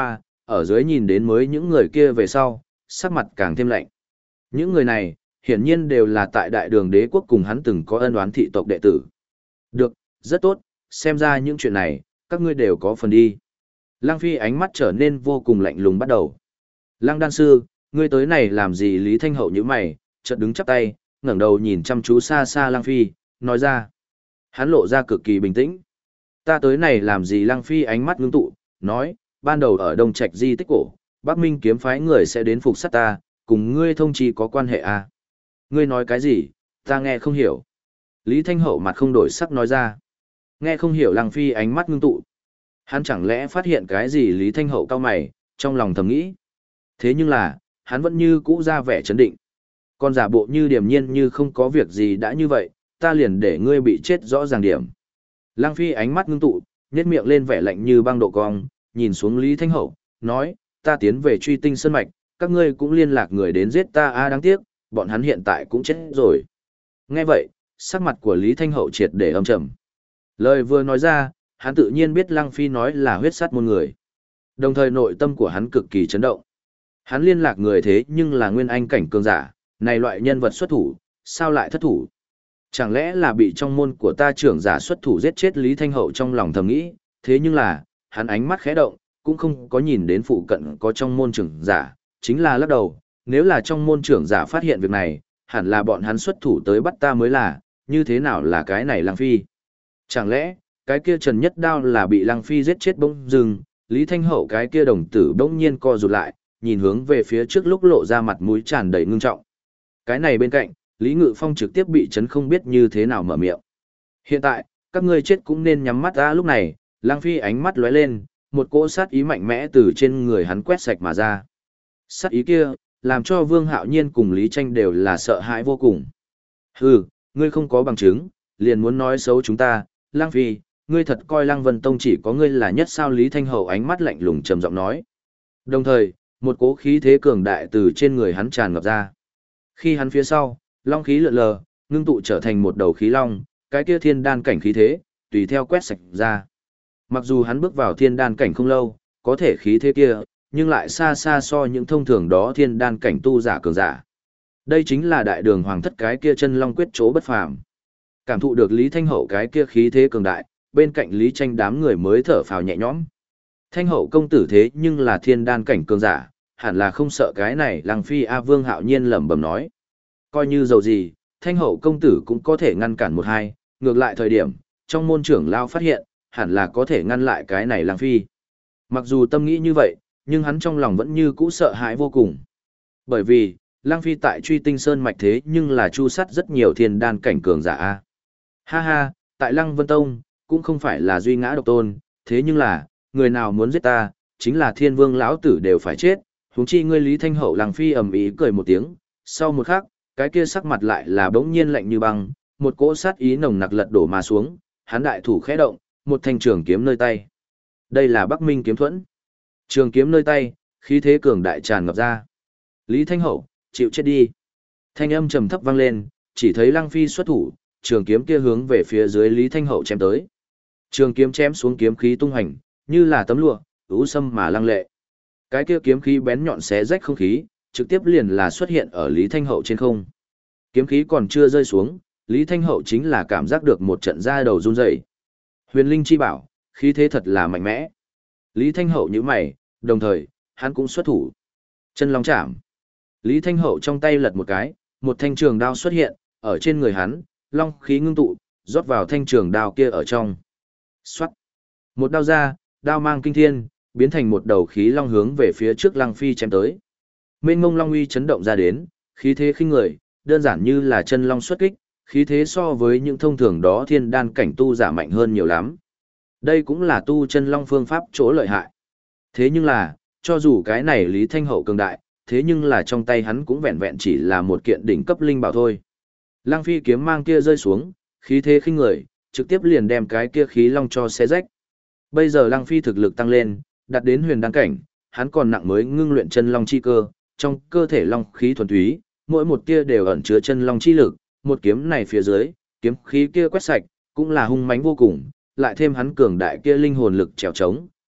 ở dưới nhìn đến mới những người kia về sau, sắc mặt càng thêm lạnh. Những người này, hiển nhiên đều là tại đại đường đế quốc cùng hắn từng có ân oán thị tộc đệ tử. Được, rất tốt, xem ra những chuyện này, các ngươi đều có phần đi. Lăng Phi ánh mắt trở nên vô cùng lạnh lùng bắt đầu. Lăng đan sư, ngươi tới này làm gì? Lý Thanh Hậu như mày, chợt đứng chắp tay, ngẩng đầu nhìn chăm chú xa xa Lăng Phi, nói ra. Hắn lộ ra cực kỳ bình tĩnh. Ta tới này làm gì? Lăng Phi ánh mắt ngưng tụ, nói, ban đầu ở Đông Trạch di tích cổ, Bắc Minh kiếm phái người sẽ đến phục sát ta, cùng ngươi thông chi có quan hệ à? Ngươi nói cái gì, ta nghe không hiểu. Lý Thanh Hậu mặt không đổi sắc nói ra. Nghe không hiểu. Lăng Phi ánh mắt ngưng tụ. Hắn chẳng lẽ phát hiện cái gì? Lý Thanh Hậu cau mày, trong lòng thầm nghĩ. Thế nhưng là, hắn vẫn như cũ ra vẻ chấn định. Còn giả bộ như điềm nhiên như không có việc gì. Đã như vậy, ta liền để ngươi bị chết rõ ràng điểm. Lăng Phi ánh mắt ngưng tụ, nhếch miệng lên vẻ lạnh như băng độ cong, nhìn xuống Lý Thanh Hậu, nói, ta tiến về Truy Tinh Sơn Mạch, các ngươi cũng liên lạc người đến giết ta đáng tiếc, bọn hắn hiện tại cũng chết rồi. Nghe vậy, sắc mặt của Lý Thanh Hậu triệt để âm trầm. Lời vừa nói ra, hắn tự nhiên biết Lăng Phi nói là huyết sát môn người. Đồng thời nội tâm của hắn cực kỳ chấn động. Hắn liên lạc người thế nhưng là nguyên anh cảnh cường giả, này loại nhân vật xuất thủ, sao lại thất thủ? Chẳng lẽ là bị trong môn của ta trưởng giả xuất thủ giết chết? Lý Thanh Hậu trong lòng thầm nghĩ, thế nhưng là, hắn ánh mắt khẽ động, cũng không có nhìn đến phụ cận có trong môn trưởng giả, chính là lắc đầu, nếu là trong môn trưởng giả phát hiện việc này, hẳn là bọn hắn xuất thủ tới bắt ta mới là, như thế nào là cái này Lăng Phi? Chẳng lẽ, cái kia Trần Nhất Đao là bị Lăng Phi giết chết bỗng dưng? Lý Thanh Hậu cái kia đồng tử bỗng nhiên co rụt lại, nhìn hướng về phía trước lúc lộ ra mặt mũi tràn đầy ngưng trọng. Cái này bên cạnh, Lý Ngự Phong trực tiếp bị chấn không biết như thế nào mở miệng. Hiện tại, các ngươi chết cũng nên nhắm mắt ra. Lúc này, Lăng Phi ánh mắt lóe lên, một cỗ sát ý mạnh mẽ từ trên người hắn quét sạch mà ra. Sát ý kia, làm cho Vương Hạo Nhiên cùng Lý Tranh đều là sợ hãi vô cùng. Hừ, ngươi không có bằng chứng, liền muốn nói xấu chúng ta, Lăng Phi, ngươi thật coi Lăng Vân Tông chỉ có ngươi là nhất sao? Lý Thanh Hậu ánh mắt lạnh lùng trầm giọng nói. Đồng thời, một cỗ khí thế cường đại từ trên người hắn tràn ngập ra. Khi hắn phía sau, long khí lượn lờ, ngưng tụ trở thành một đầu khí long, cái kia thiên đan cảnh khí thế, tùy theo quét sạch ra. Mặc dù hắn bước vào thiên đan cảnh không lâu, có thể khí thế kia, nhưng lại xa xa so những thông thường đó thiên đan cảnh tu giả cường giả. Đây chính là đại đường hoàng thất cái kia chân long quyết chỗ bất phàm. Cảm thụ được Lý Thanh Hậu cái kia khí thế cường đại, bên cạnh Lý Tranh đám người mới thở phào nhẹ nhõm. Thanh Hậu công tử thế nhưng là thiên đan cảnh cường giả, hẳn là không sợ cái này. Lăng Phi Vương Hạo Nhiên lẩm bẩm nói. Coi như dầu gì, Thanh Hậu công tử cũng có thể ngăn cản một hai, ngược lại thời điểm, trong môn trưởng lao phát hiện, hẳn là có thể ngăn lại cái này Lăng Phi. Mặc dù tâm nghĩ như vậy, nhưng hắn trong lòng vẫn như cũ sợ hãi vô cùng. Bởi vì, Lăng Phi tại Truy Tinh Sơn Mạch thế nhưng là chu sát rất nhiều thiên đan cảnh cường giả a. Ha ha, tại Lăng Vân Tông, cũng không phải là duy ngã độc tôn, thế nhưng là, người nào muốn giết ta, chính là Thiên Vương lão tử đều phải chết, huống chi ngươi Lý Thanh Hậu. Lăng Phi ầm ĩ cười một tiếng, sau một khắc, cái kia sắc mặt lại là bỗng nhiên lạnh như băng, một cỗ sát ý nồng nặc lật đổ mà xuống, hắn đại thủ khẽ động, một thanh trường kiếm nơi tay. Đây là Bắc Minh kiếm thuẫn. Trường kiếm nơi tay, khí thế cường đại tràn ngập ra. Lý Thanh Hậu, chịu chết đi. Thanh âm trầm thấp vang lên, chỉ thấy Lăng Phi xuất thủ, trường kiếm kia hướng về phía dưới Lý Thanh Hậu chém tới. Trường kiếm chém xuống kiếm khí tung hành, như là tấm lụa, ưu sâm mà lăng lệ. Cái kia kiếm khí bén nhọn xé rách không khí, trực tiếp liền là xuất hiện ở Lý Thanh Hậu trên không. Kiếm khí còn chưa rơi xuống, Lý Thanh Hậu chính là cảm giác được một trận da đầu run rẩy. Huyền linh chi bảo, khí thế thật là mạnh mẽ. Lý Thanh Hậu nhíu mày, đồng thời, hắn cũng xuất thủ. Chân long chạm. Lý Thanh Hậu trong tay lật một cái, một thanh trường đao xuất hiện, ở trên người hắn, long khí ngưng tụ, rót vào thanh trường đao kia ở trong. Xoát. Một đao ra, đao mang kinh thiên, biến thành một đầu khí long hướng về phía trước Lăng Phi chém tới. Mênh mông long uy chấn động ra đến, khí thế khinh người, đơn giản như là chân long xuất kích, khí thế so với những thông thường đó thiên đan cảnh tu giả mạnh hơn nhiều lắm. Đây cũng là tu chân long phương pháp chỗ lợi hại. Thế nhưng là, cho dù cái này Lý Thanh Hậu cường đại, thế nhưng là trong tay hắn cũng vẹn vẹn chỉ là một kiện đỉnh cấp linh bảo thôi. Lăng Phi kiếm mang kia rơi xuống, khí thế khinh người, trực tiếp liền đem cái kia khí long cho xé rách. Bây giờ Lăng Phi thực lực tăng lên, đạt đến huyền đan cảnh, hắn còn nặng mới ngưng luyện chân long chi cơ, trong cơ thể long khí thuần túy, mỗi một tia đều ẩn chứa chân long chi lực, một kiếm này phía dưới, kiếm khí kia quét sạch, cũng là hung mãnh vô cùng, lại thêm hắn cường đại kia linh hồn lực trèo trống,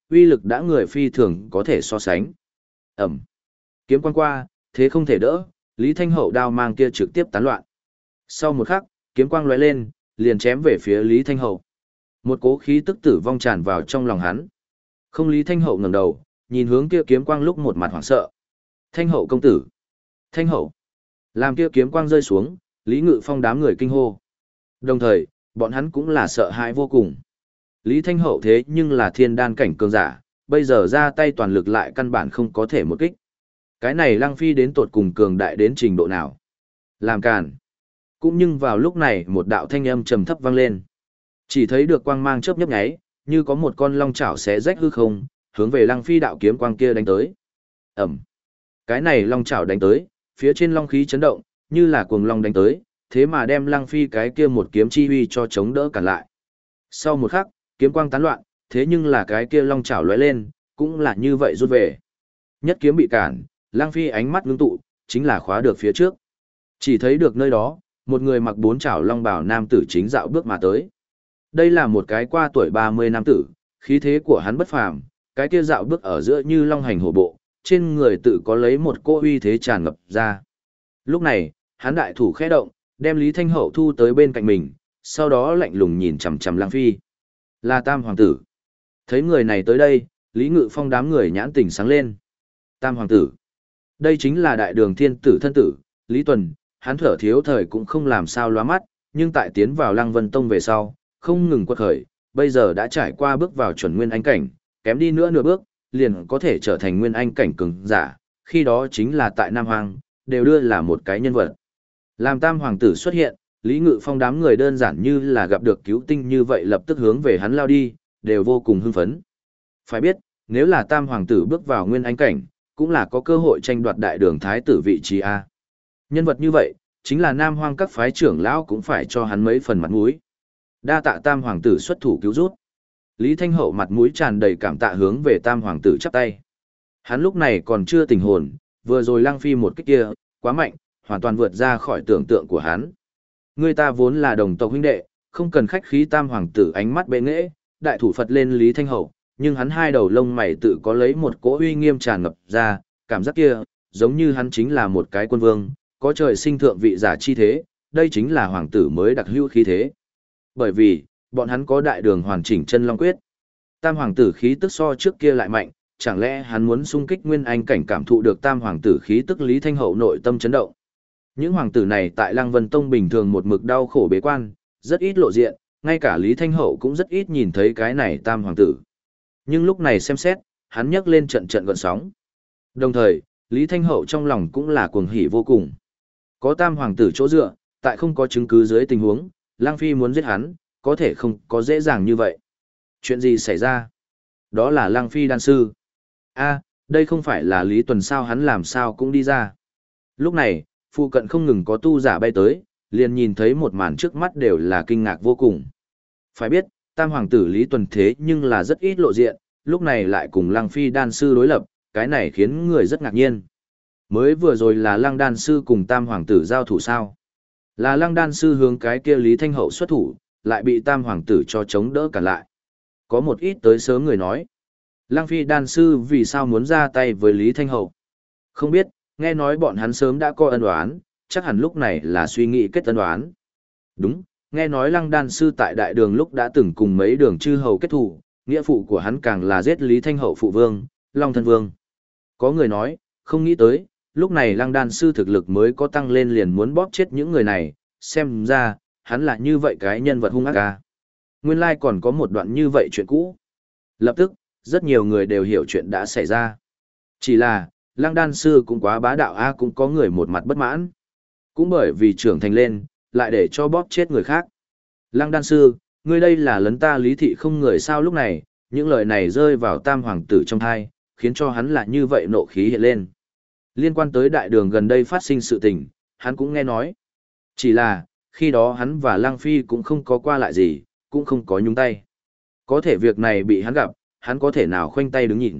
uy lực đã người phi thường có thể so sánh. Ẩm. Kiếm quang qua, thế không thể đỡ, Lý Thanh Hậu đao mang kia trực tiếp tán loạn. Sau một khắc, kiếm quang lóe lên, liền chém về phía Lý Thanh Hậu. Một cỗ khí tức tử vong tràn vào trong lòng hắn. Không, Lý Thanh Hậu ngẩng đầu, nhìn hướng kia kiếm quang lúc một mặt hoảng sợ. Thanh Hậu công tử. Thanh Hậu. Làm kia kiếm quang rơi xuống, Lý Ngự Phong đám người kinh hô. Đồng thời, bọn hắn cũng là sợ hãi vô cùng. Lý Thanh Hậu thế nhưng là thiên đan cảnh cường giả, bây giờ ra tay toàn lực lại căn bản không có thể một kích. Cái này Lăng Phi đến tột cùng cường đại đến trình độ nào? Làm càn. Cũng nhưng vào lúc này một đạo thanh âm trầm thấp vang lên. Chỉ thấy được quang mang chớp nhấp nháy, như có một con long chảo xé rách hư không, hướng về Lăng Phi đạo kiếm quang kia đánh tới. Ẩm. Cái này long chảo đánh tới, phía trên long khí chấn động, như là cuồng long đánh tới, thế mà đem Lăng Phi cái kia một kiếm chi huy cho chống đỡ cản lại. Sau một khắc, kiếm quang tán loạn, thế nhưng là cái kia long chảo lóe lên, cũng là như vậy rút về. Nhất kiếm bị cản, Lăng Phi ánh mắt ngưng tụ, chính là khóa được phía trước. Chỉ thấy được nơi đó, một người mặc bốn chảo long bào nam tử chính dạo bước mà tới. Đây là một cái qua tuổi 30 nam tử, khí thế của hắn bất phàm, cái kia dạo bước ở giữa như long hành hổ bộ, trên người tự có lấy một cỗ uy thế tràn ngập ra. Lúc này, hắn đại thủ khẽ động, đem Lý Thanh Hậu thu tới bên cạnh mình, sau đó lạnh lùng nhìn chằm chằm Lăng Phi. Là Tam Hoàng tử. Thấy người này tới đây, Lý Ngự Phong đám người nhãn tỉnh sáng lên. Tam Hoàng tử. Đây chính là đại đường thiên tử thân tử, Lý Tuần, hắn thở thiếu thời cũng không làm sao lóa mắt, nhưng tại tiến vào Lăng Vân Tông về sau, không ngừng quật khởi, bây giờ đã trải qua bước vào chuẩn nguyên anh cảnh, kém đi nữa nửa bước, liền có thể trở thành nguyên anh cảnh cường giả, khi đó chính là tại Nam Hoàng, đều đưa là một cái nhân vật. Làm Tam Hoàng tử xuất hiện, Lý Ngự Phong đám người đơn giản như là gặp được cứu tinh như vậy lập tức hướng về hắn lao đi, đều vô cùng hưng phấn. Phải biết, nếu là Tam Hoàng tử bước vào nguyên anh cảnh, cũng là có cơ hội tranh đoạt đại đường thái tử vị trí A. Nhân vật như vậy, chính là Nam Hoang các phái trưởng lão cũng phải cho hắn mấy phần mặt mũi. Đa tạ Tam Hoàng tử xuất thủ cứu rút. Lý Thanh Hậu mặt mũi tràn đầy cảm tạ hướng về Tam Hoàng tử chắp tay. Hắn lúc này còn chưa tỉnh hồn, vừa rồi Lăng Phi một kích kia, quá mạnh, hoàn toàn vượt ra khỏi tưởng tượng của hắn. Người ta vốn là đồng tộc huynh đệ, không cần khách khí. Tam Hoàng tử ánh mắt bệ nghễ, đại thủ Phật lên Lý Thanh Hậu, nhưng hắn hai đầu lông mày tự có lấy một cỗ uy nghiêm tràn ngập ra, cảm giác kia, giống như hắn chính là một cái quân vương, có trời sinh thượng vị giả chi thế, đây chính là hoàng tử mới đặc hữu khí thế. Bởi vì, bọn hắn có đại đường hoàn chỉnh chân long quyết. Tam Hoàng tử khí tức so trước kia lại mạnh, chẳng lẽ hắn muốn xung kích nguyên anh cảnh? Cảm thụ được Tam Hoàng tử khí tức, Lý Thanh Hậu nội tâm chấn động. Những hoàng tử này tại Lăng Vân Tông bình thường một mực đau khổ bế quan, rất ít lộ diện, ngay cả Lý Thanh Hậu cũng rất ít nhìn thấy cái này Tam Hoàng tử. Nhưng lúc này xem xét, hắn nhấc lên trận trận gợn sóng. Đồng thời, Lý Thanh Hậu trong lòng cũng là cuồng hỉ vô cùng. Có Tam Hoàng tử chỗ dựa, tại không có chứng cứ dưới tình huống, Lăng Phi muốn giết hắn, có thể không có dễ dàng như vậy. Chuyện gì xảy ra? Đó là Lăng Phi đan sư. A, đây không phải là Lý Tuần sao? Hắn làm sao cũng đi ra. Lúc này, phụ cận không ngừng có tu giả bay tới, liền nhìn thấy một màn trước mắt đều là kinh ngạc vô cùng. Phải biết, Tam Hoàng tử Lý Tuần thế nhưng là rất ít lộ diện, lúc này lại cùng Lăng Phi đan sư đối lập, cái này khiến người rất ngạc nhiên. Mới vừa rồi là Lăng đan sư cùng Tam Hoàng tử giao thủ sao? Là Lăng đan sư hướng cái kia Lý Thanh Hậu xuất thủ, lại bị Tam Hoàng tử cho chống đỡ cản lại. Có một ít tới sớm người nói, Lăng Phi đan sư vì sao muốn ra tay với Lý Thanh Hậu? Không biết, nghe nói bọn hắn sớm đã có ân oán, chắc hẳn lúc này là suy nghĩ kết ân oán. Đúng, nghe nói Lăng đan sư tại đại đường lúc đã từng cùng mấy đường chư hầu kết thù, nghĩa phụ của hắn càng là giết Lý Thanh Hậu phụ vương, Long thân vương. Có người nói, không nghĩ tới, lúc này Lăng đan sư thực lực mới có tăng lên liền muốn bóp chết những người này, xem ra, hắn là như vậy cái nhân vật hung ác ca. Nguyên lai còn có một đoạn như vậy chuyện cũ. Lập tức, rất nhiều người đều hiểu chuyện đã xảy ra. Chỉ là, Lăng đan sư cũng quá bá đạo a, cũng có người một mặt bất mãn. Cũng bởi vì trưởng thành lên, lại để cho bóp chết người khác. Lăng đan sư, ngươi đây là lấn ta Lý thị không người sao? Lúc này, những lời này rơi vào Tam Hoàng tử trong thai, khiến cho hắn là như vậy nộ khí hiện lên. Liên quan tới đại đường gần đây phát sinh sự tình, hắn cũng nghe nói. Chỉ là, khi đó hắn và Lăng Phi cũng không có qua lại gì, cũng không có nhúng tay. Có thể việc này bị hắn gặp, hắn có thể nào khoanh tay đứng nhìn.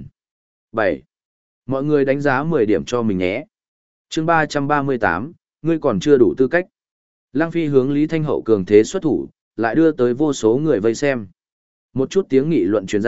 7. Mọi người đánh giá 10 điểm cho mình nhé. Chương 338, ngươi còn chưa đủ tư cách. Lăng Phi hướng Lý Thanh Hậu cường thế xuất thủ, lại đưa tới vô số người vây xem. Một chút tiếng nghị luận truyền ra,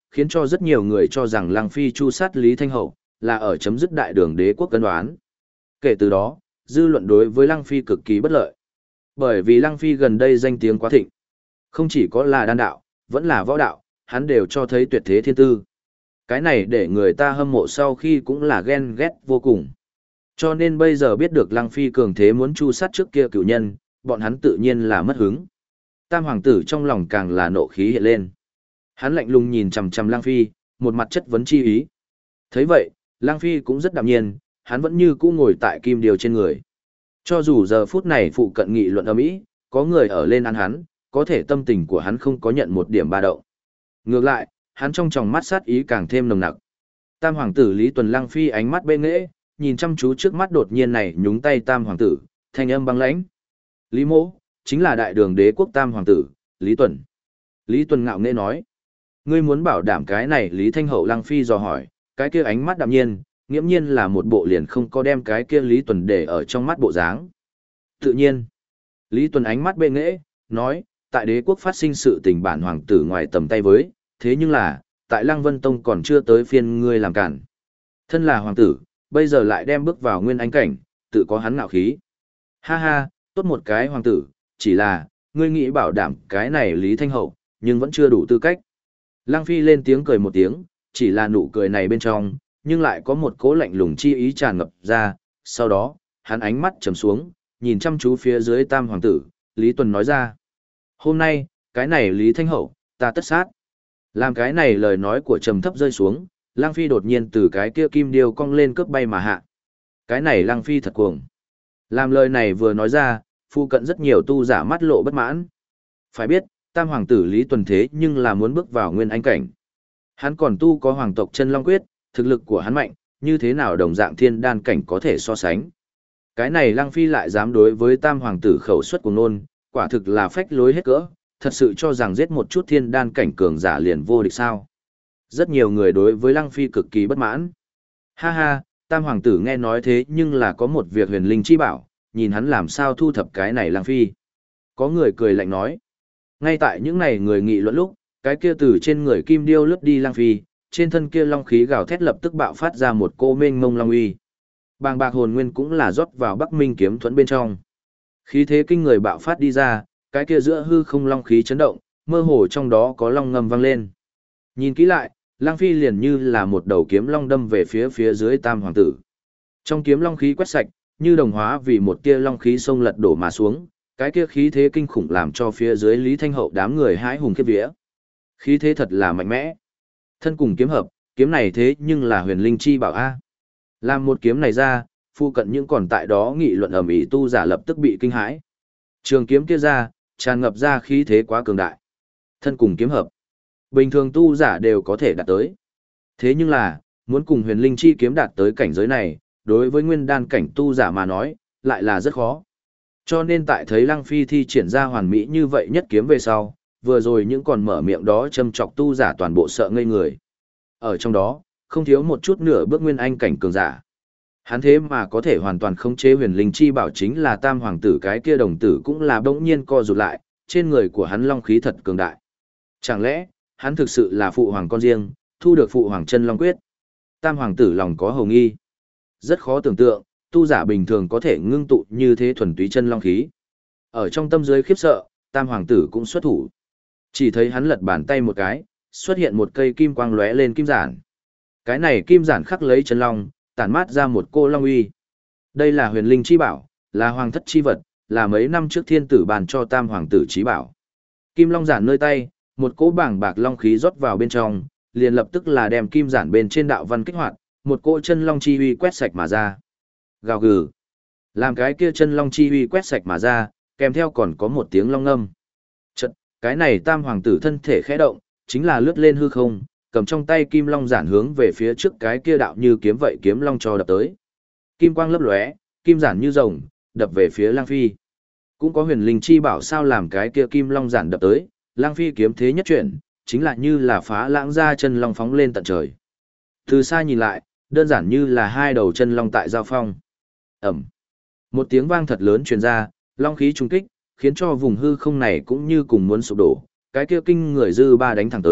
khiến cho rất nhiều người cho rằng Lăng Phi chu sát Lý Thanh Hậu, là ở chấm dứt đại đường đế quốc cân đoán. Kể từ đó, dư luận đối với Lăng Phi cực kỳ bất lợi. Bởi vì Lăng Phi gần đây danh tiếng quá thịnh. Không chỉ có là đan đạo, vẫn là võ đạo, hắn đều cho thấy tuyệt thế thiên tư. Cái này để người ta hâm mộ sau khi cũng là ghen ghét vô cùng. Cho nên bây giờ biết được Lăng Phi cường thế muốn chu sát trước kia cửu nhân, bọn hắn tự nhiên là mất hứng. Tam hoàng tử trong lòng càng là nộ khí hiện lên. Hắn lạnh lùng nhìn chằm chằm Lăng Phi, một mặt chất vấn chi ý. Thấy vậy, Lăng Phi cũng rất đạm nhiên, hắn vẫn như cũ ngồi tại kim điều trên người. Cho dù giờ phút này phụ cận nghị luận ầm ĩ, có người ở lên ăn hắn, có thể tâm tình của hắn không có nhận một điểm ba động. Ngược lại, hắn trong tròng mắt sát ý càng thêm nồng nặc. Tam hoàng tử Lý Tuần Lăng Phi ánh mắt bê nghễ, nhìn chăm chú trước mắt đột nhiên này nhúng tay tam hoàng tử, thanh âm băng lãnh. Lý Mỗ, chính là đại đường đế quốc tam hoàng tử, Lý Tuần. Lý Tuần ngạo nghễ nói. Ngươi muốn bảo đảm cái này Lý Thanh Hậu Lăng Phi dò hỏi, cái kia ánh mắt đạm nhiên, nghiễm nhiên là một bộ liền không có đem cái kia Lý Tuần để ở trong mắt bộ dáng. Tự nhiên, Lý Tuần ánh mắt bê nghễ, nói, tại đế quốc phát sinh sự tình bản hoàng tử ngoài tầm tay với, thế nhưng là, tại Lăng Vân Tông còn chưa tới phiên ngươi làm cản. Thân là hoàng tử, bây giờ lại đem bước vào nguyên anh cảnh, tự có hắn ngạo khí. Ha ha, tốt một cái hoàng tử, chỉ là, ngươi nghĩ bảo đảm cái này Lý Thanh Hậu, nhưng vẫn chưa đủ tư cách. Lăng Phi lên tiếng cười một tiếng, chỉ là nụ cười này bên trong, nhưng lại có một cố lạnh lùng chi ý tràn ngập ra, sau đó, hắn ánh mắt trầm xuống, nhìn chăm chú phía dưới tam hoàng tử, Lý Tuần nói ra. Hôm nay, cái này Lý Thanh Hậu, ta tất sát. Làm cái này lời nói của trầm thấp rơi xuống, Lăng Phi đột nhiên từ cái kia kim điêu cong lên cướp bay mà hạ. Cái này Lăng Phi thật cuồng. Làm lời này vừa nói ra, phu cận rất nhiều tu giả mắt lộ bất mãn. Phải biết, tam hoàng tử Lý Tuần thế nhưng là muốn bước vào nguyên anh cảnh. Hắn còn tu có hoàng tộc chân long quyết, thực lực của hắn mạnh, như thế nào đồng dạng thiên đan cảnh có thể so sánh. Cái này Lăng Phi lại dám đối với tam hoàng tử khẩu suất của nôn, quả thực là phách lối hết cỡ, thật sự cho rằng giết một chút thiên đan cảnh cường giả liền vô địch sao. Rất nhiều người đối với Lăng Phi cực kỳ bất mãn. Ha ha, tam hoàng tử nghe nói thế nhưng là có một việc huyền linh chi bảo, nhìn hắn làm sao thu thập cái này Lăng Phi. Có người cười lạnh nói. Ngay tại những này người nghị luận lúc, cái kia từ trên người kim điêu lướt đi Lăng Phi, trên thân kia long khí gào thét lập tức bạo phát ra một cô mênh mông long uy. Bàng bạc hồn nguyên cũng là rót vào Bắc Minh kiếm thuẫn bên trong. Khí thế kinh người bạo phát đi ra, cái kia giữa hư không long khí chấn động, mơ hồ trong đó có long ngâm vang lên. Nhìn kỹ lại, Lăng Phi liền như là một đầu kiếm long đâm về phía dưới tam hoàng tử. Trong kiếm long khí quét sạch, như đồng hóa vì một tia long khí sông lật đổ mà xuống, cái kia khí thế kinh khủng làm cho phía dưới Lý Thanh Hậu đám người hãi hùng khiếp vía. Khí thế thật là mạnh mẽ. Thân cùng kiếm hợp, kiếm này thế nhưng là huyền linh chi bảo a. Làm một kiếm này ra, phu cận những còn tại đó nghị luận ầm ĩ tu giả lập tức bị kinh hãi. Trường kiếm kia ra, tràn ngập ra khí thế quá cường đại. Thân cùng kiếm hợp, bình thường tu giả đều có thể đạt tới. Thế nhưng là, muốn cùng huyền linh chi kiếm đạt tới cảnh giới này, đối với nguyên đan cảnh tu giả mà nói, lại là rất khó. Cho nên tại thấy Lăng Phi thi triển ra hoàn mỹ như vậy nhất kiếm về sau, vừa rồi những còn mở miệng đó châm chọc tu giả toàn bộ sợ ngây người. Ở trong đó, không thiếu một chút nửa bước nguyên anh cảnh cường giả. Hắn thế mà có thể hoàn toàn khống chế huyền linh chi bảo chính là tam hoàng tử, cái kia đồng tử cũng là bỗng nhiên co rụt lại, trên người của hắn long khí thật cường đại. Chẳng lẽ, hắn thực sự là phụ hoàng con riêng, thu được phụ hoàng chân long quyết? Tam hoàng tử lòng có hầu nghi. Rất khó tưởng tượng, tu giả bình thường có thể ngưng tụ như thế thuần túy chân long khí. Ở trong tâm dưới khiếp sợ, tam hoàng tử cũng xuất thủ. Chỉ thấy hắn lật bàn tay một cái, xuất hiện một cây kim quang lóe lên kim giản. Cái này kim giản khắc lấy chân long, tản mát ra một cô long uy. Đây là huyền linh chi bảo, là hoàng thất chi vật, là mấy năm trước thiên tử bàn cho tam hoàng tử chí bảo. Kim long giản nơi tay, một cỗ bảng bạc long khí rót vào bên trong, liền lập tức là đem kim giản bên trên đạo văn kích hoạt, một cỗ chân long chi uy quét sạch mà ra. Gào gừ. Làm cái kia chân long chi uy quét sạch mà ra, kèm theo còn có một tiếng long ngâm. Chợt, cái này tam hoàng tử thân thể khẽ động, chính là lướt lên hư không, cầm trong tay kim long giản hướng về phía trước cái kia đạo như kiếm vậy kiếm long cho đập tới. Kim quang lấp lóe, kim giản như rồng, đập về phía Lăng Phi. Cũng có huyền linh chi bảo sao làm cái kia kim long giản đập tới, Lăng Phi kiếm thế nhất chuyển, chính là như là phá lãng ra chân long phóng lên tận trời. Từ xa nhìn lại, đơn giản như là hai đầu chân long tại giao phong. Ẩm. Một tiếng vang thật lớn truyền ra, long khí trung kích, khiến cho vùng hư không này cũng như cùng muốn sụp đổ, cái kia kinh người dư ba đánh thẳng tới,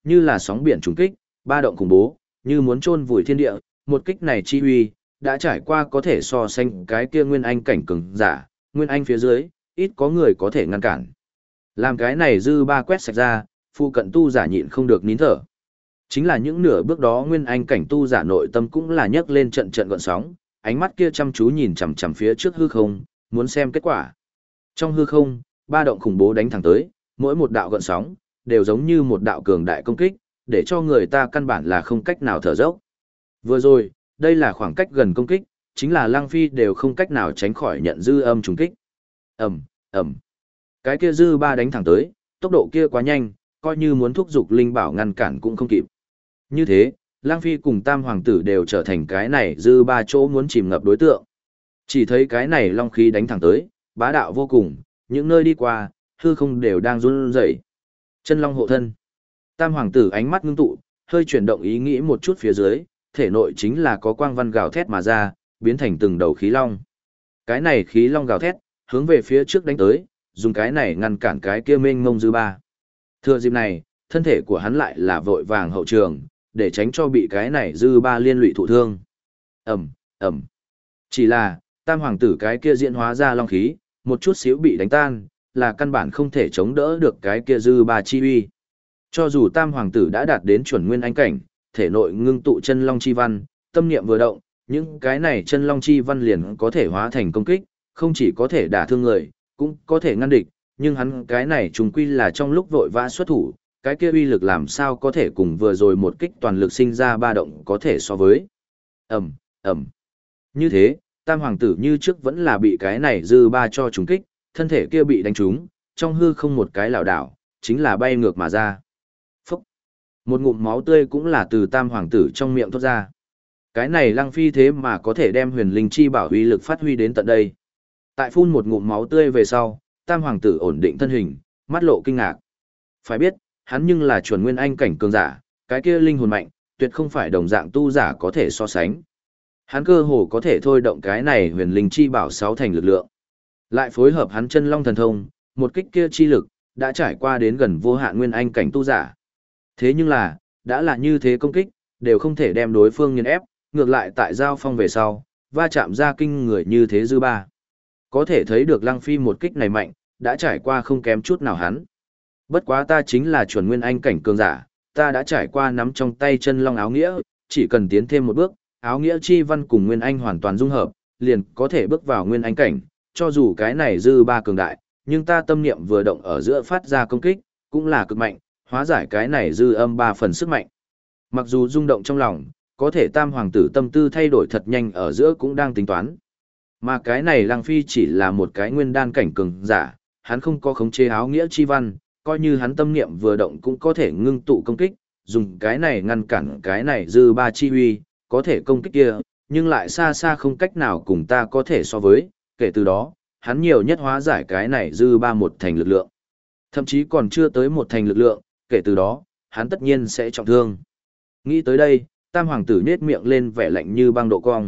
như là sóng biển trùng kích, ba động khủng bố, như muốn chôn vùi thiên địa, một kích này chi uy, đã trải qua có thể so sánh cái kia nguyên anh cảnh cường giả, nguyên anh phía dưới, ít có người có thể ngăn cản. Làm cái này dư ba quét sạch ra, phụ cận tu giả nhịn không được nín thở. Chính là những nửa bước đó nguyên anh cảnh tu giả nội tâm cũng là nhấc lên trận trận gợn sóng, ánh mắt kia chăm chú nhìn chằm chằm phía trước hư không, muốn xem kết quả. Trong hư không, ba động khủng bố đánh thẳng tới, mỗi một đạo gợn sóng đều giống như một đạo cường đại công kích, để cho người ta căn bản là không cách nào thở dốc. Vừa rồi, đây là khoảng cách gần công kích, chính là Lăng Phi đều không cách nào tránh khỏi nhận dư âm trùng kích. Ầm, ầm. Cái kia dư ba đánh thẳng tới, tốc độ kia quá nhanh, coi như muốn thúc giục linh bảo ngăn cản cũng không kịp. Như thế, Lăng Phi cùng Tam hoàng tử đều trở thành cái này dư ba chỗ muốn chìm ngập đối tượng. Chỉ thấy cái này long khí đánh thẳng tới, bá đạo vô cùng, những nơi đi qua, hư không đều đang run rẩy. Chân long hộ thân. Tam hoàng tử ánh mắt ngưng tụ, hơi chuyển động ý nghĩ một chút phía dưới, thể nội chính là có quang văn gào thét mà ra, biến thành từng đầu khí long. Cái này khí long gào thét, hướng về phía trước đánh tới, dùng cái này ngăn cản cái kia mênh mông dư ba. Thừa dịp này, thân thể của hắn lại là vội vàng hậu trường, để tránh cho bị cái này dư ba liên lụy thụ thương. Ầm, ầm. Chỉ là, tam hoàng tử cái kia diễn hóa ra long khí, một chút xíu bị đánh tan, là căn bản không thể chống đỡ được cái kia dư ba chi uy. Cho dù tam hoàng tử đã đạt đến chuẩn nguyên anh cảnh, thể nội ngưng tụ chân long chi văn, tâm niệm vừa động, những cái này chân long chi văn liền có thể hóa thành công kích, không chỉ có thể đả thương người, cũng có thể ngăn địch, nhưng hắn cái này trùng quy là trong lúc vội vã xuất thủ, cái kia uy lực làm sao có thể cùng vừa rồi một kích toàn lực sinh ra ba động có thể so với. Ầm, ầm. Như thế, tam hoàng tử như trước vẫn là bị cái này dư ba cho trùng kích, thân thể kia bị đánh trúng, trong hư không một cái lảo đảo, chính là bay ngược mà ra. Phúc! Một ngụm máu tươi cũng là từ tam hoàng tử trong miệng thoát ra. Cái này Lăng Phi thế mà có thể đem huyền linh chi bảo uy lực phát huy đến tận đây. Tại phun một ngụm máu tươi về sau, tam hoàng tử ổn định thân hình, mắt lộ kinh ngạc. Phải biết, hắn nhưng là chuẩn nguyên anh cảnh cường giả, cái kia linh hồn mạnh, tuyệt không phải đồng dạng tu giả có thể so sánh. Hắn cơ hồ có thể thôi động cái này huyền linh chi bảo sáu thành lực lượng. Lại phối hợp hắn chân long thần thông, một kích kia chi lực, đã trải qua đến gần vô hạn nguyên anh cảnh tu giả. Thế nhưng là, đã là như thế công kích, đều không thể đem đối phương nghiền ép, ngược lại tại giao phong về sau, va chạm ra kinh người như thế dư ba. Có thể thấy được Lăng Phi một kích này mạnh, đã trải qua không kém chút nào hắn. Bất quá ta chính là chuẩn nguyên anh cảnh cường giả, ta đã trải qua nắm trong tay chân long áo nghĩa, chỉ cần tiến thêm một bước, áo nghĩa chi văn cùng nguyên anh hoàn toàn dung hợp, liền có thể bước vào nguyên anh cảnh, cho dù cái này dư ba cường đại, nhưng ta tâm niệm vừa động ở giữa phát ra công kích, cũng là cực mạnh, hóa giải cái này dư âm ba phần sức mạnh. Mặc dù rung động trong lòng, có thể tam hoàng tử tâm tư thay đổi thật nhanh ở giữa cũng đang tính toán. Mà cái này Lăng Phi chỉ là một cái nguyên đan cảnh cường giả, hắn không có khống chế áo nghĩa chi văn, coi như hắn tâm niệm vừa động cũng có thể ngưng tụ công kích, dùng cái này ngăn cản cái này dư ba chi huy, có thể công kích kia, nhưng lại xa xa không cách nào cùng ta có thể so với, kể từ đó, hắn nhiều nhất hóa giải cái này dư ba một thành lực lượng. Thậm chí còn chưa tới một thành lực lượng, kể từ đó, hắn tất nhiên sẽ trọng thương. Nghĩ tới đây, tam hoàng tử nết miệng lên vẻ lạnh như băng độ cong.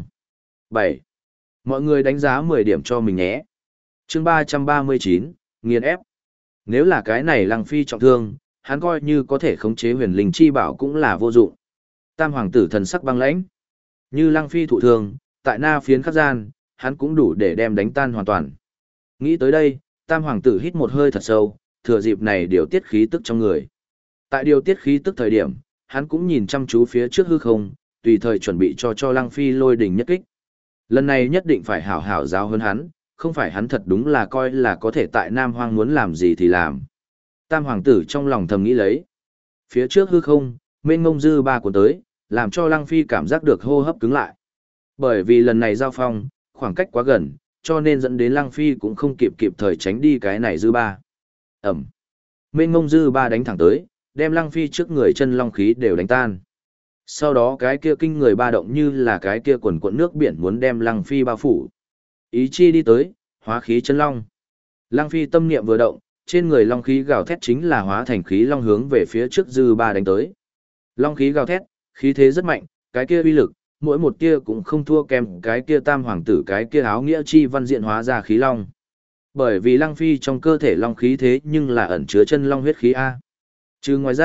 7. Mọi người đánh giá 10 điểm cho mình nhé. Chương 339, nghiền ép. Nếu là cái này Lăng Phi trọng thương, hắn coi như có thể khống chế huyền linh chi bảo cũng là vô dụng. Tam hoàng tử thần sắc băng lãnh. Như Lăng Phi thụ thương, tại na phiến khắc gian, hắn cũng đủ để đem đánh tan hoàn toàn. Nghĩ tới đây, tam hoàng tử hít một hơi thật sâu, thừa dịp này điều tiết khí tức trong người. Tại điều tiết khí tức thời điểm, hắn cũng nhìn chăm chú phía trước hư không, tùy thời chuẩn bị cho Lăng Phi lôi đỉnh nhất kích. Lần này nhất định phải hảo hảo giáo hơn hắn, không phải hắn thật đúng là coi là có thể tại Nam Hoang muốn làm gì thì làm. Tam hoàng tử trong lòng thầm nghĩ lấy. Phía trước hư không, mênh mông dư ba cuốn tới, làm cho Lăng Phi cảm giác được hô hấp cứng lại. Bởi vì lần này giao phong, khoảng cách quá gần, cho nên dẫn đến Lăng Phi cũng không kịp thời tránh đi cái này dư ba. Ẩm. Mênh mông dư ba đánh thẳng tới, đem Lăng Phi trước người chân long khí đều đánh tan. Sau đó cái kia kinh người ba động như là cái kia quần cuộn nước biển muốn đem Lăng Phi bao phủ. Ý chi đi tới, hóa khí chân long. Lăng Phi tâm niệm vừa động, trên người long khí gào thét chính là hóa thành khí long hướng về phía trước dư ba đánh tới. Long khí gào thét, khí thế rất mạnh, cái kia uy lực, mỗi một tia cũng không thua kém cái kia tam hoàng tử cái kia áo nghĩa chi văn diện hóa ra khí long. Bởi vì Lăng Phi trong cơ thể long khí thế nhưng là ẩn chứa chân long huyết khí A. Trừ ngoài ra,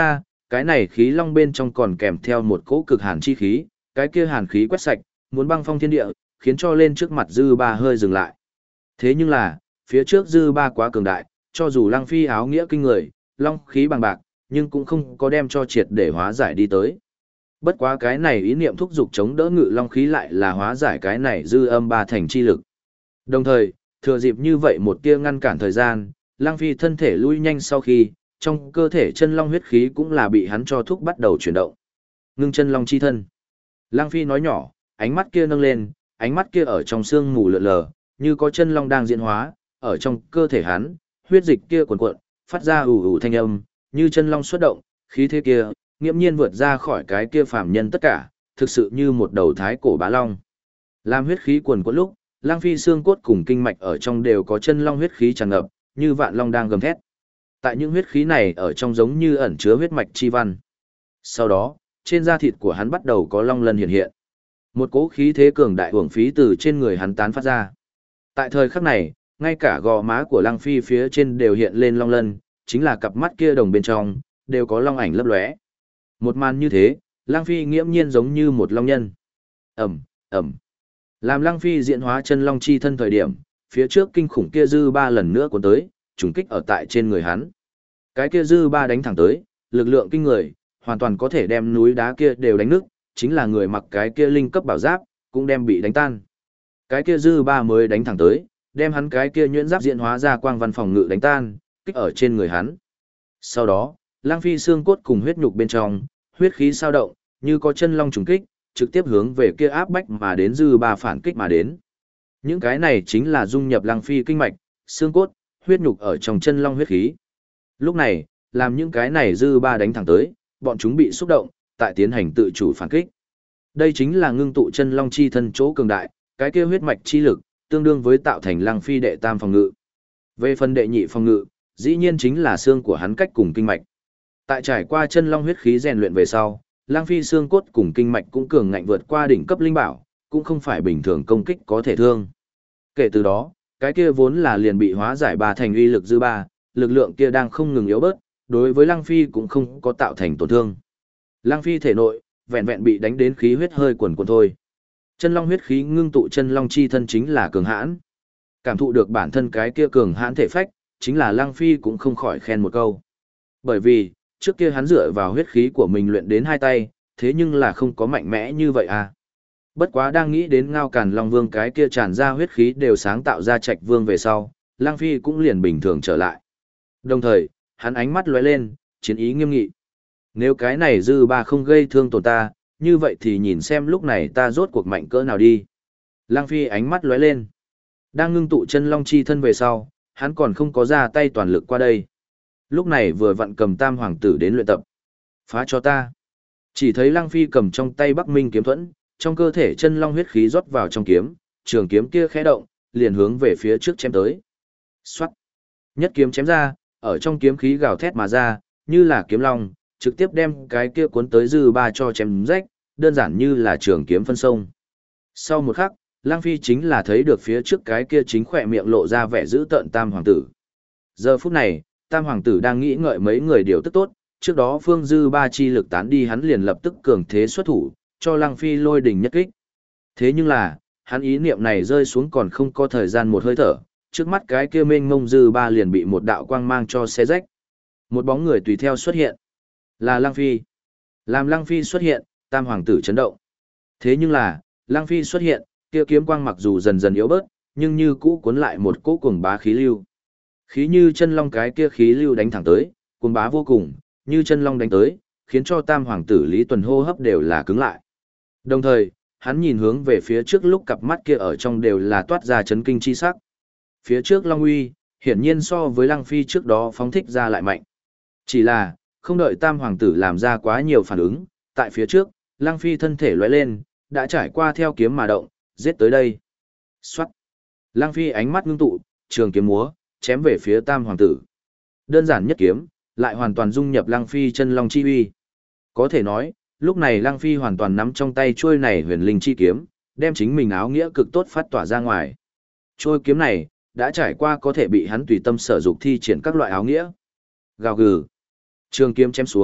Cái này khí long bên trong còn kèm theo một cỗ cực hàn chi khí, cái kia hàn khí quét sạch, muốn băng phong thiên địa, khiến cho lên trước mặt dư ba hơi dừng lại. Thế nhưng là, phía trước dư ba quá cường đại, cho dù Lăng Phi áo nghĩa kinh người, long khí bằng bạc, nhưng cũng không có đem cho triệt để hóa giải đi tới. Bất quá cái này ý niệm thúc dục chống đỡ ngự long khí lại là hóa giải cái này dư âm ba thành chi lực. Đồng thời, thừa dịp như vậy một tia ngăn cản thời gian, Lăng Phi thân thể lui nhanh sau khi, trong cơ thể chân long huyết khí cũng là bị hắn cho thúc bắt đầu chuyển động. Ngưng chân long chi thân. Lăng Phi nói nhỏ, ánh mắt kia nâng lên, ánh mắt kia ở trong sương mù lượn lờ, như có chân long đang diễn hóa, ở trong cơ thể hắn, huyết dịch kia cuồn cuộn, phát ra ù ù thanh âm, như chân long xuất động, khí thế kia, nghiễm nhiên vượt ra khỏi cái kia phàm nhân tất cả, thực sự như một đầu thái cổ bá long. Làm huyết khí cuồn cuộn lúc, Lăng Phi xương cốt cùng kinh mạch ở trong đều có chân long huyết khí tràn ngập, như vạn long đang gầm thét. Tại những huyết khí này ở trong giống như ẩn chứa huyết mạch chi văn. Sau đó, trên da thịt của hắn bắt đầu có long lân hiện hiện. Một cỗ khí thế cường đại uổng phí từ trên người hắn tán phát ra. Tại thời khắc này, ngay cả gò má của Lăng Phi phía trên đều hiện lên long lân, chính là cặp mắt kia đồng bên trong, đều có long ảnh lấp lóe. Một màn như thế, Lăng Phi nghiễm nhiên giống như một long nhân. Ầm, ầm. Làm Lăng Phi diễn hóa chân long chi thân thời điểm, phía trước kinh khủng kia dư ba lần nữa cuốn tới, trùng kích ở tại trên người hắn. Cái kia dư ba đánh thẳng tới, lực lượng kinh người, hoàn toàn có thể đem núi đá kia đều đánh nứt, chính là người mặc cái kia linh cấp bảo giáp, cũng đem bị đánh tan. Cái kia dư ba mới đánh thẳng tới, đem hắn cái kia nhuyễn giáp diễn hóa ra quang văn phòng ngự đánh tan, kích ở trên người hắn. Sau đó, Lăng Phi xương cốt cùng huyết nhục bên trong, huyết khí sao động, như có chân long trùng kích, trực tiếp hướng về kia áp bách mà đến dư ba phản kích mà đến. Những cái này chính là dung nhập Lăng Phi kinh mạch, xương cốt, huyết nhục ở trong chân long huyết khí. Lúc này, làm những cái này dư ba đánh thẳng tới, bọn chúng bị xúc động, tại tiến hành tự chủ phản kích. Đây chính là ngưng tụ chân long chi thân chỗ cường đại, cái kia huyết mạch chi lực, tương đương với tạo thành Lăng Phi đệ tam phòng ngự. Về phần đệ nhị phòng ngự, dĩ nhiên chính là xương của hắn cách cùng kinh mạch. Tại trải qua chân long huyết khí rèn luyện về sau, Lăng Phi xương cốt cùng kinh mạch cũng cường ngạnh vượt qua đỉnh cấp linh bảo, cũng không phải bình thường công kích có thể thương. Kể từ đó, cái kia vốn là liền bị hóa giải ba thành uy lực dư ba, lực lượng kia đang không ngừng yếu bớt, đối với Lăng Phi cũng không có tạo thành tổn thương. Lăng Phi thể nội, vẹn vẹn bị đánh đến khí huyết hơi quần quần thôi. Chân long huyết khí ngưng tụ chân long chi thân chính là cường hãn. Cảm thụ được bản thân cái kia cường hãn thể phách, chính là Lăng Phi cũng không khỏi khen một câu. Bởi vì, trước kia hắn dựa vào huyết khí của mình luyện đến hai tay, thế nhưng là không có mạnh mẽ như vậy à. Bất quá đang nghĩ đến Ngao Càn Long Vương cái kia tràn ra huyết khí đều sáng tạo ra Trạch Vương về sau, Lăng Phi cũng liền bình thường trở lại. Đồng thời, hắn ánh mắt lóe lên, chiến ý nghiêm nghị. Nếu cái này dư ba không gây thương tổn ta, như vậy thì nhìn xem lúc này ta rốt cuộc mạnh cỡ nào đi. Lăng Phi ánh mắt lóe lên. Đang ngưng tụ chân long chi thân về sau, hắn còn không có ra tay toàn lực qua đây. Lúc này vừa vặn cầm tam hoàng tử đến luyện tập. Phá cho ta. Chỉ thấy Lăng Phi cầm trong tay Bắc Minh kiếm thuẫn, trong cơ thể chân long huyết khí rót vào trong kiếm, trường kiếm kia khẽ động, liền hướng về phía trước chém tới. Xoát. Nhất kiếm chém ra, ở trong kiếm khí gào thét mà ra, như là kiếm long, trực tiếp đem cái kia cuốn tới dư ba cho chém rách, đơn giản như là trường kiếm phân sông. Sau một khắc, Lăng Phi chính là thấy được phía trước cái kia chính khỏe miệng lộ ra vẻ dữ tợn tam hoàng tử. Giờ phút này, tam hoàng tử đang nghĩ ngợi mấy người điều tức tốt, trước đó phương dư ba chi lực tán đi hắn liền lập tức cường thế xuất thủ, cho Lăng Phi lôi đỉnh nhất kích. Thế nhưng là, hắn ý niệm này rơi xuống còn không có thời gian một hơi thở, trước mắt cái kia mênh mông dư ba liền bị một đạo quang mang cho xé rách. Một bóng người tùy theo xuất hiện, là Lăng Phi. Làm Lăng Phi xuất hiện, tam hoàng tử chấn động. Thế nhưng là, Lăng Phi xuất hiện, kia kiếm quang mặc dù dần dần yếu bớt, nhưng như cũ cuốn lại một cỗ cuồng bá khí lưu. Khí như chân long cái kia khí lưu đánh thẳng tới, cuồng bá vô cùng, như chân long đánh tới, khiến cho tam hoàng tử Lý Tuần hô hấp đều là cứng lại. Đồng thời, hắn nhìn hướng về phía trước lúc cặp mắt kia ở trong đều là toát ra chấn kinh chi sắc. Phía trước Long Uy, hiển nhiên so với Lăng Phi trước đó phóng thích ra lại mạnh. Chỉ là, không đợi tam hoàng tử làm ra quá nhiều phản ứng, tại phía trước, Lăng Phi thân thể lóe lên, đã trải qua theo kiếm mà động, giết tới đây. Xoát. Lăng Phi ánh mắt ngưng tụ, trường kiếm múa, chém về phía tam hoàng tử. Đơn giản nhất kiếm, lại hoàn toàn dung nhập Lăng Phi chân long chi uy. Có thể nói, lúc này Lăng Phi hoàn toàn nắm trong tay chuôi này huyền linh chi kiếm, đem chính mình áo nghĩa cực tốt phát tỏa ra ngoài. Chuôi kiếm này, đã trải qua có thể bị hắn tùy tâm sở dục thi triển các loại áo nghĩa. Gào gừ. Trường kiếm chém xuống,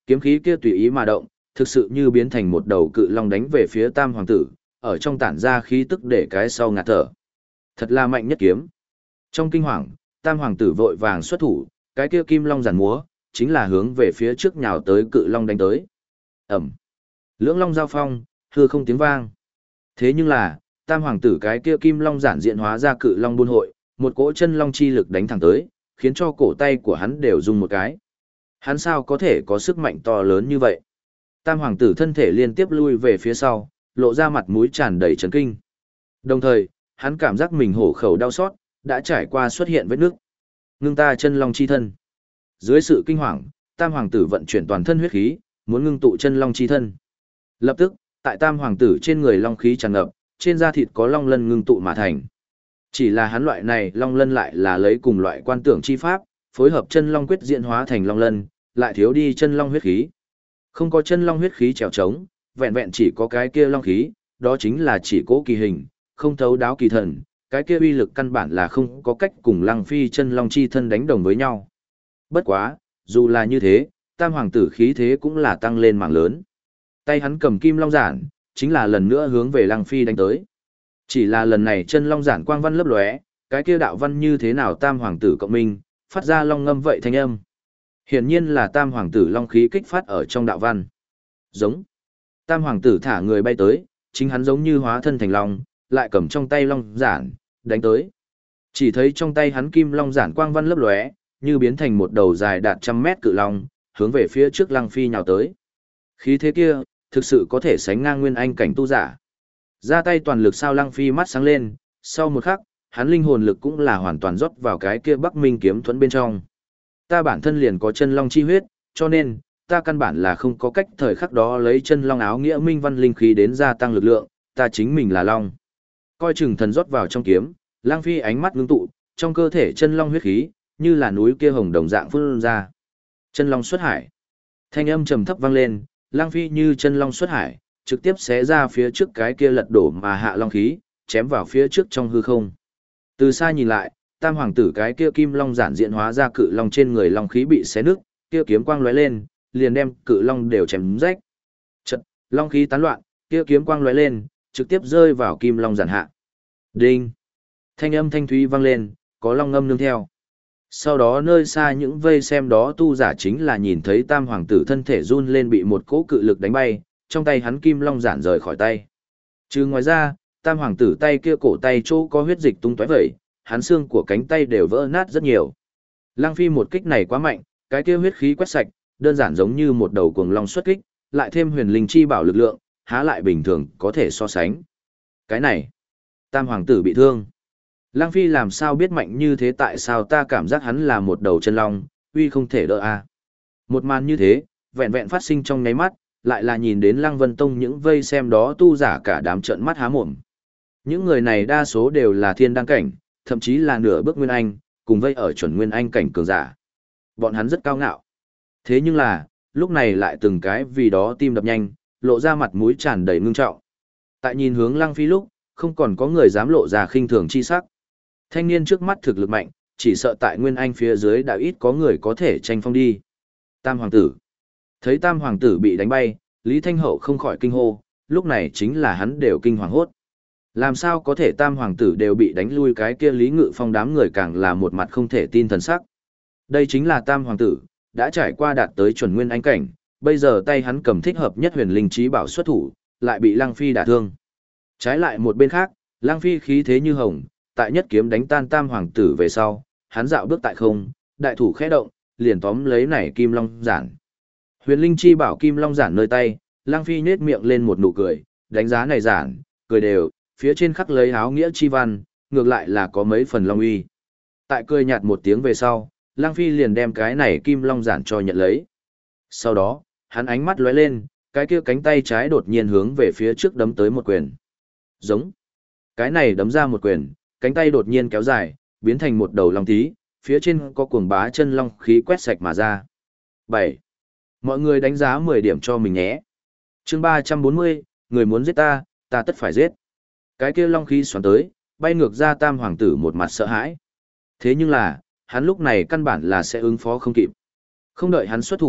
Kiếm khí kia tùy ý mà động, thực sự như biến thành một đầu cự long đánh về phía Tam hoàng tử, ở trong tản ra khí tức để cái sau ngạt thở. Thật là mạnh nhất kiếm. Trong kinh hoàng, Tam hoàng tử vội vàng xuất thủ, cái kia kim long giản múa, chính là hướng về phía trước nhào tới cự long đánh tới. Ẩm. Lưỡng long giao phong, hư không tiếng vang. Thế nhưng là, Tam hoàng tử cái kia kim long giản diện hóa ra cự long buôn hội, một cỗ chân long chi lực đánh thẳng tới, khiến cho cổ tay của hắn đều rung một cái. Hắn sao có thể có sức mạnh to lớn như vậy? Tam hoàng tử thân thể liên tiếp lui về phía sau, lộ ra mặt mũi tràn đầy chấn kinh. Đồng thời, hắn cảm giác mình hổ khẩu đau xót, đã trải qua xuất hiện vết nước. Ngưng ta chân long chi thân. Dưới sự kinh hoàng, Tam hoàng tử vận chuyển toàn thân huyết khí, muốn ngưng tụ chân long chi thân. Lập tức, tại Tam hoàng tử trên người long khí tràn ngập, trên da thịt có long lân ngưng tụ mà thành. Chỉ là hắn loại này long lân lại là lấy cùng loại quan tưởng chi pháp, phối hợp chân long quyết diễn hóa thành long lân, lại thiếu đi chân long huyết khí. Không có chân long huyết khí trèo trống, vẹn vẹn chỉ có cái kia long khí, đó chính là chỉ cố kỳ hình, không thấu đáo kỳ thần, cái kia uy lực căn bản là không có cách cùng Lăng Phi chân long chi thân đánh đồng với nhau. Bất quá, dù là như thế, Tam hoàng tử khí thế cũng là tăng lên mảng lớn. Tay hắn cầm kim long giản, chính là lần nữa hướng về Lăng Phi đánh tới. Chỉ là lần này chân long giản quang văn lấp lóe, cái kia đạo văn như thế nào Tam hoàng tử cộng minh, phát ra long ngâm vậy thanh âm. Hiển nhiên là Tam hoàng tử long khí kích phát ở trong đạo văn. Giống. Tam hoàng tử thả người bay tới, chính hắn giống như hóa thân thành long, lại cầm trong tay long giản, đánh tới. Chỉ thấy trong tay hắn kim long giản quang văn lấp lóe, như biến thành một đầu dài đạt 100 mét cự long, hướng về phía trước Lăng Phi nhào tới. Khí thế kia, thực sự có thể sánh ngang nguyên anh cảnh tu giả. Ra tay toàn lực sao Lăng Phi mắt sáng lên, sau một khắc, hắn linh hồn lực cũng là hoàn toàn rót vào cái kia Bắc Minh kiếm thuẫn bên trong. Ta bản thân liền có chân long chi huyết, cho nên, ta căn bản là không có cách thời khắc đó lấy chân long áo nghĩa minh văn linh khí đến gia tăng lực lượng, ta chính mình là long. Coi chừng thần rót vào trong kiếm, Lăng Phi ánh mắt ngưng tụ, trong cơ thể chân long huyết khí, như là núi kia hồng đồng dạng phun ra. Chân long xuất hải. Thanh âm trầm thấp vang lên, Lăng Phi như chân long xuất hải, trực tiếp xé ra phía trước cái kia lật đổ mà hạ long khí, chém vào phía trước trong hư không. Từ xa nhìn lại, Tam hoàng tử cái kia kim long giản diện hóa ra cự long trên người long khí bị xé nứt, kia kiếm quang lóe lên, liền đem cự long đều chém rách. Chợt, long khí tán loạn, kia kiếm quang lóe lên, trực tiếp rơi vào kim long giản hạ. Đinh! Thanh âm thanh thúy vang lên, có long ngâm nương theo. Sau đó nơi xa những vây xem đó tu giả chính là nhìn thấy Tam hoàng tử thân thể run lên bị một cỗ cự lực đánh bay, trong tay hắn kim long giản rời khỏi tay. Trừ ngoài ra, Tam hoàng tử tay kia cổ tay chỗ có huyết dịch tung tóe vẩy, hắn xương của cánh tay đều vỡ nát rất nhiều. Lăng Phi một kích này quá mạnh, cái kia huyết khí quét sạch, đơn giản giống như một đầu cuồng long xuất kích, lại thêm huyền linh chi bảo lực lượng, há lại bình thường có thể so sánh. Cái này, Tam hoàng tử bị thương. Lăng Phi làm sao biết mạnh như thế, tại sao ta cảm giác hắn là một đầu chân long, uy không thể đỡ a. Một màn như thế, vẹn vẹn phát sinh trong nháy mắt, lại là nhìn đến Lăng Vân Tông những vây xem đó tu giả cả đám trợn mắt há mồm. Những người này đa số đều là thiên đăng cảnh, thậm chí là nửa bước nguyên anh, cùng vây ở chuẩn nguyên anh cảnh cường giả. Bọn hắn rất cao ngạo. Thế nhưng là, lúc này lại từng cái vì đó tim đập nhanh, lộ ra mặt mũi tràn đầy ngưng trọng. Tại nhìn hướng Lăng Phi lúc, không còn có người dám lộ ra khinh thường chi sắc. Thanh niên trước mắt thực lực mạnh, chỉ sợ tại nguyên anh phía dưới đã ít có người có thể tranh phong đi. Tam hoàng tử. Thấy Tam hoàng tử bị đánh bay, Lý Thanh Hậu không khỏi kinh hô, lúc này chính là hắn đều kinh hoàng hốt. Làm sao có thể Tam hoàng tử đều bị đánh lui, cái kia Lý Ngự Phong đám người càng là một mặt không thể tin thần sắc. Đây chính là Tam hoàng tử, đã trải qua đạt tới chuẩn nguyên anh cảnh, bây giờ tay hắn cầm thích hợp nhất huyền linh trí bảo xuất thủ, lại bị Lăng Phi đả thương. Trái lại một bên khác, Lăng Phi khí thế như hồng, tại nhất kiếm đánh tan Tam hoàng tử về sau, hắn dạo bước tại không, đại thủ khẽ động, liền tóm lấy nảy kim long giản. Huyền linh chi bảo kim long giản nơi tay, Lăng Phi nhếch miệng lên một nụ cười, đánh giá này giản, cười đều, phía trên khắc lấy áo nghĩa chi văn, ngược lại là có mấy phần long uy. Tại cười nhạt một tiếng về sau, Lăng Phi liền đem cái này kim long giản cho nhận lấy. Sau đó, hắn ánh mắt lóe lên, cái kia cánh tay trái đột nhiên hướng về phía trước đấm tới một quyền. Giống. Cái này đấm ra một quyền, cánh tay đột nhiên kéo dài, biến thành một đầu long tí, phía trên có cuồng bá chân long khí quét sạch mà ra. 7. Mọi người đánh giá 10 điểm cho mình nhé. Chương 340, người muốn giết ta, ta tất phải giết. Cái kia long khí xoắn tới, bay ngược ra Tam hoàng tử một mặt sợ hãi. Thế nhưng là, hắn lúc này căn bản là sẽ ứng phó không kịp. Không đợi hắn xuất thủ,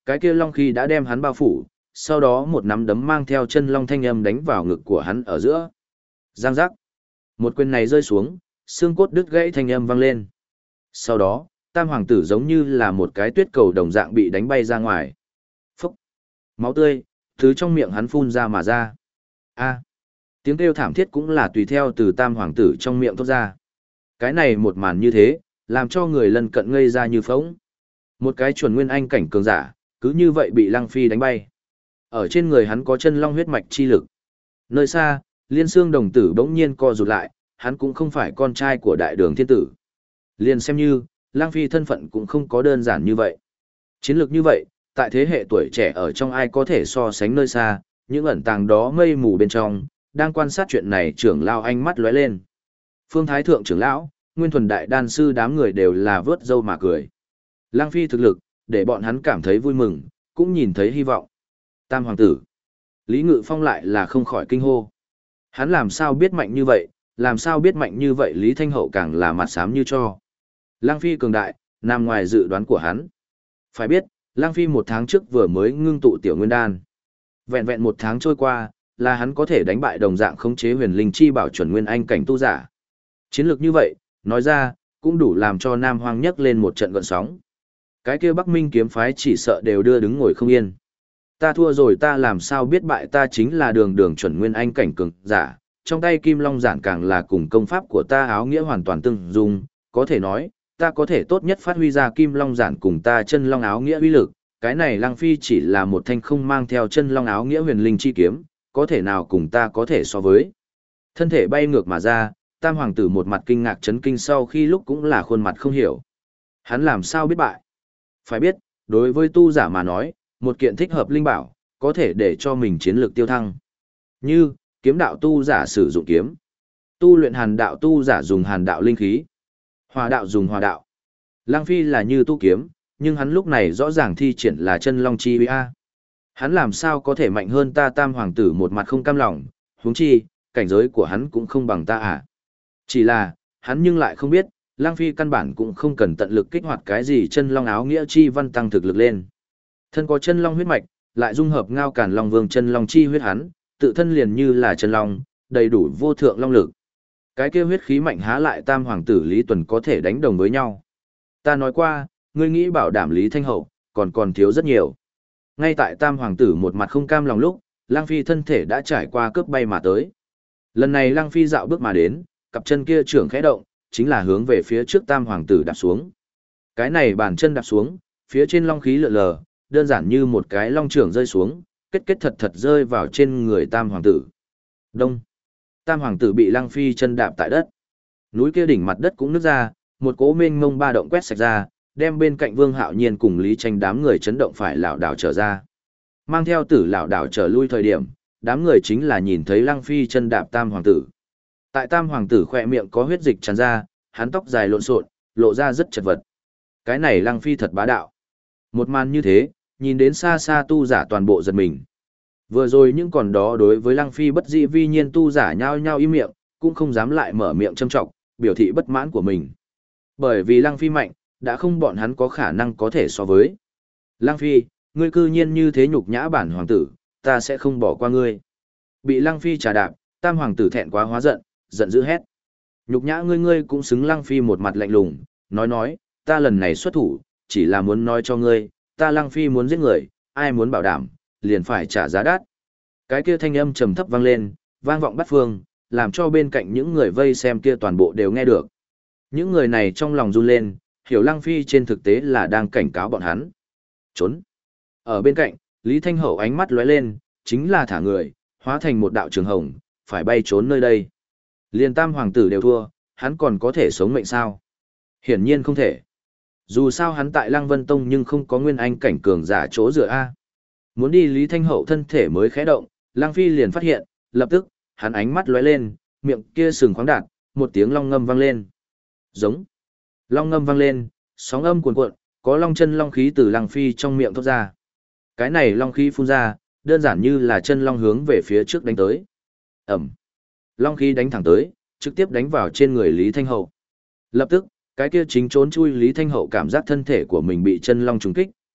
Cái kia long khí đã đem hắn bao phủ, sau đó một nắm đấm mang theo chân long thanh âm đánh vào ngực của hắn ở giữa. Giang giác. Một quyền này rơi xuống, xương cốt đứt gãy thanh âm vang lên. Sau đó, tam hoàng tử giống như là một cái tuyết cầu đồng dạng bị đánh bay ra ngoài. Phúc. Máu tươi, thứ trong miệng hắn phun ra mà ra. A. Tiếng kêu thảm thiết cũng là tùy theo từ tam hoàng tử trong miệng thốt ra. Cái này một màn như thế, làm cho người lân cận ngây ra như phóng. Một cái chuẩn nguyên anh cảnh cường giả, cứ như vậy bị Lăng Phi đánh bay. Ở trên người hắn có chân long huyết mạch chi lực. Nơi xa, Liên Xương đồng tử bỗng nhiên co rụt lại, hắn cũng không phải con trai của đại đường thiên tử. Liền xem như, Lăng Phi thân phận cũng không có đơn giản như vậy. Chiến lược như vậy, tại thế hệ tuổi trẻ ở trong ai có thể so sánh nơi xa, những ẩn tàng đó mây mù bên trong, đang quan sát chuyện này trưởng lão ánh mắt lóe lên. Phương Thái Thượng trưởng lão, Nguyên Thuần Đại Đan Sư đám người đều là vớt râu mà cười. Lăng Phi thực lực, để bọn hắn cảm thấy vui mừng, cũng nhìn thấy hy vọng. Tam hoàng tử. Lý Ngự Phong lại là không khỏi kinh hô. Hắn làm sao biết mạnh như vậy, làm sao biết mạnh như vậy Lý Thanh Hậu càng là mặt xám như cho. Lăng Phi cường đại, nằm ngoài dự đoán của hắn. Phải biết, Lăng Phi một tháng trước vừa mới ngưng tụ tiểu nguyên đan. Vẹn vẹn một tháng trôi qua, là hắn có thể đánh bại đồng dạng khống chế huyền linh chi bảo chuẩn nguyên anh cảnh tu giả. Chiến lược như vậy, nói ra, cũng đủ làm cho Nam Hoang nhấc lên một trận gợn sóng. Cái kia Bắc Minh kiếm phái chỉ sợ đều đưa đứng ngồi không yên. Ta thua rồi, ta làm sao biết bại, ta chính là đường đường chuẩn nguyên anh cảnh cường giả, trong tay Kim Long giản càng là cùng công pháp của ta áo nghĩa hoàn toàn tương dung, có thể nói, ta có thể tốt nhất phát huy ra Kim Long giản cùng ta chân long áo nghĩa uy lực, cái này Lăng Phi chỉ là một thanh không mang theo chân long áo nghĩa huyền linh chi kiếm, có thể nào cùng ta có thể so với. Thân thể bay ngược mà ra, tam hoàng tử một mặt kinh ngạc chấn kinh, sau khi lúc cũng là khuôn mặt không hiểu. Hắn làm sao biết bại? Phải biết, đối với tu giả mà nói, một kiện thích hợp linh bảo, có thể để cho mình chiến lược tiêu thăng. Như, kiếm đạo tu giả sử dụng kiếm. Tu luyện hàn đạo tu giả dùng hàn đạo linh khí. Hòa đạo dùng hòa đạo. Lăng Phi là như tu kiếm, nhưng hắn lúc này rõ ràng thi triển là chân long chi uy a. Hắn làm sao có thể mạnh hơn ta? Tam hoàng tử một mặt không cam lòng, huống chi, cảnh giới của hắn cũng không bằng ta à. Chỉ là, hắn nhưng lại không biết, Lăng Phi căn bản cũng không cần tận lực kích hoạt cái gì chân long áo nghĩa chi văn tăng thực lực lên. Thân có chân long huyết mạch, lại dung hợp Ngao Càn Long Vương chân long chi huyết hắn, tự thân liền như là chân long, đầy đủ vô thượng long lực. Cái kia huyết khí mạnh há lại tam hoàng tử Lý Tuần có thể đánh đồng với nhau. Ta nói qua, ngươi nghĩ bảo đảm Lý Thanh Hậu, còn thiếu rất nhiều. Ngay tại tam hoàng tử một mặt không cam lòng lúc, Lăng Phi thân thể đã trải qua cướp bay mà tới. Lần này Lăng Phi dạo bước mà đến, cặp chân kia trưởng khẽ động, chính là hướng về phía trước tam hoàng tử đạp xuống. Cái này bàn chân đạp xuống, phía trên long khí lượn lờ, đơn giản như một cái long trưởng rơi xuống, kết thật rơi vào trên người tam hoàng tử. Đông. Tam hoàng tử bị Lăng Phi chân đạp tại đất. Núi kia đỉnh mặt đất cũng nứt ra, một cỗ mênh mông ba động quét sạch ra, đem bên cạnh Vương Hạo Nhiên cùng Lý Tranh đám người chấn động phải lảo đảo trở ra. Mang theo tử lảo đảo trở lui thời điểm, đám người chính là nhìn thấy Lăng Phi chân đạp tam hoàng tử. Tại tam hoàng tử khỏe miệng có huyết dịch tràn ra, hắn tóc dài lộn xộn, lộ ra rất chật vật. Cái này Lăng Phi thật bá đạo. Một màn như thế, nhìn đến xa xa tu giả toàn bộ giật mình. Vừa rồi những còn đó đối với Lăng Phi bất dĩ vi nhiên tu giả nhao nhao im miệng, cũng không dám lại mở miệng châm trọng, biểu thị bất mãn của mình. Bởi vì Lăng Phi mạnh, đã không bọn hắn có khả năng có thể so với. Lăng Phi, ngươi cư nhiên như thế nhục nhã bản hoàng tử, ta sẽ không bỏ qua ngươi. Bị Lăng Phi trà đạp, tam hoàng tử thẹn quá hóa giận, giận dữ hét. Nhục nhã ngươi cũng xứng. Lăng Phi một mặt lạnh lùng, nói, ta lần này xuất thủ, chỉ là muốn nói cho ngươi, ta Lăng Phi muốn giết người, ai muốn bảo đảm, liền phải trả giá đắt. Cái kia thanh âm trầm thấp vang lên, vang vọng bát phương, làm cho bên cạnh những người vây xem kia toàn bộ đều nghe được. Những người này trong lòng run lên, hiểu Lăng Phi trên thực tế là đang cảnh cáo bọn hắn. Trốn. Ở bên cạnh, Lý Thanh Hậu ánh mắt lóe lên, chính là thả người, hóa thành một đạo trường hồng, phải bay trốn nơi đây. Liên tam hoàng tử đều thua, hắn còn có thể sống mệnh sao? Hiển nhiên không thể. Dù sao hắn tại Lăng Vân Tông nhưng không có nguyên anh cảnh cường giả chỗ dựa A. Muốn đi Lý Thanh Hậu thân thể mới khẽ động, Lăng Phi liền phát hiện, lập tức, hắn ánh mắt lóe lên, miệng kia sừng khoáng đạt, một tiếng long ngâm vang lên. Giống. Long ngâm vang lên, sóng âm cuồn cuộn, có long chân long khí từ Lăng Phi trong miệng thoát ra. Cái này long khí phun ra, đơn giản như là chân long hướng về phía trước đánh tới. Ẩm. Long khí đánh thẳng tới, trực tiếp đánh vào trên người Lý Thanh Hậu. Lập tức, cái kia chính trốn chui Lý Thanh Hậu cảm giác thân thể của mình bị chân long trùng kích,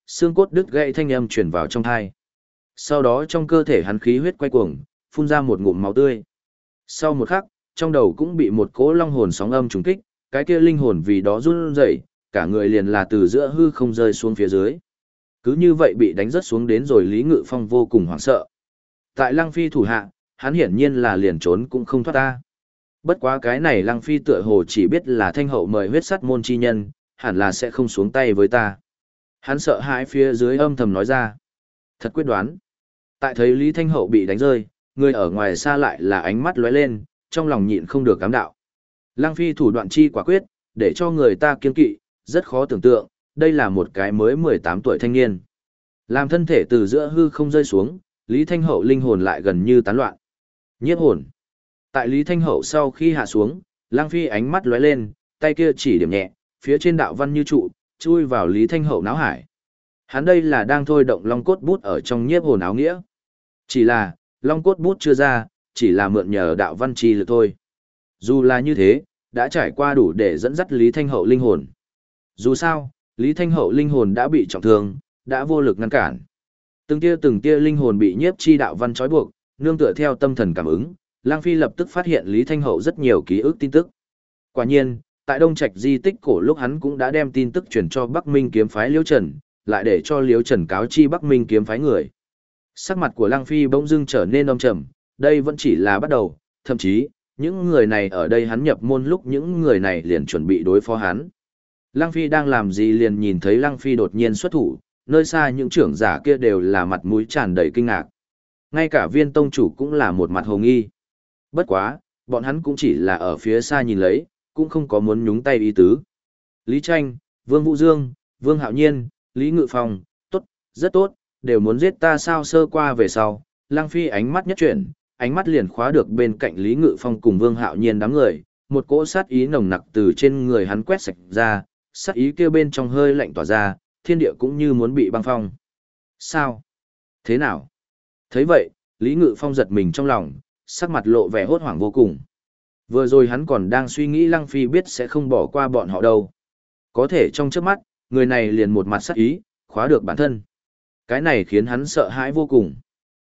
xương cốt đứt gãy thanh âm truyền vào trong tai. Sau đó trong cơ thể hắn khí huyết quay cuồng, phun ra một ngụm máu tươi. Sau một khắc, trong đầu cũng bị một cỗ long hồn sóng âm trùng kích, cái kia linh hồn vì đó run rẩy, cả người liền là từ giữa hư không rơi xuống phía dưới. Cứ như vậy bị đánh rớt xuống đến rồi Lý Ngự Phong vô cùng hoảng sợ. Tại Lăng Phi thủ hạ, hắn hiển nhiên là liền trốn cũng không thoát ta. Bất quá cái này Lăng Phi tựa hồ chỉ biết là thanh hậu mời huyết sắt môn chi nhân, hẳn là sẽ không xuống tay với ta. Hắn sợ hãi phía dưới âm thầm nói ra. Thật quyết đoán. Tại thấy Lý Thanh Hậu bị đánh rơi, người ở ngoài xa lại là ánh mắt lóe lên, trong lòng nhịn không được cám đạo. Lăng Phi thủ đoạn chi quả quyết, để cho người ta kiên kỵ, rất khó tưởng tượng, đây là một cái mới 18 tuổi thanh niên. Làm thân thể từ giữa hư không rơi xuống, Lý Thanh Hậu linh hồn lại gần như tán loạn. Nhiếp hồn. Tại Lý Thanh Hậu sau khi hạ xuống, Lăng Phi ánh mắt lóe lên, tay kia chỉ điểm nhẹ, phía trên đạo văn như trụ, chui vào Lý Thanh Hậu náo hải. Hắn đây là đang thôi động long cốt bút ở trong nhiếp hồn áo nghĩa. Chỉ là, long cốt bút chưa ra, chỉ là mượn nhờ đạo văn chi lực thôi. Dù là như thế, đã trải qua đủ để dẫn dắt Lý Thanh Hậu linh hồn. Dù sao, Lý Thanh Hậu linh hồn đã bị trọng thương, đã vô lực ngăn cản. Từng tia linh hồn bị nhiếp chi đạo văn trói buộc, nương tựa theo tâm thần cảm ứng, Lang Phi lập tức phát hiện Lý Thanh Hậu rất nhiều ký ức tin tức. Quả nhiên, tại Đông Trạch di tích cổ lúc hắn cũng đã đem tin tức truyền cho Bắc Minh kiếm phái Liễu Trần, lại để cho Liễu Trần cáo chi Bắc Minh kiếm phái người. Sắc mặt của Lang Phi bỗng dưng trở nên âm trầm, đây vẫn chỉ là bắt đầu, thậm chí, những người này ở đây hắn nhập môn lúc những người này liền chuẩn bị đối phó hắn. Lang Phi đang làm gì liền nhìn thấy Lang Phi đột nhiên xuất thủ, nơi xa những trưởng giả kia đều là mặt mũi tràn đầy kinh ngạc. Ngay cả Viên tông chủ cũng là một mặt hồ nghi. Bất quá, bọn hắn cũng chỉ là ở phía xa nhìn lấy, cũng không có muốn nhúng tay ý tứ. Lý Tranh, Vương Vũ Dương, Vương Hạo Nhiên, Lý Ngự Phong, tốt, rất tốt, đều muốn giết ta sao sơ qua về sau. Lang Phi ánh mắt nhất chuyển, ánh mắt liền khóa được bên cạnh Lý Ngự Phong cùng Vương Hạo Nhiên đám người, một cỗ sát ý nồng nặc từ trên người hắn quét sạch ra, sát ý kia bên trong hơi lạnh tỏa ra, thiên địa cũng như muốn bị băng phong. Sao? Thế nào? Thấy vậy, Lý Ngự Phong giật mình trong lòng, sắc mặt lộ vẻ hốt hoảng vô cùng. Vừa rồi hắn còn đang suy nghĩ Lăng Phi biết sẽ không bỏ qua bọn họ đâu. Có thể trong chớp mắt, người này liền một mặt sát ý, khóa được bản thân. Cái này khiến hắn sợ hãi vô cùng.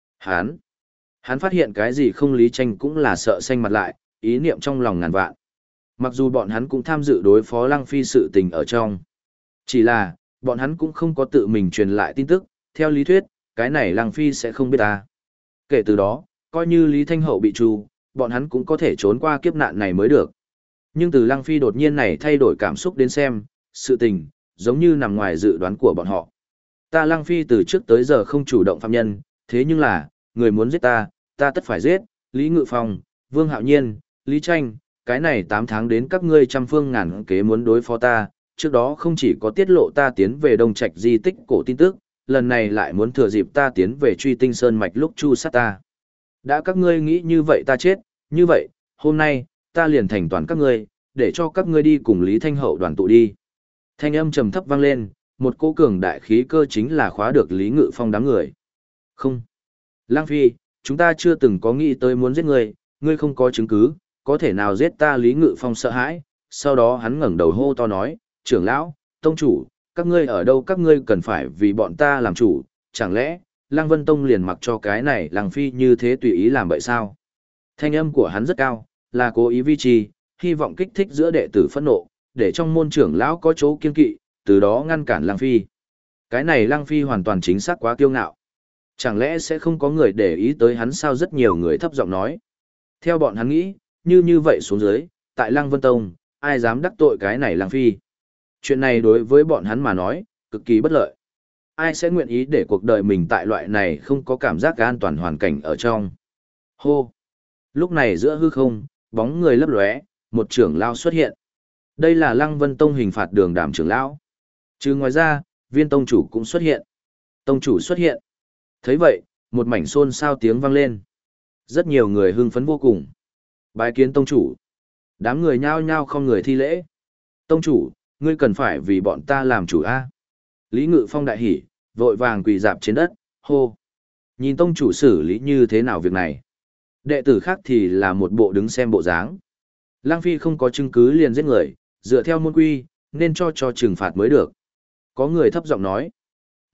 Hắn phát hiện cái gì không Lý Tranh cũng là sợ xanh mặt lại, ý niệm trong lòng ngàn vạn. Mặc dù bọn hắn cũng tham dự đối phó Lăng Phi sự tình ở trong. Chỉ là, bọn hắn cũng không có tự mình truyền lại tin tức, theo lý thuyết, cái này Lăng Phi sẽ không biết ta. Kể từ đó, coi như Lý Thanh Hậu bị trù, bọn hắn cũng có thể trốn qua kiếp nạn này mới được. Nhưng từ Lăng Phi đột nhiên này thay đổi cảm xúc đến xem, sự tình, giống như nằm ngoài dự đoán của bọn họ. Ta Lăng Phi từ trước tới giờ không chủ động phạm nhân, thế nhưng là, người muốn giết ta tất phải giết, Lý Ngự Phong, Vương Hạo Nhiên, Lý Tranh, cái này 8 tháng đến các ngươi trăm phương ngàn kế muốn đối phó ta, trước đó không chỉ có tiết lộ ta tiến về Đông Trạch di tích cổ tin tức, lần này lại muốn thừa dịp ta tiến về Truy Tinh Sơn mạch lúc chu sát ta. Đã các ngươi nghĩ như vậy ta chết, như vậy, hôm nay, ta liền thành toàn các ngươi, để cho các ngươi đi cùng Lý Thanh Hậu đoàn tụ đi. Thanh âm trầm thấp vang lên, một cỗ cường đại khí cơ chính là khóa được Lý Ngự Phong đám người. Không. Lang Phi, chúng ta chưa từng có nghĩ tới muốn giết ngươi, ngươi không có chứng cứ, có thể nào giết ta? Lý Ngự Phong sợ hãi, sau đó hắn ngẩng đầu hô to nói, trưởng lão, tông chủ, các ngươi ở đâu, các ngươi cần phải vì bọn ta làm chủ, chẳng lẽ, Lăng Vân Tông liền mặc cho cái này Lăng Phi như thế tùy ý làm vậy sao? Thanh âm của hắn rất cao, là cố ý vi trì, hy vọng kích thích giữa đệ tử phẫn nộ, để trong môn trưởng lão có chỗ kiên kỵ, từ đó ngăn cản Lăng Phi. Cái này Lăng Phi hoàn toàn chính xác quá kiêu ngạo. Chẳng lẽ sẽ không có người để ý tới hắn sao? Rất nhiều người thấp giọng nói. Theo bọn hắn nghĩ, như vậy xuống dưới, tại Lăng Vân Tông, ai dám đắc tội cái này Lăng Phi? Chuyện này đối với bọn hắn mà nói, cực kỳ bất lợi. Ai sẽ nguyện ý để cuộc đời mình tại loại này không có cảm giác an toàn hoàn cảnh ở trong? Hô! Lúc này giữa hư không, bóng người lấp lóe, một trưởng lão xuất hiện. Đây là Lăng Vân Tông hình phạt đường Đàm trưởng lão. Chứ ngoài ra, Viên tông chủ cũng xuất hiện. Tông chủ xuất hiện. Thấy vậy, một mảnh xôn xao tiếng vang lên. Rất nhiều người hưng phấn vô cùng. Bái kiến tông chủ. Đám người nhao nhao không người thi lễ. Tông chủ, ngươi cần phải vì bọn ta làm chủ a. Lý Ngự Phong đại hỉ, vội vàng quỳ dạp trên đất, hô. Nhìn tông chủ xử lý như thế nào việc này. Đệ tử khác thì là một bộ đứng xem bộ dáng. Lang Phi không có chứng cứ liền giết người, dựa theo môn quy, nên cho trừng phạt mới được. Có người thấp giọng nói.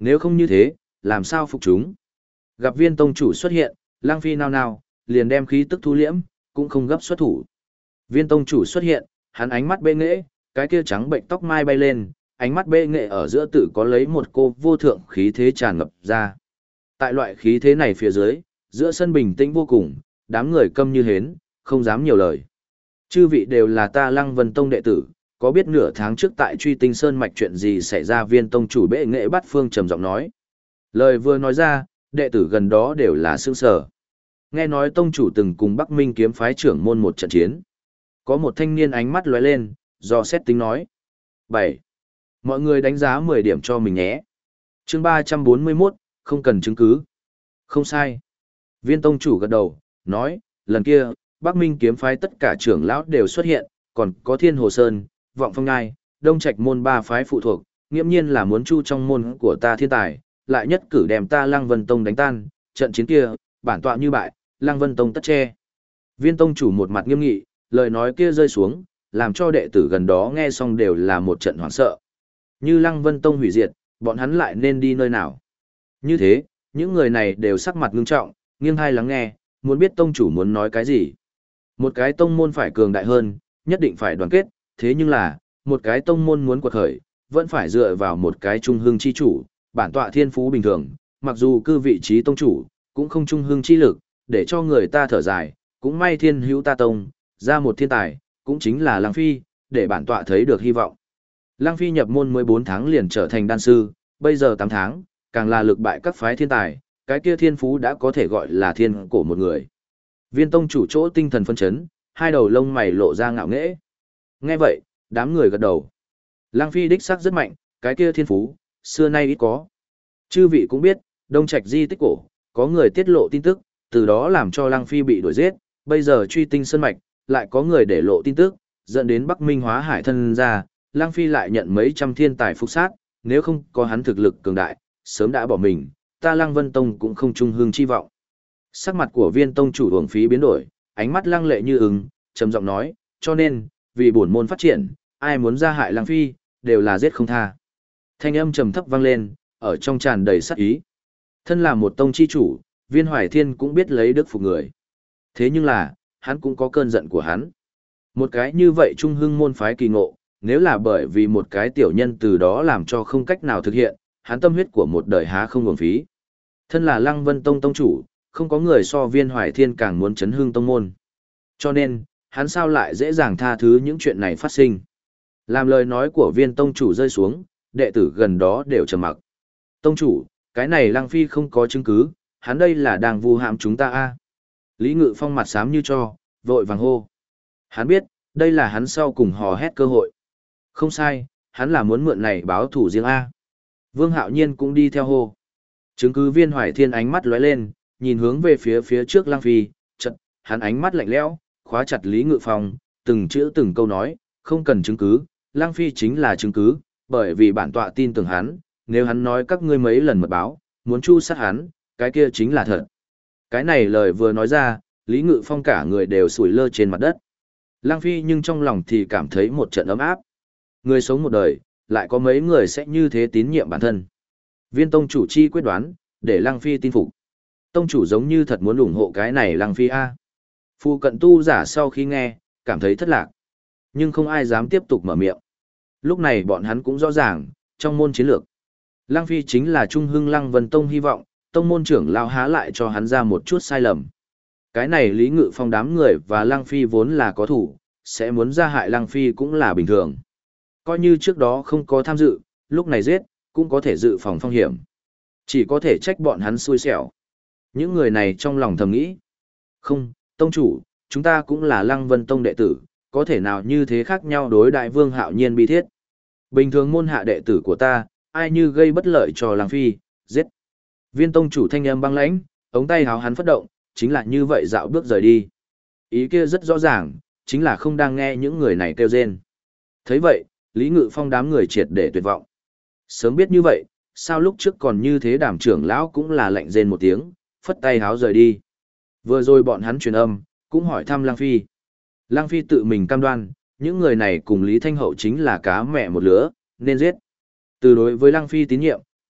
Nếu không như thế, làm sao phục chúng? Gặp viên tông chủ xuất hiện, Lăng Phi nao nao, liền đem khí tức thu liễm, cũng không gấp xuất thủ. Viên tông chủ xuất hiện, hắn ánh mắt bệ nghệ, cái kia trắng bệnh tóc mai bay lên, ánh mắt bệ nghệ ở giữa tự có lấy một cô vô thượng khí thế tràn ngập ra. Tại loại khí thế này phía dưới, giữa sân bình tĩnh vô cùng, đám người câm như hến, không dám nhiều lời. Chư vị đều là ta Lăng Vân Tông đệ tử, có biết nửa tháng trước tại Truy Tinh Sơn mạch chuyện gì xảy ra? Viên tông chủ bệ nghệ Bát Phương trầm giọng nói. Lời vừa nói ra, đệ tử gần đó đều là sững sờ. Nghe nói tông chủ từng cùng Bắc Minh kiếm phái trưởng môn một trận chiến. Có một thanh niên ánh mắt lóe lên, do xét tính nói. 7. Mọi người đánh giá 10 điểm cho mình nhé. Chương 341, không cần chứng cứ. Không sai. Viên tông chủ gật đầu, nói, lần kia, Bắc Minh kiếm phái tất cả trưởng lão đều xuất hiện, còn có Thiên Hồ Sơn, Vọng Phong Ngai, Đông Trạch môn ba phái phụ thuộc, nghiễm nhiên là muốn chu trong môn của ta thiên tài, lại nhất cử đem ta Lăng Vân Tông đánh tan, trận chiến kia, bản tọa như bại, Lăng Vân Tông tất che. Viên tông chủ một mặt nghiêm nghị, lời nói kia rơi xuống, làm cho đệ tử gần đó nghe xong đều là một trận hoảng sợ. Như Lăng Vân Tông hủy diệt, bọn hắn lại nên đi nơi nào? Như thế, những người này đều sắc mặt ngưng trọng, nghiêng tai lắng nghe, muốn biết tông chủ muốn nói cái gì. Một cái tông môn phải cường đại hơn, nhất định phải đoàn kết, thế nhưng là, một cái tông môn muốn quật khởi, vẫn phải dựa vào một cái trung hưng chi chủ, bản tọa thiên phú bình thường, mặc dù cư vị trí tông chủ, cũng không trung hưng chi lực, để cho người ta thở dài, cũng may thiên hữu ta tông, ra một thiên tài, cũng chính là Lăng Phi, để bản tọa thấy được hy vọng. Lăng Phi nhập môn 14 tháng liền trở thành đan sư, bây giờ 8 tháng, càng là lực bại các phái thiên tài, cái kia thiên phú đã có thể gọi là thiên cổ một người. Viên tông chủ chỗ tinh thần phân chấn, hai đầu lông mày lộ ra ngạo nghễ. Nghe vậy, đám người gật đầu. Lăng Phi đích xác rất mạnh, cái kia thiên phú, xưa nay ít có. Chư vị cũng biết, Đông Trạch di tích cổ, có người tiết lộ tin tức, từ đó làm cho Lăng Phi bị đuổi giết, bây giờ Truy Tinh Sơn mạch, lại có người để lộ tin tức, dẫn đến Bắc Minh hóa hải thân ra, Lăng Phi lại nhận mấy trăm thiên tài phục sát, nếu không có hắn thực lực cường đại, sớm đã bỏ mình, ta Lăng Vân Tông cũng không trung hương chi vọng. Sắc mặt của viên tông chủ uổng phí biến đổi, ánh mắt lăng lệ như ứng, trầm giọng nói, cho nên, vì bổn môn phát triển, ai muốn ra hại Lăng Phi, đều là giết không tha. Thanh âm trầm thấp vang lên, ở trong tràn đầy sát ý. Thân là một tông chi chủ, Viên Hoài Thiên cũng biết lấy đức phục người. Thế nhưng là, hắn cũng có cơn giận của hắn. Một cái như vậy trung hưng môn phái kỳ ngộ, nếu là bởi vì một cái tiểu nhân từ đó làm cho không cách nào thực hiện, hắn tâm huyết của một đời há không uổng phí. Thân là Lăng Vân Tông tông chủ, không có người so Viên Hoài Thiên càng muốn chấn hưng tông môn. Cho nên, hắn sao lại dễ dàng tha thứ những chuyện này phát sinh. Làm lời nói của viên tông chủ rơi xuống, đệ tử gần đó đều trầm mặc. Tông chủ, cái này Lăng Phi không có chứng cứ, hắn đây là đang vu hãm chúng ta a. Lý Ngự Phong mặt xám như cho, vội vàng hô. Hắn biết, đây là hắn sau cùng hò hét cơ hội. Không sai, hắn là muốn mượn này báo thủ riêng a. Vương Hạo Nhiên cũng đi theo hô. Chứng cứ Viên Hoài Thiên ánh mắt lóe lên, nhìn hướng về phía trước Lăng Phi, chợt, hắn ánh mắt lạnh lẽo, khóa chặt Lý Ngự Phong, từng chữ từng câu nói, không cần chứng cứ, Lăng Phi chính là chứng cứ, bởi vì bản tọa tin tưởng hắn, nếu hắn nói các ngươi mấy lần mật báo, muốn chu sát hắn, cái kia chính là thật. Cái này lời vừa nói ra, Lý Ngự Phong cả người đều sủi lơ trên mặt đất. Lăng Phi nhưng trong lòng thì cảm thấy một trận ấm áp. Người sống một đời, lại có mấy người sẽ như thế tín nhiệm bản thân. Viên tông chủ chi quyết đoán, để Lăng Phi tin phục. Tông chủ giống như thật muốn ủng hộ cái này Lăng Phi a. Phu cận tu giả sau khi nghe, cảm thấy thất lạc. Nhưng không ai dám tiếp tục mở miệng. Lúc này bọn hắn cũng rõ ràng, trong môn chiến lược, Lăng Phi chính là trung hưng Lăng Vân Tông hy vọng, tông môn trưởng lao há lại cho hắn ra một chút sai lầm. Cái này Lý Ngự Phong đám người và Lăng Phi vốn là có thủ, sẽ muốn ra hại Lăng Phi cũng là bình thường. Coi như trước đó không có tham dự, lúc này giết, cũng có thể dự phòng phong hiểm. Chỉ có thể trách bọn hắn xui xẻo. Những người này trong lòng thầm nghĩ. Không, tông chủ, chúng ta cũng là Lăng Vân Tông đệ tử, có thể nào như thế khác nhau đối đại Vương Hạo Nhiên bi thiết. Bình thường môn hạ đệ tử của ta, ai như gây bất lợi cho Lăng Phi, giết. Viên tông chủ thanh âm băng lãnh, ống tay háo hắn phất động, chính là như vậy dạo bước rời đi. Ý kia rất rõ ràng, chính là không đang nghe những người này kêu rên. Thấy vậy, Lý Ngự Phong đám người triệt để tuyệt vọng. Sớm biết như vậy, sao lúc trước còn như thế Đàm trưởng lão cũng là lạnh rên một tiếng, phất tay háo rời đi. Vừa rồi bọn hắn truyền âm, cũng hỏi thăm Lăng Phi. Lăng Phi tự mình cam đoan, những người này cùng Lý Thanh Hậu chính là cá mẹ một lứa, nên giết. Từ đối với Lăng Phi tín nhiệm,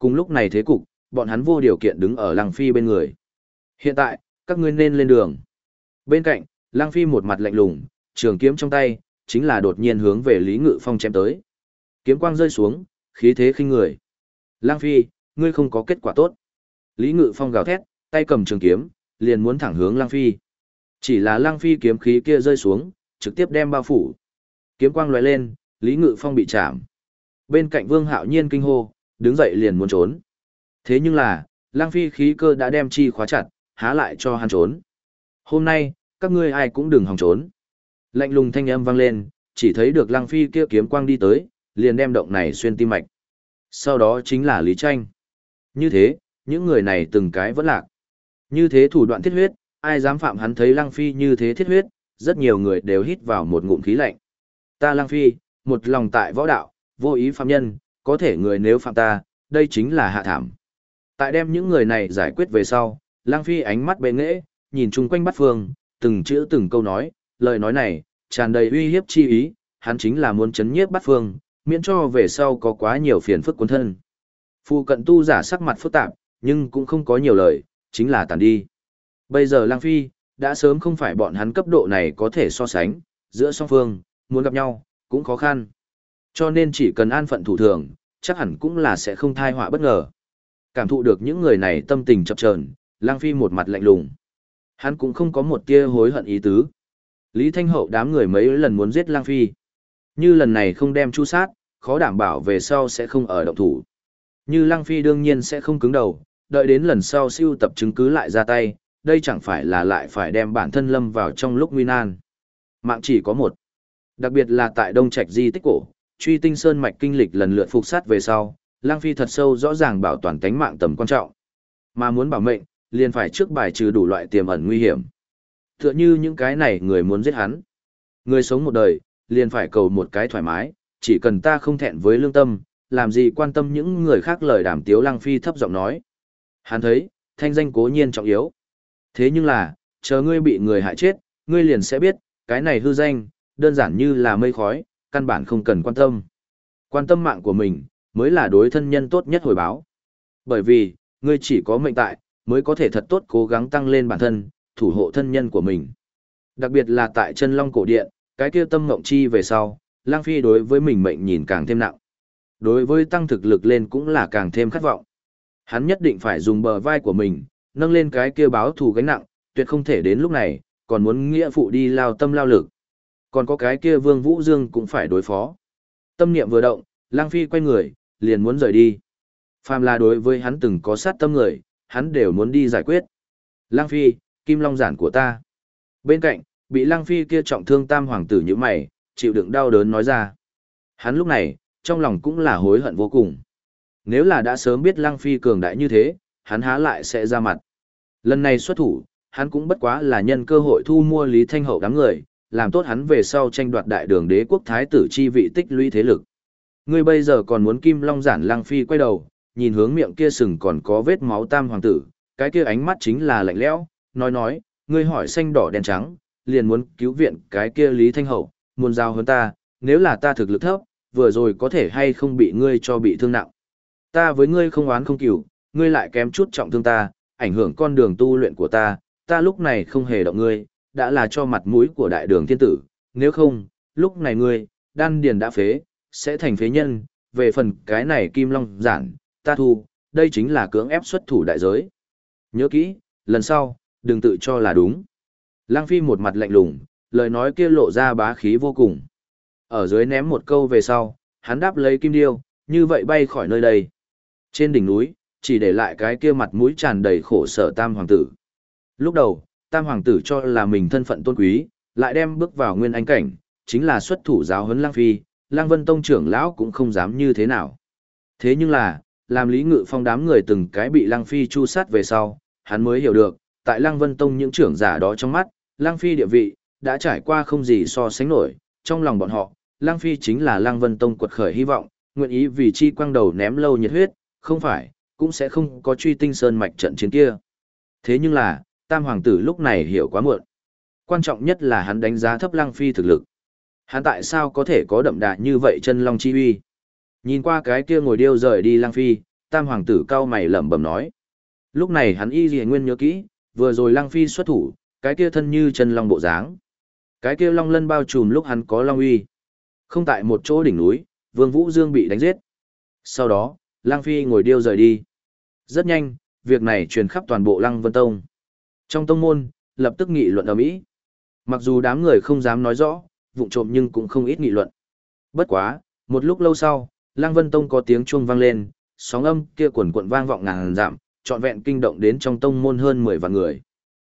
Cùng lúc này thế cục, bọn hắn vô điều kiện đứng ở Lăng Phi bên người. Hiện tại, các ngươi nên lên đường. Bên cạnh, Lăng Phi một mặt lạnh lùng, trường kiếm trong tay, chính là đột nhiên hướng về Lý Ngự Phong chém tới. Kiếm quang rơi xuống, khí thế khinh người. Lăng Phi, ngươi không có kết quả tốt. Lý Ngự Phong gào thét, tay cầm trường kiếm, liền muốn thẳng hướng Lăng Phi. Chỉ là Lăng Phi kiếm khí kia rơi xuống, trực tiếp đem bao phủ. Kiếm quang lóe lên, Lý Ngự Phong bị chạm. Bên cạnh Vương Hạo Nhiên kinh hô, đứng dậy liền muốn trốn. Thế nhưng là, Lăng Phi khí cơ đã đem chi khóa chặt, há lại cho hắn trốn. Hôm nay, các ngươi ai cũng đừng hòng trốn. Lạnh lùng thanh âm vang lên, chỉ thấy được Lăng Phi kia kiếm quang đi tới, liền đem động này xuyên tim mạch. Sau đó chính là Lý Tranh. Như thế, những người này từng cái vẫn lạc. Như thế thủ đoạn thiết huyết, ai dám phạm hắn thấy Lăng Phi như thế thiết huyết, rất nhiều người đều hít vào một ngụm khí lạnh. Ta Lăng Phi, một lòng tại võ đạo, vô ý phạm nhân, có thể người nếu phạm ta, đây chính là hạ thảm. Tại đem những người này giải quyết về sau, Lăng Phi ánh mắt bệ nghệ, nhìn chung quanh bát phương, từng chữ từng câu nói, lời nói này, tràn đầy uy hiếp chi ý, hắn chính là muốn chấn nhiếp bát phương, miễn cho về sau có quá nhiều phiền phức cuốn thân. Phu cận tu giả sắc mặt phức tạp, nhưng cũng không có nhiều lời, chính là tàn đi. Bây giờ Lăng Phi, đã sớm không phải bọn hắn cấp độ này có thể so sánh, giữa song phương, muốn gặp nhau, cũng khó khăn. Cho nên chỉ cần an phận thủ thường, chắc hẳn cũng là sẽ không thai họa bất ngờ. Cảm thụ được những người này tâm tình chập chờn, Lăng Phi một mặt lạnh lùng. Hắn cũng không có một tia hối hận ý tứ. Lý Thanh Hậu đám người mấy lần muốn giết Lăng Phi. Như lần này không đem chu sát, khó đảm bảo về sau sẽ không ở động thủ. Như Lăng Phi đương nhiên sẽ không cứng đầu, đợi đến lần sau siêu tập chứng cứ lại ra tay, đây chẳng phải là lại phải đem bản thân lâm vào trong lúc nguy nan. Mạng chỉ có một. Đặc biệt là tại Đông Trạch di tích cổ, Truy Tinh Sơn mạch kinh lịch lần lượt phục sát về sau, Lăng Phi thật sâu rõ ràng bảo toàn tánh mạng tầm quan trọng. Mà muốn bảo mệnh, liền phải trước bài trừ đủ loại tiềm ẩn nguy hiểm. Tựa như những cái này người muốn giết hắn. Người sống một đời, liền phải cầu một cái thoải mái, chỉ cần ta không thẹn với lương tâm, làm gì quan tâm những người khác lời đàm tiếu. Lăng Phi thấp giọng nói. Hắn thấy, thanh danh cố nhiên trọng yếu. Thế nhưng là, chờ ngươi bị người hại chết, ngươi liền sẽ biết, cái này hư danh, đơn giản như là mây khói, căn bản không cần quan tâm. Quan tâm mạng của mình, mới là đối thân nhân tốt nhất hồi báo. Bởi vì, ngươi chỉ có mệnh tại, mới có thể thật tốt cố gắng tăng lên bản thân, thủ hộ thân nhân của mình. Đặc biệt là tại chân long cổ điện, cái kia tâm ngộng chi về sau, Lăng Phi đối với mình mệnh nhìn càng thêm nặng. Đối với tăng thực lực lên cũng là càng thêm khát vọng. Hắn nhất định phải dùng bờ vai của mình, nâng lên cái kia báo thù gánh nặng, tuyệt không thể đến lúc này, còn muốn nghĩa phụ đi lao tâm lao lực. Còn có cái kia Vương Vũ Dương cũng phải đối phó. Tâm niệm vừa động, Lăng Phi quay người, liền muốn rời đi. Phàm là đối với hắn từng có sát tâm người, hắn đều muốn đi giải quyết. Lăng Phi, Kim Long giản của ta. Bên cạnh, bị Lăng Phi kia trọng thương tam hoàng tử như mày, chịu đựng đau đớn nói ra. Hắn lúc này, trong lòng cũng là hối hận vô cùng. Nếu là đã sớm biết Lăng Phi cường đại như thế, hắn há lại sẽ ra mặt. Lần này xuất thủ, hắn cũng bất quá là nhân cơ hội thu mua Lý Thanh Hậu đám người, làm tốt hắn về sau tranh đoạt đại đường đế quốc thái tử chi vị tích lũy thế lực. Ngươi bây giờ còn muốn Kim Long giản. Lăng Phi quay đầu, nhìn hướng miệng kia sừng còn có vết máu tam hoàng tử, cái kia ánh mắt chính là lạnh lẽo, nói, ngươi hỏi xanh đỏ đen trắng, liền muốn cứu viện cái kia Lý Thanh Hậu, muốn giao hơn ta, nếu là ta thực lực thấp, vừa rồi có thể hay không bị ngươi cho bị thương nặng. Ta với ngươi không oán không cừu, ngươi lại kém chút trọng thương ta, ảnh hưởng con đường tu luyện của ta lúc này không hề động ngươi, đã là cho mặt mũi của đại đường thiên tử, nếu không, lúc này ngươi, đan điền đã phế, sẽ thành phế nhân, về phần cái này Kim Long giản, ta thu, đây chính là cưỡng ép xuất thủ đại giới. Nhớ kỹ, lần sau, đừng tự cho là đúng. Lăng Phi một mặt lạnh lùng, lời nói kia lộ ra bá khí vô cùng. Ở dưới ném một câu về sau, hắn đáp lấy kim điêu, như vậy bay khỏi nơi đây. Trên đỉnh núi, chỉ để lại cái kia mặt mũi tràn đầy khổ sở tam hoàng tử. Lúc đầu, tam hoàng tử cho là mình thân phận tôn quý, lại đem bước vào nguyên anh cảnh, chính là xuất thủ giáo huấn Lăng Phi, Lăng Vân Tông trưởng lão cũng không dám như thế nào. Thế nhưng là, làm Lý Ngự Phong đám người từng cái bị Lăng Phi chu sát về sau, hắn mới hiểu được, tại Lăng Vân Tông những trưởng giả đó trong mắt, Lăng Phi địa vị, đã trải qua không gì so sánh nổi, trong lòng bọn họ, Lăng Phi chính là Lăng Vân Tông quật khởi hy vọng, nguyện ý vì chi quang đầu ném lâu nhiệt huyết, không phải, cũng sẽ không có Truy Tinh Sơn mạch trận chiến kia. Thế nhưng là, tam hoàng tử lúc này hiểu quá muộn. Quan trọng nhất là hắn đánh giá thấp Lăng Phi thực lực. Hắn tại sao có thể có đậm đà như vậy chân long chi uy? Nhìn qua cái kia ngồi điêu rời đi Lăng Phi, Tam hoàng tử cao mày lẩm bẩm nói. Lúc này hắn y gì nguyên nhớ kỹ, vừa rồi Lăng Phi xuất thủ, cái kia thân như chân long bộ dáng. Cái kia long lân bao trùm lúc hắn có long uy. Không tại một chỗ đỉnh núi, Vương Vũ Dương bị đánh giết. Sau đó, Lăng Phi ngồi điêu rời đi. Rất nhanh, việc này truyền khắp toàn bộ Lăng Vân Tông. Trong tông môn, lập tức nghị luận ầm ĩ. Mặc dù đám người không dám nói rõ, vụng trộm nhưng cũng không ít nghị luận. Bất quá, một lúc lâu sau, Lăng Vân Tông có tiếng chuông vang lên, sóng âm kia quần quần vang vọng ngàn dặm, trọn vẹn kinh động đến trong tông môn hơn 10 vạn người.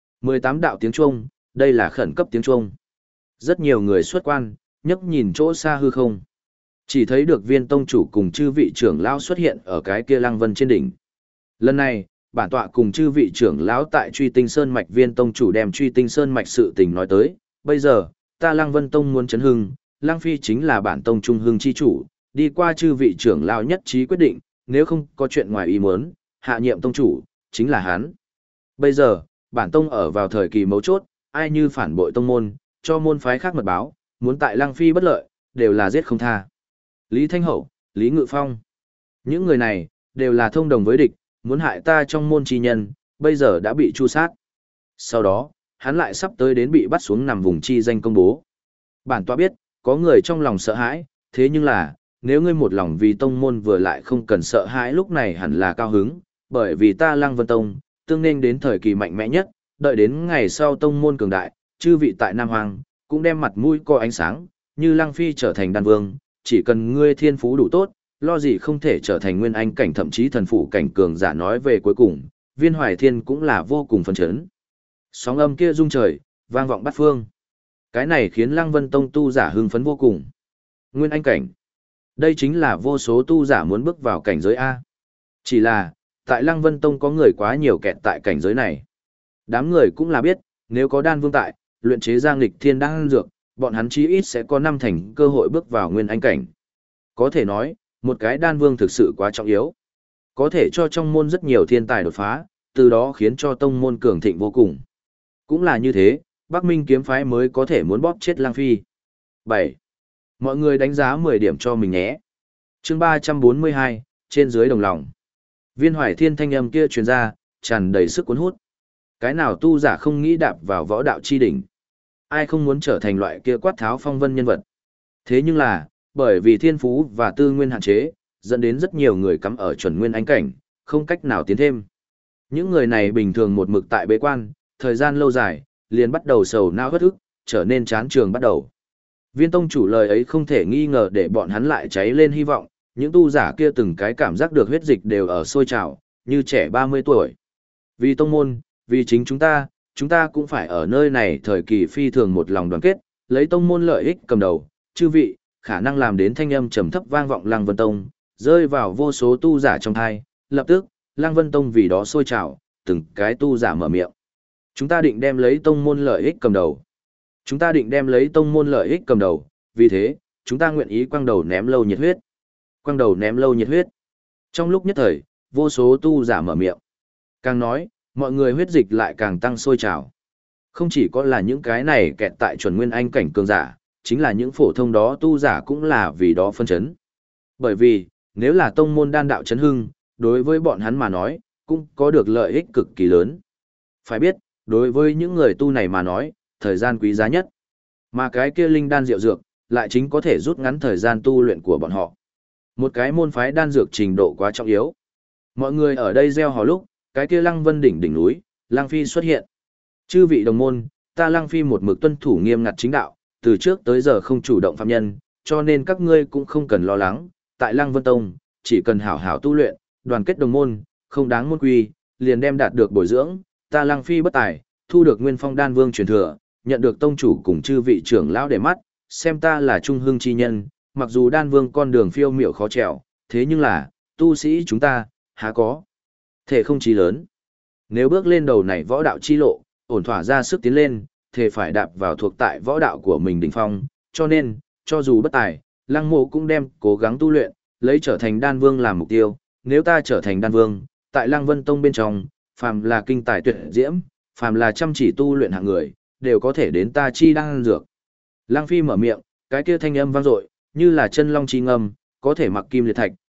18 đạo tiếng chuông, đây là khẩn cấp tiếng chuông. Rất nhiều người xuất quan, nhấc nhìn chỗ xa hư không. Chỉ thấy được Viên tông chủ cùng chư vị trưởng lão xuất hiện ở cái kia Lăng Vân trên đỉnh. Lần này, bản tọa cùng chư vị trưởng lão tại Truy Tinh Sơn mạch Viên tông chủ đem Truy Tinh Sơn mạch sự tình nói tới, bây giờ, ta Lăng Vân Tông muốn chấn hưng, Lăng Phi chính là bản tông trung hưng chi chủ, đi qua chư vị trưởng lão nhất trí quyết định, nếu không có chuyện ngoài ý muốn, hạ nhiệm tông chủ, chính là hắn. Bây giờ, bản tông ở vào thời kỳ mấu chốt, ai như phản bội tông môn, cho môn phái khác mật báo, muốn tại Lăng Phi bất lợi, đều là giết không tha. Lý Thanh Hậu, Lý Ngự Phong, những người này, đều là thông đồng với địch, muốn hại ta trong môn chi nhân, bây giờ đã bị tru sát. Sau đó, hắn lại sắp tới đến bị bắt xuống nằm vùng chi danh công bố. Bản tọa biết, có người trong lòng sợ hãi, thế nhưng là, nếu ngươi một lòng vì tông môn vừa lại không cần sợ hãi lúc này hẳn là cao hứng, bởi vì ta Lăng Vân Tông, tương nên đến thời kỳ mạnh mẽ nhất, đợi đến ngày sau tông môn cường đại, chư vị tại Nam Hoàng, cũng đem mặt mũi có ánh sáng, như Lăng Phi trở thành đan vương, chỉ cần ngươi thiên phú đủ tốt, lo gì không thể trở thành nguyên anh cảnh thậm chí thần phủ cảnh cường giả. Nói về cuối cùng, Viên Hoài Thiên cũng là vô cùng phấn chấn. Sóng âm kia rung trời, vang vọng bát phương. Cái này khiến Lăng Vân Tông tu giả hưng phấn vô cùng. Nguyên anh cảnh. Đây chính là vô số tu giả muốn bước vào cảnh giới A. Chỉ là, tại Lăng Vân Tông có người quá nhiều kẹt tại cảnh giới này. Đám người cũng là biết, nếu có đan vương tại, luyện chế ra nghịch thiên đan dược, bọn hắn chí ít sẽ có 5 thành cơ hội bước vào nguyên anh cảnh. Có thể nói, một cái đan vương thực sự quá trọng yếu. Có thể cho trong môn rất nhiều thiên tài đột phá, từ đó khiến cho tông môn cường thịnh vô cùng. Cũng là như thế, Bắc Minh kiếm phái mới có thể muốn bóp chết Lăng Phi. 7. Mọi người đánh giá 10 điểm cho mình nhé. Chương 342, trên dưới đồng lòng. Viên Hoài Thiên thanh âm kia truyền ra, tràn đầy sức cuốn hút. Cái nào tu giả không nghĩ đạp vào võ đạo chi đỉnh? Ai không muốn trở thành loại kia quát tháo phong vân nhân vật? Thế nhưng là, bởi vì thiên phú và tư nguyên hạn chế, dẫn đến rất nhiều người cắm ở chuẩn nguyên anh cảnh, không cách nào tiến thêm. Những người này bình thường một mực tại bế quan, thời gian lâu dài, liền bắt đầu sầu não bất ức, trở nên chán trường bắt đầu. Viên tông chủ lời ấy không thể nghi ngờ để bọn hắn lại cháy lên hy vọng, những tu giả kia từng cái cảm giác được huyết dịch đều ở sôi trào, như trẻ 30 tuổi. Vì tông môn, vì chính chúng ta cũng phải ở nơi này thời kỳ phi thường một lòng đoàn kết, lấy tông môn lợi ích cầm đầu, chư vị, khả năng làm đến thanh âm trầm thấp vang vọng Lăng Vân Tông, rơi vào vô số tu giả trong thai, lập tức, Lăng Vân Tông vì đó sôi trào, từng cái tu giả mở miệng. Chúng ta định đem lấy tông môn lợi ích cầm đầu. Chúng ta định đem lấy tông môn lợi ích cầm đầu, vì thế, chúng ta nguyện ý quăng đầu ném lâu nhiệt huyết. Quăng đầu ném lâu nhiệt huyết. Trong lúc nhất thời, vô số tu giả mở miệng. Càng nói, mọi người huyết dịch lại càng tăng sôi trào. Không chỉ có là những cái này kẹt tại chuẩn nguyên anh cảnh cường giả, chính là những phổ thông đó tu giả cũng là vì đó phân chấn. Bởi vì, nếu là tông môn đan đạo chấn hưng, đối với bọn hắn mà nói, cũng có được lợi ích cực kỳ lớn. Phải biết, đối với những người tu này mà nói, thời gian quý giá nhất. Mà cái kia linh đan diệu dược, lại chính có thể rút ngắn thời gian tu luyện của bọn họ. Một cái môn phái đan dược trình độ quá trọng yếu. Mọi người ở đây gieo hò lúc, cái kia Lăng Vân đỉnh núi, Lăng Phi xuất hiện. Chư vị đồng môn, ta Lăng Phi một mực tuân thủ nghiêm ngặt chính đạo, từ trước tới giờ không chủ động phạm nhân, cho nên các ngươi cũng không cần lo lắng, tại Lăng Vân Tông, chỉ cần hảo hảo tu luyện, đoàn kết đồng môn, không đáng môn quy, liền đem đạt được bồi dưỡng, ta Lăng Phi bất tài, thu được Nguyên Phong Đan Vương truyền thừa, nhận được tông chủ cùng chư vị trưởng lão để mắt, xem ta là trung hưng chi nhân, mặc dù Đan Vương con đường phiêu miểu khó trèo, thế nhưng là, tu sĩ chúng ta, há có thể không chí lớn. Nếu bước lên đầu này võ đạo chi lộ, ổn thỏa ra sức tiến lên, thể phải đạp vào thuộc tại võ đạo của mình đỉnh phong, cho nên, cho dù bất tài, Lăng Mộ cũng đem cố gắng tu luyện, lấy trở thành đan vương làm mục tiêu, nếu ta trở thành đan vương, tại Lăng Vân Tông bên trong, phàm là kinh tài tuyệt diễm, phàm là chăm chỉ tu luyện hạng người, đều có thể đến ta chi đan dược. Lăng Phi mở miệng, cái kia thanh âm vang dội, như là chân long chi ngâm, có thể mặc kim liệt thạch,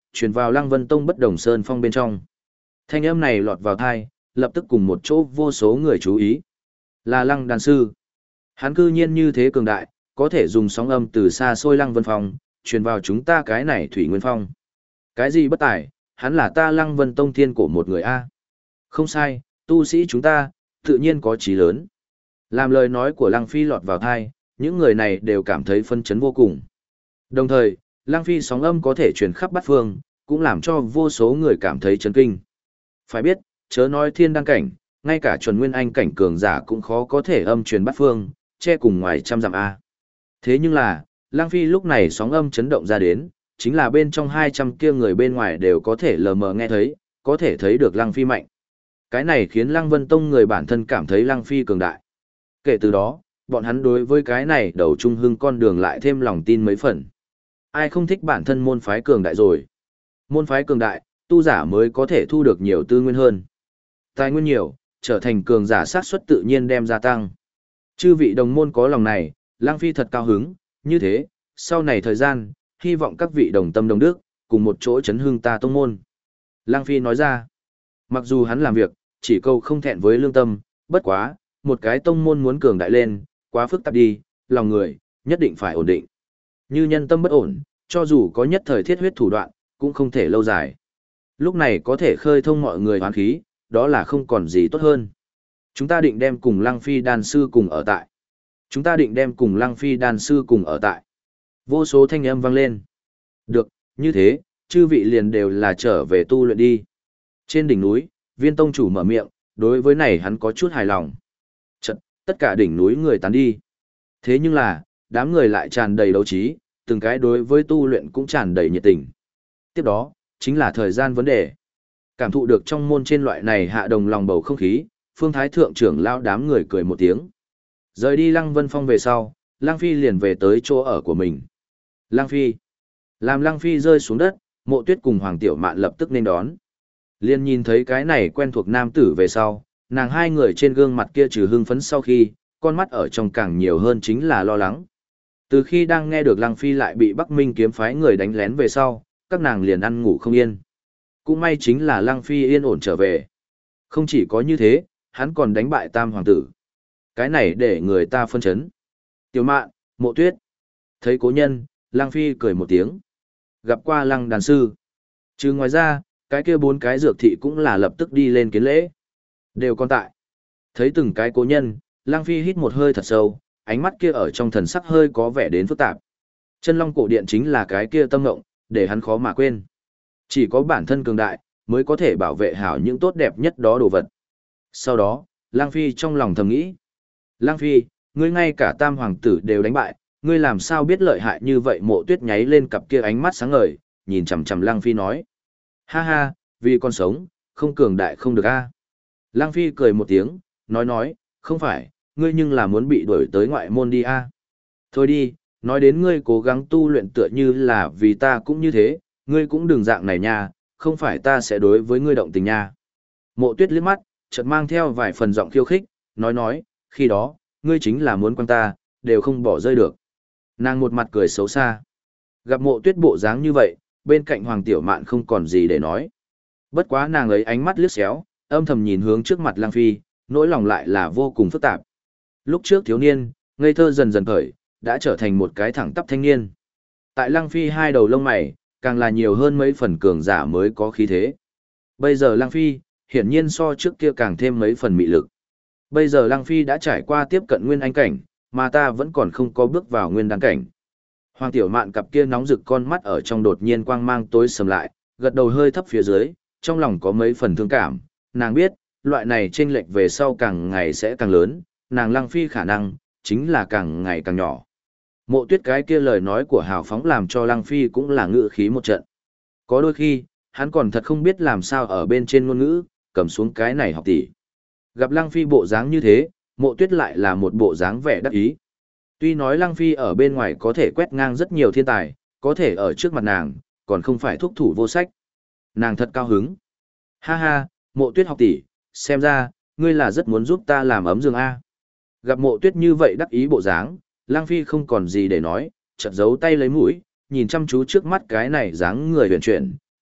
truyền vào Lăng Vân Tông bất đồng sơn phong bên trong. Thanh âm này lọt vào tai, lập tức cùng một chỗ vô số người chú ý. Là Lăng đan sư. Hắn cư nhiên như thế cường đại, có thể dùng sóng âm từ xa xôi Lăng Vân Phong, truyền vào chúng ta cái này Thủy Nguyên Phong. Cái gì bất tài, hắn là ta Lăng Vân Tông thiên cổ một người a. Không sai, tu sĩ chúng ta, tự nhiên có chí lớn. Làm lời nói của Lăng Phi lọt vào tai, những người này đều cảm thấy phân chấn vô cùng. Đồng thời, Lăng Phi sóng âm có thể truyền khắp bát phương, cũng làm cho vô số người cảm thấy chấn kinh. Phải biết, chớ nói thiên đăng cảnh, ngay cả chuẩn nguyên anh cảnh cường giả cũng khó có thể âm truyền bát phương, che cùng ngoài trăm dặm A. Thế nhưng là, Lăng Phi lúc này sóng âm chấn động ra đến, chính là bên trong 200 kia người bên ngoài đều có thể lờ mờ nghe thấy, có thể thấy được Lăng Phi mạnh. Cái này khiến Lăng Vân Tông người bản thân cảm thấy Lăng Phi cường đại. Kể từ đó, bọn hắn đối với cái này đầu trung hưng con đường lại thêm lòng tin mấy phần. Ai không thích bản thân môn phái cường đại rồi. Môn phái cường đại, tu giả mới có thể thu được nhiều tư nguyên hơn. Tài nguyên nhiều, trở thành cường giả xác suất tự nhiên đem gia tăng. Chư vị đồng môn có lòng này, Lăng Phi thật cao hứng, như thế, sau này thời gian, hy vọng các vị đồng tâm đồng đức, cùng một chỗ chấn hưng ta tông môn. Lăng Phi nói ra, mặc dù hắn làm việc, chỉ câu không thẹn với lương tâm, bất quá, một cái tông môn muốn cường đại lên, quá phức tạp đi, lòng người, nhất định phải ổn định. Như nhân tâm bất ổn, cho dù có nhất thời thiết huyết thủ đoạn, cũng không thể lâu dài. Lúc này có thể khơi thông mọi người hoán khí, đó là không còn gì tốt hơn. Chúng ta định đem cùng Lăng Phi đan sư cùng ở tại. Chúng ta định đem cùng Lăng Phi đan sư cùng ở tại. Vô số thanh âm vang lên. Được, như thế, chư vị liền đều là trở về tu luyện đi. Trên đỉnh núi, Viên tông chủ mở miệng, đối với này hắn có chút hài lòng. Chật, tất cả đỉnh núi người tán đi. Thế nhưng là, đám người lại tràn đầy đấu trí, từng cái đối với tu luyện cũng tràn đầy nhiệt tình. Tiếp đó, chính là thời gian vấn đề. Cảm thụ được trong môn trên loại này hạ đồng lòng bầu không khí, Phương Thái Thượng trưởng lao đám người cười một tiếng. Rời đi Lăng Vân Phong về sau, Lăng Phi liền về tới chỗ ở của mình. Lăng Phi. Làm Lăng Phi rơi xuống đất, Mộ Tuyết cùng Hoàng Tiểu Mạn lập tức nên đón. Liền nhìn thấy cái này quen thuộc nam tử về sau, nàng hai người trên gương mặt kia trừ hưng phấn sau khi, con mắt ở trong càng nhiều hơn chính là lo lắng. Từ khi đang nghe được Lăng Phi lại bị Bắc Minh kiếm phái người đánh lén về sau, các nàng liền ăn ngủ không yên. Cũng may chính là Lăng Phi yên ổn trở về. Không chỉ có như thế, hắn còn đánh bại Tam Hoàng tử. Cái này để người ta phân chấn. Tiểu Mạn, Mộ Tuyết. Thấy cố nhân, Lăng Phi cười một tiếng. Gặp qua Lăng đàn sư. Chứ ngoài ra, cái kia bốn cái dược thị cũng là lập tức đi lên kiến lễ. Đều còn tại. Thấy từng cái cố nhân, Lăng Phi hít một hơi thật sâu, ánh mắt kia ở trong thần sắc hơi có vẻ đến phức tạp. Chân Long cổ điện chính là cái kia tâm ngộng, để hắn khó mà quên. Chỉ có bản thân cường đại, mới có thể bảo vệ hảo những tốt đẹp nhất đó đồ vật. Sau đó, Lăng Phi trong lòng thầm nghĩ. Lăng Phi, ngươi ngay cả Tam Hoàng tử đều đánh bại, ngươi làm sao biết lợi hại như vậy? Mộ Tuyết nháy lên cặp kia ánh mắt sáng ngời, nhìn chằm chằm Lăng Phi nói. Ha ha, vì con sống, không cường đại không được a. Lăng Phi cười một tiếng, nói, không phải, ngươi nhưng là muốn bị đuổi tới ngoại môn đi a. Thôi đi, nói đến ngươi cố gắng tu luyện tựa như là vì ta cũng như thế, ngươi cũng đừng dạng này nha, không phải ta sẽ đối với ngươi động tình nha. Mộ Tuyết liếc mắt, chợt mang theo vài phần giọng khiêu khích, nói, khi đó, ngươi chính là muốn quan ta, đều không bỏ rơi được. Nàng một mặt cười xấu xa. Gặp Mộ Tuyết bộ dáng như vậy, bên cạnh Hoàng Tiểu Mạn không còn gì để nói. Bất quá nàng ấy ánh mắt liếc xéo, âm thầm nhìn hướng trước mặt Lăng Phi, nỗi lòng lại là vô cùng phức tạp. Lúc trước thiếu niên, ngây thơ dần dần khởi, đã trở thành một cái thẳng tắp thanh niên. Tại Lăng Phi hai đầu lông mày, càng là nhiều hơn mấy phần cường giả mới có khí thế. Bây giờ Lăng Phi, hiển nhiên so trước kia càng thêm mấy phần mị lực. Bây giờ Lăng Phi đã trải qua tiếp cận nguyên anh cảnh, mà ta vẫn còn không có bước vào nguyên đan cảnh. Hoàng Tiểu Mạn cặp kia nóng rực con mắt ở trong đột nhiên quang mang tối sầm lại, gật đầu hơi thấp phía dưới, trong lòng có mấy phần thương cảm, nàng biết, loại này chênh lệch về sau càng ngày sẽ càng lớn, nàng Lăng Phi khả năng chính là càng ngày càng nhỏ. Mộ Tuyết cái kia lời nói của hào phóng làm cho Lăng Phi cũng là ngự khí một trận. Có đôi khi, hắn còn thật không biết làm sao ở bên trên ngôn ngữ, cầm xuống cái này học tỷ. Gặp Lăng Phi bộ dáng như thế, Mộ Tuyết lại là một bộ dáng vẻ đắc ý. Tuy nói Lăng Phi ở bên ngoài có thể quét ngang rất nhiều thiên tài, có thể ở trước mặt nàng, còn không phải thúc thủ vô sách. Nàng thật cao hứng. Ha ha, Mộ Tuyết học tỷ, xem ra, ngươi là rất muốn giúp ta làm ấm giường A. Gặp Mộ Tuyết như vậy đắc ý bộ dáng, Lăng Phi không còn gì để nói, chợt giấu tay lấy mũi, nhìn chăm chú trước mắt cái này dáng người huyền chuyển,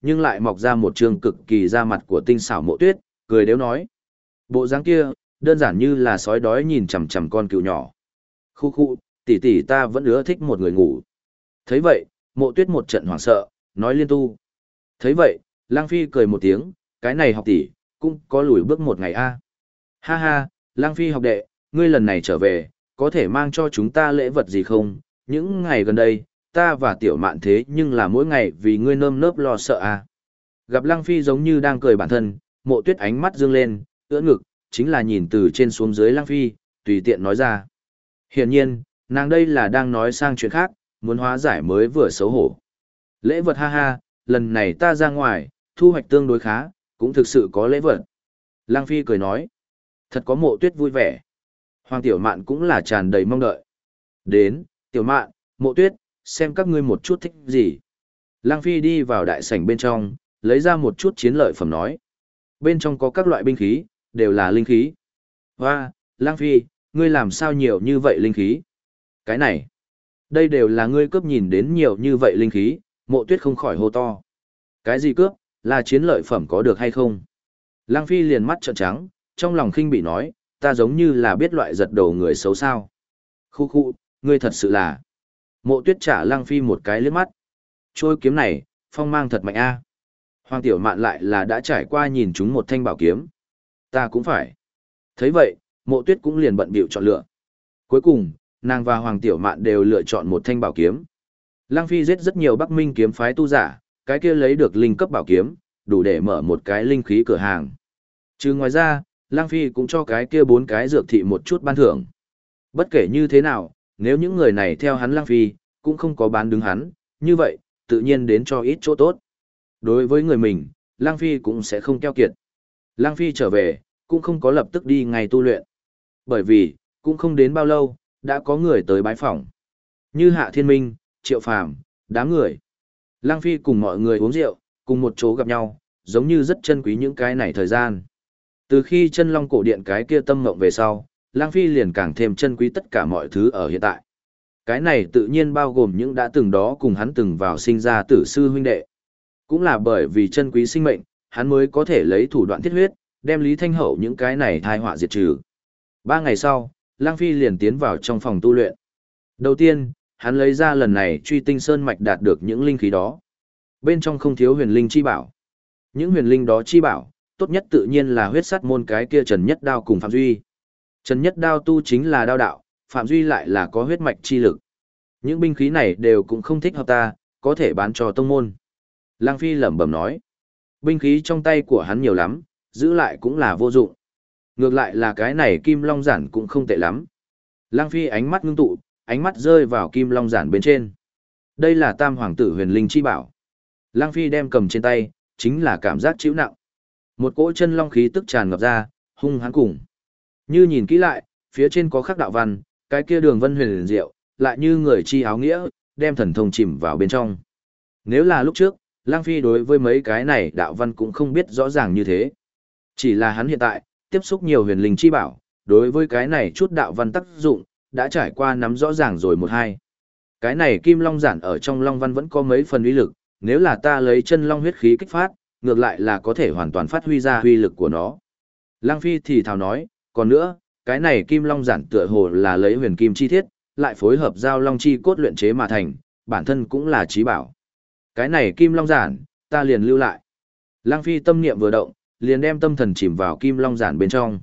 nhưng lại mọc ra một trương cực kỳ da mặt của tinh xảo Mộ Tuyết, cười đếu nói. Bộ dáng kia, đơn giản như là sói đói nhìn chằm chằm con cừu nhỏ. Khu khu, tỷ tỷ ta vẫn ưa thích một người ngủ. Thấy vậy, Mộ Tuyết một trận hoảng sợ, nói liên tu. Thấy vậy, Lang Phi cười một tiếng, cái này học tỷ, cũng có lùi bước một ngày a. Ha ha, Lang Phi học đệ, ngươi lần này trở về, có thể mang cho chúng ta lễ vật gì không? Những ngày gần đây, ta và tiểu mạn thế nhưng là mỗi ngày vì ngươi nơm nớp lo sợ a. Gặp Lang Phi giống như đang cười bản thân, Mộ Tuyết ánh mắt dương lên, ưỡn ngực, chính là nhìn từ trên xuống dưới Lang Phi, tùy tiện nói ra. Hiển nhiên, nàng đây là đang nói sang chuyện khác, muốn hóa giải mới vừa xấu hổ. Lễ vật ha ha, lần này ta ra ngoài, thu hoạch tương đối khá, cũng thực sự có lễ vật. Lang Phi cười nói, thật có Mộ Tuyết vui vẻ. Hoàng Tiểu Mạn cũng là tràn đầy mong đợi. Đến, Tiểu Mạn, Mộ Tuyết, xem các ngươi một chút thích gì. Lang Phi đi vào đại sảnh bên trong, lấy ra một chút chiến lợi phẩm nói. Bên trong có các loại binh khí, đều là linh khí. Hoa, Lang Phi, ngươi làm sao nhiều như vậy linh khí? Cái này, đây đều là ngươi cướp nhìn đến nhiều như vậy linh khí, Mộ Tuyết không khỏi hô to. Cái gì cướp, là chiến lợi phẩm có được hay không? Lang Phi liền mắt trợn trắng, trong lòng khinh bị nói, ta giống như là biết loại giật đầu người xấu sao. Khu khu, ngươi thật sự là. Mộ Tuyết trả Lang Phi một cái liếc mắt. Trôi kiếm này, phong mang thật mạnh a. Hoàng Tiểu Mạn lại là đã trải qua nhìn chúng một thanh bảo kiếm. Ta cũng phải. Thấy vậy, Mộ Tuyết cũng liền bận bịu chọn lựa. Cuối cùng, nàng và Hoàng Tiểu Mạn đều lựa chọn một thanh bảo kiếm. Lang Phi giết rất nhiều Bắc Minh kiếm phái tu giả, cái kia lấy được linh cấp bảo kiếm, đủ để mở một cái linh khí cửa hàng. Chứ ngoài ra, Lang Phi cũng cho cái kia 4 cái dược thị một chút ban thưởng. Bất kể như thế nào, nếu những người này theo hắn Lang Phi, cũng không có bán đứng hắn, như vậy, tự nhiên đến cho ít chỗ tốt. Đối với người mình, Lang Phi cũng sẽ không keo kiệt. Lang Phi trở về, cũng không có lập tức đi ngay tu luyện. Bởi vì, cũng không đến bao lâu, đã có người tới bái phỏng. Như Hạ Thiên Minh, Triệu Phàm, đám người. Lang Phi cùng mọi người uống rượu, cùng một chỗ gặp nhau, giống như rất chân quý những cái này thời gian. Từ khi chân long cổ điện cái kia tâm ngộng về sau, Lang Phi liền càng thêm chân quý tất cả mọi thứ ở hiện tại. Cái này tự nhiên bao gồm những đã từng đó cùng hắn từng vào sinh ra tử sư huynh đệ. Cũng là bởi vì chân quý sinh mệnh, hắn mới có thể lấy thủ đoạn thiết huyết, đem Lý Thanh Hậu những cái này thai họa diệt trừ. 3 ngày sau, Lang Phi liền tiến vào trong phòng tu luyện. Đầu tiên, hắn lấy ra lần này truy tinh sơn mạch đạt được những linh khí đó. Bên trong không thiếu huyền linh chi bảo. Những huyền linh đó chi bảo, tốt nhất tự nhiên là huyết sắt môn cái kia Trần Nhất Đao cùng Phạm Duy. Trần Nhất Đao tu chính là đao đạo, Phạm Duy lại là có huyết mạch chi lực. Những binh khí này đều cũng không thích hợp ta, có thể bán cho tông môn. Lang Phi lẩm bẩm nói. Binh khí trong tay của hắn nhiều lắm, giữ lại cũng là vô dụng. Ngược lại là cái này kim long giản cũng không tệ lắm. Lang Phi ánh mắt ngưng tụ, ánh mắt rơi vào kim long giản bên trên. Đây là tam hoàng tử huyền linh chi bảo. Lang Phi đem cầm trên tay, chính là cảm giác chịu nặng. Một cỗ chân long khí tức tràn ngập ra, hung hãn cùng. Như nhìn kỹ lại, phía trên có khắc đạo văn, cái kia đường vân huyền liền diệu, lại như người chi áo nghĩa, đem thần thông chìm vào bên trong. Nếu là lúc trước, Lang Phi đối với mấy cái này đạo văn cũng không biết rõ ràng như thế. Chỉ là hắn hiện tại, tiếp xúc nhiều huyền linh chi bảo, đối với cái này chút đạo văn tác dụng, đã trải qua nắm rõ ràng rồi một hai. Cái này kim long giản ở trong long văn vẫn có mấy phần uy lực, nếu là ta lấy chân long huyết khí kích phát, ngược lại là có thể hoàn toàn phát huy ra uy lực của nó. Lang Phi thì thào nói, còn nữa, cái này kim long giản tựa hồ là lấy huyền kim chi thiết, lại phối hợp giao long chi cốt luyện chế mà thành, bản thân cũng là trí bảo. Cái này kim long giản, ta liền lưu lại. Lang Phi tâm niệm vừa động, liền đem tâm thần chìm vào kim long giản bên trong.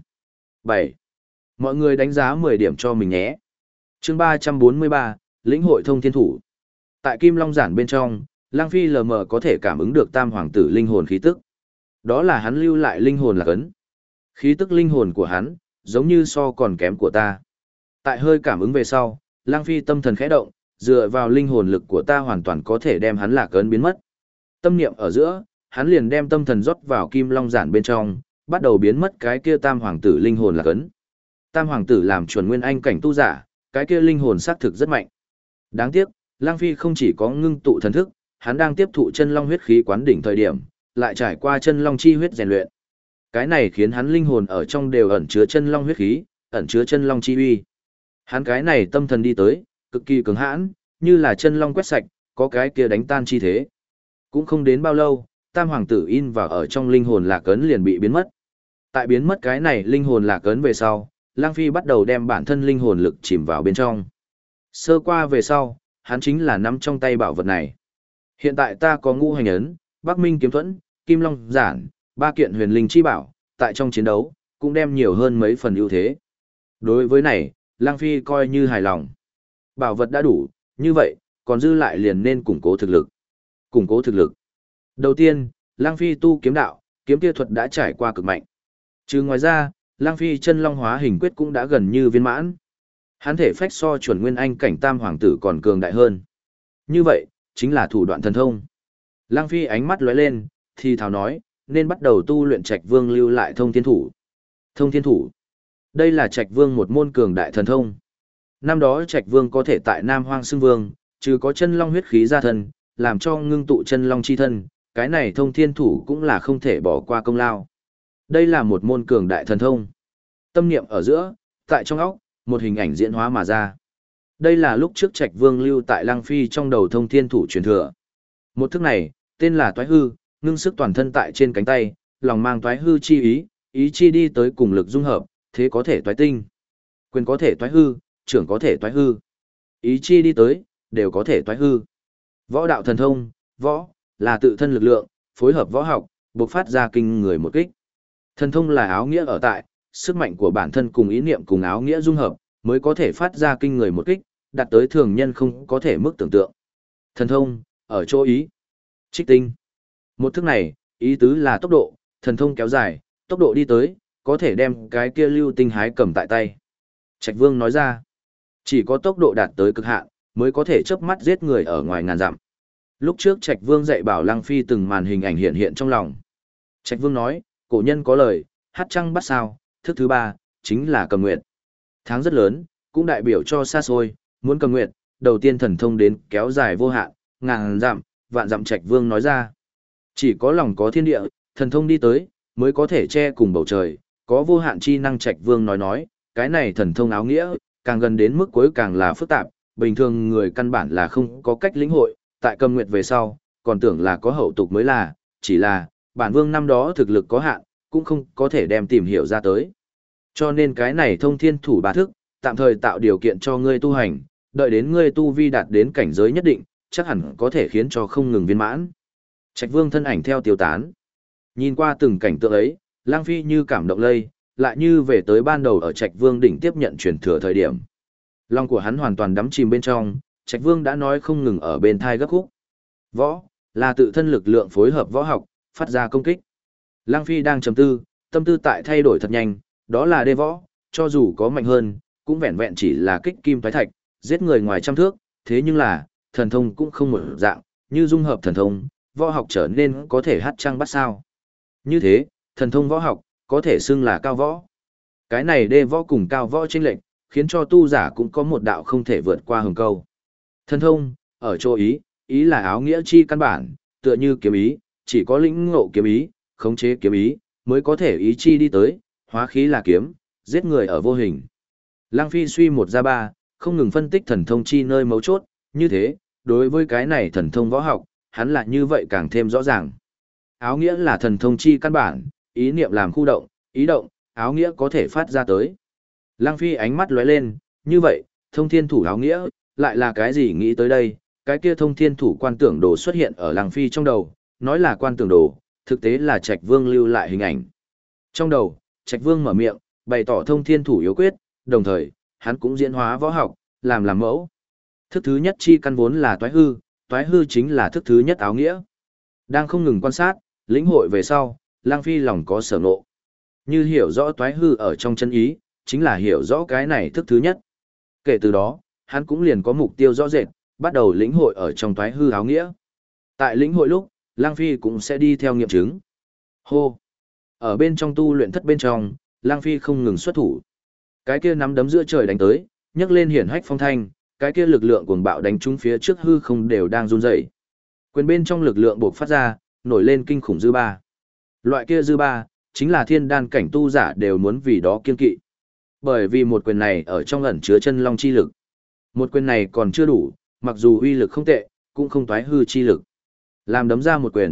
7. Mọi người đánh giá 10 điểm cho mình nhé. Chương 343, lĩnh hội thông thiên thủ. Tại kim long giản bên trong, Lang Phi lờ mờ có thể cảm ứng được tam hoàng tử linh hồn khí tức. Đó là hắn lưu lại linh hồn là cấn. Khí tức linh hồn của hắn, giống như so còn kém của ta. Tại hơi cảm ứng về sau, Lang Phi tâm thần khẽ động, dựa vào linh hồn lực của ta hoàn toàn có thể đem hắn lạc ấn biến mất. Tâm niệm ở giữa, hắn liền đem tâm thần rót vào kim long giản bên trong, bắt đầu biến mất cái kia tam hoàng tử linh hồn lạc ấn. Tam hoàng tử làm chuẩn nguyên anh cảnh tu giả, cái kia linh hồn xác thực rất mạnh. Đáng tiếc, Lang Phi không chỉ có ngưng tụ thần thức, hắn đang tiếp thụ chân long huyết khí quán đỉnh thời điểm, lại trải qua chân long chi huyết rèn luyện. Cái này khiến hắn linh hồn ở trong đều ẩn chứa chân long huyết khí, ẩn chứa chân long chi uy. Hắn cái này tâm thần đi tới, cực kỳ cứng hãn, như là chân long quét sạch, có cái kia đánh tan chi thế. Cũng không đến bao lâu, tam hoàng tử in vào ở trong linh hồn lạc ấn liền bị biến mất. Tại biến mất cái này linh hồn lạc ấn về sau, Lang Phi bắt đầu đem bản thân linh hồn lực chìm vào bên trong. Sơ qua về sau, hắn chính là nắm trong tay bảo vật này. Hiện tại ta có ngũ hành ấn, Bắc Minh kiếm thuẫn, Kim Long giản, 3 kiện huyền linh chi bảo, tại trong chiến đấu, cũng đem nhiều hơn mấy phần ưu thế. Đối với này, Lang Phi coi như hài lòng. Bảo vật đã đủ, như vậy, còn dư lại liền nên củng cố thực lực. Củng cố thực lực. Đầu tiên, Lang Phi tu kiếm đạo, kiếm kia thuật đã trải qua cực mạnh. Trừ ngoài ra, Lang Phi chân long hóa hình quyết cũng đã gần như viên mãn. Hắn thể phách so chuẩn nguyên anh cảnh tam hoàng tử còn cường đại hơn. Như vậy, chính là thủ đoạn thần thông. Lang Phi ánh mắt lóe lên, thì thào nói, nên bắt đầu tu luyện Trạch Vương lưu lại thông thiên thủ. Thông thiên thủ. Đây là Trạch Vương một môn cường đại thần thông. Năm đó Trạch Vương có thể tại Nam Hoang xưng vương, trừ có chân long huyết khí ra thân, làm cho ngưng tụ chân long chi thân, cái này thông thiên thủ cũng là không thể bỏ qua công lao. Đây là một môn cường đại thần thông. Tâm niệm ở giữa, tại trong óc, một hình ảnh diễn hóa mà ra. Đây là lúc trước Trạch Vương lưu tại Lang Phi trong đầu thông thiên thủ truyền thừa. Một thức này, tên là Toái Hư, ngưng sức toàn thân tại trên cánh tay, lòng mang Toái Hư chi ý, ý chi đi tới cùng lực dung hợp, thế có thể toái tinh. Quyền có thể toái hư, trưởng có thể toái hư. Ý chi đi tới, đều có thể toái hư. Võ đạo thần thông, võ, là tự thân lực lượng, phối hợp võ học, bộc phát ra kinh người một kích. Thần thông là áo nghĩa ở tại, sức mạnh của bản thân cùng ý niệm cùng áo nghĩa dung hợp, mới có thể phát ra kinh người một kích, đạt tới thường nhân không có thể mức tưởng tượng. Thần thông, ở chỗ ý. Trích tinh. Một thức này, ý tứ là tốc độ, thần thông kéo dài, tốc độ đi tới, có thể đem cái kia lưu tinh hái cầm tại tay. Trạch Vương nói ra, chỉ có tốc độ đạt tới cực hạn, mới có thể chớp mắt giết người ở ngoài ngàn dặm. Lúc trước Trạch Vương dạy bảo Lang Phi từng màn hình ảnh hiện hiện trong lòng. Trạch Vương nói, cổ nhân có lời, hát trăng bắt sao, thức thứ 3, chính là cầm nguyệt. Tháng rất lớn, cũng đại biểu cho xa xôi, muốn cầm nguyệt, đầu tiên thần thông đến kéo dài vô hạn, ngàn dặm, vạn dặm. Trạch Vương nói ra, chỉ có lòng có thiên địa, thần thông đi tới, mới có thể che cùng bầu trời, có vô hạn chi năng. Trạch Vương nói, cái này thần thông áo nghĩa, càng gần đến mức cuối càng là phức tạp, bình thường người căn bản là không có cách lĩnh hội, tại cầm nguyệt về sau, còn tưởng là có hậu tục mới là, chỉ là, bản vương năm đó thực lực có hạn, cũng không có thể đem tìm hiểu ra tới. Cho nên cái này thông thiên thủ ba thức, tạm thời tạo điều kiện cho ngươi tu hành, đợi đến ngươi tu vi đạt đến cảnh giới nhất định, chắc hẳn có thể khiến cho không ngừng viên mãn. Trạch Vương thân ảnh theo tiêu tán. Nhìn qua từng cảnh tượng ấy, Lang Phi như cảm động lây, lại như về tới ban đầu ở Trạch Vương đỉnh tiếp nhận truyền thừa thời điểm. Lòng của hắn hoàn toàn đắm chìm bên trong, Trạch Vương đã nói không ngừng ở bên thai gấp khúc. Võ, là tự thân lực lượng phối hợp võ học, phát ra công kích. Lang Phi đang trầm tư, tâm tư tại thay đổi thật nhanh, đó là đê võ, cho dù có mạnh hơn, cũng vẹn vẹn chỉ là kích kim phái thạch, giết người ngoài trăm thước, thế nhưng là, thần thông cũng không một dạng, như dung hợp thần thông, võ học trở nên có thể hát trăng bắt sao. Như thế, thần thông võ học, có thể xưng là cao võ. Cái này đê võ cùng cao võ chênh lệch, khiến cho tu giả cũng có một đạo không thể vượt qua hừng câu. Thần thông, ở chỗ ý, ý là áo nghĩa chi căn bản, tựa như kiếm ý, chỉ có lĩnh ngộ kiếm ý, khống chế kiếm ý, mới có thể ý chi đi tới, hóa khí là kiếm, giết người ở vô hình. Lang Phi suy một ra ba, không ngừng phân tích thần thông chi nơi mấu chốt, như thế, đối với cái này thần thông võ học, hắn lại như vậy càng thêm rõ ràng. Áo nghĩa là thần thông chi căn bản, ý niệm làm khu động, ý động, áo nghĩa có thể phát ra tới. Lang Phi ánh mắt lóe lên, như vậy, thông thiên thủ áo nghĩa, lại là cái gì nghĩ tới đây, cái kia thông thiên thủ quan tưởng đồ xuất hiện ở Lang Phi trong đầu, nói là quan tưởng đồ, thực tế là Trạch Vương lưu lại hình ảnh. Trong đầu, Trạch Vương mở miệng, bày tỏ thông thiên thủ yếu quyết, đồng thời, hắn cũng diễn hóa võ học, làm mẫu. Thức thứ nhất chi căn vốn là toái hư chính là thức thứ nhất áo nghĩa. Đang không ngừng quan sát, lĩnh hội về sau, Lang Phi lòng có sở ngộ. Như hiểu rõ toái hư ở trong chân ý, chính là hiểu rõ cái này thức thứ nhất. Kể từ đó, hắn cũng liền có mục tiêu rõ rệt, bắt đầu lĩnh hội ở trong toái hư áo nghĩa. Tại lĩnh hội lúc, Lang Phi cũng sẽ đi theo nghiệm chứng. Hô! Ở bên trong tu luyện thất bên trong, Lang Phi không ngừng xuất thủ. Cái kia nắm đấm giữa trời đánh tới, nhấc lên hiển hách phong thanh, cái kia lực lượng cuồng bạo đánh trúng phía trước hư không đều đang run rẩy. Quyền bên trong lực lượng bộc phát ra, nổi lên kinh khủng dư ba. Loại kia dư ba, chính là thiên đan cảnh tu giả đều muốn vì đó kiên kỵ. Bởi vì một quyền này ở trong ẩn chứa chân long chi lực. Một quyền này còn chưa đủ, mặc dù uy lực không tệ, cũng không toái hư chi lực. Làm đấm ra một quyền,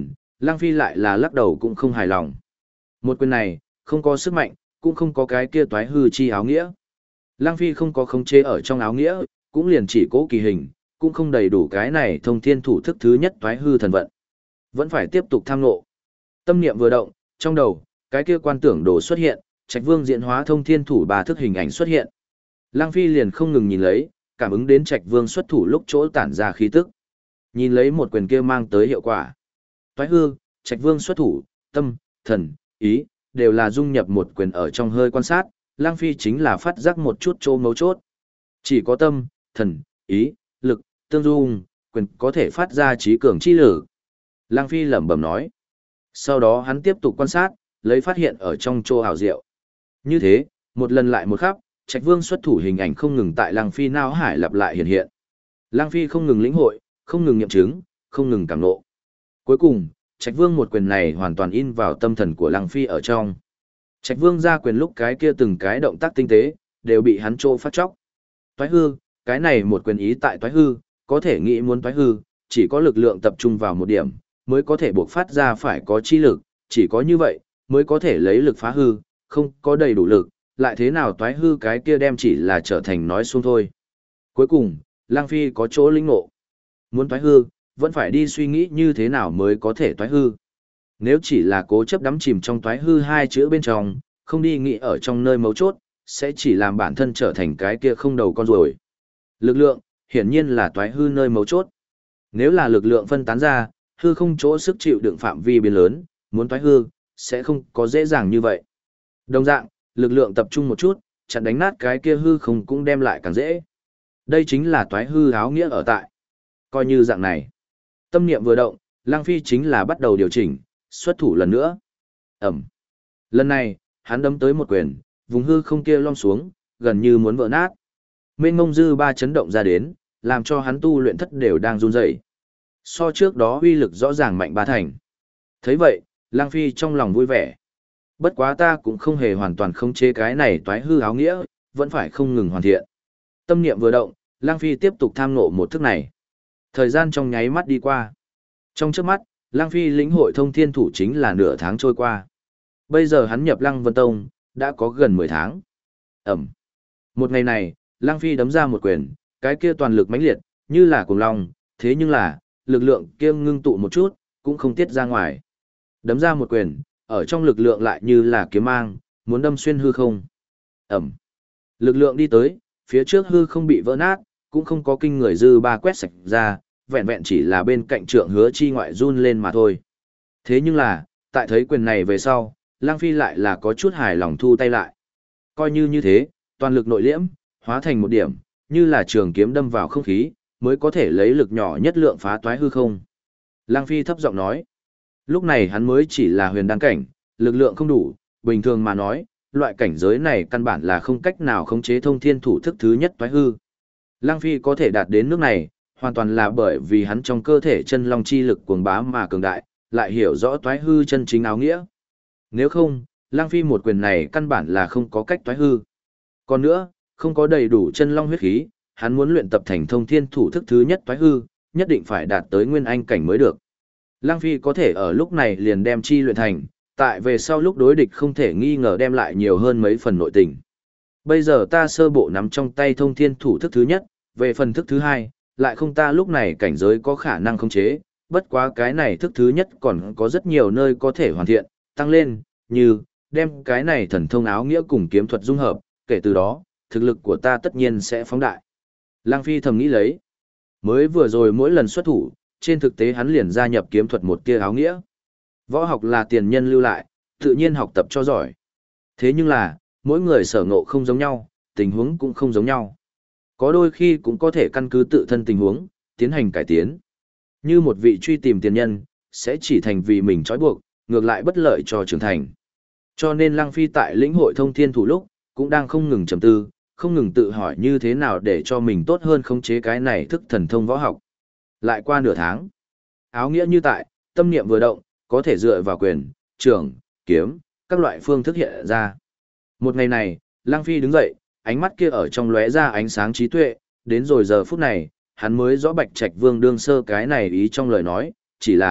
Lăng Phi lại là lắc đầu cũng không hài lòng. Một quyền này, không có sức mạnh, cũng không có cái kia toái hư chi áo nghĩa. Lăng Phi không có khống chế ở trong áo nghĩa, cũng liền chỉ cố kỳ hình, cũng không đầy đủ cái này thông thiên thủ thức thứ nhất toái hư thần vận. Vẫn phải tiếp tục tham ngộ. Tâm niệm vừa động, trong đầu, cái kia quan tưởng đồ xuất hiện, Trạch Vương diễn hóa thông thiên thủ ba thức hình ảnh xuất hiện. Lăng Phi liền không ngừng nhìn lấy, cảm ứng đến Trạch Vương xuất thủ lúc chỗ tản ra khí tức. Nhìn lấy một quyền kia mang tới hiệu quả. Toái hư, Trạch Vương xuất thủ, tâm, thần, ý, đều là dung nhập một quyền ở trong hơi quan sát, Lăng Phi chính là phát giác một chút chỗ mấu chốt. Chỉ có tâm, thần, ý, lực, tương dung, quyền có thể phát ra trí cường chi lực. Lăng Phi lẩm bẩm nói. Sau đó hắn tiếp tục quan sát, lấy phát hiện ở trong chỗ ảo diệu. Như thế, một lần lại một khắp, Trạch Vương xuất thủ hình ảnh không ngừng tại Lăng Phi não hải lặp lại hiện hiện. Lăng Phi không ngừng lĩnh hội, không ngừng nghiệm chứng, không ngừng cảm ngộ. Cuối cùng, Trạch Vương một quyền này hoàn toàn in vào tâm thần của Lăng Phi ở trong. Trạch Vương ra quyền lúc cái kia từng cái động tác tinh tế, đều bị hắn trô phát chóc. Toái hư, cái này một quyền ý tại toái hư, có thể nghĩ muốn toái hư, chỉ có lực lượng tập trung vào một điểm, mới có thể buộc phát ra phải có chi lực, chỉ có như vậy, mới có thể lấy lực phá hư, không có đầy đủ lực, lại thế nào toái hư cái kia đem chỉ là trở thành nói xuông thôi. Cuối cùng, Lăng Phi có chỗ linh ngộ. Muốn toái hư, vẫn phải đi suy nghĩ như thế nào mới có thể toái hư. Nếu chỉ là cố chấp đắm chìm trong toái hư hai chữ bên trong, không đi nghĩ ở trong nơi mấu chốt, sẽ chỉ làm bản thân trở thành cái kia không đầu con ruồi. Lực lượng, hiển nhiên là toái hư nơi mấu chốt. Nếu là lực lượng phân tán ra, hư không chỗ sức chịu đựng phạm vi biến lớn, muốn toái hư, sẽ không có dễ dàng như vậy. Đồng dạng, lực lượng tập trung một chút, chặn đánh nát cái kia hư không cũng đem lại càng dễ. Đây chính là toái hư áo nghĩa ở tại. Coi như dạng này. Tâm niệm vừa động, Lăng Phi chính là bắt đầu điều chỉnh, xuất thủ lần nữa. Ẩm. Lần này, hắn đấm tới một quyền, vùng hư không kia lom xuống, gần như muốn vỡ nát. Mênh ngông dư ba chấn động ra đến, làm cho hắn tu luyện thất đều đang run rẩy. So trước đó uy lực rõ ràng mạnh ba thành. Thấy vậy, Lăng Phi trong lòng vui vẻ. Bất quá ta cũng không hề hoàn toàn không chế cái này toái hư áo nghĩa, vẫn phải không ngừng hoàn thiện. Tâm niệm vừa động, Lăng Phi tiếp tục tham ngộ một thức này. Thời gian trong nháy mắt đi qua. Trong chớp mắt, Lăng Phi lĩnh hội thông thiên thủ chính là nửa tháng trôi qua. Bây giờ hắn nhập Lăng Vân Tông, đã có gần 10 tháng. Ẩm. Một ngày này, Lăng Phi đấm ra một quyền, cái kia toàn lực mãnh liệt, như là cuồng long, thế nhưng là, lực lượng kia ngưng tụ một chút, cũng không tiết ra ngoài. Đấm ra một quyền, ở trong lực lượng lại như là kiếm mang, muốn đâm xuyên hư không. Ẩm. Lực lượng đi tới, phía trước hư không bị vỡ nát, cũng không có kinh người dư ba quét sạch ra, vẹn vẹn chỉ là bên cạnh trượng hứa chi ngoại run lên mà thôi. Thế nhưng là, tại thấy quyền này về sau, Lăng Phi lại là có chút hài lòng thu tay lại. Coi như thế, toàn lực nội liễm, hóa thành một điểm, như là trường kiếm đâm vào không khí, mới có thể lấy lực nhỏ nhất lượng phá toái hư không. Lăng Phi thấp giọng nói, lúc này hắn mới chỉ là huyền đan cảnh, lực lượng không đủ, bình thường mà nói, loại cảnh giới này căn bản là không cách nào khống chế thông thiên thủ thức thứ nhất toái hư. Lăng Phi có thể đạt đến nước này, hoàn toàn là bởi vì hắn trong cơ thể chân long chi lực cuồng bá mà cường đại, lại hiểu rõ toái hư chân chính áo nghĩa. Nếu không, Lăng Phi một quyền này căn bản là không có cách toái hư. Còn nữa, không có đầy đủ chân long huyết khí, hắn muốn luyện tập thành thông thiên thủ thức thứ nhất toái hư, nhất định phải đạt tới nguyên anh cảnh mới được. Lăng Phi có thể ở lúc này liền đem chi luyện thành, tại về sau lúc đối địch không thể nghi ngờ đem lại nhiều hơn mấy phần nội tình. Bây giờ ta sơ bộ nắm trong tay thông thiên thủ thức thứ nhất, về phần thức thứ hai, lại không ta lúc này cảnh giới có khả năng khống chế, bất quá cái này thức thứ nhất còn có rất nhiều nơi có thể hoàn thiện, tăng lên, như, đem cái này thần thông áo nghĩa cùng kiếm thuật dung hợp, kể từ đó, thực lực của ta tất nhiên sẽ phóng đại. Lăng Phi thầm nghĩ lấy, mới vừa rồi mỗi lần xuất thủ, trên thực tế hắn liền gia nhập kiếm thuật một tia áo nghĩa. Võ học là tiền nhân lưu lại, tự nhiên học tập cho giỏi. Thế nhưng là, mỗi người sở ngộ không giống nhau, tình huống cũng không giống nhau. Có đôi khi cũng có thể căn cứ tự thân tình huống, tiến hành cải tiến. Như một vị truy tìm tiền nhân, sẽ chỉ thành vì mình trói buộc, ngược lại bất lợi cho trưởng thành. Cho nên Lăng Phi tại lĩnh hội thông thiên thủ lúc, cũng đang không ngừng trầm tư, không ngừng tự hỏi như thế nào để cho mình tốt hơn khống chế cái này thức thần thông võ học. Lại qua nửa tháng, áo nghĩa như tại, tâm niệm vừa động, có thể dựa vào quyền, trường, kiếm, các loại phương thức hiện ra. Một ngày này, Lăng Phi đứng dậy, ánh mắt kia ở trong lóe ra ánh sáng trí tuệ, đến rồi giờ phút này, hắn mới rõ Bạch Trạch Vương đương sơ cái này ý trong lời nói, chỉ là,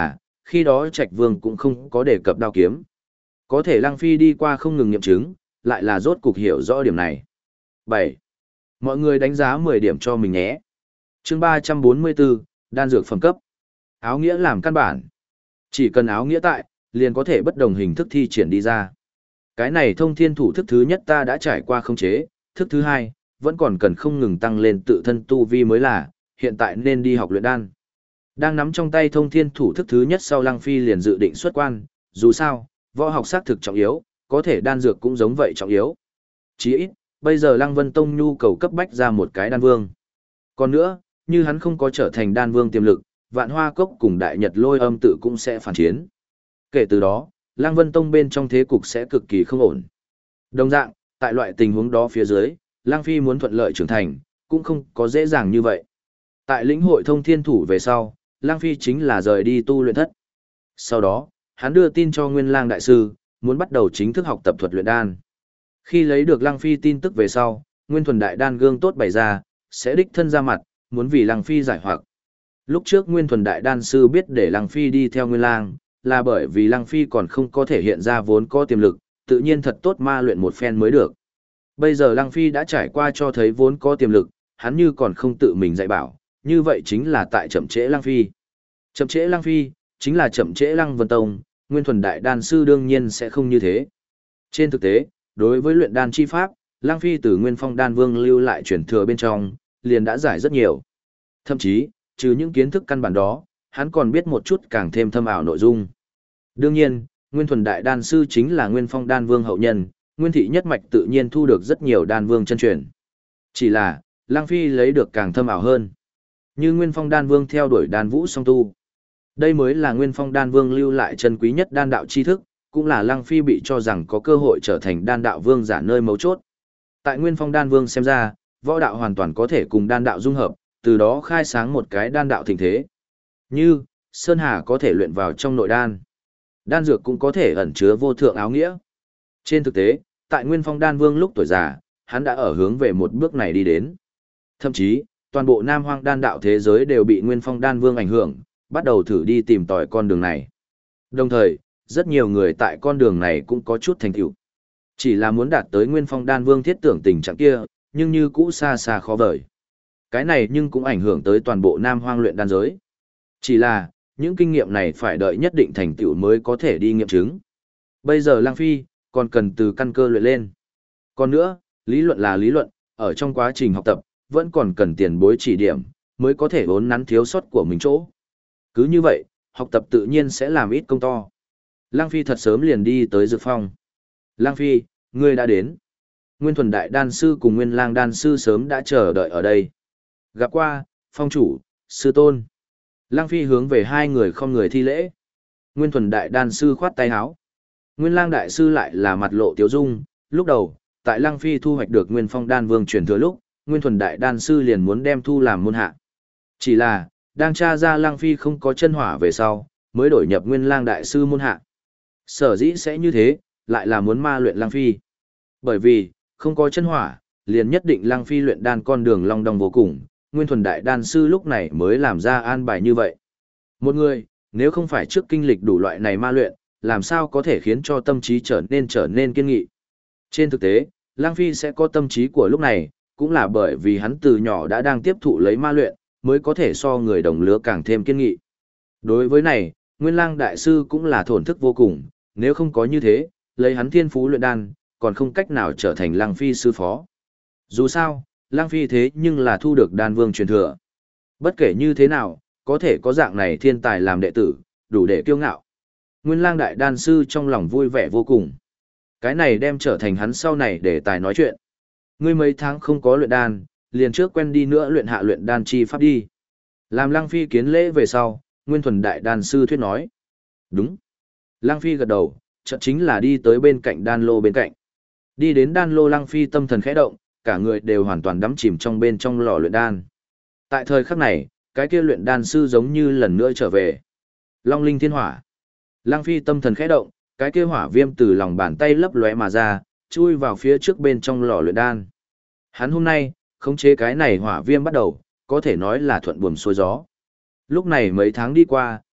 khi đó Trạch Vương cũng không có đề cập đao kiếm. Có thể Lăng Phi đi qua không ngừng nghiệm chứng, lại là rốt cục hiểu rõ điểm này. 7. Mọi người đánh giá 10 điểm cho mình nhé. Chương 344, đan dược phẩm cấp. Áo nghĩa làm căn bản. Chỉ cần áo nghĩa tại, liền có thể bất đồng hình thức thi triển đi ra. Cái này thông thiên thủ thức thứ nhất ta đã trải qua khống chế, thức thứ hai, vẫn còn cần không ngừng tăng lên tự thân tu vi mới là, hiện tại nên đi học luyện đan. Đang nắm trong tay thông thiên thủ thức thứ nhất sau Lăng Phi liền dự định xuất quan, dù sao, võ học xác thực trọng yếu, có thể đan dược cũng giống vậy trọng yếu. Chỉ ít, bây giờ Lăng Vân Tông nhu cầu cấp bách ra một cái đan vương. Còn nữa, như hắn không có trở thành đan vương tiềm lực, Vạn Hoa Cốc cùng Đại Nhật Lôi Âm tự cũng sẽ phản chiến. Kể từ đó, Lăng Vân Tông bên trong thế cục sẽ cực kỳ không ổn. Đồng dạng, tại loại tình huống đó phía dưới, Lăng Phi muốn thuận lợi trưởng thành, cũng không có dễ dàng như vậy. Tại lĩnh hội thông thiên thủ về sau, Lăng Phi chính là rời đi tu luyện thất. Sau đó, hắn đưa tin cho Nguyên Lang đại sư, muốn bắt đầu chính thức học tập thuật luyện đan. Khi lấy được Lăng Phi tin tức về sau, Nguyên Thuần Đại Đan gương tốt bày ra, sẽ đích thân ra mặt, muốn vì Lăng Phi giải hoặc. Lúc trước Nguyên Thuần Đại Đan sư biết để Lăng Phi đi theo Nguyên Lang, là bởi vì Lăng Phi còn không có thể hiện ra vốn có tiềm lực, tự nhiên thật tốt ma luyện một phen mới được. Bây giờ Lăng Phi đã trải qua cho thấy vốn có tiềm lực, hắn như còn không tự mình dạy bảo, như vậy chính là tại chậm trễ Lăng Phi. Chậm trễ Lăng Phi, chính là chậm trễ Lăng Vân Tông, Nguyên Thuần Đại Đan sư đương nhiên sẽ không như thế. Trên thực tế, đối với luyện đan chi pháp, Lăng Phi từ Nguyên Phong Đan Vương lưu lại truyền thừa bên trong, liền đã giải rất nhiều. Thậm chí, trừ những kiến thức căn bản đó, hắn còn biết một chút càng thêm thâm ảo nội dung. Đương nhiên, Nguyên Thuần Đại Đan sư chính là Nguyên Phong Đan Vương hậu nhân, Nguyên thị nhất mạch tự nhiên thu được rất nhiều đan vương chân truyền. Chỉ là, Lăng Phi lấy được càng thâm ảo hơn. Như Nguyên Phong Đan Vương theo đuổi đan vũ song tu. Đây mới là Nguyên Phong Đan Vương lưu lại chân quý nhất đan đạo tri thức, cũng là Lăng Phi bị cho rằng có cơ hội trở thành đan đạo vương giả nơi mấu chốt. Tại Nguyên Phong Đan Vương xem ra, võ đạo hoàn toàn có thể cùng đan đạo dung hợp, từ đó khai sáng một cái đan đạo thịnh thế. Như, Sơn Hà có thể luyện vào trong nội đan. Đan dược cũng có thể ẩn chứa vô thượng áo nghĩa. Trên thực tế, tại Nguyên Phong Đan Vương lúc tuổi già, hắn đã ở hướng về một bước này đi đến. Thậm chí, toàn bộ Nam Hoang đan đạo thế giới đều bị Nguyên Phong Đan Vương ảnh hưởng, bắt đầu thử đi tìm tòi con đường này. Đồng thời, rất nhiều người tại con đường này cũng có chút thành tựu. Chỉ là muốn đạt tới Nguyên Phong Đan Vương thiết tưởng tình trạng kia, nhưng như cũ xa xa khó vời. Cái này nhưng cũng ảnh hưởng tới toàn bộ Nam Hoang luyện đan giới. Chỉ là, những kinh nghiệm này phải đợi nhất định thành tựu mới có thể đi nghiệm chứng. Bây giờ Lăng Phi, còn cần từ căn cơ luyện lên. Còn nữa, lý luận là lý luận, ở trong quá trình học tập, vẫn còn cần tiền bối chỉ điểm, mới có thể vốn nắn thiếu sót của mình chỗ. Cứ như vậy, học tập tự nhiên sẽ làm ít công to. Lăng Phi thật sớm liền đi tới dược phong. Lăng Phi, ngươi đã đến. Nguyên Thuần Đại Đan sư cùng Nguyên Lang Đan sư sớm đã chờ đợi ở đây. Gặp qua, phong chủ, sư tôn. Lăng Phi hướng về hai người không người thi lễ. Nguyên Thuần Đại Đan sư khoát tay áo. Nguyên Lang Đại sư lại là mặt lộ tiếu dung. Lúc đầu, tại Lăng Phi thu hoạch được Nguyên Phong Đan Vương truyền thừa lúc, Nguyên Thuần Đại Đan sư liền muốn đem thu làm môn hạ. Chỉ là, đang tra ra Lăng Phi không có chân hỏa về sau, mới đổi nhập Nguyên Lang Đại sư môn hạ. Sở dĩ sẽ như thế, lại là muốn ma luyện Lăng Phi. Bởi vì, không có chân hỏa, liền nhất định Lăng Phi luyện đan con đường long đong vô cùng, Nguyên Thuần Đại Đan sư lúc này mới làm ra an bài như vậy. Một người, nếu không phải trước kinh lịch đủ loại này ma luyện, làm sao có thể khiến cho tâm trí trở nên kiên nghị. Trên thực tế, Lăng Phi sẽ có tâm trí của lúc này, cũng là bởi vì hắn từ nhỏ đã đang tiếp thụ lấy ma luyện, mới có thể so người đồng lứa càng thêm kiên nghị. Đối với này, Nguyên Lang Đại sư cũng là thổn thức vô cùng, nếu không có như thế, lấy hắn thiên phú luyện đan, còn không cách nào trở thành Lăng Phi sư phó. Dù sao, Lăng Phi thế nhưng là thu được đan vương truyền thừa. Bất kể như thế nào, có thể có dạng này thiên tài làm đệ tử, đủ để kiêu ngạo. Nguyên Lang Đại Đan sư trong lòng vui vẻ vô cùng. Cái này đem trở thành hắn sau này để tài nói chuyện. Ngươi mấy tháng không có luyện đan, liền trước quen đi nữa luyện hạ luyện đan chi pháp đi. Làm Lăng Phi kiến lễ về sau, Nguyên Thuần Đại Đan sư thuyết nói. Đúng. Lăng Phi gật đầu, chợt chính là đi tới bên cạnh đan lô bên cạnh. Đi đến đan lô Lăng Phi tâm thần khẽ động, cả người đều hoàn toàn đắm chìm trong bên trong lò luyện đan. Tại thời khắc này, cái kia luyện đan sư giống như lần nữa trở về. Long linh thiên hỏa. Lăng Phi tâm thần khẽ động, cái kia hỏa viêm từ lòng bàn tay lấp lóe mà ra, chui vào phía trước bên trong lò luyện đan. Hắn hôm nay, khống chế cái này hỏa viêm bắt đầu, có thể nói là thuận buồm xuôi gió. Lúc này mấy tháng đi qua,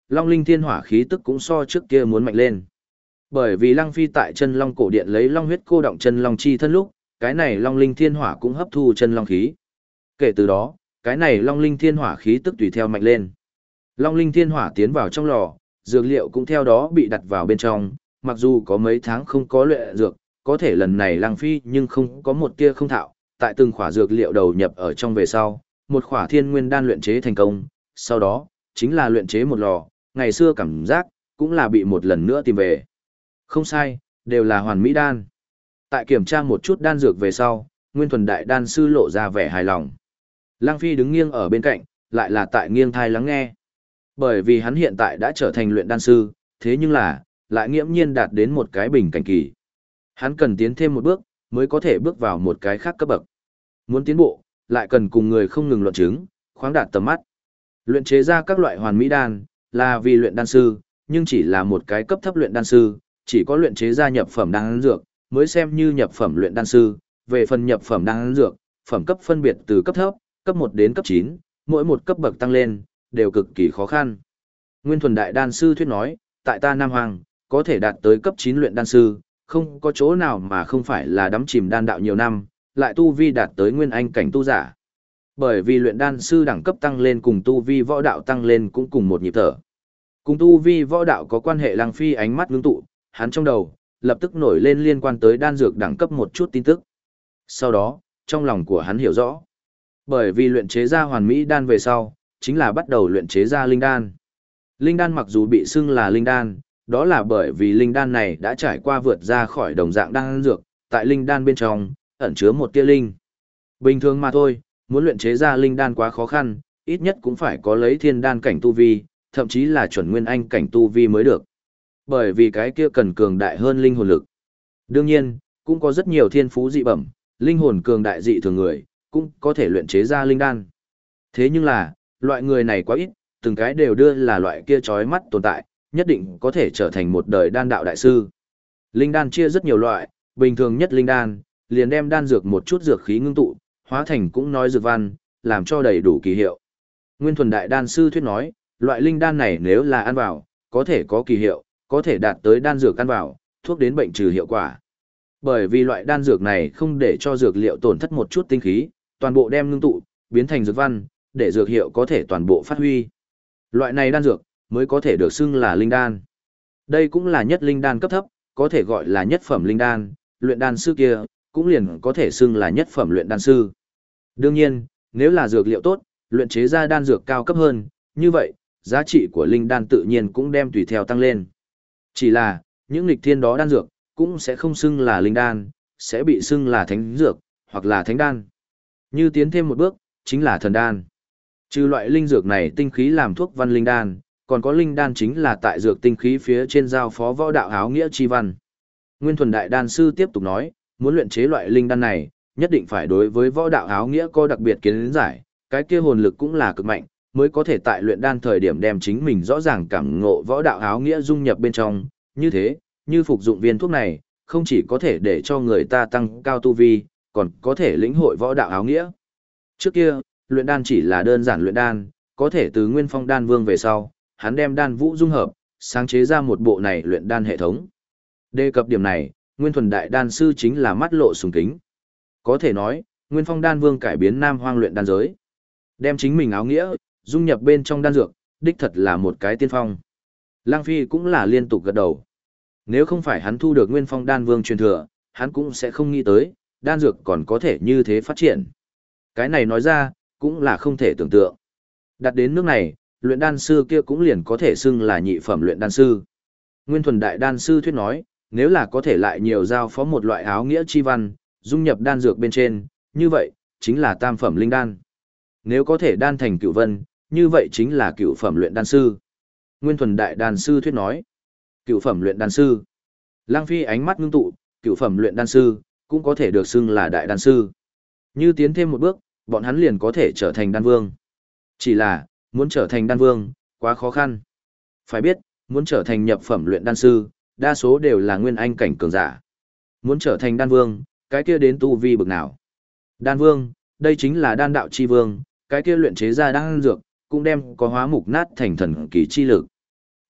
Long Linh Thiên Hỏa khí tức cũng so trước kia muốn mạnh lên. Bởi vì Lăng Phi tại chân Long cổ điện lấy long huyết cô động chân long chi thân lúc, cái này Long Linh Thiên Hỏa cũng hấp thu chân long khí. Kể từ đó, cái này Long Linh Thiên Hỏa khí tức tùy theo mạnh lên. Long Linh Thiên Hỏa tiến vào trong lò, dược liệu cũng theo đó bị đặt vào bên trong, mặc dù có mấy tháng không có luyện dược, có thể lần này Lăng Phi nhưng không có một tia không thạo, tại từng khỏa dược liệu đầu nhập ở trong về sau, một khỏa thiên nguyên đan luyện chế thành công, sau đó, chính là luyện chế một lò, ngày xưa cảm giác, cũng là bị một lần nữa tìm về. Không sai, đều là hoàn mỹ đan. Tại kiểm tra một chút đan dược về sau, Nguyên Thuần Đại Đan Sư lộ ra vẻ hài lòng. Lăng Phi đứng nghiêng ở bên cạnh, lại là tại nghiêng thai lắng nghe. Bởi vì hắn hiện tại đã trở thành luyện đan sư, thế nhưng là, lại nghiễm nhiên đạt đến một cái bình cảnh kỳ. Hắn cần tiến thêm một bước, mới có thể bước vào một cái khác cấp bậc. Muốn tiến bộ, lại cần cùng người không ngừng luận chứng, khoáng đạt tầm mắt. Luyện chế ra các loại hoàn mỹ đan, là vì luyện đan sư, nhưng chỉ là một cái cấp thấp luyện đan sư, chỉ có luyện chế ra nhập phẩm đan dược, mới xem như nhập phẩm luyện đan sư. Về phần nhập phẩm đan dược, phẩm cấp phân biệt từ cấp thấp, cấp 1 đến cấp 9, mỗi một cấp bậc tăng lên, đều cực kỳ khó khăn. Nguyên Thuần Đại Đan Sư thuyết nói, tại ta Nam Hoàng, có thể đạt tới cấp 9 luyện đan sư, không có chỗ nào mà không phải là đắm chìm đan đạo nhiều năm, lại tu vi đạt tới nguyên anh cảnh tu giả. Bởi vì luyện đan sư đẳng cấp tăng lên cùng tu vi võ đạo tăng lên cũng cùng một nhịp thở. Cùng tu vi võ đạo có quan hệ. Lăng Phi ánh mắt ngưng tụ, hắn trong đầu lập tức nổi lên liên quan tới đan dược đẳng cấp một chút tin tức. Sau đó, trong lòng của hắn hiểu rõ. Bởi vì luyện chế ra hoàn mỹ đan về sau, chính là bắt đầu luyện chế ra linh đan. Linh đan mặc dù bị xưng là linh đan, đó là bởi vì linh đan này đã trải qua vượt ra khỏi đồng dạng đan dược, tại linh đan bên trong ẩn chứa một tia linh. Bình thường mà thôi, muốn luyện chế ra linh đan quá khó khăn, ít nhất cũng phải có lấy thiên đan cảnh tu vi, thậm chí là chuẩn nguyên anh cảnh tu vi mới được. Bởi vì cái kia cần cường đại hơn linh hồn lực. Đương nhiên, cũng có rất nhiều thiên phú dị bẩm, linh hồn cường đại dị thường người, cũng có thể luyện chế ra linh đan. Thế nhưng là, loại người này quá ít, từng cái đều đưa là loại kia chói mắt tồn tại, nhất định có thể trở thành một đời đan đạo đại sư. Linh đan chia rất nhiều loại, bình thường nhất linh đan, liền đem đan dược một chút dược khí ngưng tụ, hóa thành cũng nói dược văn, làm cho đầy đủ kỳ hiệu. Nguyên Thuần Đại Đan Sư thuyết nói, loại linh đan này nếu là ăn vào, có thể có kỳ hiệu, có thể đạt tới đan dược ăn vào, thuốc đến bệnh trừ hiệu quả. Bởi vì loại đan dược này không để cho dược liệu tổn thất một chút tinh khí, toàn bộ đem ngưng tụ, biến thành dược văn, để dược hiệu có thể toàn bộ phát huy. Loại này đan dược mới có thể được xưng là linh đan. Đây cũng là nhất linh đan cấp thấp, có thể gọi là nhất phẩm linh đan, luyện đan sư kia cũng liền có thể xưng là nhất phẩm luyện đan sư. Đương nhiên, nếu là dược liệu tốt, luyện chế ra đan dược cao cấp hơn, như vậy, giá trị của linh đan tự nhiên cũng đem tùy theo tăng lên. Chỉ là, những nghịch thiên đó đan dược, cũng sẽ không xưng là linh đan, sẽ bị xưng là thánh dược, hoặc là thánh đan. Như tiến thêm một bước, chính là thần đan. Trừ loại linh dược này tinh khí làm thuốc văn linh đan, còn có linh đan chính là tại dược tinh khí phía trên giao phó võ đạo áo nghĩa chi văn. Nguyên Thuần Đại Đan Sư tiếp tục nói, muốn luyện chế loại linh đan này, nhất định phải đối với võ đạo áo nghĩa có đặc biệt kiến giải, cái kia hồn lực cũng là cực mạnh, mới có thể tại luyện đan thời điểm đem chính mình rõ ràng cảm ngộ võ đạo áo nghĩa dung nhập bên trong, như thế, như phục dụng viên thuốc này, không chỉ có thể để cho người ta tăng cao tu vi, còn có thể lĩnh hội võ đạo áo nghĩa. Trước kia, luyện đan chỉ là đơn giản luyện đan, có thể từ Nguyên Phong Đan Vương về sau, hắn đem đan vũ dung hợp, sáng chế ra một bộ này luyện đan hệ thống. Đề cập điểm này, Nguyên Thuần Đại Đan Sư chính là mắt lộ sùng kính. Có thể nói, Nguyên Phong Đan Vương cải biến Nam Hoang luyện đan giới. Đem chính mình áo nghĩa, dung nhập bên trong đan dược, đích thật là một cái tiên phong. Lang Phi cũng là liên tục gật đầu. Nếu không phải hắn thu được Nguyên Phong Đan Vương truyền thừa, hắn cũng sẽ không nghĩ tới, đan dược còn có thể như thế phát triển. Cái này nói ra, cũng là không thể tưởng tượng. Đặt đến nước này, luyện đan sư kia cũng liền có thể xưng là nhị phẩm luyện đan sư. Nguyên Thuần Đại Đan Sư thuyết nói, nếu là có thể lại nhiều giao phó một loại áo nghĩa chi văn, dung nhập đan dược bên trên, như vậy, chính là tam phẩm linh đan. Nếu có thể đan thành cửu vân, như vậy chính là cửu phẩm luyện đan sư. Nguyên Thuần Đại Đan Sư thuyết nói, cửu phẩm luyện đan sư. Lang Phi ánh mắt ngưng tụ, cửu phẩm luyện đan sư, cũng có thể được xưng là đại đan sư. Như tiến thêm một bước, bọn hắn liền có thể trở thành đan vương. Chỉ là, muốn trở thành đan vương, quá khó khăn. Phải biết, muốn trở thành nhập phẩm luyện đan sư, đa số đều là nguyên anh cảnh cường giả. Muốn trở thành đan vương, cái kia đến tu vi bực nào? Đan vương, đây chính là đan đạo chi vương, cái kia luyện chế ra đan dược, cũng đem có hóa mục nát thành thần kỳ chi lực.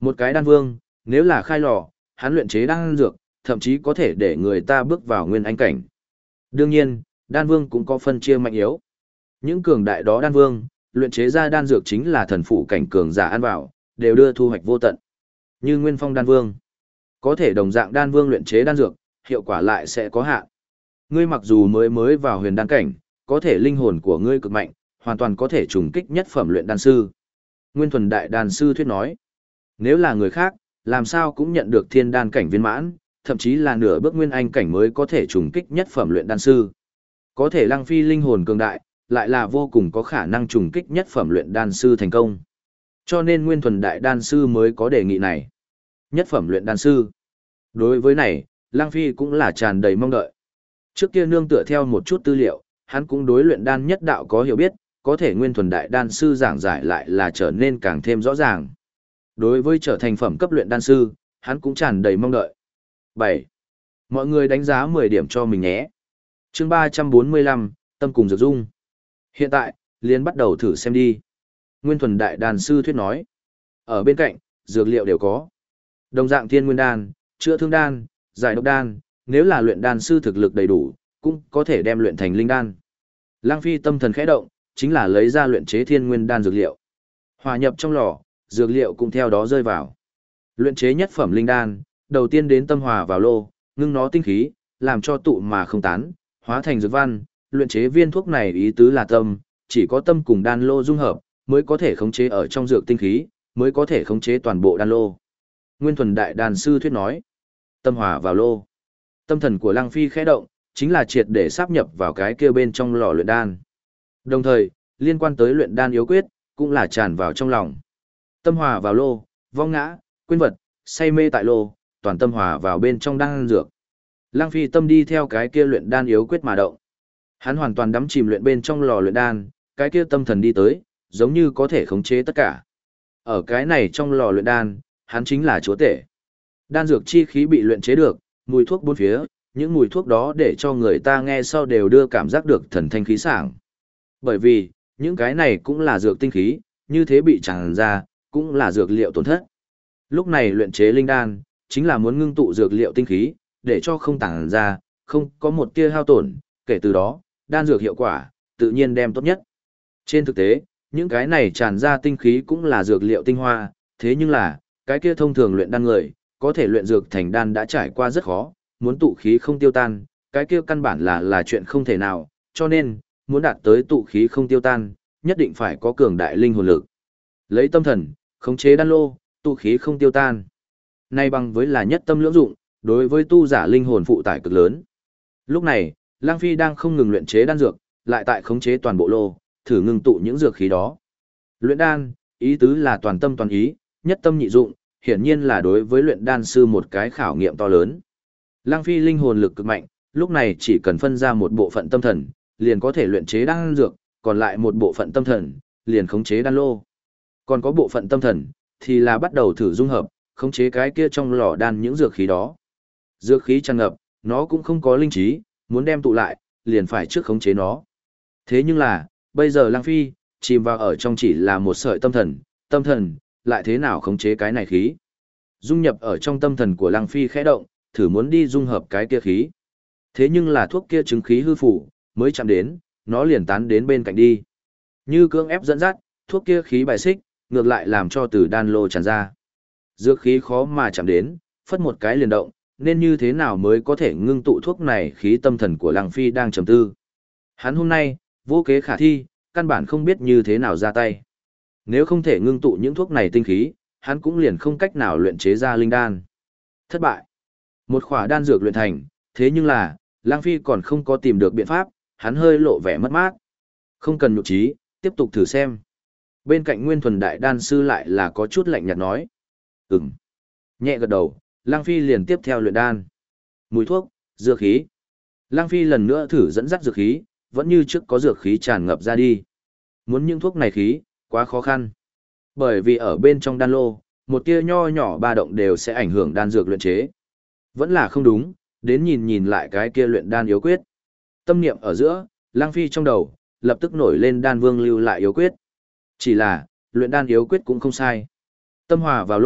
Một cái đan vương, nếu là khai lò, hắn luyện chế đan dược, thậm chí có thể để người ta bước vào nguyên anh cảnh. Đương nhiên, đan vương cũng có phân chia mạnh yếu. Những cường đại đó đan vương, luyện chế ra đan dược chính là thần phụ cảnh cường giả ăn vào, đều đưa thu hoạch vô tận. Như Nguyên Phong đan vương, có thể đồng dạng đan vương luyện chế đan dược, hiệu quả lại sẽ có hạn. Ngươi mặc dù mới mới vào huyền đan cảnh, có thể linh hồn của ngươi cực mạnh, hoàn toàn có thể trùng kích nhất phẩm luyện đan sư. Nguyên Thuần Đại Đan Sư thuyết nói, nếu là người khác, làm sao cũng nhận được thiên đan cảnh viên mãn, thậm chí là nửa bước nguyên anh cảnh mới có thể trùng kích nhất phẩm luyện đan sư. Có thể Lăng Phi linh hồn cường đại, lại là vô cùng có khả năng trùng kích nhất phẩm luyện đan sư thành công. Cho nên Nguyên Thuần Đại Đan Sư mới có đề nghị này. Nhất phẩm luyện đan sư. Đối với này, Lăng Phi cũng là tràn đầy mong đợi. Trước kia nương tựa theo một chút tư liệu, hắn cũng đối luyện đan nhất đạo có hiểu biết, có thể Nguyên Thuần Đại Đan Sư giảng giải lại là trở nên càng thêm rõ ràng. Đối với trở thành phẩm cấp luyện đan sư, hắn cũng tràn đầy mong đợi. 7. Mọi người đánh giá 10 điểm cho mình nhé. Chương 345, Tâm cùng Dược Dung. Hiện tại, liền bắt đầu thử xem đi. Nguyên Thuần Đại Đan Sư thuyết nói. Ở bên cạnh, dược liệu đều có. Đồng dạng thiên nguyên đan, chữa thương đan, giải độc đan, nếu là luyện đan sư thực lực đầy đủ, cũng có thể đem luyện thành linh đan. Lăng Phi tâm thần khẽ động, chính là lấy ra luyện chế thiên nguyên đan dược liệu. Hòa nhập trong lò, dược liệu cũng theo đó rơi vào. Luyện chế nhất phẩm linh đan, đầu tiên đến tâm hòa vào lô, ngưng nó tinh khí, làm cho tụ mà không tán, hóa thành dược văn. Luyện chế viên thuốc này ý tứ là tâm, chỉ có tâm cùng đan lô dung hợp, mới có thể khống chế ở trong dược tinh khí, mới có thể khống chế toàn bộ đan lô. Nguyên Thuần Đại Đan Sư thuyết nói, tâm hòa vào lô. Tâm thần của Lăng Phi khẽ động, chính là triệt để sáp nhập vào cái kia bên trong lò luyện đan. Đồng thời, liên quan tới luyện đan yếu quyết, cũng là tràn vào trong lòng. Tâm hòa vào lô, vong ngã, quên vật, say mê tại lô, toàn tâm hòa vào bên trong đan dược. Lăng Phi tâm đi theo cái kia luyện đan yếu quyết mà động. Hắn hoàn toàn đắm chìm luyện bên trong lò luyện đan, cái kia tâm thần đi tới, giống như có thể khống chế tất cả. Ở cái này trong lò luyện đan, hắn chính là chúa tể. Đan dược chi khí bị luyện chế được, mùi thuốc bốn phía, những mùi thuốc đó để cho người ta nghe sau đều đưa cảm giác được thần thanh khí sảng. Bởi vì, những cái này cũng là dược tinh khí, như thế bị tràn ra, cũng là dược liệu tổn thất. Lúc này luyện chế linh đan, chính là muốn ngưng tụ dược liệu tinh khí, để cho không tản ra, không có một tia hao tổn, kể từ đó, đan dược hiệu quả, tự nhiên đem tốt nhất. Trên thực tế, những cái này tràn ra tinh khí cũng là dược liệu tinh hoa, thế nhưng là, cái kia thông thường luyện đan người, có thể luyện dược thành đan đã trải qua rất khó, muốn tụ khí không tiêu tan, cái kia căn bản là chuyện không thể nào, cho nên, muốn đạt tới tụ khí không tiêu tan, nhất định phải có cường đại linh hồn lực. Lấy tâm thần, khống chế đan lô, tụ khí không tiêu tan. Nay bằng với là nhất tâm lưỡng dụng, đối với tu giả linh hồn phụ tải cực lớn. Lúc này, Lăng Phi đang không ngừng luyện chế đan dược, lại tại khống chế toàn bộ lô, thử ngưng tụ những dược khí đó. Luyện đan, ý tứ là toàn tâm toàn ý, nhất tâm nhị dụng, hiển nhiên là đối với luyện đan sư một cái khảo nghiệm to lớn. Lăng Phi linh hồn lực cực mạnh, lúc này chỉ cần phân ra một bộ phận tâm thần, liền có thể luyện chế đan dược, còn lại một bộ phận tâm thần, liền khống chế đan lô. Còn có bộ phận tâm thần, thì là bắt đầu thử dung hợp, khống chế cái kia trong lò đan những dược khí đó. Dược khí tràn ngập, nó cũng không có linh trí, muốn đem tụ lại, liền phải trước khống chế nó. Thế nhưng là, bây giờ Lăng Phi, chìm vào ở trong chỉ là một sợi tâm thần, lại thế nào khống chế cái này khí. Dung nhập ở trong tâm thần của Lăng Phi khẽ động, thử muốn đi dung hợp cái kia khí. Thế nhưng là thuốc kia chứng khí hư phủ, mới chạm đến, nó liền tán đến bên cạnh đi. Như cưỡng ép dẫn dắt, thuốc kia khí bài xích, ngược lại làm cho từ đan lô tràn ra. Dược khí khó mà chạm đến, phất một cái liền động, nên như thế nào mới có thể ngưng tụ thuốc này khí tâm thần của Lăng Phi đang trầm tư. Hắn hôm nay, vô kế khả thi, căn bản không biết như thế nào ra tay. Nếu không thể ngưng tụ những thuốc này tinh khí, hắn cũng liền không cách nào luyện chế ra linh đan. Thất bại. Một khỏa đan dược luyện thành, thế nhưng là, Lăng Phi còn không có tìm được biện pháp, hắn hơi lộ vẻ mất mát. Không cần nhục trí, tiếp tục thử xem. Bên cạnh Nguyên Thuần Đại Đan Sư lại là có chút lạnh nhạt nói. Ừm. Nhẹ gật đầu, Lăng Phi liền tiếp theo luyện đan. Mùi thuốc, dược khí. Lăng Phi lần nữa thử dẫn dắt dược khí, vẫn như trước có dược khí tràn ngập ra đi. Muốn những thuốc này khí, quá khó khăn. Bởi vì ở bên trong đan lô, một tia nho nhỏ ba động đều sẽ ảnh hưởng đan dược luyện chế. Vẫn là không đúng, đến nhìn lại cái kia luyện đan yếu quyết. Tâm niệm ở giữa, Lăng Phi trong đầu, lập tức nổi lên đan vương lưu lại yếu quyết. Chỉ là, luyện đan yếu quyết cũng không sai. Tâm hòa vào lô,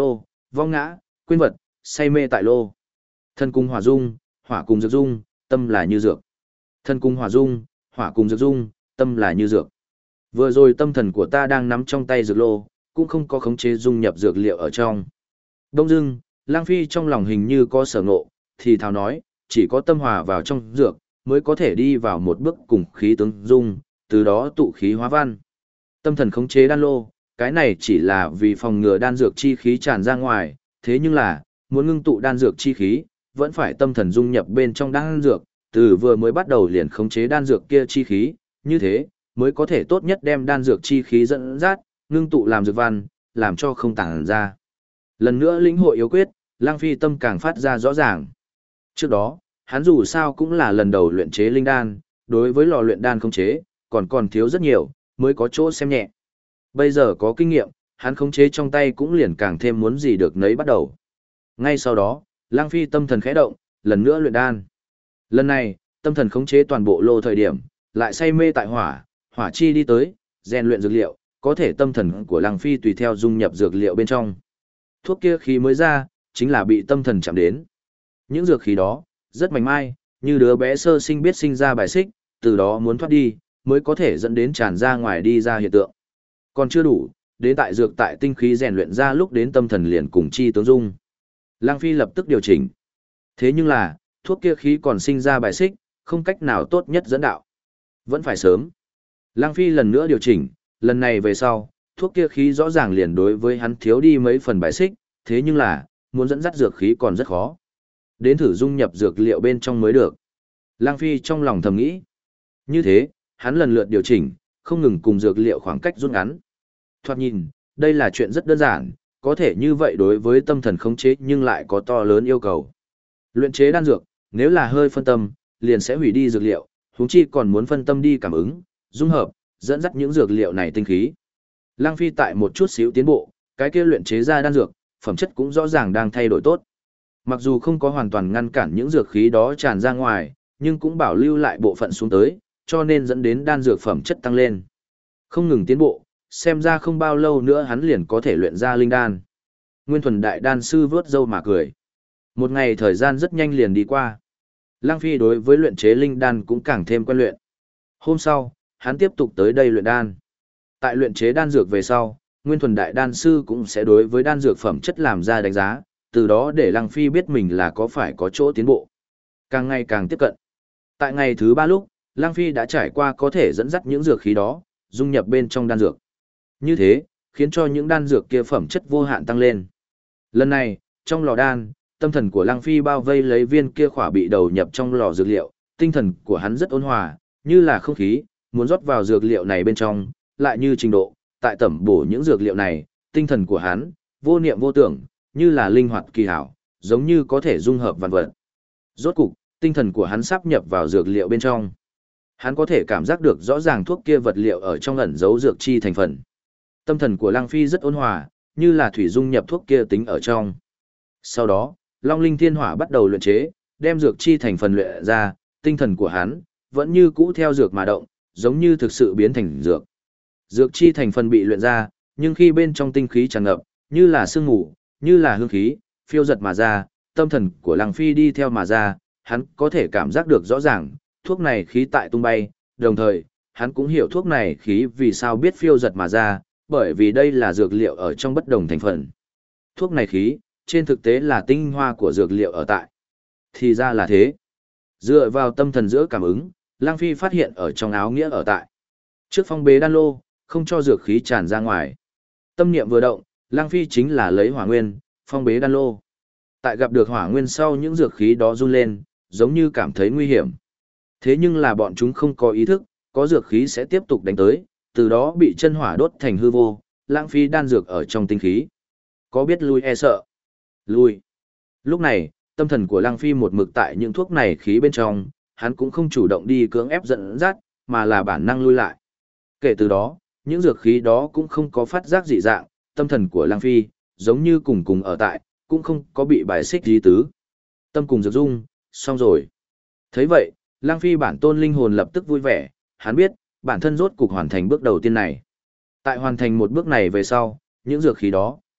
vong ngã, quên vật, say mê tại lô. Thân cùng hỏa dung, hỏa cùng dược dung, tâm là như dược. Thân cùng hỏa dung, hỏa cùng dược dung, tâm là như dược. Vừa rồi tâm thần của ta đang nắm trong tay dược lô, cũng không có khống chế dung nhập dược liệu ở trong. Đông dưng, Lang Phi trong lòng hình như có sở ngộ, thì thào nói, chỉ có tâm hòa vào trong dược, mới có thể đi vào một bước cùng khí tướng dung, từ đó tụ khí hóa văn. Tâm thần khống chế đan lô, cái này chỉ là vì phòng ngừa đan dược chi khí tràn ra ngoài, thế nhưng là, muốn ngưng tụ đan dược chi khí, vẫn phải tâm thần dung nhập bên trong đan dược, từ vừa mới bắt đầu liền khống chế đan dược kia chi khí, như thế, mới có thể tốt nhất đem đan dược chi khí dẫn dắt, ngưng tụ làm dược văn, làm cho không tản ra. Lần nữa lĩnh hội yếu quyết, Lang Phi tâm càng phát ra rõ ràng. Trước đó, hắn dù sao cũng là lần đầu luyện chế linh đan, đối với lò luyện đan khống chế, còn thiếu rất nhiều, mới có chỗ xem nhẹ. Bây giờ có kinh nghiệm, hắn khống chế trong tay cũng liền càng thêm muốn gì được nấy bắt đầu. Ngay sau đó, Lang Phi tâm thần khẽ động, lần nữa luyện đan. Lần này, tâm thần khống chế toàn bộ lô thời điểm, lại say mê tại hỏa, hỏa chi đi tới, rèn luyện dược liệu, có thể tâm thần của Lang Phi tùy theo dung nhập dược liệu bên trong. Thuốc kia khí mới ra, chính là bị tâm thần chạm đến. Những dược khí đó, rất mảnh mai, như đứa bé sơ sinh biết sinh ra bài xích, từ đó muốn thoát đi, mới có thể dẫn đến tràn ra ngoài đi ra hiện tượng. Còn chưa đủ, đến tại dược tại tinh khí rèn luyện ra lúc đến tâm thần liền cùng chi tướng dung. Lang Phi lập tức điều chỉnh. Thế nhưng là, thuốc kia khí còn sinh ra bài xích, không cách nào tốt nhất dẫn đạo. Vẫn phải sớm. Lang Phi lần nữa điều chỉnh, lần này về sau, thuốc kia khí rõ ràng liền đối với hắn thiếu đi mấy phần bài xích, thế nhưng là, muốn dẫn dắt dược khí còn rất khó. Đến thử dung nhập dược liệu bên trong mới được. Lang Phi trong lòng thầm nghĩ. Như thế, hắn lần lượt điều chỉnh, không ngừng cùng dược liệu khoảng cách rút ngắn. Thoạt nhìn, đây là chuyện rất đơn giản, có thể như vậy đối với tâm thần khống chế nhưng lại có to lớn yêu cầu. Luyện chế đan dược, nếu là hơi phân tâm, liền sẽ hủy đi dược liệu, huống chi còn muốn phân tâm đi cảm ứng, dung hợp, dẫn dắt những dược liệu này tinh khí. Lang Phi tại một chút xíu tiến bộ, cái kia luyện chế ra đan dược, phẩm chất cũng rõ ràng đang thay đổi tốt. Mặc dù không có hoàn toàn ngăn cản những dược khí đó tràn ra ngoài, nhưng cũng bảo lưu lại bộ phận xuống tới, cho nên dẫn đến đan dược phẩm chất tăng lên. Không ngừng tiến bộ, xem ra không bao lâu nữa hắn liền có thể luyện ra linh đan. Nguyên Thuần đại đan sư vớt râu mà cười. Một ngày thời gian rất nhanh liền đi qua. Lang Phi đối với luyện chế linh đan cũng càng thêm quen luyện. Hôm sau, hắn tiếp tục tới đây luyện đan. Tại luyện chế đan dược về sau, Nguyên Thuần đại đan sư cũng sẽ đối với đan dược phẩm chất làm ra đánh giá, từ đó để Lang Phi biết mình là có phải có chỗ tiến bộ. Càng ngày càng tiếp cận. Tại ngày thứ 3 lúc, Lang Phi đã trải qua có thể dẫn dắt những dược khí đó, dung nhập bên trong đan dược. Như thế, khiến cho những đan dược kia phẩm chất vô hạn tăng lên. Lần này, trong lò đan, tâm thần của Lang Phi bao vây lấy viên kia khỏa bị đầu nhập trong lò dược liệu, tinh thần của hắn rất ôn hòa, như là không khí, muốn rót vào dược liệu này bên trong, lại như trình độ, tại tẩm bổ những dược liệu này, tinh thần của hắn, vô niệm vô tưởng, như là linh hoạt kỳ hảo, giống như có thể dung hợp vạn vật. Rốt cục, tinh thần của hắn sắp nhập vào dược liệu bên trong. Hắn có thể cảm giác được rõ ràng thuốc kia vật liệu ở trong ẩn giấu dược chi thành phần. Tâm thần của Lang Phi rất ôn hòa, như là thủy dung nhập thuốc kia tính ở trong. Sau đó, Long Linh Thiên Hỏa bắt đầu luyện chế, đem dược chi thành phần luyện ra, tinh thần của hắn vẫn như cũ theo dược mà động, giống như thực sự biến thành dược. Dược chi thành phần bị luyện ra, nhưng khi bên trong tinh khí tràn ngập, như là sương mù, như là hương khí, phiêu giật mà ra, tâm thần của Lang Phi đi theo mà ra, hắn có thể cảm giác được rõ ràng, thuốc này khí tại tung bay, đồng thời, hắn cũng hiểu thuốc này khí vì sao biết phiêu giật mà ra, bởi vì đây là dược liệu ở trong bất đồng thành phần. Thuốc này khí, trên thực tế là tinh hoa của dược liệu ở tại. Thì ra là thế. Dựa vào tâm thần giữa cảm ứng, Lang Phi phát hiện ở trong áo nghĩa ở tại. Trước phong bế đan lô, không cho dược khí tràn ra ngoài. Tâm niệm vừa động, Lang Phi chính là lấy hỏa nguyên, phong bế đan lô. Tại gặp được hỏa nguyên sau những dược khí đó run lên, giống như cảm thấy nguy hiểm. Thế nhưng là bọn chúng không có ý thức, có dược khí sẽ tiếp tục đánh tới, từ đó bị chân hỏa đốt thành hư vô, lãng phí đan dược ở trong tinh khí. Có biết lui e sợ? Lui. Lúc này, tâm thần của Lang Phi một mực tại những thuốc này khí bên trong, hắn cũng không chủ động đi cưỡng ép dẫn dắt, mà là bản năng lui lại. Kể từ đó, những dược khí đó cũng không có phát giác dị dạng, tâm thần của Lang Phi, giống như cùng cùng ở tại, cũng không có bị bài xích gì tứ. Tâm cùng dược dung, xong rồi. Thấy vậy, Lang Phi bản tôn linh hồn lập tức vui vẻ, hắn biết, bản thân rốt cục hoàn thành bước đầu tiên này. Tại hoàn thành một bước này về sau, những dược khí đó,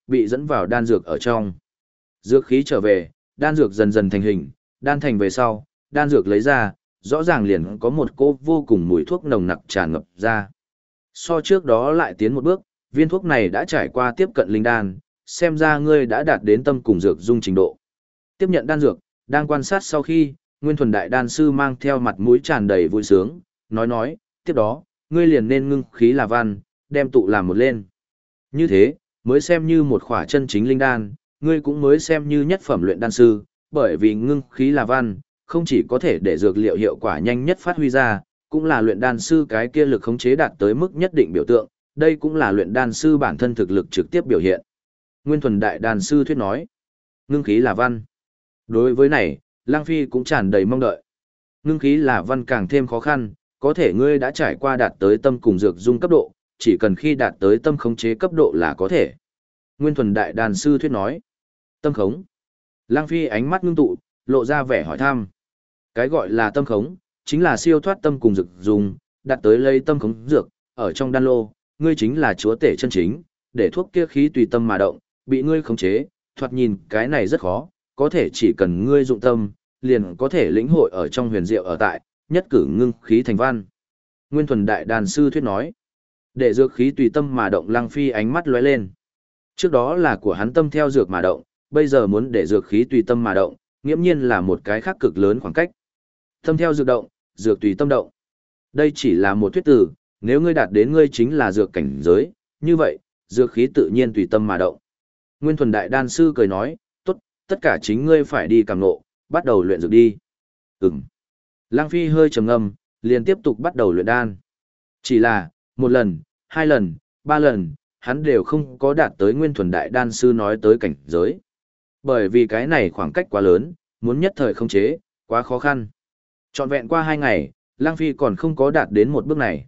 bị dẫn vào đan dược ở trong. Dược khí trở về, đan dược dần dần thành hình, đan thành về sau, đan dược lấy ra, rõ ràng liền có một cỗ vô cùng mùi thuốc nồng nặc tràn ngập ra. So trước đó lại tiến một bước, viên thuốc này đã trải qua tiếp cận linh đan, xem ra ngươi đã đạt đến tâm cùng dược dung trình độ. Tiếp nhận đan dược, đang quan sát sau khi, Nguyên Thuần Đại Đan Sư mang theo mặt mũi tràn đầy vui sướng, nói, tiếp đó, ngươi liền nên ngưng khí là văn, đem tụ làm một lên. Như thế, mới xem như một khỏa chân chính linh đan, ngươi cũng mới xem như nhất phẩm luyện đan sư, bởi vì ngưng khí là văn, không chỉ có thể để dược liệu hiệu quả nhanh nhất phát huy ra, cũng là luyện đan sư cái kia lực khống chế đạt tới mức nhất định biểu tượng, đây cũng là luyện đan sư bản thân thực lực trực tiếp biểu hiện. Nguyên Thuần Đại Đan Sư thuyết nói, ngưng khí là văn. Đối với này, Lăng Phi cũng tràn đầy mong đợi. Ngưng khí là văn càng thêm khó khăn, có thể ngươi đã trải qua đạt tới tâm cùng dược dung cấp độ, chỉ cần khi đạt tới tâm khống chế cấp độ là có thể. Nguyên Thuần Đại Đan Sư thuyết nói, tâm khống. Lăng Phi ánh mắt ngưng tụ, lộ ra vẻ hỏi thăm. Cái gọi là tâm khống, chính là siêu thoát tâm cùng dược dung, đạt tới lấy tâm khống dược, ở trong đan lô, ngươi chính là chúa tể chân chính, để thuốc kia khí tùy tâm mà động, bị ngươi khống chế, thoạt nhìn cái này rất khó, có thể chỉ cần ngươi dụng tâm, liền có thể lĩnh hội ở trong huyền diệu ở tại, nhất cử ngưng khí thành văn. Nguyên Thuần Đại Đan Sư thuyết nói, để dược khí tùy tâm mà động. Lăng Phi ánh mắt lóe lên. Trước đó là của hắn tâm theo dược mà động, bây giờ muốn để dược khí tùy tâm mà động, nghiễm nhiên là một cái khác cực lớn khoảng cách. Tâm theo dược động, dược tùy tâm động. Đây chỉ là một thuyết từ, nếu ngươi đạt đến ngươi chính là dược cảnh giới, như vậy, dược khí tự nhiên tùy tâm mà động. Nguyên Thuần Đại Đan Sư cười nói, tốt, tất cả chính ngươi phải đi cảm ngộ, bắt đầu luyện dược đi. Ừm. Lăng Phi hơi trầm ngâm, liền tiếp tục bắt đầu luyện đan. Chỉ là, một lần, hai lần, ba lần, hắn đều không có đạt tới Nguyên Thuần Đại Đan Sư nói tới cảnh giới. Bởi vì cái này khoảng cách quá lớn, muốn nhất thời khống chế, quá khó khăn. Trọn vẹn qua 2 ngày, Lăng Phi còn không có đạt đến một bước này.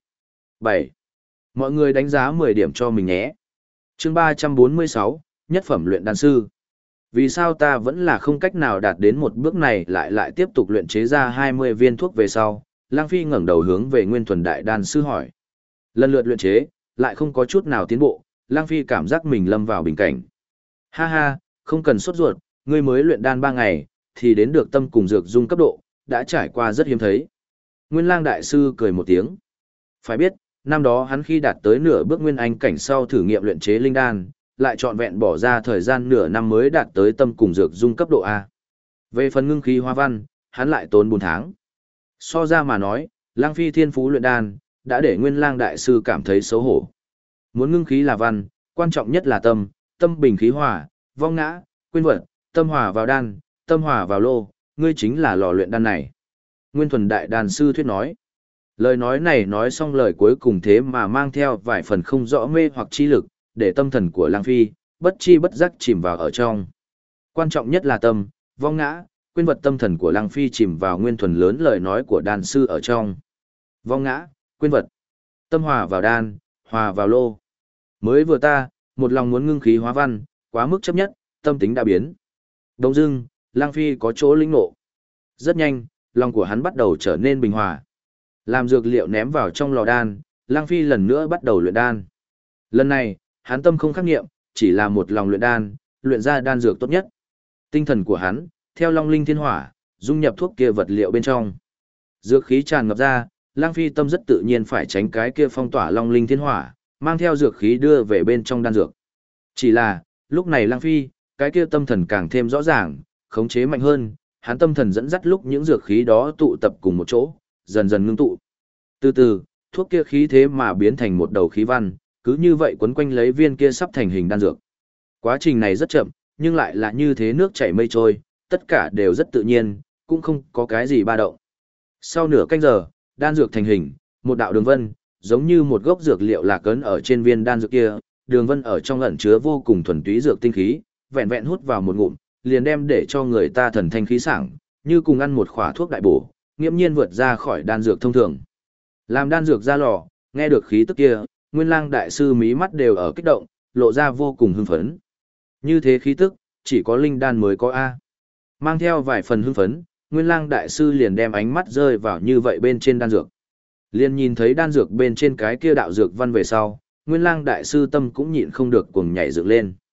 7. Mọi người đánh giá 10 điểm cho mình nhé. Chương 346, Nhất phẩm luyện đan sư. Vì sao ta vẫn là không cách nào đạt đến một bước này, lại tiếp tục luyện chế ra 20 viên thuốc về sau? Lăng Phi ngẩng đầu hướng về Nguyên Thuần Đại Đan Sư hỏi. Lần lượt luyện chế, lại không có chút nào tiến bộ, Lăng Phi cảm giác mình lâm vào bình cảnh. Ha ha, không cần sốt ruột, ngươi mới luyện đan 3 ngày, thì đến được tâm cùng dược dung cấp độ, đã trải qua rất hiếm thấy. Nguyên Lang Đại Sư cười một tiếng. Phải biết, năm đó hắn khi đạt tới nửa bước nguyên anh cảnh sau thử nghiệm luyện chế linh đan, lại trọn vẹn bỏ ra thời gian nửa năm mới đạt tới tâm cùng dược dung cấp độ A. Về phần ngưng khí hoa văn, hắn lại tốn 4 tháng. So ra mà nói, Lăng Phi thiên phú luyện đan, đã để Nguyên Lang Đại Sư cảm thấy xấu hổ. Muốn ngưng khí là văn, quan trọng nhất là tâm, tâm bình khí hòa, vong ngã, quên vật, tâm hòa vào đan, tâm hòa vào lô, ngươi chính là lò luyện đan này. Nguyên Thuần Đại Đan Sư thuyết nói. Lời nói này nói xong lời cuối cùng thế mà mang theo vài phần không rõ mê hoặc chi lực, để tâm thần của Lăng Phi, bất chi bất giác chìm vào ở trong. Quan trọng nhất là tâm, vong ngã, quên vật. Tâm thần của Lăng Phi chìm vào Nguyên Thuần lớn lời nói của đan sư ở trong. Vong ngã, quên vật. Tâm hòa vào đan, hòa vào lô. Mới vừa ta, một lòng muốn ngưng khí hóa văn, quá mức chấp nhất, tâm tính đã biến. Đông dưng, Lăng Phi có chỗ lĩnh ngộ. Rất nhanh, lòng của hắn bắt đầu trở nên bình hòa. Làm dược liệu ném vào trong lò đan, Lăng Phi lần nữa bắt đầu luyện đan. Lần này, hắn tâm không khắc nghiệm, chỉ là một lòng luyện đan, luyện ra đan dược tốt nhất. Tinh thần của hắn, theo long linh thiên hỏa, dung nhập thuốc kia vật liệu bên trong. Dược khí tràn ngập ra, Lăng Phi tâm rất tự nhiên phải tránh cái kia phong tỏa long linh thiên hỏa, mang theo dược khí đưa về bên trong đan dược. Chỉ là, lúc này Lăng Phi, cái kia tâm thần càng thêm rõ ràng, khống chế mạnh hơn, hắn tâm thần dẫn dắt lúc những dược khí đó tụ tập cùng một chỗ, dần dần ngưng tụ. Từ từ, thuốc kia khí thế mà biến thành một đầu khí văn, cứ như vậy quấn quanh lấy viên kia sắp thành hình đan dược. Quá trình này rất chậm, nhưng lại là như thế nước chảy mây trôi, tất cả đều rất tự nhiên, cũng không có cái gì ba động. Sau nửa canh giờ, đan dược thành hình, một đạo đường vân, giống như một gốc dược liệu lạc ấn ở trên viên đan dược kia, đường vân ở trong ẩn chứa vô cùng thuần túy dược tinh khí, vẹn vẹn hút vào một ngụm, liền đem để cho người ta thần thanh khí sảng, như cùng ăn một khỏa thuốc đại bổ, nghiễm nhiên vượt ra khỏi đan dược thông thường. Làm đan dược ra lò, nghe được khí tức kia, Nguyên Lang Đại Sư mí mắt đều ở kích động, lộ ra vô cùng hưng phấn. Như thế khí tức, chỉ có linh đan mới có A. Mang theo vài phần hưng phấn, Nguyên Lang Đại Sư liền đem ánh mắt rơi vào như vậy bên trên đan dược. Liền nhìn thấy đan dược bên trên cái kia đạo dược văn về sau, Nguyên Lang Đại Sư tâm cũng nhịn không được cuồng nhảy dựng lên.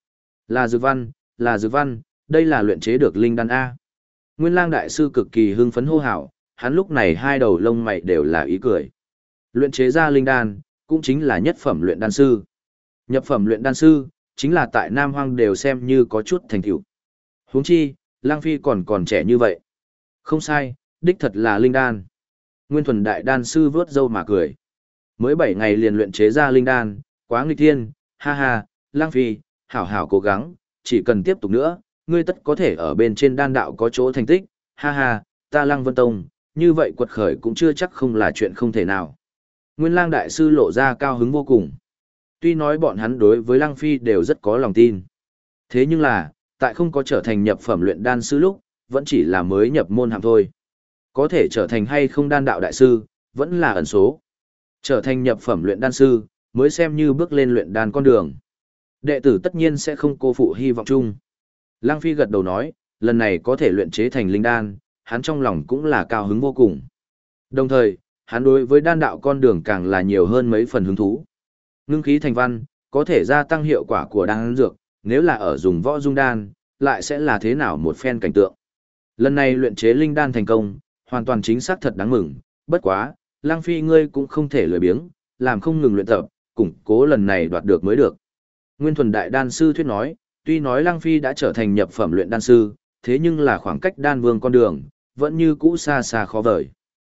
Là dược văn, đây là luyện chế được linh đan A. Nguyên Lang đại sư cực kỳ hưng phấn hô hào, hắn lúc này hai đầu lông mày đều là ý cười. Luyện chế ra linh đan, cũng chính là nhất phẩm luyện đan sư. Nhập phẩm luyện đan sư, chính là tại Nam Hoang đều xem như có chút thành tựu. Huống chi, Lang Phi còn trẻ như vậy. Không sai, đích thật là linh đan. Nguyên Thuần đại đan sư vớt râu mà cười. Mới 7 ngày liền luyện chế ra linh đan, quá nghịch thiên, ha ha, Lang Phi, hảo hảo cố gắng, chỉ cần tiếp tục nữa, ngươi tất có thể ở bên trên đan đạo có chỗ thành tích, ha ha, ta Lăng Vân Tông, như vậy quật khởi cũng chưa chắc không là chuyện không thể nào. Nguyên Lang đại sư lộ ra cao hứng vô cùng. Tuy nói bọn hắn đối với Lăng Phi đều rất có lòng tin. Thế nhưng là, tại không có trở thành nhập phẩm luyện đan sư lúc, vẫn chỉ là mới nhập môn hàm thôi. Có thể trở thành hay không đan đạo đại sư, vẫn là ẩn số. Trở thành nhập phẩm luyện đan sư, mới xem như bước lên luyện đan con đường. Đệ tử tất nhiên sẽ không cô phụ hy vọng chung. Lăng Phi gật đầu nói, lần này có thể luyện chế thành linh đan, hắn trong lòng cũng là cao hứng vô cùng. Đồng thời, hắn đối với đan đạo con đường càng là nhiều hơn mấy phần hứng thú. Ngưng khí thành văn, có thể gia tăng hiệu quả của đan dược, nếu là ở dùng võ dung đan, lại sẽ là thế nào một phen cảnh tượng. Lần này luyện chế linh đan thành công, hoàn toàn chính xác thật đáng mừng, bất quá, Lăng Phi ngươi cũng không thể lười biếng, làm không ngừng luyện tập, củng cố lần này đoạt được mới được. Nguyên Thuần đại đan sư thuyết nói, tuy nói Lăng Phi đã trở thành nhập phẩm luyện đan sư, thế nhưng là khoảng cách đan vương con đường, vẫn như cũ xa xa khó vời.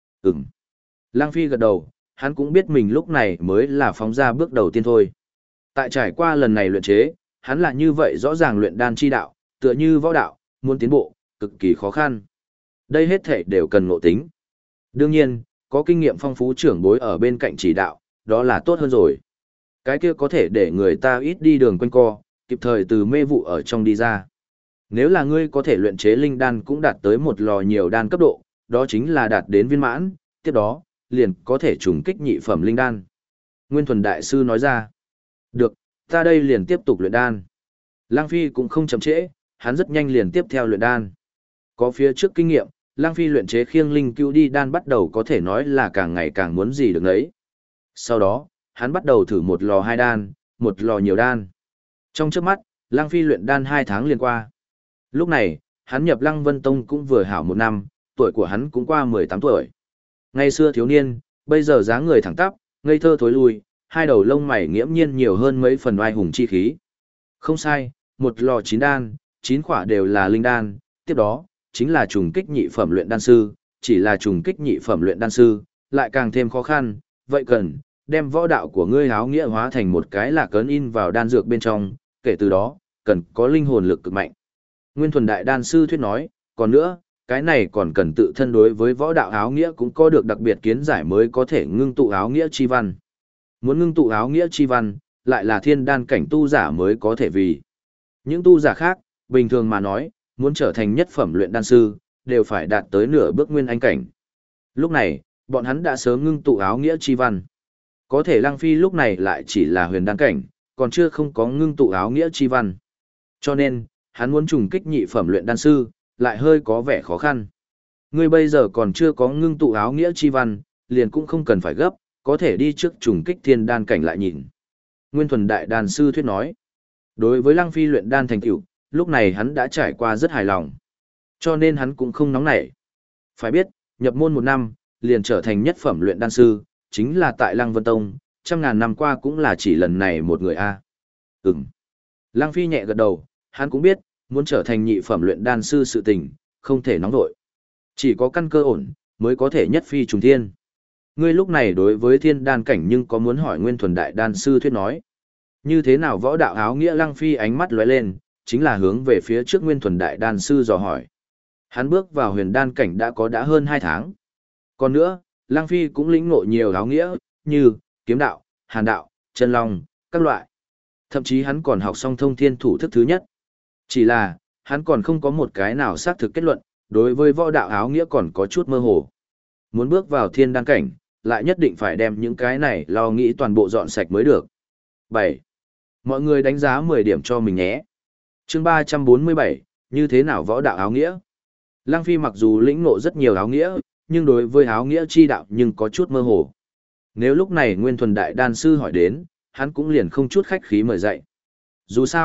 Lăng Phi gật đầu, hắn cũng biết mình lúc này mới là phóng ra bước đầu tiên thôi. Tại trải qua lần này luyện chế, hắn là như vậy rõ ràng luyện đan chi đạo, tựa như võ đạo, muốn tiến bộ, cực kỳ khó khăn. Đây hết thể đều cần ngộ tính. Đương nhiên, có kinh nghiệm phong phú trưởng bối ở bên cạnh chỉ đạo, đó là tốt hơn rồi. Cái kia có thể để người ta ít đi đường quanh co, kịp thời từ mê vụ ở trong đi ra. Nếu là ngươi có thể luyện chế linh đan cũng đạt tới một lò nhiều đan cấp độ, đó chính là đạt đến viên mãn, tiếp đó, liền có thể trùng kích nhị phẩm linh đan. Nguyên Thuần đại sư nói ra. Được, ta đây liền tiếp tục luyện đan. Lăng Phi cũng không chậm trễ, hắn rất nhanh liền tiếp theo luyện đan. Có phía trước kinh nghiệm, Lăng Phi luyện chế khiêng linh cứu đi đan bắt đầu có thể nói là càng ngày càng muốn gì được nấy. Sau đó, hắn bắt đầu thử một lò 2 đan, một lò nhiều đan. Trong trước mắt, Lăng Phi luyện đan 2 tháng liền qua. Lúc này, hắn nhập Lăng Vân Tông cũng vừa hảo 1 năm, tuổi của hắn cũng qua 18 tuổi. Ngày xưa thiếu niên, bây giờ dáng người thẳng tắp, ngây thơ thối lui, hai đầu lông mày nghiễm nhiên nhiều hơn mấy phần oai hùng chi khí. Không sai, một lò 9 đan, 9 khỏa đều là linh đan, tiếp đó, chính là trùng kích nhị phẩm luyện đan sư, chỉ là trùng kích nhị phẩm luyện đan sư, lại càng thêm khó khăn, vậy cần, đem võ đạo của ngươi áo nghĩa hóa thành một cái lạc ấn in vào đan dược bên trong, kể từ đó, cần có linh hồn lực cực mạnh. Nguyên Thuần đại đan sư thuyết nói, còn nữa, cái này còn cần tự thân đối với võ đạo áo nghĩa cũng có được đặc biệt kiến giải mới có thể ngưng tụ áo nghĩa chi văn. Muốn ngưng tụ áo nghĩa chi văn, lại là thiên đan cảnh tu giả mới có thể vì. Những tu giả khác, bình thường mà nói, muốn trở thành nhất phẩm luyện đan sư, đều phải đạt tới nửa bước nguyên anh cảnh. Lúc này, bọn hắn đã sớm ngưng tụ áo nghĩa chi văn. Có thể Lăng Phi lúc này lại chỉ là huyền đan cảnh, còn chưa không có ngưng tụ áo nghĩa chi văn. Cho nên, hắn muốn trùng kích nhị phẩm luyện đan sư, lại hơi có vẻ khó khăn. Ngươi bây giờ còn chưa có ngưng tụ áo nghĩa chi văn, liền cũng không cần phải gấp, có thể đi trước trùng kích thiên đan cảnh lại nhìn. Nguyên Thuần đại đan sư thuyết nói. Đối với Lăng Phi luyện đan thành tựu, lúc này hắn đã trải qua rất hài lòng. Cho nên hắn cũng không nóng nảy. Phải biết, nhập môn 1 năm, liền trở thành nhất phẩm luyện đan sư, chính là tại Lăng Vân Tông, trăm ngàn năm qua cũng là chỉ lần này một người a. Lăng Phi nhẹ gật đầu, hắn cũng biết, muốn trở thành nhị phẩm luyện đan sư sự tình, không thể nóng vội. Chỉ có căn cơ ổn, mới có thể nhất phi trùng thiên. Ngươi lúc này đối với thiên đan cảnh nhưng có muốn hỏi Nguyên Thuần đại đan sư thuyết nói. Như thế nào võ đạo áo nghĩa? Lăng Phi ánh mắt lóe lên, chính là hướng về phía trước Nguyên Thuần đại đan sư dò hỏi. Hắn bước vào huyền đan cảnh đã hơn 2 tháng. Còn nữa, Lăng Phi cũng lĩnh ngộ nhiều áo nghĩa, như kiếm đạo, hàn đạo, chân long, các loại. Thậm chí hắn còn học xong thông thiên thủ thức thứ nhất. Chỉ là, hắn còn không có một cái nào xác thực kết luận, đối với võ đạo áo nghĩa còn có chút mơ hồ. Muốn bước vào thiên đan cảnh, lại nhất định phải đem những cái này lo nghĩ toàn bộ dọn sạch mới được. 7. Mọi người đánh giá 10 điểm cho mình nhé. Chương 347, như thế nào võ đạo áo nghĩa? Lăng Phi mặc dù lĩnh ngộ rất nhiều áo nghĩa, nhưng đối với áo nghĩa chi đạo nhưng có chút mơ hồ. Nếu lúc này Nguyên Thuần đại đan sư hỏi đến, hắn cũng liền không chút khách khí mời dạy. Dù sao,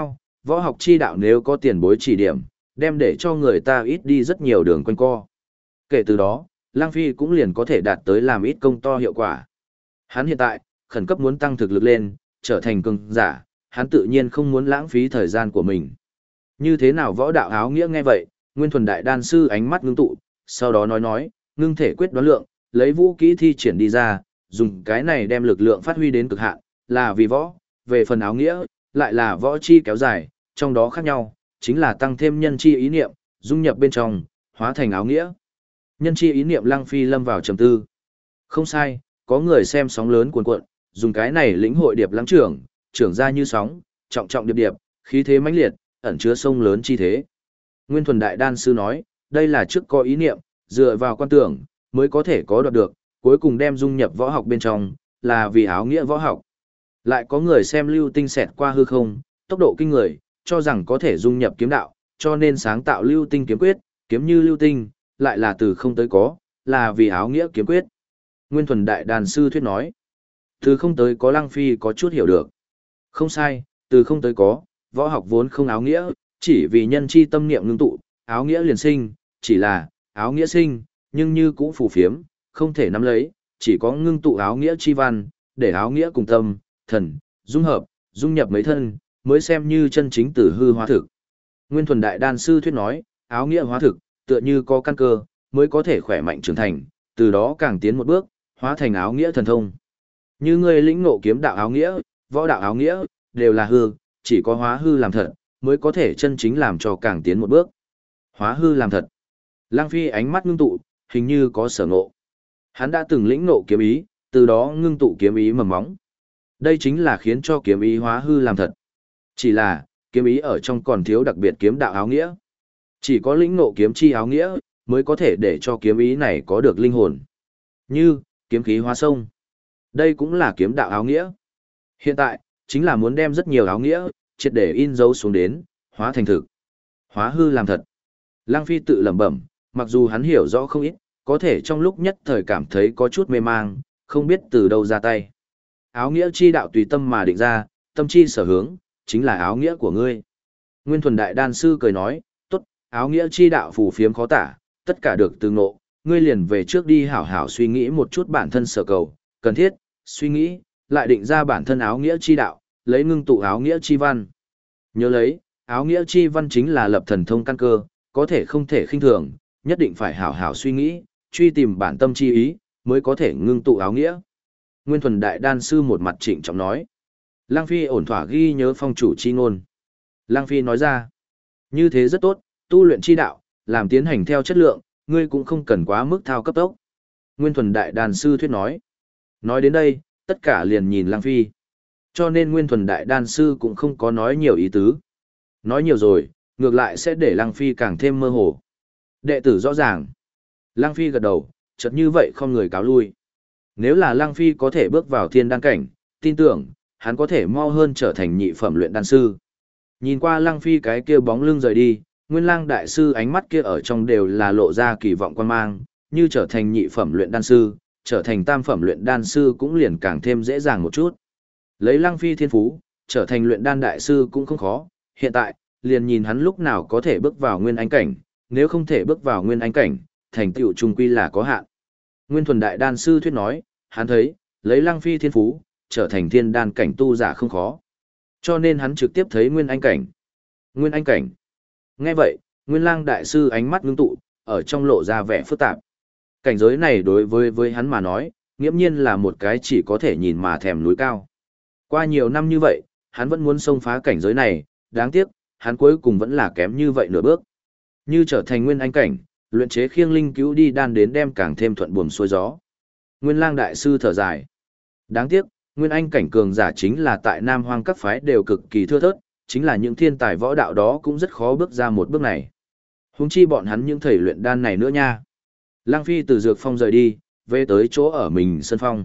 Võ học chi đạo nếu có tiền bối chỉ điểm, đem để cho người ta ít đi rất nhiều đường quanh co. Kể từ đó, Lang Phi cũng liền có thể đạt tới làm ít công to hiệu quả. Hắn hiện tại, khẩn cấp muốn tăng thực lực lên, trở thành cường giả, hắn tự nhiên không muốn lãng phí thời gian của mình. Như thế nào võ đạo áo nghĩa nghe vậy, Nguyên Thuần Đại Đan Sư ánh mắt ngưng tụ, sau đó nói, ngưng thể quyết đoán lượng, lấy vũ kỹ thi triển đi ra, dùng cái này đem lực lượng phát huy đến cực hạn, là vì võ, về phần áo nghĩa, lại là võ chi kéo dài, trong đó khác nhau, chính là tăng thêm nhân chi ý niệm, dung nhập bên trong, hóa thành áo nghĩa. Nhân chi ý niệm Lăng Phi lâm vào trầm tư. Không sai, có người xem sóng lớn cuồn cuộn, dùng cái này lĩnh hội điệp lắng trưởng ra như sóng, trọng trọng điệp điệp, khí thế mãnh liệt, ẩn chứa sông lớn chi thế. Nguyên Thuần Đại Đan Sư nói, đây là trước có ý niệm, dựa vào quan tưởng, mới có thể có đoạt được, cuối cùng đem dung nhập võ học bên trong, là vì áo nghĩa võ học. Lại có người xem lưu tinh xẹt qua hư không, tốc độ kinh người, cho rằng có thể dung nhập kiếm đạo, cho nên sáng tạo lưu tinh kiếm quyết, kiếm như lưu tinh, lại là từ không tới có, là vì áo nghĩa kiếm quyết. Nguyên Thuần Đại Đan Sư thuyết nói, từ không tới có Lăng Phi có chút hiểu được. Không sai, từ không tới có, võ học vốn không áo nghĩa, chỉ vì nhân chi tâm niệm ngưng tụ, áo nghĩa liền sinh, chỉ là, áo nghĩa sinh, nhưng như cũ phù phiếm, không thể nắm lấy, chỉ có ngưng tụ áo nghĩa chi văn, để áo nghĩa cùng tâm, thần, dung hợp, dung nhập mấy thân, mới xem như chân chính tử hư hóa thực. Nguyên Thuần Đại Đan Sư thuyết nói, áo nghĩa hóa thực, tựa như có căn cơ, mới có thể khỏe mạnh trưởng thành, từ đó càng tiến một bước, hóa thành áo nghĩa thần thông. Như người lĩnh ngộ kiếm đạo áo nghĩa, võ đạo áo nghĩa, đều là hư, chỉ có hóa hư làm thật, mới có thể chân chính làm cho càng tiến một bước. Hóa hư làm thật. Lang Phi ánh mắt ngưng tụ, hình như có sở ngộ. Hắn đã từng lĩnh ngộ kiếm ý, từ đó ngưng tụ kiếm ý mầm móng. Đây chính là khiến cho kiếm ý hóa hư làm thật. Chỉ là, kiếm ý ở trong còn thiếu đặc biệt kiếm đạo áo nghĩa. Chỉ có lĩnh ngộ kiếm chi áo nghĩa, mới có thể để cho kiếm ý này có được linh hồn. Như, kiếm khí hóa sông. Đây cũng là kiếm đạo áo nghĩa. Hiện tại, chính là muốn đem rất nhiều áo nghĩa, triệt để in dấu xuống đến, hóa thành thực. Hóa hư làm thật. Lăng Phi tự lẩm bẩm, mặc dù hắn hiểu rõ không ít, có thể trong lúc nhất thời cảm thấy có chút mê mang, không biết từ đâu ra tay. Áo nghĩa chi đạo tùy tâm mà định ra, tâm chi sở hướng, chính là áo nghĩa của ngươi. Nguyên Thuần Đại Đan Sư cười nói, tốt, áo nghĩa chi đạo phù phiếm khó tả, tất cả được từ ngộ, ngươi liền về trước đi hảo hảo suy nghĩ một chút bản thân sở cầu, cần thiết, suy nghĩ, lại định ra bản thân áo nghĩa chi đạo, lấy ngưng tụ áo nghĩa chi văn. Nhớ lấy, áo nghĩa chi văn chính là lập thần thông căn cơ, có thể không thể khinh thường, nhất định phải hảo hảo suy nghĩ, truy tìm bản tâm chi ý, mới có thể ngưng tụ áo nghĩa. Nguyên Thuần Đại Đan Sư một mặt trịnh trọng nói. Lăng Phi ổn thỏa ghi nhớ phong chủ chi ngôn. Lăng Phi nói ra, như thế rất tốt, tu luyện chi đạo, làm tiến hành theo chất lượng, ngươi cũng không cần quá mức thao cấp tốc. Nguyên Thuần Đại Đan Sư thuyết nói. Nói đến đây, tất cả liền nhìn Lăng Phi. Cho nên Nguyên Thuần Đại Đan Sư cũng không có nói nhiều ý tứ. Nói nhiều rồi, ngược lại sẽ để Lăng Phi càng thêm mơ hồ. Đệ tử rõ ràng. Lăng Phi gật đầu, chợt như vậy không người cáo lui. Nếu là Lăng Phi có thể bước vào thiên đan cảnh, tin tưởng, hắn có thể mau hơn trở thành nhị phẩm luyện đan sư. Nhìn qua Lăng Phi cái kia bóng lưng rời đi, Nguyên Lang Đại Sư ánh mắt kia ở trong đều là lộ ra kỳ vọng quan mang, như trở thành nhị phẩm luyện đan sư, trở thành tam phẩm luyện đan sư cũng liền càng thêm dễ dàng một chút. Lấy Lăng Phi thiên phú, trở thành luyện đan đại sư cũng không khó, hiện tại, liền nhìn hắn lúc nào có thể bước vào nguyên anh cảnh, nếu không thể bước vào nguyên anh cảnh, thành tựu trung quy là có hạn. Nguyên Thuần Đại Đan Sư thuyết nói, hắn thấy, lấy Lăng Phi thiên phú, trở thành thiên đan cảnh tu giả không khó. Cho nên hắn trực tiếp thấy nguyên anh cảnh. Nguyên anh cảnh. Nghe vậy, Nguyên Lang Đại Sư ánh mắt ngưng tụ, ở trong lộ ra vẻ phức tạp. Cảnh giới này đối với hắn mà nói, nghiễm nhiên là một cái chỉ có thể nhìn mà thèm núi cao. Qua nhiều năm như vậy, hắn vẫn muốn xông phá cảnh giới này, đáng tiếc, hắn cuối cùng vẫn là kém như vậy nửa bước. Như trở thành nguyên anh cảnh, luyện chế khiêng linh cứu đi đan đến đem càng thêm thuận buồm xuôi gió. Nguyên Lang Đại Sư thở dài. Đáng tiếc, nguyên anh cảnh cường giả chính là tại Nam Hoang các phái đều cực kỳ thưa thớt, chính là những thiên tài võ đạo đó cũng rất khó bước ra một bước này. Huống chi bọn hắn những thầy luyện đan này nữa nha. Lăng Phi từ Dược Phong rời đi, về tới chỗ ở mình Sơn Phong.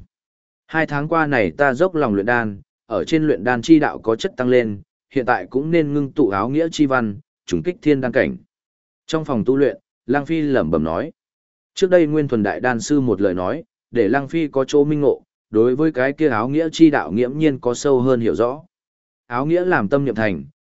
2 tháng qua này ta dốc lòng luyện đan, ở trên luyện đan chi đạo có chất tăng lên, hiện tại cũng nên ngưng tụ áo nghĩa chi văn, trùng kích thiên đan cảnh. Trong phòng tu luyện, Lăng Phi lẩm bẩm nói. Trước đây Nguyên Thuần Đại Đan Sư một lời nói, để Lăng Phi có chỗ minh ngộ, đối với cái kia áo nghĩa chi đạo nghiễm nhiên có sâu hơn hiểu rõ. Áo nghĩa làm tâm niệm thành,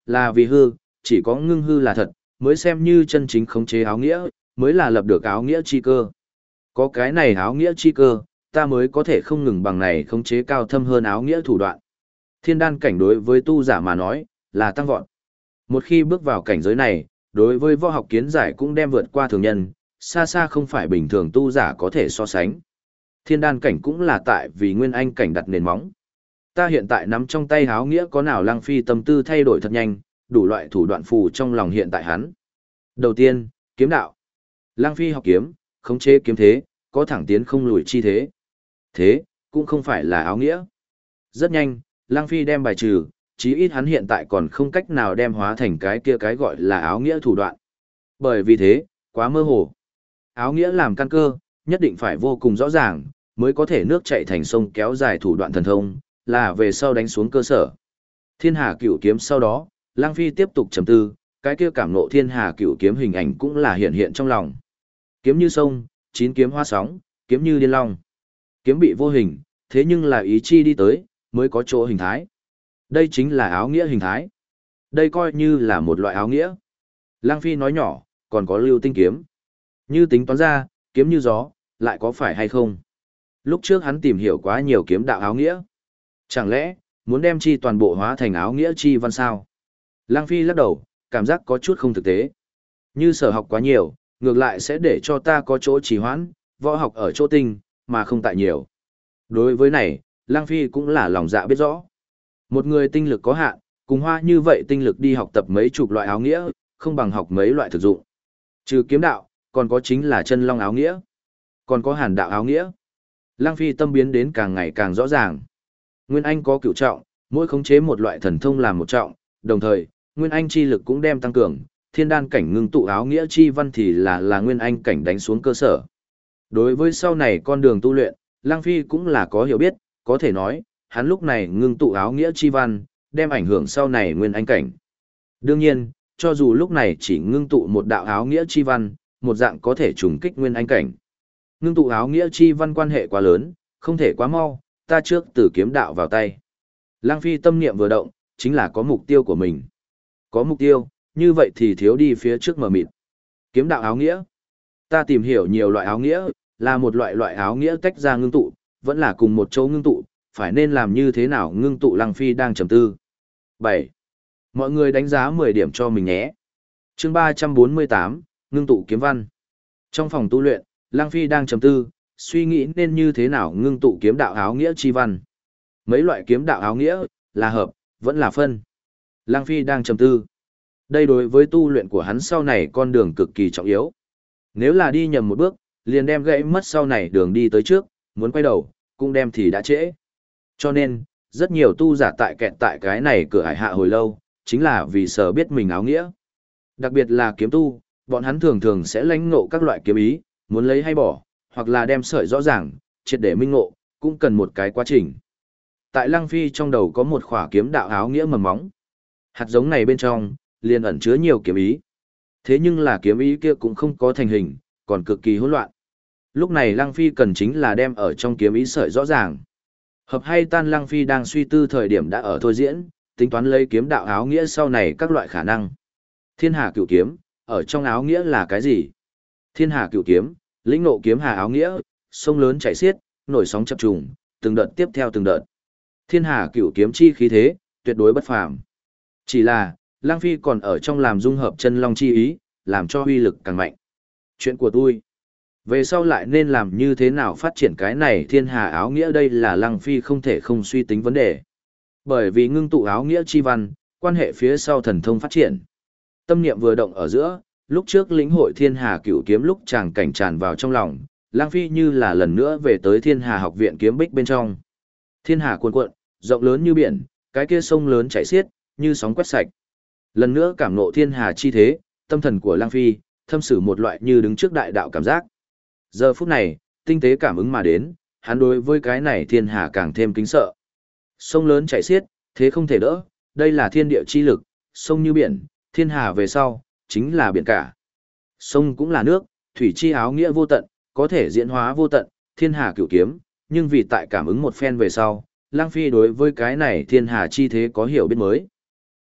là vì hư, chỉ có ngưng hư là thật, mới xem như chân chính khống chế áo nghĩa, mới là lập được áo nghĩa chi cơ. Có cái này áo nghĩa chi cơ, ta mới có thể không ngừng bằng này khống chế cao thâm hơn áo nghĩa thủ đoạn. Thiên đan cảnh đối với tu giả mà nói, là tăng vọt. Một khi bước vào cảnh giới này, đối với võ học kiến giải cũng đem vượt qua thường nhân, xa xa không phải bình thường tu giả có thể so sánh. Thiên đan cảnh cũng là tại vì nguyên anh cảnh đặt nền móng. Ta hiện tại nắm trong tay áo nghĩa có nào Lăng Phi tâm tư thay đổi thật nhanh, đủ loại thủ đoạn phù trong lòng hiện tại hắn. Đầu tiên, kiếm đạo. Lăng Phi học kiếm, khống chế kiếm thế, có thẳng tiến không lùi chi thế. Thế, cũng không phải là áo nghĩa. Rất nhanh, Lăng Phi đem bài trừ, chí ít hắn hiện tại còn không cách nào đem hóa thành cái kia cái gọi là áo nghĩa thủ đoạn. Bởi vì thế, quá mơ hồ. Áo nghĩa làm căn cơ, nhất định phải vô cùng rõ ràng, mới có thể nước chảy thành sông kéo dài thủ đoạn thần thông, là về sau đánh xuống cơ sở. Thiên Hà Cửu kiếm sau đó, Lăng Phi tiếp tục trầm tư, cái kia cảm ngộ Thiên Hà Cửu kiếm hình ảnh cũng là hiện hiện trong lòng. Kiếm như sông, chín kiếm hoa sóng, kiếm như điên long. Kiếm bị vô hình, thế nhưng là ý chi đi tới, mới có chỗ hình thái. Đây chính là áo nghĩa hình thái. Đây coi như là một loại áo nghĩa. Lăng Phi nói nhỏ, còn có lưu tinh kiếm. Như tính toán ra, kiếm như gió, lại có phải hay không? Lúc trước hắn tìm hiểu quá nhiều kiếm đạo áo nghĩa. Chẳng lẽ, muốn đem chi toàn bộ hóa thành áo nghĩa chi văn sao? Lăng Phi lắc đầu, cảm giác có chút không thực tế. Như sở học quá nhiều, ngược lại sẽ để cho ta có chỗ trì hoãn, võ học ở chỗ tinh, mà không tại nhiều. Đối với này, Lăng Phi cũng là lòng dạ biết rõ. Một người tinh lực có hạn, cùng hoa như vậy tinh lực đi học tập mấy chục loại áo nghĩa, không bằng học mấy loại thực dụng. Trừ kiếm đạo, còn có chính là chân long áo nghĩa. Còn có hàn đạo áo nghĩa. Lăng Phi tâm biến đến càng ngày càng rõ ràng. Nguyên Anh có cửu trọng, mỗi khống chế một loại thần thông làm một trọng, đồng thời, Nguyên Anh chi lực cũng đem tăng cường, thiên đan cảnh ngưng tụ áo nghĩa chi văn thì là Nguyên Anh cảnh đánh xuống cơ sở. Đối với sau này con đường tu luyện, Lăng Phi cũng là có hiểu biết, có thể nói, hắn lúc này ngưng tụ áo nghĩa chi văn, đem ảnh hưởng sau này Nguyên Anh cảnh. Đương nhiên, cho dù lúc này chỉ ngưng tụ một đạo áo nghĩa chi văn, một dạng có thể trùng kích Nguyên Anh cảnh. Ngưng tụ áo nghĩa chi văn quan hệ quá lớn, không thể quá mau, ta trước từ kiếm đạo vào tay. Lăng Phi tâm niệm vừa động, chính là có mục tiêu của mình. Có mục tiêu, như vậy thì thiếu đi phía trước mờ mịt. Kiếm đạo áo nghĩa. Ta tìm hiểu nhiều loại áo nghĩa, là một loại áo nghĩa tách ra ngưng tụ, vẫn là cùng một chỗ ngưng tụ, phải nên làm như thế nào ngưng tụ. Lăng Phi đang trầm tư. 7. Mọi người đánh giá 10 điểm cho mình nhé. Chương 348, ngưng tụ kiếm văn. Trong phòng tu luyện, Lăng Phi đang trầm tư, suy nghĩ nên như thế nào ngưng tụ kiếm đạo áo nghĩa chi văn. Mấy loại kiếm đạo áo nghĩa, là hợp, vẫn là phân. Lăng Phi đang trầm tư. Đây đối với tu luyện của hắn sau này con đường cực kỳ trọng yếu. Nếu là đi nhầm một bước, liền đem gãy mất sau này đường đi tới trước, muốn quay đầu, cũng đem thì đã trễ. Cho nên, rất nhiều tu giả tại kẹt tại cái này cửa ải hạ hồi lâu, chính là vì sợ biết mình áo nghĩa. Đặc biệt là kiếm tu, bọn hắn thường thường sẽ lãnh ngộ các loại kiếm ý, muốn lấy hay bỏ, hoặc là đem sợi rõ ràng, triệt để minh ngộ, cũng cần một cái quá trình. Tại Lăng Phi trong đầu có một khỏa kiếm đạo áo nghĩa mầm móng. Hạt giống này bên trong, liền ẩn chứa nhiều kiếm ý. Thế nhưng là kiếm ý kia cũng không có thành hình, còn cực kỳ hỗn loạn. Lúc này Lăng Phi cần chính là đem ở trong kiếm ý sợi rõ ràng. Hợp hay tan. Lăng Phi đang suy tư thời điểm đã ở thôi diễn, tính toán lấy kiếm đạo áo nghĩa sau này các loại khả năng. Thiên Hà Cửu kiếm, ở trong áo nghĩa là cái gì? Thiên Hà Cửu kiếm, lĩnh ngộ kiếm hà áo nghĩa, sông lớn chảy xiết, nổi sóng chập trùng, từng đợt tiếp theo từng đợt. Thiên Hà Cửu kiếm chi khí thế, tuyệt đối bất phàm. Chỉ là, Lăng Phi còn ở trong làm dung hợp chân long chi ý, làm cho uy lực càng mạnh. Chuyện của tôi. Về sau lại nên làm như thế nào phát triển cái này thiên hà áo nghĩa, đây là Lăng Phi không thể không suy tính vấn đề. Bởi vì ngưng tụ áo nghĩa chi văn, quan hệ phía sau thần thông phát triển. Tâm niệm vừa động ở giữa, lúc trước lĩnh hội thiên hà cửu kiếm lúc chàng cảnh tràn vào trong lòng, Lăng Phi như là lần nữa về tới thiên hà học viện kiếm bích bên trong. Thiên hà cuồn cuộn, rộng lớn như biển, cái kia sông lớn chảy xiết, như sóng quét sạch. Lần nữa cảm ngộ thiên hà chi thế, tâm thần của Lăng Phi, thâm sử một loại như đứng trước đại đạo cảm giác. Giờ phút này, tinh tế cảm ứng mà đến, hắn đối với cái này thiên hà càng thêm kính sợ. Sông lớn chảy xiết, thế không thể đỡ, đây là thiên địa chi lực, sông như biển, thiên hà về sau, chính là biển cả. Sông cũng là nước, thủy chi áo nghĩa vô tận, có thể diễn hóa vô tận, thiên hà cửu kiếm, nhưng vì tại cảm ứng một phen về sau, Lăng Phi đối với cái này thiên hà chi thế có hiểu biết mới.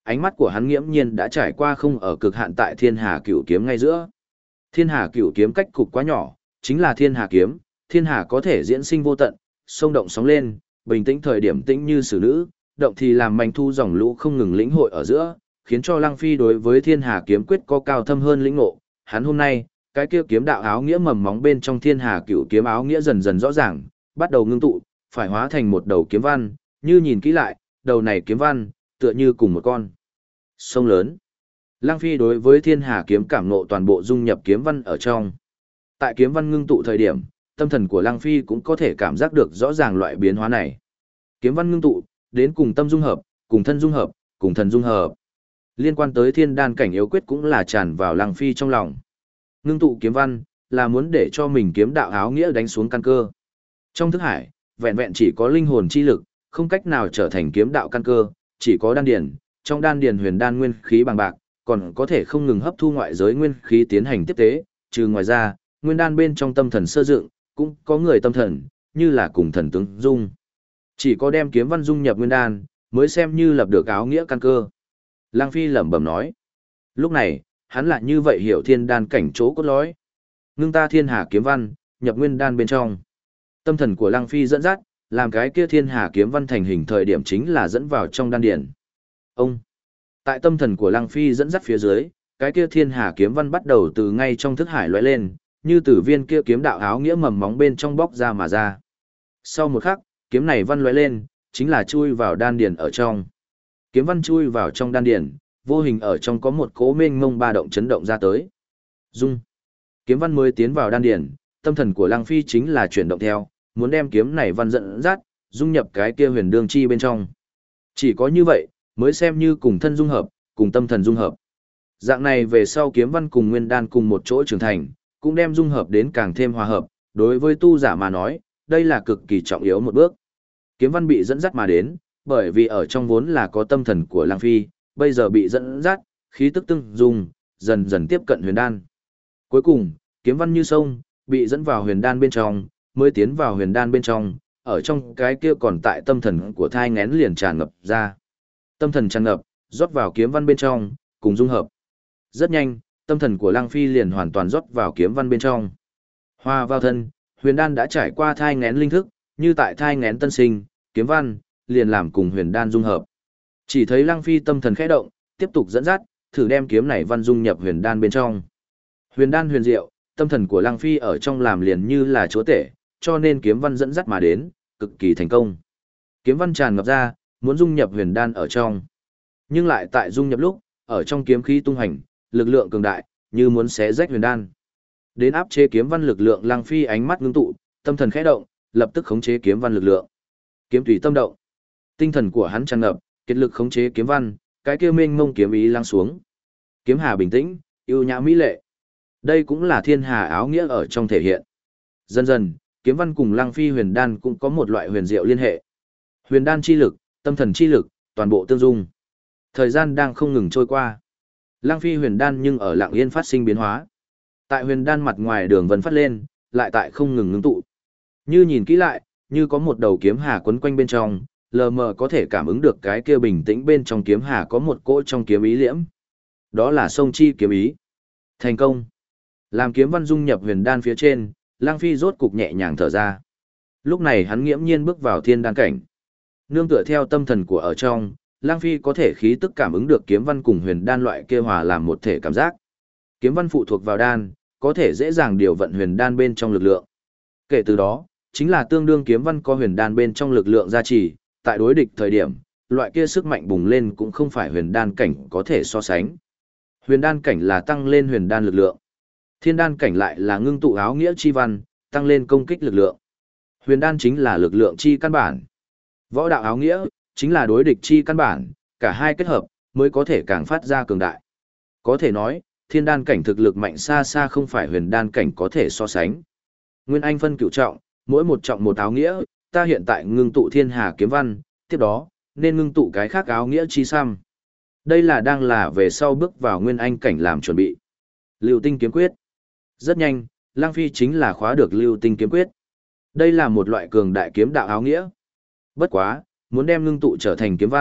ánh mắt của hắn nghiễm nhiên đã trải qua không ở cực hạn tại Thiên Hà Cửu Kiếm ngay giữa. Thiên Hà Cửu Kiếm cách cục quá nhỏ, chính là Thiên Hà Kiếm, Thiên Hà có thể diễn sinh vô tận, sông động sóng lên, bình tĩnh thời điểm tĩnh như xử nữ, động thì làm manh thu dòng lũ không ngừng lĩnh hội ở giữa, khiến cho Lăng Phi đối với Thiên Hà Kiếm quyết có cao thâm hơn lĩnh ngộ. Hắn hôm nay, cái kia kiếm đạo áo nghĩa mầm móng bên trong Thiên Hà Cửu Kiếm áo nghĩa dần dần rõ ràng, bắt đầu ngưng tụ, phải hóa thành một đầu kiếm văn, như nhìn kỹ lại, đầu này kiếm văn, tựa như cùng một con sông lớn. Lăng Phi đối với Thiên Hà Kiếm cảm ngộ toàn bộ dung nhập kiếm văn ở trong. Tại kiếm văn ngưng tụ thời điểm, tâm thần của Lăng Phi cũng có thể cảm giác được rõ ràng loại biến hóa này. Kiếm văn ngưng tụ, đến cùng tâm dung hợp, cùng thân dung hợp, cùng thần dung hợp. Liên quan tới thiên đan cảnh yếu quyết cũng là tràn vào Lăng Phi trong lòng. Ngưng tụ kiếm văn, là muốn để cho mình kiếm đạo áo nghĩa đánh xuống căn cơ. Trong thức hải, vẹn vẹn chỉ có linh hồn chi lực, không cách nào trở thành kiếm đạo căn cơ, chỉ có đan điền, trong đan điền huyền đan nguyên khí bằng bạc, còn có thể không ngừng hấp thu ngoại giới nguyên khí tiến hành tiếp tế, trừ ngoài ra, nguyên đan bên trong tâm thần sơ dựng, cũng có người tâm thần, như là cùng thần tướng dung. Chỉ có đem kiếm văn dung nhập nguyên đan, mới xem như lập được áo nghĩa căn cơ. Lăng Phi lẩm bẩm nói. Lúc này, hắn lại như vậy hiểu thiên đan cảnh chỗ cốt lõi. Ngưng ta thiên hà kiếm văn, nhập nguyên đan bên trong. Tâm thần của Lăng Phi dẫn dắt, làm cái kia thiên hà kiếm văn thành hình thời điểm chính là dẫn vào trong đan điển. Ông. Tại tâm thần của Lăng Phi dẫn dắt phía dưới, cái kia thiên hà kiếm văn bắt đầu từ ngay trong thức hải lóe lên, như từ viên kia kiếm đạo áo nghĩa mầm móng bên trong bóc ra mà ra. Sau một khắc, kiếm này văn lóe lên, chính là chui vào đan điển ở trong. Kiếm văn chui vào trong đan điển, vô hình ở trong có một cỗ mênh mông ba động chấn động ra tới. Dung. Kiếm văn mới tiến vào đan điển, tâm thần của Lăng Phi chính là chuyển động theo, muốn đem kiếm này văn dẫn dắt, dung nhập cái kia huyền đương chi bên trong. Chỉ có như vậy, mới xem như cùng thân dung hợp, cùng tâm thần dung hợp. Dạng này về sau kiếm văn cùng nguyên đan cùng một chỗ trưởng thành, cũng đem dung hợp đến càng thêm hòa hợp, đối với tu giả mà nói, đây là cực kỳ trọng yếu một bước. Kiếm văn bị dẫn dắt mà đến, bởi vì ở trong vốn là có tâm thần của Lăng Phi, bây giờ bị dẫn dắt, khí tức tương dung, dần dần tiếp cận huyền đan. Cuối cùng, kiếm văn như sông, bị dẫn vào huyền đan bên trong, mới tiến vào huyền đan bên trong, ở trong cái kia còn tại tâm thần của thai ngén liền tràn ngập ra. Tâm thần tràn ngập, rót vào kiếm văn bên trong, cùng dung hợp. Rất nhanh, tâm thần của Lăng Phi liền hoàn toàn rót vào kiếm văn bên trong. Hòa vào thân, huyền đan đã trải qua thai ngén linh thức, như tại thai ngén tân sinh, kiếm văn liền làm cùng huyền đan dung hợp. Chỉ thấy Lăng Phi tâm thần khẽ động, tiếp tục dẫn dắt, thử đem kiếm này văn dung nhập huyền đan bên trong. Huyền đan huyền diệu, tâm thần của Lăng Phi ở trong làm liền như là chúa tể, cho nên kiếm văn dẫn dắt mà đến, cực kỳ thành công. Kiếm văn tràn ngập ra, muốn dung nhập huyền đan ở trong. Nhưng lại tại dung nhập lúc, ở trong kiếm khí tung hành, lực lượng cường đại, như muốn xé rách huyền đan. Đến áp chế kiếm văn lực lượng, Lăng Phi ánh mắt ngưng tụ, tâm thần khẽ động, lập tức khống chế kiếm văn lực lượng. Kiếm tùy tâm động. Tinh thần của hắn tràn ngập, kết lực khống chế kiếm văn, cái kia mênh mông kiếm ý lăng xuống. Kiếm hà bình tĩnh, yêu nhã mỹ lệ. Đây cũng là thiên hà áo nghĩa ở trong thể hiện. Dần dần, kiếm văn cùng Lăng Phi huyền đan cũng có một loại huyền diệu liên hệ. Huyền đan chi lực, tâm thần chi lực, toàn bộ tương dung. Thời gian đang không ngừng trôi qua. Lăng Phi huyền đan nhưng ở lặng yên phát sinh biến hóa. Tại huyền đan mặt ngoài đường vân phát lên, lại tại không ngừng ngưng tụ. Như nhìn kỹ lại, như có một đầu kiếm hà quấn quanh bên trong, lờ mờ có thể cảm ứng được cái kia bình tĩnh bên trong kiếm hà có một cỗ trong kiếm ý liễm. Đó là sông chi kiếm ý. Thành công. Làm kiếm văn dung nhập huyền đan phía trên, Lăng Phi rốt cục nhẹ nhàng thở ra. Lúc này hắn nghiễm nhiên bước vào thiên đan cảnh. Nương tựa theo tâm thần của ở trong, Lăng Phi có thể khí tức cảm ứng được kiếm văn cùng huyền đan loại kia hòa làm một thể cảm giác. Kiếm văn phụ thuộc vào đan, có thể dễ dàng điều vận huyền đan bên trong lực lượng. Kể từ đó, chính là tương đương kiếm văn có huyền đan bên trong lực lượng gia trì, tại đối địch thời điểm, loại kia sức mạnh bùng lên cũng không phải huyền đan cảnh có thể so sánh. Huyền đan cảnh là tăng lên huyền đan lực lượng. Thiên đan cảnh lại là ngưng tụ áo nghĩa chi văn, tăng lên công kích lực lượng. Huyền đan chính là lực lượng chi căn bản. Võ đạo áo nghĩa chính là đối địch chi căn bản, cả hai kết hợp mới có thể càng phát ra cường đại. Có thể nói, thiên đan cảnh thực lực mạnh xa xa không phải huyền đan cảnh có thể so sánh. Nguyên Anh phân cửu trọng, mỗi một trọng một áo nghĩa, ta hiện tại ngưng tụ thiên hà kiếm văn, tiếp đó, nên ngưng tụ cái khác áo nghĩa chi xăm. Đây là đang là về sau bước vào Nguyên Anh cảnh làm chuẩn bị. Lưu tinh kiếm quyết. Rất nhanh, Lăng Phi chính là khóa được lưu tinh kiếm quyết. Đây là một loại cường đại kiếm đạo áo nghĩa. Bất quá, muốn đem ngưng tụ trở thành kiếm văn,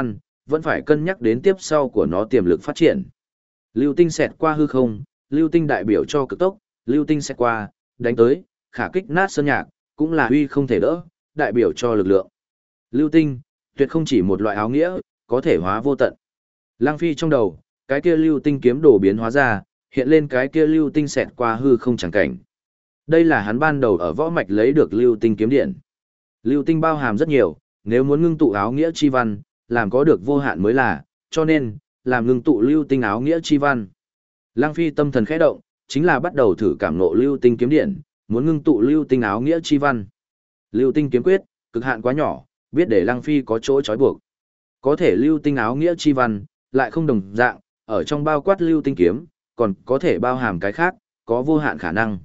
vẫn phải cân nhắc đến tiếp sau của nó tiềm lực phát triển. Lưu tinh xẹt qua hư không, lưu tinh đại biểu cho cực tốc, lưu tinh xẹt qua, đánh tới, khả kích nát sơn nhạc, cũng là uy không thể đỡ, đại biểu cho lực lượng. Lưu tinh, tuyệt không chỉ một loại áo nghĩa, có thể hóa vô tận. Lăng Phi trong đầu, cái kia lưu tinh kiếm đồ biến hóa ra, hiện lên cái kia lưu tinh xẹt qua hư không chẳng cảnh. Đây là hắn ban đầu ở võ mạch lấy được lưu tinh kiếm điện. Lưu tinh bao hàm rất nhiều, nếu muốn ngưng tụ áo nghĩa chi văn, làm có được vô hạn mới là, cho nên, làm ngưng tụ lưu tinh áo nghĩa chi văn. Lăng Phi tâm thần khẽ động, chính là bắt đầu thử cảm ngộ lưu tinh kiếm điện, muốn ngưng tụ lưu tinh áo nghĩa chi văn. Lưu tinh kiếm quyết, cực hạn quá nhỏ, biết để Lăng Phi có chỗ trói buộc. Có thể lưu tinh áo nghĩa chi văn, lại không đồng dạng, ở trong bao quát lưu tinh kiếm, còn có thể bao hàm cái khác, có vô hạn khả năng.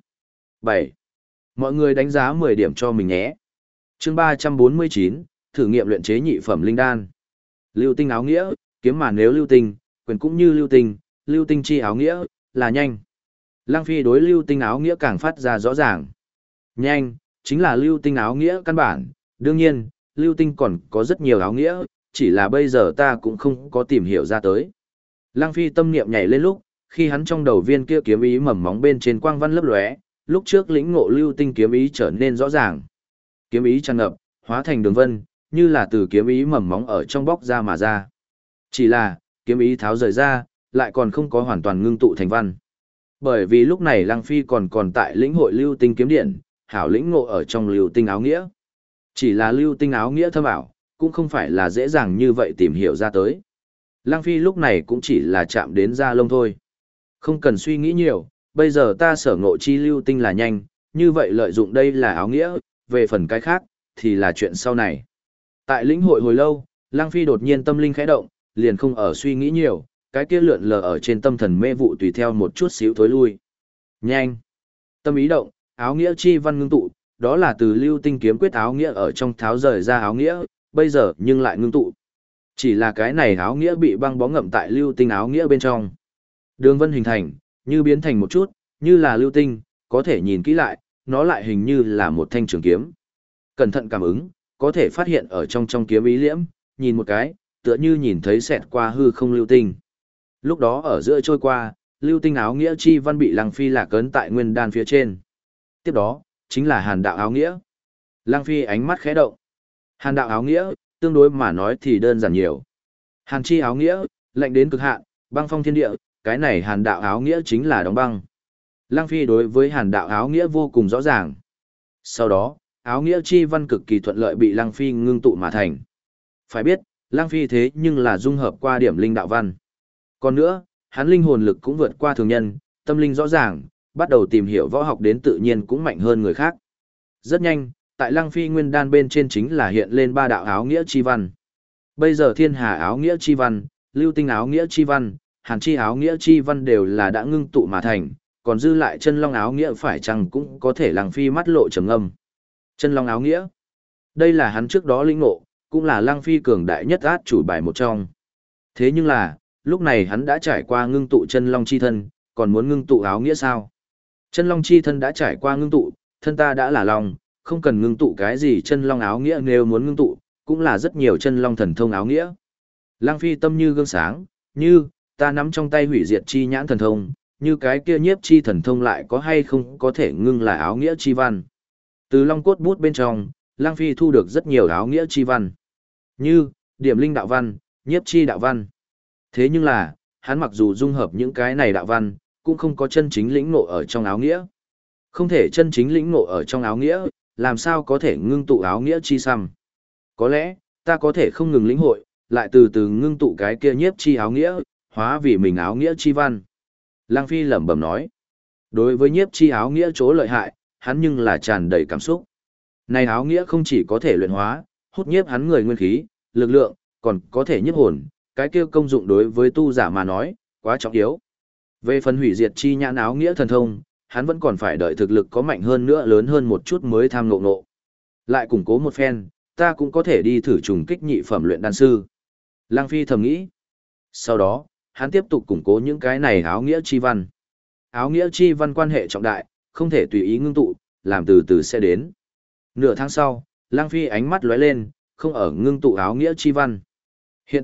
7. Mọi người đánh giá 10 điểm cho mình nhé. Chương 349, thử nghiệm luyện chế nhị phẩm linh đan. Lưu tinh áo nghĩa, kiếm mà nếu lưu tinh, quyền cũng như lưu tinh chi áo nghĩa, là nhanh. Lăng Phi đối lưu tinh áo nghĩa càng phát ra rõ ràng. Nhanh, chính là lưu tinh áo nghĩa căn bản, đương nhiên, lưu tinh còn có rất nhiều áo nghĩa, chỉ là bây giờ ta cũng không có tìm hiểu ra tới. Lăng Phi tâm niệm nhảy lên lúc, khi hắn trong đầu viên kia kiếm ý mầm móng bên trên quang văn lấp lóe, lúc trước lĩnh ngộ lưu tinh kiếm ý trở nên rõ ràng. Kiếm ý tràn ngập, hóa thành đường vân, như là từ kiếm ý mầm móng ở trong bóc ra mà ra. Chỉ là, kiếm ý tháo rời ra, lại còn không có hoàn toàn ngưng tụ thành văn. Bởi vì lúc này Lăng Phi còn tại lĩnh hội lưu tinh kiếm điện, hảo lĩnh ngộ ở trong lưu tinh áo nghĩa. Chỉ là lưu tinh áo nghĩa thâm ảo, cũng không phải là dễ dàng như vậy tìm hiểu ra tới. Lăng Phi lúc này cũng chỉ là chạm đến da lông thôi. Không cần suy nghĩ nhiều, bây giờ ta sở ngộ chi lưu tinh là nhanh, như vậy lợi dụng đây là áo nghĩa, về phần cái khác, thì là chuyện sau này. Tại lĩnh hội hồi lâu, Lăng Phi đột nhiên tâm linh khẽ động, liền không ở suy nghĩ nhiều, cái kia lượn lờ ở trên tâm thần mê vụ tùy theo một chút xíu thối lui. Nhanh! Tâm ý động, áo nghĩa chi văn ngưng tụ, đó là từ lưu tinh kiếm quyết áo nghĩa ở trong tháo rời ra áo nghĩa, bây giờ nhưng lại ngưng tụ. Chỉ là cái này áo nghĩa bị băng bó ngậm tại lưu tinh áo nghĩa bên trong. Đường vân hình thành, như biến thành một chút, như là lưu tinh, có thể nhìn kỹ lại, nó lại hình như là một thanh trường kiếm. Cẩn thận cảm ứng, có thể phát hiện ở trong kiếm ý liễm, nhìn một cái, tựa như nhìn thấy xẹt qua hư không lưu tinh. Lúc đó ở giữa trôi qua, lưu tinh áo nghĩa chi văn bị Lăng Phi lạc ấn tại nguyên đan phía trên. Tiếp đó, chính là hàn đạo áo nghĩa. Lăng Phi ánh mắt khẽ động. Hàn đạo áo nghĩa, tương đối mà nói thì đơn giản nhiều. Hàn chi áo nghĩa, lạnh đến cực hạn, băng phong thiên địa, cái này hàn đạo áo nghĩa chính là đóng băng. Lăng Phi đối với hàn đạo áo nghĩa vô cùng rõ ràng. Sau đó, áo nghĩa chi văn cực kỳ thuận lợi bị Lăng Phi ngưng tụ mà thành. Phải biết, Lăng Phi thế nhưng là dung hợp qua điểm linh đạo văn. Còn nữa, hắn linh hồn lực cũng vượt qua thường nhân, tâm linh rõ ràng, bắt đầu tìm hiểu võ học đến tự nhiên cũng mạnh hơn người khác. Rất nhanh, tại Lăng Phi nguyên đan bên trên chính là hiện lên 3 đạo áo nghĩa chi văn. Bây giờ thiên hà áo nghĩa chi văn, lưu tinh áo nghĩa chi văn, hàn chi áo nghĩa chi văn đều là đã ngưng tụ mà thành, còn dư lại chân long áo nghĩa phải chăng cũng có thể Lăng Phi mắt lộ trầm ngâm. Chân long áo nghĩa, đây là hắn trước đó linh ngộ, cũng là Lăng Phi cường đại nhất át chủ bài một trong. Thế nhưng là, lúc này hắn đã trải qua ngưng tụ chân long chi thân, còn muốn ngưng tụ áo nghĩa sao? Chân long chi thân đã trải qua ngưng tụ, thân ta đã là long, không cần ngưng tụ cái gì chân long áo nghĩa, nếu muốn ngưng tụ, cũng là rất nhiều chân long thần thông áo nghĩa. Lăng Phi tâm như gương sáng, như, ta nắm trong tay hủy diệt chi nhãn thần thông, như cái kia nhiếp chi thần thông lại có hay không có thể ngưng là áo nghĩa chi văn. Từ long cốt bút bên trong, Lăng Phi thu được rất nhiều áo nghĩa chi văn. Như, điểm linh đạo văn, nhiếp chi đạo văn. Thế nhưng là, hắn mặc dù dung hợp những cái này đạo văn, cũng không có chân chính lĩnh ngộ ở trong áo nghĩa. Không thể chân chính lĩnh ngộ ở trong áo nghĩa, làm sao có thể ngưng tụ áo nghĩa chi xăm. Có lẽ, ta có thể không ngừng lĩnh hội, lại từ từ ngưng tụ cái kia nhiếp chi áo nghĩa, hóa vì mình áo nghĩa chi văn. Lăng Phi lẩm bẩm nói. Đối với nhiếp chi áo nghĩa chỗ lợi hại, hắn nhưng là tràn đầy cảm xúc. Này áo nghĩa không chỉ có thể luyện hóa, hút nhiếp hắn người nguyên khí, lực lượng, còn có thể nhiếp hồn, cái kia công dụng đối với tu giả mà nói, quá trọng yếu. Về phần hủy diệt chi nhãn áo nghĩa thần thông, hắn vẫn còn phải đợi thực lực có mạnh hơn nữa lớn hơn một chút mới tham ngộ ngộ. Lại củng cố một phen, ta cũng có thể đi thử trùng kích nhị phẩm luyện đan sư. Lăng Phi thầm nghĩ. Sau đó, hắn tiếp tục củng cố những cái này áo nghĩa chi văn. Áo nghĩa chi văn quan hệ trọng đại, không thể tùy ý ngưng tụ, làm từ từ sẽ đến. Nửa tháng sau, Lăng Phi ánh mắt lóe lên, không ở ngưng tụ áo nghĩa chi văn. Hiện tại,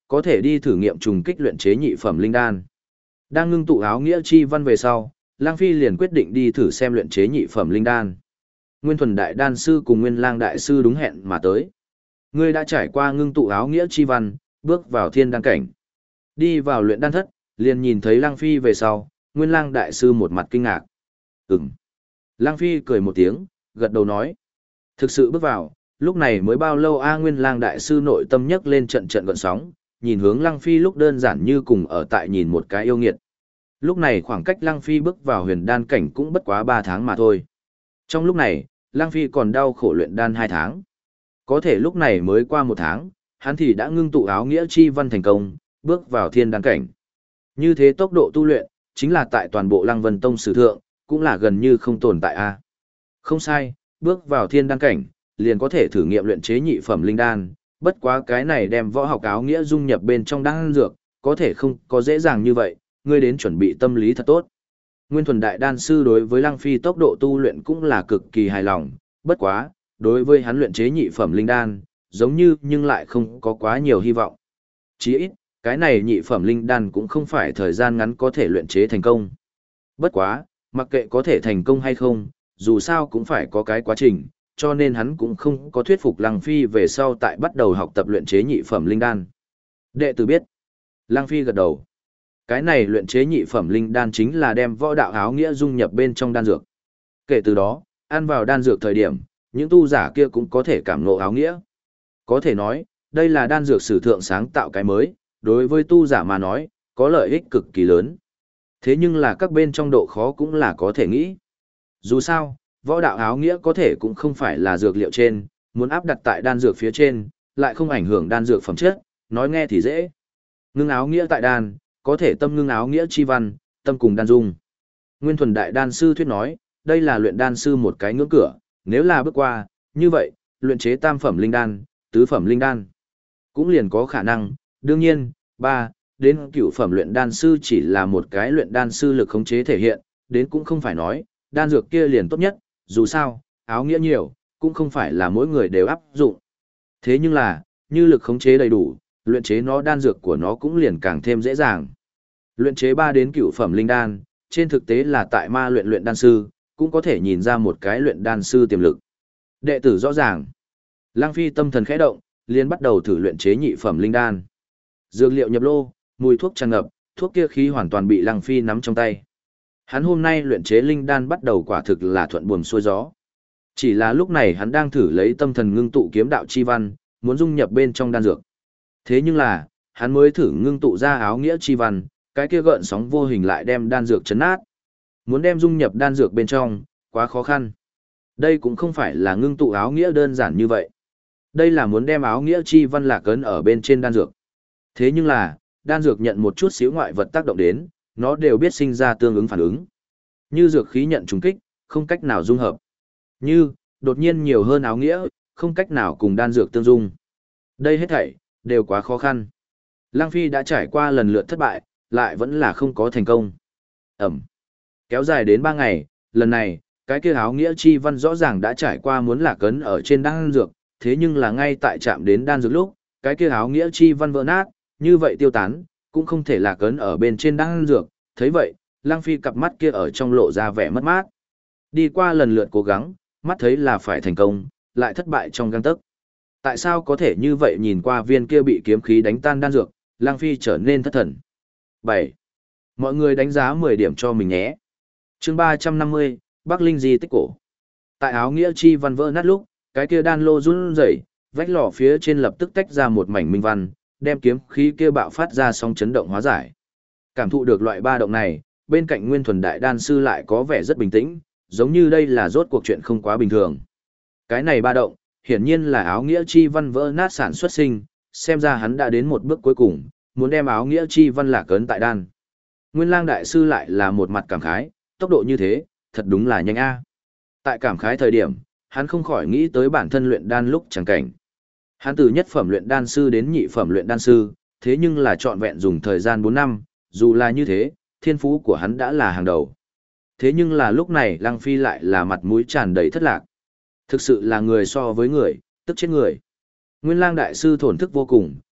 có thể đi thử nghiệm trùng kích luyện chế nhị phẩm linh đan. Đang ngưng tụ áo nghĩa chi văn về sau, Lang Phi liền quyết định đi thử xem luyện chế nhị phẩm linh đan. Nguyên Thuần Đại Đan Sư cùng Nguyên Lang Đại Sư đúng hẹn mà tới. Ngươi đã trải qua ngưng tụ áo nghĩa chi văn, bước vào thiên đan cảnh. Đi vào luyện đan thất, liền nhìn thấy Lang Phi về sau, Nguyên Lang Đại Sư một mặt kinh ngạc. Ừm. Lang Phi cười một tiếng, gật đầu nói. Thực sự bước vào, lúc này mới bao lâu Nguyên Lang Đại Sư nội tâm nhấc lên trận trận gợn sóng, nhìn hướng Lang Phi lúc đơn giản như cùng ở tại nhìn một cái yêu nghiệt. Lúc này khoảng cách Lang Phi bước vào huyền đan cảnh cũng bất quá 3 tháng mà thôi. Trong lúc này, Lang Phi còn đau khổ luyện đan 2 tháng. Có thể lúc này mới qua 1 tháng, hắn thì đã ngưng tụ áo nghĩa chi văn thành công, bước vào thiên đan cảnh. Như thế tốc độ tu luyện, chính là tại toàn bộ Lăng Vân Tông sử thượng, cũng là gần như không tồn tại a. Không sai, bước vào thiên đan cảnh, liền có thể thử nghiệm luyện chế nhị phẩm linh đan, bất quá cái này đem võ học áo nghĩa dung nhập bên trong đan dược, có thể không có dễ dàng như vậy, ngươi đến chuẩn bị tâm lý thật tốt. Nguyên Thuần Đại Đan Sư đối với Lăng Phi tốc độ tu luyện cũng là cực kỳ hài lòng, bất quá, đối với hắn luyện chế nhị phẩm linh đan, giống như nhưng lại không có quá nhiều hy vọng. Chỉ ít, cái này nhị phẩm linh đan cũng không phải thời gian ngắn có thể luyện chế thành công. Bất quá, mặc kệ có thể thành công hay không, dù sao cũng phải có cái quá trình, cho nên hắn cũng không có thuyết phục Lăng Phi về sau tại bắt đầu học tập luyện chế nhị phẩm linh đan. Đệ tử biết. Lăng Phi gật đầu. Cái này luyện chế nhị phẩm linh đan chính là đem võ đạo áo nghĩa dung nhập bên trong đan dược. Kể từ đó, ăn vào đan dược thời điểm, những tu giả kia cũng có thể cảm ngộ áo nghĩa. Có thể nói, đây là đan dược sử thượng sáng tạo cái mới, đối với tu giả mà nói, có lợi ích cực kỳ lớn. Thế nhưng là các bên trong độ khó cũng là có thể nghĩ. Dù sao, võ đạo áo nghĩa có thể cũng không phải là dược liệu trên, muốn áp đặt tại đan dược phía trên, lại không ảnh hưởng đan dược phẩm chất, nói nghe thì dễ. Ngưng áo nghĩa tại đan, có thể tâm ngưng áo nghĩa chi văn, tâm cùng đan dung. Nguyên Thuần Đại Đan Sư thuyết nói, đây là luyện đan sư một cái ngưỡng cửa, nếu là bước qua, như vậy, luyện chế tam phẩm linh đan, tứ phẩm linh đan, cũng liền có khả năng, đương nhiên, 3 đến cửu phẩm luyện đan sư chỉ là một cái luyện đan sư lực khống chế thể hiện, đến cũng không phải nói, đan dược kia liền tốt nhất, dù sao, áo nghĩa nhiều, cũng không phải là mỗi người đều áp dụng. Thế nhưng là, như lực khống chế đầy đủ, luyện chế nó đan dược của nó cũng liền càng thêm dễ dàng. Luyện chế 3 đến cửu phẩm linh đan, trên thực tế là tại ma luyện đan sư, cũng có thể nhìn ra một cái luyện đan sư tiềm lực. Đệ tử rõ ràng. Lăng Phi tâm thần khẽ động, liền bắt đầu thử luyện chế nhị phẩm linh đan. Dược liệu nhập lô, mùi thuốc tràn ngập, thuốc kia khí hoàn toàn bị Lăng Phi nắm trong tay. Hắn hôm nay luyện chế linh đan bắt đầu quả thực là thuận buồm xuôi gió. Chỉ là lúc này hắn đang thử lấy tâm thần ngưng tụ kiếm đạo chi văn, muốn dung nhập bên trong đan dược. Thế nhưng là, hắn mới thử ngưng tụ ra áo nghĩa chi văn, cái kia gợn sóng vô hình lại đem đan dược chấn nát. Muốn đem dung nhập đan dược bên trong, quá khó khăn. Đây cũng không phải là ngưng tụ áo nghĩa đơn giản như vậy. Đây là muốn đem áo nghĩa chi văn lạc ấn ở bên trên đan dược. Thế nhưng là, đan dược nhận một chút xíu ngoại vật tác động đến, nó đều biết sinh ra tương ứng phản ứng. Như dược khí nhận trùng kích, không cách nào dung hợp. Như, đột nhiên nhiều hơn áo nghĩa, không cách nào cùng đan dược tương dung. Đây hết thảy, đều quá khó khăn. Lăng Phi đã trải qua lần lượt thất bại, lại vẫn là không có thành công. Ẩm. Kéo dài đến 3 ngày, lần này, cái kia áo nghĩa chi văn rõ ràng đã trải qua muốn lạc ấn ở trên đan dược, thế nhưng là ngay tại chạm đến đan dược lúc, cái kia áo nghĩa chi văn vỡ nát, như vậy tiêu tán, cũng không thể lạc ấn ở bên trên đan dược, thấy vậy, Lăng Phi cặp mắt kia ở trong lộ ra vẻ mất mát. Đi qua lần lượt cố gắng, mắt thấy là phải thành công, lại thất bại trong gang tấc. Tại sao có thể như vậy nhìn qua viên kia bị kiếm khí đánh tan đan dược, Lăng Phi trở nên thất thần. 7. Mọi người đánh giá 10 điểm cho mình nhé. Chương 350, Bắc Linh di tích cổ. Tại áo nghĩa chi văn vỡ nát lúc, cái kia đan lô run rẩy, vách lò phía trên lập tức tách ra một mảnh minh văn, đem kiếm khí kia bạo phát ra sóng chấn động hóa giải. Cảm thụ được loại ba động này, bên cạnh Nguyên Thuần Đại Đan Sư lại có vẻ rất bình tĩnh, giống như đây là rốt cuộc chuyện không quá bình thường. Cái này ba động, hiển nhiên là áo nghĩa chi văn vỡ nát sản xuất sinh, xem ra hắn đã đến một bước cuối cùng, muốn đem áo nghĩa chi văn lạc ấn tại đan. Nguyên Lang Đại Sư lại là một mặt cảm khái, tốc độ như thế, thật đúng là nhanh a. Tại cảm khái thời điểm, hắn không khỏi nghĩ tới bản thân luyện đan lúc chẳng cảnh. Hắn từ nhất phẩm luyện đan sư đến nhị phẩm luyện đan sư, thế nhưng là trọn vẹn dùng thời gian 4 năm, dù là như thế, thiên phú của hắn đã là hàng đầu. Thế nhưng là lúc này Lăng Phi lại là mặt mũi tràn đầy thất lạc. Thực sự là người so với người, tức chết người. Nguyên Lang Đại Sư thổn thức vô cùng,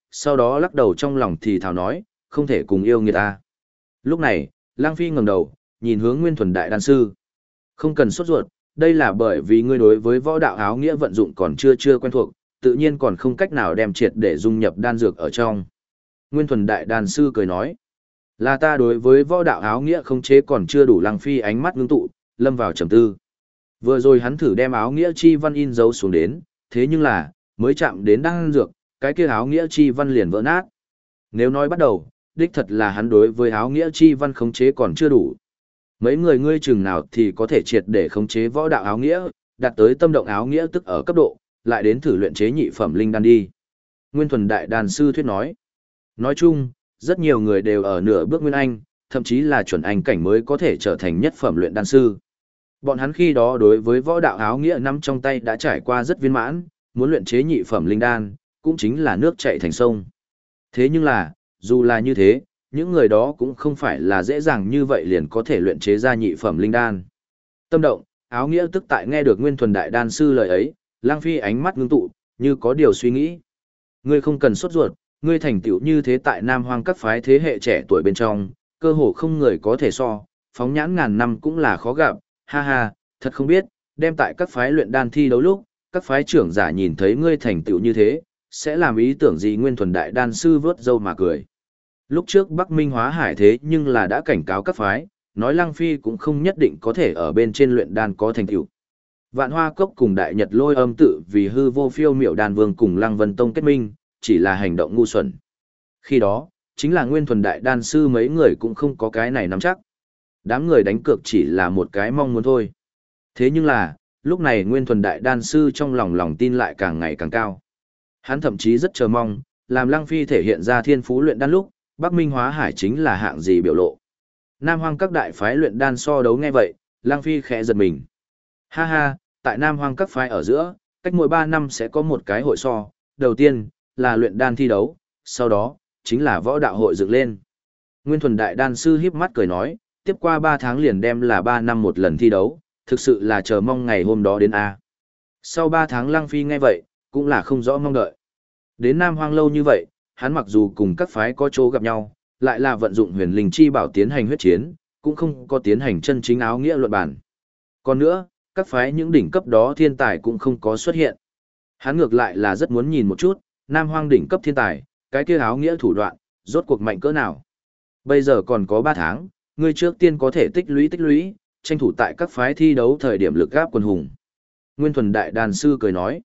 sau đó lắc đầu trong lòng thì thào nói, không thể cùng yêu người ta. Lúc này, Lăng Phi ngẩng đầu, nhìn hướng Nguyên Thuần Đại Đan Sư. Không cần sốt ruột, đây là bởi vì ngươi đối với võ đạo áo nghĩa vận dụng còn chưa quen thuộc, tự nhiên còn không cách nào đem triệt để dung nhập đan dược ở trong. Nguyên Thuần Đại Đan Sư cười nói, là ta đối với võ đạo áo nghĩa không chế còn chưa đủ. Lăng Phi ánh mắt ngưng tụ, lâm vào trầm tư. Vừa rồi hắn thử đem áo nghĩa chi văn in dấu xuống đến, thế nhưng là, mới chạm đến đan dược, cái kia áo nghĩa chi văn liền vỡ nát. Nếu nói bắt đầu, đích thật là hắn đối với áo nghĩa chi văn khống chế còn chưa đủ. Mấy người ngươi chừng nào thì có thể triệt để khống chế võ đạo áo nghĩa, đạt tới tâm động áo nghĩa tức ở cấp độ, lại đến thử luyện chế nhị phẩm linh đan đi. Nguyên Thuần Đại Đan Sư thuyết nói. Nói chung, rất nhiều người đều ở nửa bước nguyên anh, thậm chí là chuẩn anh cảnh mới có thể trở thành nhất phẩm luyện đan sư. Bọn hắn khi đó đối với võ đạo áo nghĩa nắm trong tay đã trải qua rất viên mãn, muốn luyện chế nhị phẩm linh đan, cũng chính là nước chảy thành sông. Thế nhưng là, dù là như thế, những người đó cũng không phải là dễ dàng như vậy liền có thể luyện chế ra nhị phẩm linh đan. Tâm động, áo nghĩa tức tại nghe được Nguyên Thuần Đại Đan Sư lời ấy, Lang Phi ánh mắt ngưng tụ, như có điều suy nghĩ. Ngươi không cần sốt ruột, ngươi thành tựu như thế tại Nam Hoang các phái thế hệ trẻ tuổi bên trong, cơ hồ không người có thể so, phóng nhãn ngàn năm cũng là khó gặp, ha ha, thật không biết, đem tại các phái luyện đan thi đấu lúc, các phái trưởng giả nhìn thấy ngươi thành tựu như thế, sẽ làm ý tưởng gì. Nguyên Thuần Đại Đan Sư vớt râu mà cười. Lúc trước Bắc Minh Hóa Hải thế nhưng là đã cảnh cáo các phái, nói Lăng Phi cũng không nhất định có thể ở bên trên luyện đan có thành tựu. Vạn Hoa Cốc cùng Đại Nhật Lôi Âm tự vì hư vô phiêu miểu đan vương cùng Lăng Vân Tông kết minh, chỉ là hành động ngu xuẩn. Khi đó, chính là Nguyên Thuần Đại Đan Sư mấy người cũng không có cái này nắm chắc. Đám người đánh cược chỉ là một cái mong muốn thôi. Thế nhưng là, lúc này Nguyên Thuần Đại Đan Sư trong lòng tin lại càng ngày càng cao. Hắn thậm chí rất chờ mong, làm Lăng Phi thể hiện ra thiên phú luyện đan lúc, Bắc Minh Hóa Hải chính là hạng gì biểu lộ. Nam Hoang các đại phái luyện đan so đấu nghe vậy, Lăng Phi khẽ giật mình. Ha ha, tại Nam Hoang các phái ở giữa, cách mỗi 3 năm sẽ có một cái hội so, đầu tiên là luyện đan thi đấu, sau đó chính là võ đạo hội dựng lên. Nguyên Thuần Đại Đan Sư híp mắt cười nói, tiếp qua 3 tháng liền đem là 3 năm một lần thi đấu, thực sự là chờ mong ngày hôm đó đến a. Sau 3 tháng Lăng Phi nghe vậy, cũng là không rõ mong đợi. Đến Nam Hoang lâu như vậy, hắn mặc dù cùng các phái có chỗ gặp nhau, lại là vận dụng huyền linh chi bảo tiến hành huyết chiến, cũng không có tiến hành chân chính áo nghĩa luận bản. Còn nữa, các phái những đỉnh cấp đó thiên tài cũng không có xuất hiện. Hắn ngược lại là rất muốn nhìn một chút, Nam Hoang đỉnh cấp thiên tài, cái kia áo nghĩa thủ đoạn, rốt cuộc mạnh cỡ nào. Bây giờ còn có 3 tháng, ngươi trước tiên có thể tích lũy, tranh thủ tại các phái thi đấu thời điểm lực gáp quần hùng. Nguyên Thuần Đại Đan Sư cười nói.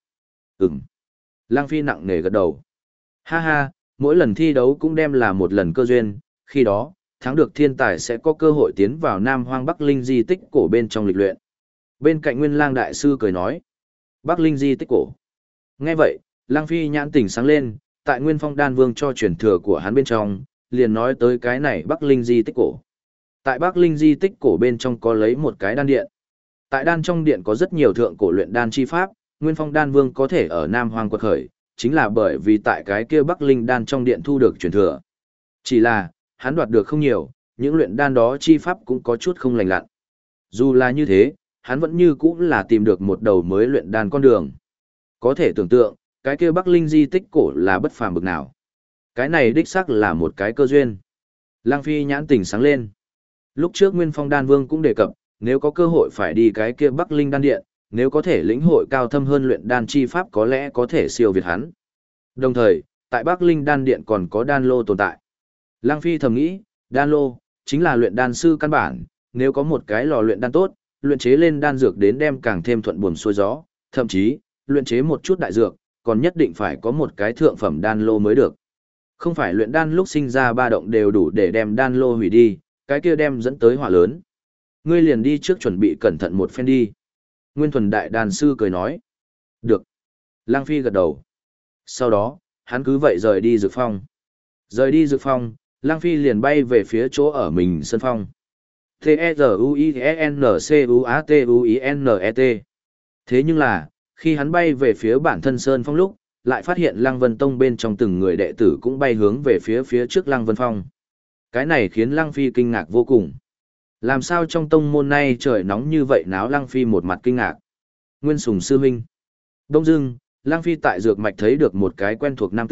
Lăng Phi nặng nề gật đầu. Ha ha, mỗi lần thi đấu cũng đem là một lần cơ duyên, khi đó, thắng được thiên tài sẽ có cơ hội tiến vào Nam Hoang Bắc Linh di tích cổ bên trong lịch luyện. Bên cạnh Nguyên Lang Đại Sư cười nói. Bắc Linh di tích cổ. Nghe vậy, Lăng Phi nhãn tỉnh sáng lên, tại Nguyên Phong Đan Vương cho truyền thừa của hắn bên trong, liền nói tới cái này Bắc Linh di tích cổ. Tại Bắc Linh di tích cổ bên trong có lấy một cái đan điện. Tại đan trong điện có rất nhiều thượng cổ luyện đan chi pháp, Nguyên Phong Đan Vương có thể ở Nam Hoang quật khởi, chính là bởi vì tại cái kia Bắc Linh đan trong điện thu được truyền thừa. Chỉ là, hắn đoạt được không nhiều, những luyện đan đó chi pháp cũng có chút không lành lặn. Dù là như thế, hắn vẫn như cũng là tìm được một đầu mới luyện đan con đường. Có thể tưởng tượng, cái kia Bắc Linh di tích cổ là bất phàm bực nào. Cái này đích xác là một cái cơ duyên. Lăng Phi nhãn tỉnh sáng lên. Lúc trước Nguyên Phong Đan Vương cũng đề cập, nếu có cơ hội phải đi cái kia Bắc Linh đan điện, nếu có thể lĩnh hội cao thâm hơn luyện đan chi pháp có lẽ có thể siêu việt hắn. Đồng thời, tại Bắc Linh đan điện còn có đan lô tồn tại. Lăng Phi thầm nghĩ, đan lô chính là luyện đan sư căn bản, nếu có một cái lò luyện đan tốt, luyện chế lên đan dược đến đem càng thêm thuận buồm xuôi gió, thậm chí, luyện chế một chút đại dược, còn nhất định phải có một cái thượng phẩm đan lô mới được. Không phải luyện đan lúc sinh ra ba động đều đủ để đem đan lô hủy đi, cái kia đem dẫn tới hỏa lớn. Ngươi liền đi trước chuẩn bị cẩn thận một phen đi. Nguyên Thuần Đại Đan Sư cười nói. Được. Lăng Phi gật đầu. Sau đó, hắn cứ vậy rời đi dược phong. Rời đi dược phong, Lăng Phi liền bay về phía chỗ ở mình sân phong. T-E-Z-U-I-N-C-U-A-T-U-I-N-E-T. Thế nhưng là, khi hắn bay về phía bản thân sơn phong lúc, lại phát hiện Lăng Vân Tông bên trong từng người đệ tử cũng bay hướng về phía trước Lăng Vân Phong. Cái này khiến Lăng Phi kinh ngạc vô cùng. Làm sao trong tông môn nay trời nóng như vậy? Náo Lăng Phi một mặt kinh ngạc. Nguyên Sùng sư huynh. Đông dưng, Lăng Phi tại dược mạch thấy được một cái quen thuộc nam tử,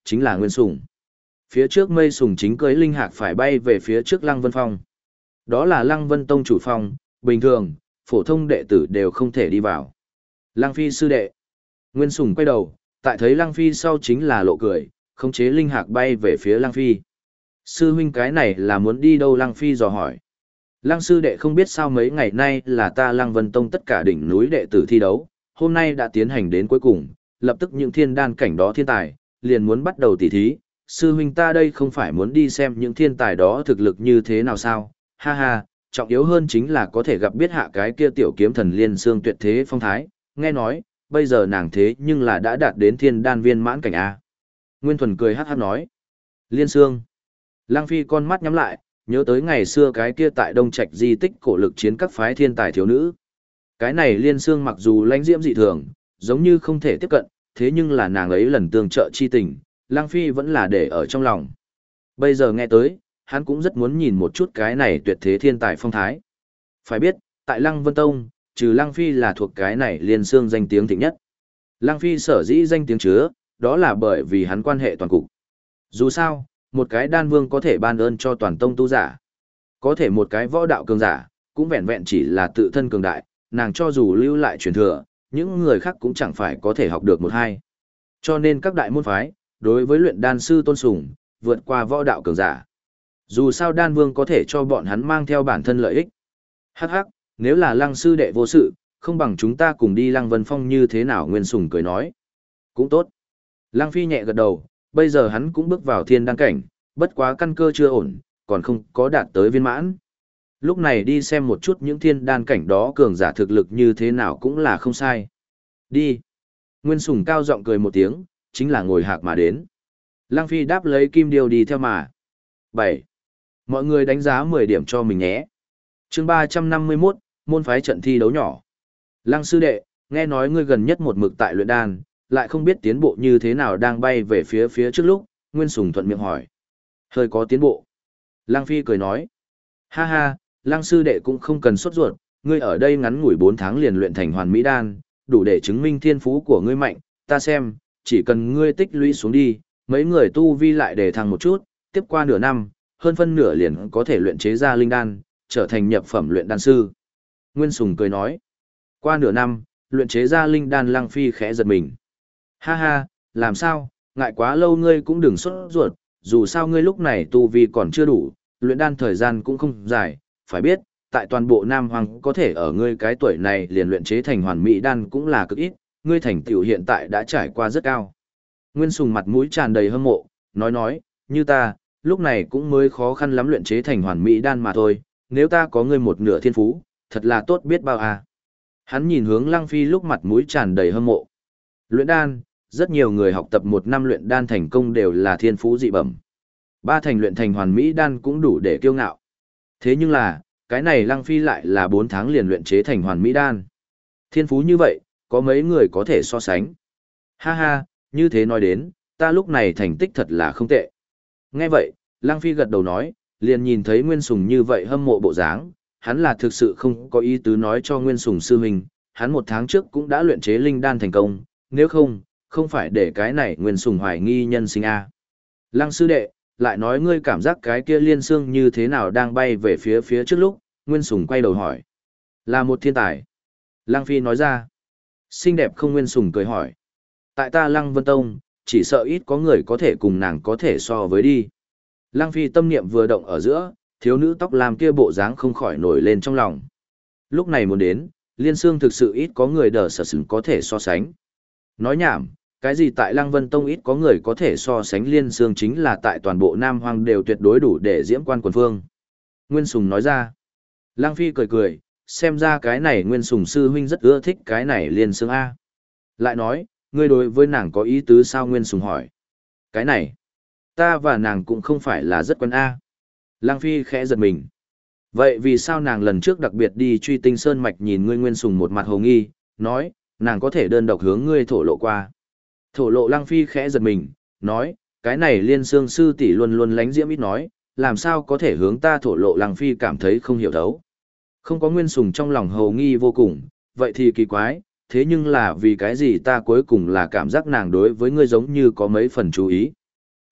chính là Nguyên Sùng. Phía trước Mây Sùng chính cưới linh hạc phải bay về phía trước Lăng Vân Phong. Đó là Lăng Vân Tông chủ phong, bình thường, phổ thông đệ tử đều không thể đi vào. Lăng Phi sư đệ. Nguyên Sùng quay đầu, tại thấy Lăng Phi sau chính là lộ cười, khống chế linh hạc bay về phía Lăng Phi. Sư huynh cái này là muốn đi đâu? Lăng Phi dò hỏi. Lăng sư đệ không biết sao mấy ngày nay là ta Lăng Vân Tông tất cả đỉnh núi đệ tử thi đấu, hôm nay đã tiến hành đến cuối cùng, lập tức những thiên đan cảnh đó thiên tài, liền muốn bắt đầu tỉ thí. Sư huynh ta đây không phải muốn đi xem những thiên tài đó thực lực như thế nào sao? Ha ha, trọng yếu hơn chính là có thể gặp biết hạ cái kia tiểu kiếm thần Liên Xương tuyệt thế phong thái, nghe nói, bây giờ nàng thế nhưng là đã đạt đến thiên đan viên mãn cảnh A. Nguyên Thuần cười hát hát nói. Liên Xương. Lăng Phi con mắt nhắm lại, nhớ tới ngày xưa cái kia tại Đông Trạch di tích cổ lực chiến các phái thiên tài thiếu nữ. Cái này Liên Xương mặc dù lãnh diễm dị thường, giống như không thể tiếp cận, thế nhưng là nàng ấy lần tương trợ chi tình, Lăng Phi vẫn là để ở trong lòng. Bây giờ nghe tới, hắn cũng rất muốn nhìn một chút cái này tuyệt thế thiên tài phong thái. Phải biết, tại Lăng Vân Tông, trừ Lăng Phi là thuộc cái này Liên Xương danh tiếng thịnh nhất. Lăng Phi sở dĩ danh tiếng chứa, đó là bởi vì hắn quan hệ toàn cục. Dù sao, một cái đan vương có thể ban ơn cho toàn tông tu giả. Có thể một cái võ đạo cường giả, cũng vẹn vẹn chỉ là tự thân cường đại, nàng cho dù lưu lại truyền thừa, những người khác cũng chẳng phải có thể học được một hai. Cho nên các đại môn phái, đối với luyện đan sư tôn sùng, vượt qua võ đạo cường giả. Dù sao đan vương có thể cho bọn hắn mang theo bản thân lợi ích. Hắc hắc, nếu là Lăng sư đệ vô sự, không bằng chúng ta cùng đi Lăng Vân Phong như thế nào? Nguyên Sùng cười nói. Cũng tốt. Lăng Phi nhẹ gật đầu, bây giờ hắn cũng bước vào thiên đan cảnh, bất quá căn cơ chưa ổn, còn không có đạt tới viên mãn. Lúc này đi xem một chút những thiên đan cảnh đó cường giả thực lực như thế nào cũng là không sai. Đi. Nguyên Sùng cao giọng cười một tiếng, chính là ngồi hạc mà đến. Lăng Phi đáp lấy kim điêu đi theo mà. 7. Mọi người đánh giá 10 điểm cho mình nhé. Chương 351, môn phái trận thi đấu nhỏ. Lăng sư đệ, nghe nói ngươi gần nhất một mực tại luyện đan, lại không biết tiến bộ như thế nào đang bay về phía trước lúc, Nguyên Sùng thuận miệng hỏi. Hơi có tiến bộ. Lăng Phi cười nói. Ha ha, Lăng sư đệ cũng không cần sốt ruột, ngươi ở đây ngắn ngủi 4 tháng liền luyện thành hoàn mỹ đan, đủ để chứng minh thiên phú của ngươi mạnh, ta xem, chỉ cần ngươi tích lũy xuống đi, mấy người tu vi lại để thăng một chút, tiếp qua nửa năm, hơn phân nửa liền có thể luyện chế ra linh đan, trở thành nhập phẩm luyện đan sư. Nguyên Sùng cười nói. Qua nửa năm, luyện chế ra linh đan. Lăng Phi khẽ giật mình. Ha ha, làm sao, ngại quá lâu ngươi cũng đừng sốt ruột, dù sao ngươi lúc này tu vi còn chưa đủ, luyện đan thời gian cũng không dài, phải biết, tại toàn bộ Nam Hoàng có thể ở ngươi cái tuổi này liền luyện chế thành hoàn mỹ đan cũng là cực ít, ngươi thành tựu hiện tại đã trải qua rất cao. Nguyên Sùng mặt mũi tràn đầy hâm mộ, nói, như ta, lúc này cũng mới khó khăn lắm luyện chế thành hoàn mỹ đan mà thôi, nếu ta có ngươi một nửa thiên phú, thật là tốt biết bao à. Hắn nhìn hướng Lăng Phi lúc mặt mũi tràn đầy hâm mộ. Luyện đan, rất nhiều người học tập 1 năm luyện đan thành công đều là thiên phú dị bẩm. 3 thành luyện thành hoàn mỹ đan cũng đủ để kiêu ngạo. Thế nhưng là, cái này Lăng Phi lại là 4 tháng liền luyện chế thành hoàn mỹ đan. Thiên phú như vậy, có mấy người có thể so sánh. Ha ha, như thế nói đến, ta lúc này thành tích thật là không tệ. Nghe vậy, Lăng Phi gật đầu nói, liền nhìn thấy Nguyên Sùng như vậy hâm mộ bộ dáng, hắn là thực sự không có ý tứ nói cho Nguyên Sùng sư huynh, hắn 1 tháng trước cũng đã luyện chế linh đan thành công, nếu không phải để cái này Nguyên Sùng hoài nghi nhân sinh a. Lăng sư đệ, lại nói ngươi cảm giác cái kia Liên Xương như thế nào đang bay về phía trước lúc, Nguyên Sùng quay đầu hỏi. Là một thiên tài. Lăng Phi nói ra. Xinh đẹp không? Nguyên Sùng cười hỏi. Tại ta Lăng Vân Tông, chỉ sợ ít có người có thể cùng nàng có thể so với đi. Lăng Phi tâm niệm vừa động ở giữa, thiếu nữ tóc làm kia bộ dáng không khỏi nổi lên trong lòng. Lúc này muốn đến, Liên Xương thực sự ít có người đờ sở sứng có thể so sánh. Nói nhảm, cái gì tại Lăng Vân Tông ít có người có thể so sánh Liên Xương chính là tại toàn bộ Nam Hoang đều tuyệt đối đủ để diễm quan quần phương. Nguyên Sùng nói ra. Lăng Phi cười, xem ra cái này Nguyên Sùng sư huynh rất ưa thích cái này Liên Xương A. Lại nói, ngươi đối với nàng có ý tứ sao? Nguyên Sùng hỏi. Cái này, ta và nàng cũng không phải là rất quen A. Lăng Phi khẽ giật mình. Vậy vì sao nàng lần trước đặc biệt đi Truy Tinh Sơn Mạch nhìn ngươi? Nguyên Sùng một mặt hồ nghi, nói, nàng có thể đơn độc hướng ngươi thổ lộ qua. Thổ lộ? Lăng Phi khẽ giật mình, nói, cái này Liên Xương sư tỷ luôn luôn lánh diễm ít nói, làm sao có thể hướng ta thổ lộ? Lăng Phi cảm thấy không hiểu thấu. Không có Nguyên Sùng trong lòng hồ nghi vô cùng, vậy thì kỳ quái, thế nhưng là vì cái gì ta cuối cùng là cảm giác nàng đối với ngươi giống như có mấy phần chú ý.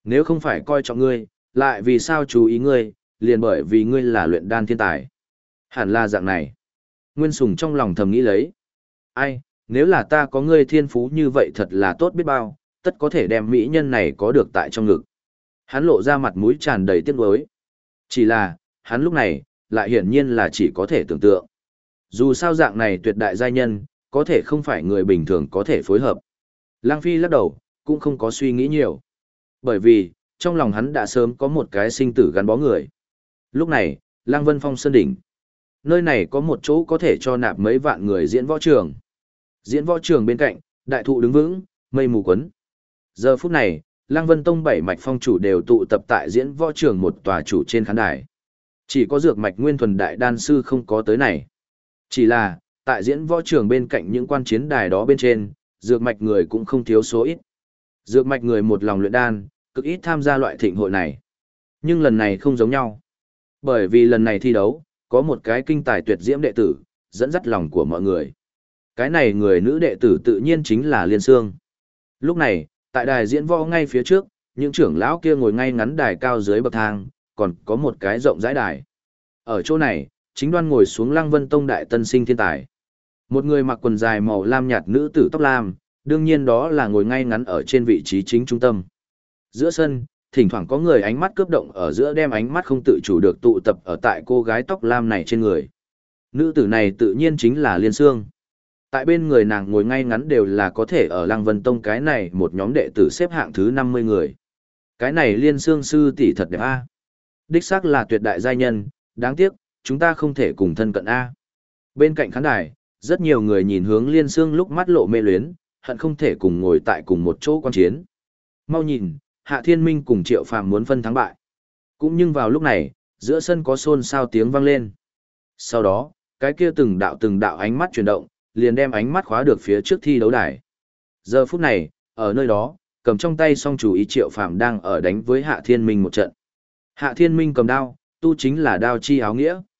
Nếu không phải coi trọng ngươi, lại vì sao chú ý ngươi, liền bởi vì ngươi là luyện đan thiên tài. Hẳn là dạng này. Nguyên Sùng trong lòng thầm nghĩ lấy. Ai, nếu là ta có ngươi thiên phú như vậy thật là tốt biết bao, tất có thể đem mỹ nhân này có được tại trong ngực. Hắn lộ ra mặt mũi tràn đầy tiếc nuối. Chỉ là, hắn lúc này, lại hiển nhiên là chỉ có thể tưởng tượng. Dù sao dạng này tuyệt đại giai nhân, có thể không phải người bình thường có thể phối hợp. Lăng Phi lắc đầu, cũng không có suy nghĩ nhiều. Bởi vì, trong lòng hắn đã sớm có một cái sinh tử gắn bó người. Lúc này, Lăng Vân Phong sơn đỉnh. Nơi này có một chỗ có thể cho nạp mấy vạn người diễn võ trường. Diễn võ trường bên cạnh, đại thụ đứng vững, mây mù quấn. Giờ phút này, Lăng Vân Tông bảy mạch phong chủ đều tụ tập tại diễn võ trường một tòa chủ trên khán đài. Chỉ có Dược Mạch Nguyên Thuần đại đan sư không có tới này. Chỉ là, tại diễn võ trường bên cạnh những quan chiến đài đó bên trên, Dược Mạch người cũng không thiếu số ít. Dược Mạch người một lòng luyện đan, cực ít tham gia loại thịnh hội này. Nhưng lần này không giống nhau. Bởi vì lần này thi đấu, có một cái kinh tài tuyệt diễm đệ tử, dẫn dắt lòng của mọi người. Cái này người nữ đệ tử tự nhiên chính là Liên Sương. Lúc này, tại đài diễn võ ngay phía trước, những trưởng lão kia ngồi ngay ngắn đài cao dưới bậc thang, còn có một cái rộng rãi đài. Ở chỗ này, chính đoan ngồi xuống Lăng Vân Tông đại tân sinh thiên tài. Một người mặc quần dài màu lam nhạt nữ tử tóc lam, đương nhiên đó là ngồi ngay ngắn ở trên vị trí chính trung tâm. Giữa sân, thỉnh thoảng có người ánh mắt cướp động ở giữa đem ánh mắt không tự chủ được tụ tập ở tại cô gái tóc lam này trên người. Nữ tử này tự nhiên chính là Liên Sương. Tại bên người nàng ngồi ngay ngắn đều là có thể ở Lăng Vân Tông cái này một nhóm đệ tử xếp hạng thứ 50 người. Cái này Liên Sương sư tỷ thật đẹp a. Đích xác là tuyệt đại giai nhân, đáng tiếc, chúng ta không thể cùng thân cận a. Bên cạnh khán đài, rất nhiều người nhìn hướng Liên Sương lúc mắt lộ mê luyến, hận không thể cùng ngồi tại cùng một chỗ quan chiến. Mau nhìn, Hạ Thiên Minh cùng Triệu Phàm muốn phân thắng bại. Cũng nhưng vào lúc này, giữa sân có xôn xao tiếng vang lên. Sau đó, cái kia từng đạo ánh mắt chuyển động, liền đem ánh mắt khóa được phía trước thi đấu đài. Giờ phút này, ở nơi đó, cầm trong tay song chủ ý Triệu Phàm đang ở đánh với Hạ Thiên Minh một trận. Hạ Thiên Minh cầm đao, tu chính là đao chi áo nghĩa.